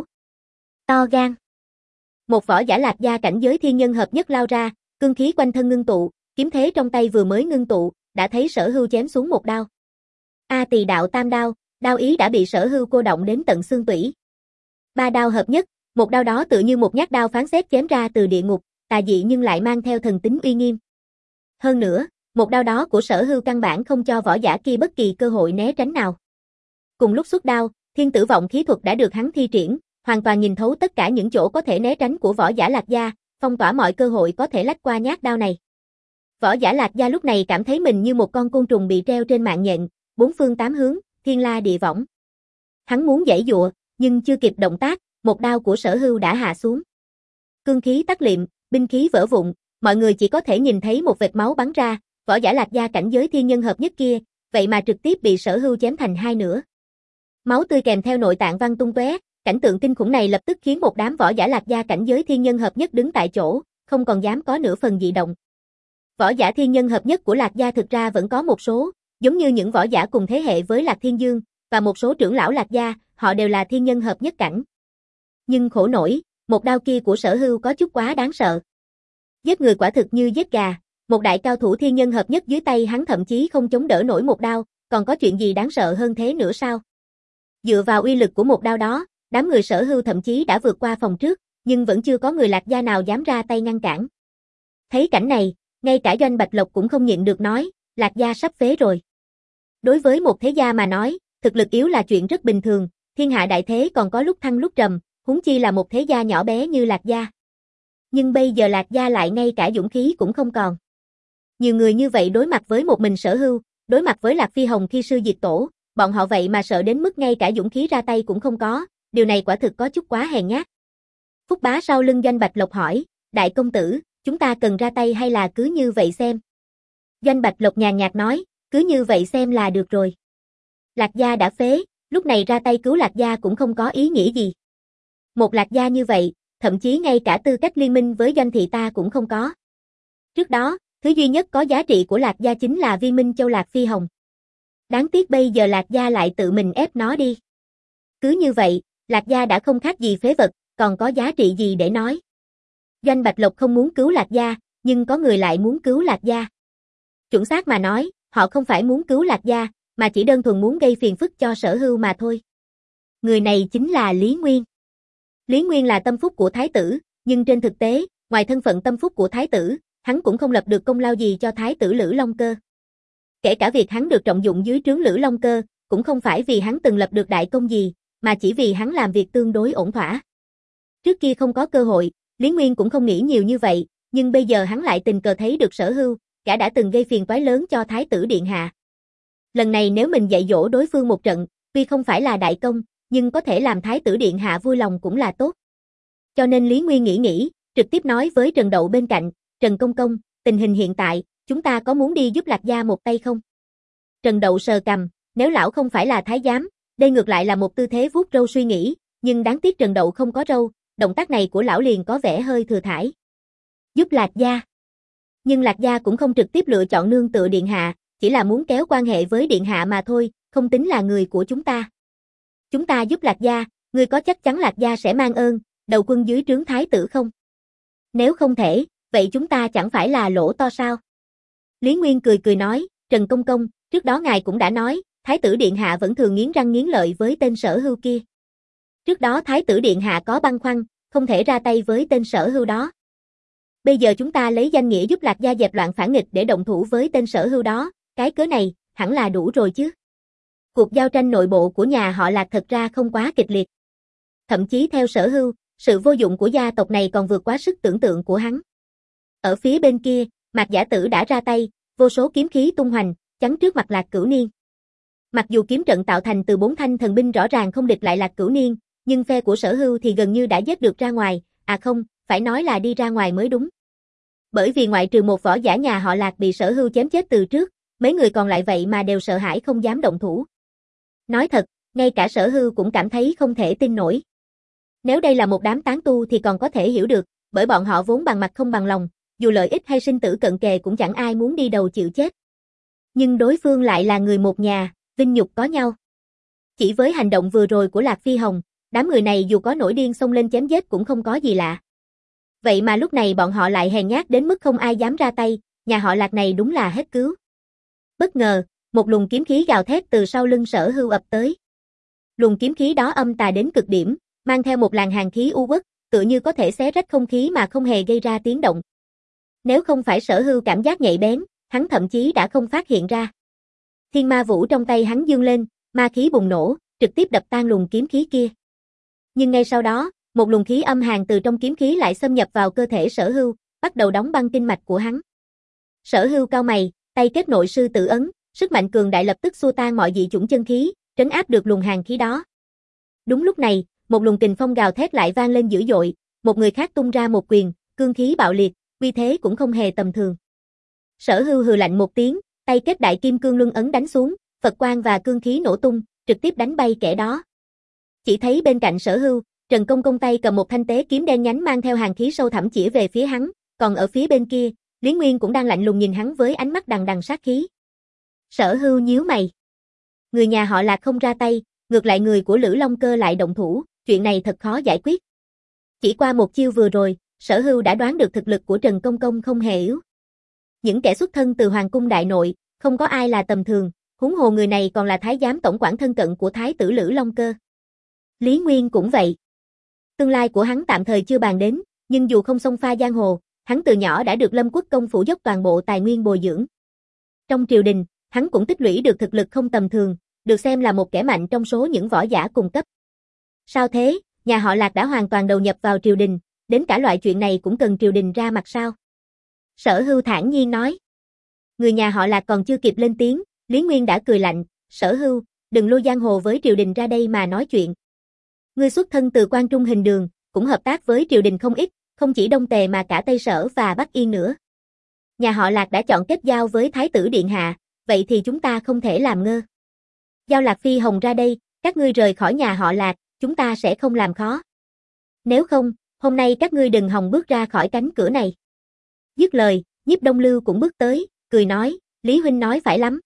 Speaker 1: To gan. Một võ giả Lạc gia cảnh giới thiên nhân hợp nhất lao ra, cương khí quanh thân ngưng tụ, kiếm thế trong tay vừa mới ngưng tụ, đã thấy Sở Hưu chém xuống một đao. A Tỳ đạo tam đao, đao ý đã bị Sở Hưu cô động đến tận xương tủy. Ba đao hợp nhất, một đao đó tự như một nhát đao phán xét chém ra từ địa ngục, tà dị nhưng lại mang theo thần tính uy nghiêm. Hơn nữa, một đao đó của Sở Hưu căn bản không cho võ giả kia bất kỳ cơ hội né tránh nào. Cùng lúc xuất đao, thiên tử vọng khí thuật đã được hắn thi triển, hoàn toàn nhìn thấu tất cả những chỗ có thể né tránh của võ giả Lạc gia, phong tỏa mọi cơ hội có thể lách qua nhát đao này. Võ giả Lạc gia lúc này cảm thấy mình như một con côn trùng bị treo trên mạng nhện, bốn phương tám hướng, thiên la địa võng. Hắn muốn giãy giụa, nhưng chưa kịp động tác, một đao của Sở Hưu đã hạ xuống. Cương khí tắc liệm, binh khí vỡ vụn, mọi người chỉ có thể nhìn thấy một vệt máu bắn ra, võ giả Lạc gia cảnh giới thiên nhân hợp nhất kia, vậy mà trực tiếp bị Sở Hưu chém thành hai nửa. Máu tươi kèm theo nội tạng văng tung tóe, cảnh tượng kinh khủng này lập tức khiến một đám võ giả Lạc gia cảnh giới thiên nhân hợp nhất đứng tại chỗ, không còn dám có nửa phần dị động. Võ giả thiên nhân hợp nhất của Lạc gia thực ra vẫn có một số, giống như những võ giả cùng thế hệ với Lạc Thiên Dương, và một số trưởng lão Lạc gia, họ đều là thiên nhân hợp nhất cảnh. Nhưng khổ nổi, một đao kia của Sở Hưu có chút quá đáng sợ. Giết người quả thực như giết gà, một đại cao thủ thiên nhân hợp nhất dưới tay hắn thậm chí không chống đỡ nổi một đao, còn có chuyện gì đáng sợ hơn thế nữa sao? Dựa vào uy lực của một đao đó, đám người Sở Hưu thậm chí đã vượt qua phòng trước, nhưng vẫn chưa có người Lạc gia nào dám ra tay ngăn cản. Thấy cảnh này, ngay cả Doanh Bạch Lộc cũng không nhịn được nói, Lạc gia sắp phế rồi. Đối với một thế gia mà nói, thực lực yếu là chuyện rất bình thường, thiên hạ đại thế còn có lúc thăng lúc trầm, huống chi là một thế gia nhỏ bé như Lạc gia. Nhưng bây giờ Lạc gia lại ngay cả dũng khí cũng không còn. Nhiều người như vậy đối mặt với một mình Sở Hưu, đối mặt với Lạc Phi Hồng khi sư diệt tổ, bọn họ vậy mà sợ đến mức ngay cả dũng khí ra tay cũng không có, điều này quả thực có chút quá hèn nhát. Phúc Bá sau lưng Doanh Bạch Lộc hỏi, đại công tử, chúng ta cần ra tay hay là cứ như vậy xem? Doanh Bạch Lộc nhàn nhạt nói, cứ như vậy xem là được rồi. Lạc gia đã phế, lúc này ra tay cứu Lạc gia cũng không có ý nghĩa gì. Một Lạc gia như vậy, thậm chí ngay cả tư cách liên minh với Doanh thị ta cũng không có. Trước đó, thứ duy nhất có giá trị của Lạc gia chính là Viên Minh Châu Lạc Phi Hồng. Đáng tiếc bây giờ Lạc gia lại tự mình ép nó đi. Cứ như vậy, Lạc gia đã không khác gì phế vật, còn có giá trị gì để nói. Doanh Bạch Lộc không muốn cứu Lạc gia, nhưng có người lại muốn cứu Lạc gia. Chuẩn xác mà nói, họ không phải muốn cứu Lạc gia, mà chỉ đơn thuần muốn gây phiền phức cho Sở Hưu mà thôi. Người này chính là Lý Nguyên. Lý Nguyên là tâm phúc của Thái tử, nhưng trên thực tế, ngoài thân phận tâm phúc của Thái tử, hắn cũng không lập được công lao gì cho Thái tử Lữ Long Cơ. Kể cả việc hắn được trọng dụng dưới trướng Lữ Long Cơ, cũng không phải vì hắn từng lập được đại công gì, mà chỉ vì hắn làm việc tương đối ổn thỏa. Trước kia không có cơ hội, Lý Nguyên cũng không nghĩ nhiều như vậy, nhưng bây giờ hắn lại tình cờ thấy được Sở Hưu, cả đã từng gây phiền toái lớn cho Thái tử điện hạ. Lần này nếu mình dạy dỗ đối phương một trận, tuy không phải là đại công, nhưng có thể làm Thái tử điện hạ vui lòng cũng là tốt. Cho nên Lý Nguyên nghĩ nghĩ, trực tiếp nói với Trần Đậu bên cạnh, Trần Công Công, tình hình hiện tại, chúng ta có muốn đi giúp Lạc gia một tay không? Trần Đậu sờ cằm, nếu lão không phải là thái giám, đây ngược lại là một tư thế vuốt râu suy nghĩ, nhưng đáng tiếc Trần Đậu không có râu, động tác này của lão liền có vẻ hơi thừa thãi. Giúp Lạc gia. Nhưng Lạc gia cũng không trực tiếp lựa chọn nương tựa điện hạ, chỉ là muốn kéo quan hệ với điện hạ mà thôi, không tính là người của chúng ta. Chúng ta giúp Lạc gia, ngươi có chắc chắn Lạc gia sẽ mang ơn, đầu quân dưới trướng thái tử không? Nếu không thể, vậy chúng ta chẳng phải là lỗ to sao? Lý Nguyên cười cười nói, Trần Công Công, trước đó ngài cũng đã nói, thái tử điện hạ vẫn thường nghiến răng nghiến lợi với tên Sở Hưu kia. Trước đó thái tử điện hạ có băn khoăn, không thể ra tay với tên Sở Hưu đó. Bây giờ chúng ta lấy danh nghĩa giúp Lạc gia dẹp loạn phản nghịch để động thủ với tên Sở Hưu đó, cái cớ này, hẳn là đủ rồi chứ. Cuộc giao tranh nội bộ của nhà họ Lạc thật ra không quá kịch liệt. Thậm chí theo Sở Hưu, sự vô dụng của gia tộc này còn vượt quá sức tưởng tượng của hắn. Ở phía bên kia, Mạc Giả Tử đã ra tay, vô số kiếm khí tung hoành, chắn trước mặt Lạc Cửu Niên. Mặc dù kiếm trận tạo thành từ bốn thanh thần binh rõ ràng không địch lại Lạc Cửu Niên, nhưng phe của Sở Hưu thì gần như đã giết được ra ngoài, à không, phải nói là đi ra ngoài mới đúng. Bởi vì ngoại trừ một võ giả nhà họ Lạc bị Sở Hưu chém chết từ trước, mấy người còn lại vậy mà đều sợ hãi không dám động thủ. Nói thật, ngay cả Sở Hưu cũng cảm thấy không thể tin nổi. Nếu đây là một đám tán tu thì còn có thể hiểu được, bởi bọn họ vốn bằng mặt không bằng lòng, dù lợi ích hay sinh tử cận kề cũng chẳng ai muốn đi đầu chịu chết. Nhưng đối phương lại là người một nhà, vinh nhục có nhau. Chỉ với hành động vừa rồi của Lạc Phi Hồng, đám người này dù có nổi điên xông lên chém giết cũng không có gì lạ. Vậy mà lúc này bọn họ lại hèn nhát đến mức không ai dám ra tay, nhà họ Lạc này đúng là hết cứu. Bất ngờ, một luồng kiếm khí gào thét từ sau lưng Sở Hưu ập tới. Luồng kiếm khí đó âm tà đến cực điểm, mang theo một làn hàn khí u uất, tựa như có thể xé rách không khí mà không hề gây ra tiếng động. Nếu không phải Sở Hưu cảm giác nhạy bén, hắn thậm chí đã không phát hiện ra. Thiên ma vũ trong tay hắn dương lên, ma khí bùng nổ, trực tiếp đập tan luồng kiếm khí kia. Nhưng ngay sau đó, một luồng khí âm hàn từ trong kiếm khí lại xâm nhập vào cơ thể Sở Hưu, bắt đầu đóng băng kinh mạch của hắn. Sở Hưu cau mày, tay kết nội sư tử ấn, sức mạnh cường đại lập tức xua tan mọi dị chủng chân khí, trấn áp được luồng hàn khí đó. Đúng lúc này, một luồng kình phong gào thét lại vang lên dữ dội, một người khác tung ra một quyền, cương khí bạo liệt, uy thế cũng không hề tầm thường. Sở Hưu hừ lạnh một tiếng, tay kết đại kim cương luân ấn đánh xuống, Phật quang và cương khí nổ tung, trực tiếp đánh bay kẻ đó. Chỉ thấy bên cạnh Sở Hưu, Trần Công Công tay cầm một thanh tế kiếm đen nhánh mang theo hàn khí sâu thẳm chĩa về phía hắn, còn ở phía bên kia, Lý Nguyên cũng đang lạnh lùng nhìn hắn với ánh mắt đằng đằng sát khí. Sở Hưu nhíu mày. Người nhà họ Lạc không ra tay, ngược lại người của Lữ Long Cơ lại động thủ, chuyện này thật khó giải quyết. Chỉ qua một chiêu vừa rồi, Sở Hưu đã đoán được thực lực của Trần Công Công không hề yếu. Những kẻ xuất thân từ Hoàng cung đại nội, không có ai là tầm thường, huống hồ người này còn là thái giám tổng quản thân cận của thái tử Lữ Long Cơ. Lý Nguyên cũng vậy. Tương lai của hắn tạm thời chưa bàn đến, nhưng dù không xông pha giang hồ, hắn từ nhỏ đã được Lâm Quốc công phủ dốc toàn bộ tài nguyên bồi dưỡng. Trong triều đình, hắn cũng tích lũy được thực lực không tầm thường, được xem là một kẻ mạnh trong số những võ giả cùng cấp. Sao thế, nhà họ Lạc đã hoàn toàn đầu nhập vào triều đình, đến cả loại chuyện này cũng cần triều đình ra mặt sao? Sở Hưu thản nhiên nói. Người nhà họ Lạc còn chưa kịp lên tiếng, Lý Nguyên đã cười lạnh, Sở Hưu, đừng lôi giang hồ với triều đình ra đây mà nói chuyện. Ngươi xuất thân từ Quan Trung Hình Đường, cũng hợp tác với triều đình không ít, không chỉ Đông Tề mà cả Tây Sở và Bắc Yên nữa. Nhà họ Lạc đã chọn kết giao với Thái tử Điện Hạ, vậy thì chúng ta không thể làm ngơ. Giao Lạc Phi Hồng ra đây, các ngươi rời khỏi nhà họ Lạc, chúng ta sẽ không làm khó. Nếu không, hôm nay các ngươi đừng hòng bước ra khỏi cánh cửa này. Dứt lời, Nhiếp Đông Lưu cũng bước tới, cười nói, Lý huynh nói phải lắm.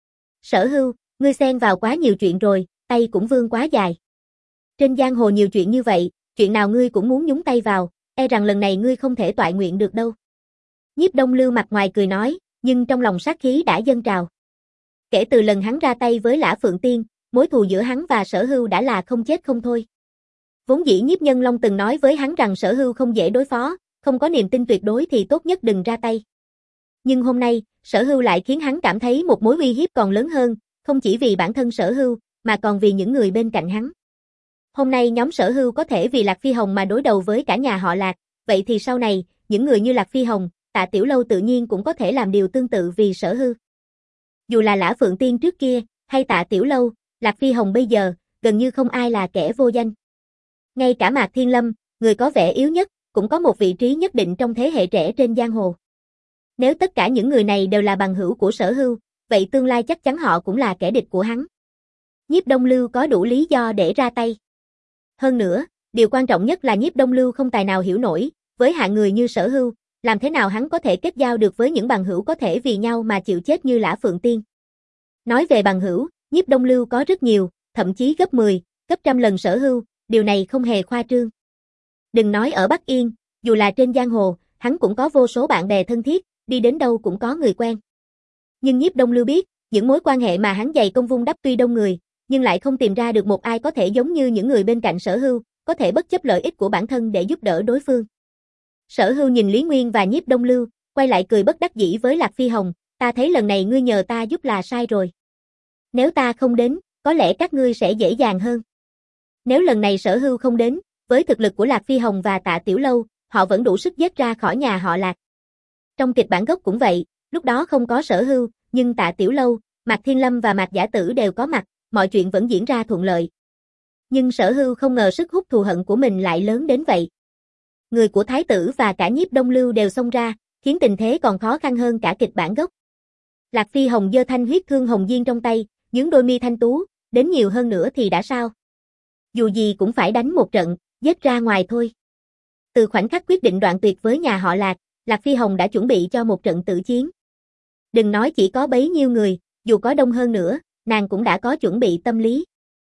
Speaker 1: Sở Hưu, ngươi xen vào quá nhiều chuyện rồi, tay cũng vươn quá dài. Trên giang hồ nhiều chuyện như vậy, chuyện nào ngươi cũng muốn nhúng tay vào, e rằng lần này ngươi không thể toại nguyện được đâu. Nhiếp Đông Lưu mặt ngoài cười nói, nhưng trong lòng sát khí đã dâng trào. Kể từ lần hắn ra tay với Lã Phượng Tiên, mối thù giữa hắn và Sở Hưu đã là không chết không thôi. Vốn dĩ Nhiếp Nhân Long từng nói với hắn rằng Sở Hưu không dễ đối phó, không có niềm tin tuyệt đối thì tốt nhất đừng ra tay. Nhưng hôm nay, Sở Hưu lại khiến hắn cảm thấy một mối uy hiếp còn lớn hơn, không chỉ vì bản thân Sở Hưu, mà còn vì những người bên cạnh hắn. Hôm nay nhóm Sở Hưu có thể vì Lạc Phi Hồng mà đối đầu với cả nhà họ Lạc, vậy thì sau này, những người như Lạc Phi Hồng, Tạ Tiểu Lâu tự nhiên cũng có thể làm điều tương tự vì Sở Hưu. Dù là Lã Phượng Tiên trước kia, hay Tạ Tiểu Lâu, Lạc Phi Hồng bây giờ, gần như không ai là kẻ vô danh. Ngay cả Mạc Thiên Lâm, người có vẻ yếu nhất, cũng có một vị trí nhất định trong thế hệ trẻ trên giang hồ. Nếu tất cả những người này đều là bằng hữu của Sở Hưu, vậy tương lai chắc chắn họ cũng là kẻ địch của hắn. Nhiếp Đông Lưu có đủ lý do để ra tay. Hơn nữa, điều quan trọng nhất là Nhiếp Đông Lưu không tài nào hiểu nổi, với hạng người như Sở Hưu, làm thế nào hắn có thể kết giao được với những bằng hữu có thể vì nhau mà chịu chết như Lã Phượng Tiên. Nói về bằng hữu, Nhiếp Đông Lưu có rất nhiều, thậm chí gấp mười, gấp trăm lần Sở Hưu, điều này không hề khoa trương. Đừng nói ở Bắc Yên, dù là trên giang hồ, hắn cũng có vô số bạn bè thân thiết, đi đến đâu cũng có người quen. Nhưng Nhiếp Đông Lưu biết, những mối quan hệ mà hắn dày công vun đắp tuy đông người, nhưng lại không tìm ra được một ai có thể giống như những người bên cạnh Sở Hưu, có thể bất chấp lợi ích của bản thân để giúp đỡ đối phương. Sở Hưu nhìn Lý Nguyên và Nhiếp Đông Lưu, quay lại cười bất đắc dĩ với Lạc Phi Hồng, ta thấy lần này ngươi nhờ ta giúp là sai rồi. Nếu ta không đến, có lẽ các ngươi sẽ dễ dàng hơn. Nếu lần này Sở Hưu không đến, với thực lực của Lạc Phi Hồng và Tạ Tiểu Lâu, họ vẫn đủ sức giết ra khỏi nhà họ Lạc. Trong kịch bản gốc cũng vậy, lúc đó không có Sở Hưu, nhưng Tạ Tiểu Lâu, Mạc Thiên Lâm và Mạc Giả Tử đều có mặt, mọi chuyện vẫn diễn ra thuận lợi. Nhưng Sở Hưu không ngờ sức hút thù hận của mình lại lớn đến vậy. Người của Thái tử và cả Nhiếp Đông Lưu đều xông ra, khiến tình thế còn khó khăn hơn cả kịch bản gốc. Lạc Phi Hồng giơ thanh huyết thương hồng diên trong tay, nhướng đôi mi thanh tú, đến nhiều hơn nữa thì đã sao? Dù gì cũng phải đánh một trận, giết ra ngoài thôi. Từ khoảnh khắc quyết định đoạn tuyệt với nhà họ Lạc, Lạc Phi Hồng đã chuẩn bị cho một trận tử chiến. Đừng nói chỉ có bấy nhiêu người, dù có đông hơn nữa, nàng cũng đã có chuẩn bị tâm lý.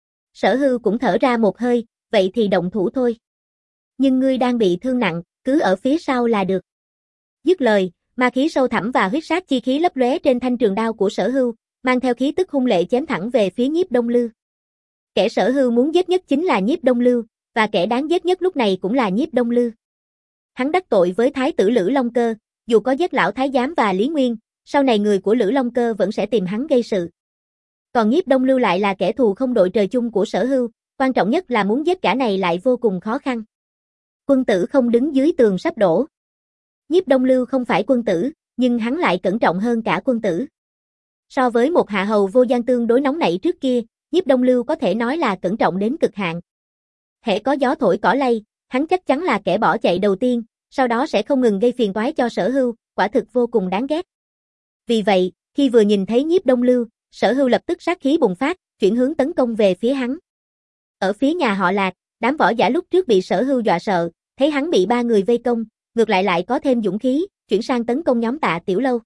Speaker 1: Sở Hưu cũng thở ra một hơi, vậy thì động thủ thôi. Nhưng ngươi đang bị thương nặng, cứ ở phía sau là được. Dứt lời, ma khí sâu thẳm và huyết sát chi khí lấp lóe trên thanh trường đao của Sở Hưu, mang theo khí tức hung lệ chém thẳng về phía Nhiếp Đông Lưu. Kẻ Sở Hưu muốn giết nhất chính là Nhiếp Đông Lưu, và kẻ đáng giết nhất lúc này cũng là Nhiếp Đông Lưu. Hắn đắc tội với Thái tử Lữ Long Cơ, dù có giết lão Thái giám và Lý Nguyên, sau này người của Lữ Long Cơ vẫn sẽ tìm hắn gây sự. Còn Nhiếp Đông Lưu lại là kẻ thù không đội trời chung của Sở Hưu, quan trọng nhất là muốn giết gã này lại vô cùng khó khăn. Quân tử không đứng dưới tường sắp đổ. Nhiếp Đông Lưu không phải quân tử, nhưng hắn lại cẩn trọng hơn cả quân tử. So với một hạ hầu vô gian tương đối nóng nảy trước kia, Nhiếp Đông Lưu có thể nói là cẩn trọng đến cực hạn. Hễ có gió thổi cỏ lay, hắn chắc chắn là kẻ bỏ chạy đầu tiên, sau đó sẽ không ngừng gây phiền toái cho Sở Hưu, quả thực vô cùng đáng ghét. Vì vậy, khi vừa nhìn thấy Nhiếp Đông Lưu, Sở Hưu lập tức sát khí bùng phát, chuyển hướng tấn công về phía hắn. Ở phía nhà họ Lạc, đám võ giả lúc trước bị Sở Hưu dọa sợ, thấy hắn bị ba người vây công, ngược lại lại có thêm dũng khí, chuyển sang tấn công nhóm Tạ Tiểu Lâu.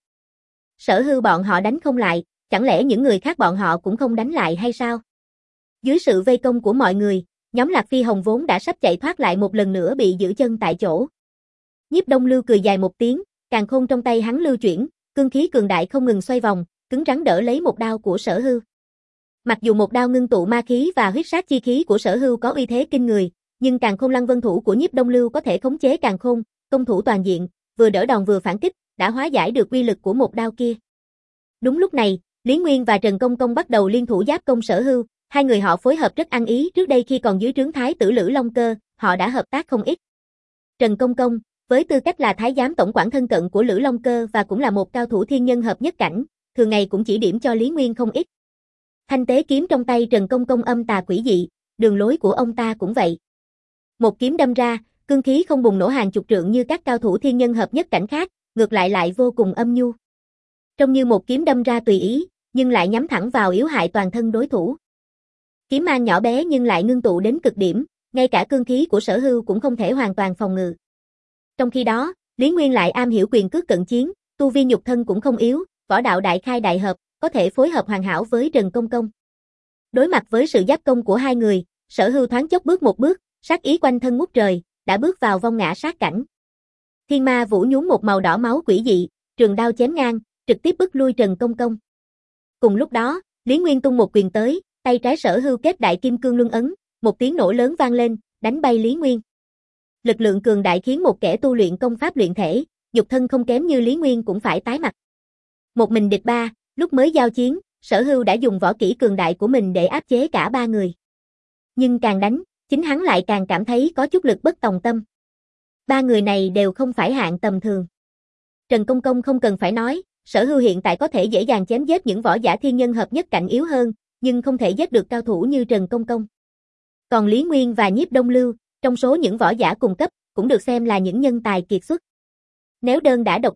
Speaker 1: Sở Hưu bọn họ đánh không lại, chẳng lẽ những người khác bọn họ cũng không đánh lại hay sao? Dưới sự vây công của mọi người, nhóm Lạc Phi Hồng vốn đã sắp chạy thoát lại một lần nữa bị giữ chân tại chỗ. Nhiếp Đông Lưu cười dài một tiếng, càn khôn trong tay hắn lưu chuyển, cương khí cường đại không ngừng xoay vòng, cứng rắn đỡ lấy một đao của Sở Hưu. Mặc dù một đao ngưng tụ ma khí và huyết sát chi khí của Sở Hưu có uy thế kinh người, nhưng càn khôn lăng vân thủ của Nhiếp Đông Lưu có thể khống chế càn khôn, công thủ toàn diện, vừa đỡ đòn vừa phản kích, đã hóa giải được uy lực của một đao kia. Đúng lúc này, Lý Nguyên và Trần Công Công bắt đầu liên thủ giáp công Sở Hưu, hai người họ phối hợp rất ăn ý, trước đây khi còn dưới trướng Thái tử Lữ Long Cơ, họ đã hợp tác không ít. Trần Công Công, với tư cách là thái giám tổng quản thân cận của Lữ Long Cơ và cũng là một cao thủ thiên nhân hợp nhất cảnh, thường ngày cũng chỉ điểm cho Lý Nguyên không ít. Thanh tế kiếm trong tay Trần Công Công âm tà quỷ dị, đường lối của ông ta cũng vậy. Một kiếm đâm ra, cương khí không bùng nổ hàng chục trượng như các cao thủ thiên nhân hợp nhất cảnh khác, ngược lại lại vô cùng âm nhu. Trông như một kiếm đâm ra tùy ý, nhưng lại nhắm thẳng vào yếu hại toàn thân đối thủ. Kiếm mang nhỏ bé nhưng lại ngưng tụ đến cực điểm, ngay cả cương khí của Sở Hưu cũng không thể hoàn toàn phòng ngự. Trong khi đó, Lý Nguyên lại am hiểu quyền cước cận chiến, tu vi nhục thân cũng không yếu, võ đạo đại khai đại hợp, có thể phối hợp hoàn hảo với Trần Công Công. Đối mặt với sự giáp công của hai người, Sở Hưu thoáng chốc bước một bước, sát ý quanh thân ngút trời, đã bước vào vong ngã sát cảnh. Thiên ma vũ nhún một màu đỏ máu quỷ dị, trường đao chém ngang, trực tiếp bức lui Trần Công Công. Cùng lúc đó, Lý Nguyên tung một quyền tới, tay trái Sở Hưu kết đại kim cương luân ấn, một tiếng nổ lớn vang lên, đánh bay Lý Nguyên. Lực lượng cường đại khiến một kẻ tu luyện công pháp luyện thể, nhục thân không kém như Lý Nguyên cũng phải tái mặt. Một mình địch ba, lúc mới giao chiến, Sở Hưu đã dùng võ kỹ cường đại của mình để áp chế cả ba người. Nhưng càng đánh, chính hắn lại càng cảm thấy có chút lực bất tòng tâm. Ba người này đều không phải hạng tầm thường. Trần Công Công không cần phải nói, Sở Hưu hiện tại có thể dễ dàng chém giết những võ giả thiên nhân hợp nhất cảnh yếu hơn, nhưng không thể giết được cao thủ như Trần Công Công. Còn Lý Nguyên và Nhiếp Đông Lưu, trong số những võ giả cùng cấp, cũng được xem là những nhân tài kiệt xuất. Nếu đơn đã độc đấu,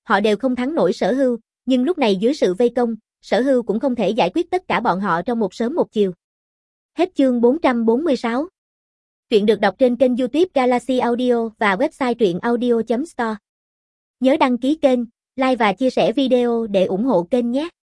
Speaker 1: họ đều không thắng nổi Sở Hưu, nhưng lúc này dưới sự vây công, Sở Hưu cũng không thể giải quyết tất cả bọn họ trong một sớm một chiều. Hết chương bốn trăm bốn mươi sáu. Truyện được đọc trên kênh YouTube Galaxy Audio và website truyện audio chấm store. Nhớ đăng ký kênh, like và chia sẻ video để ủng hộ kênh nhé.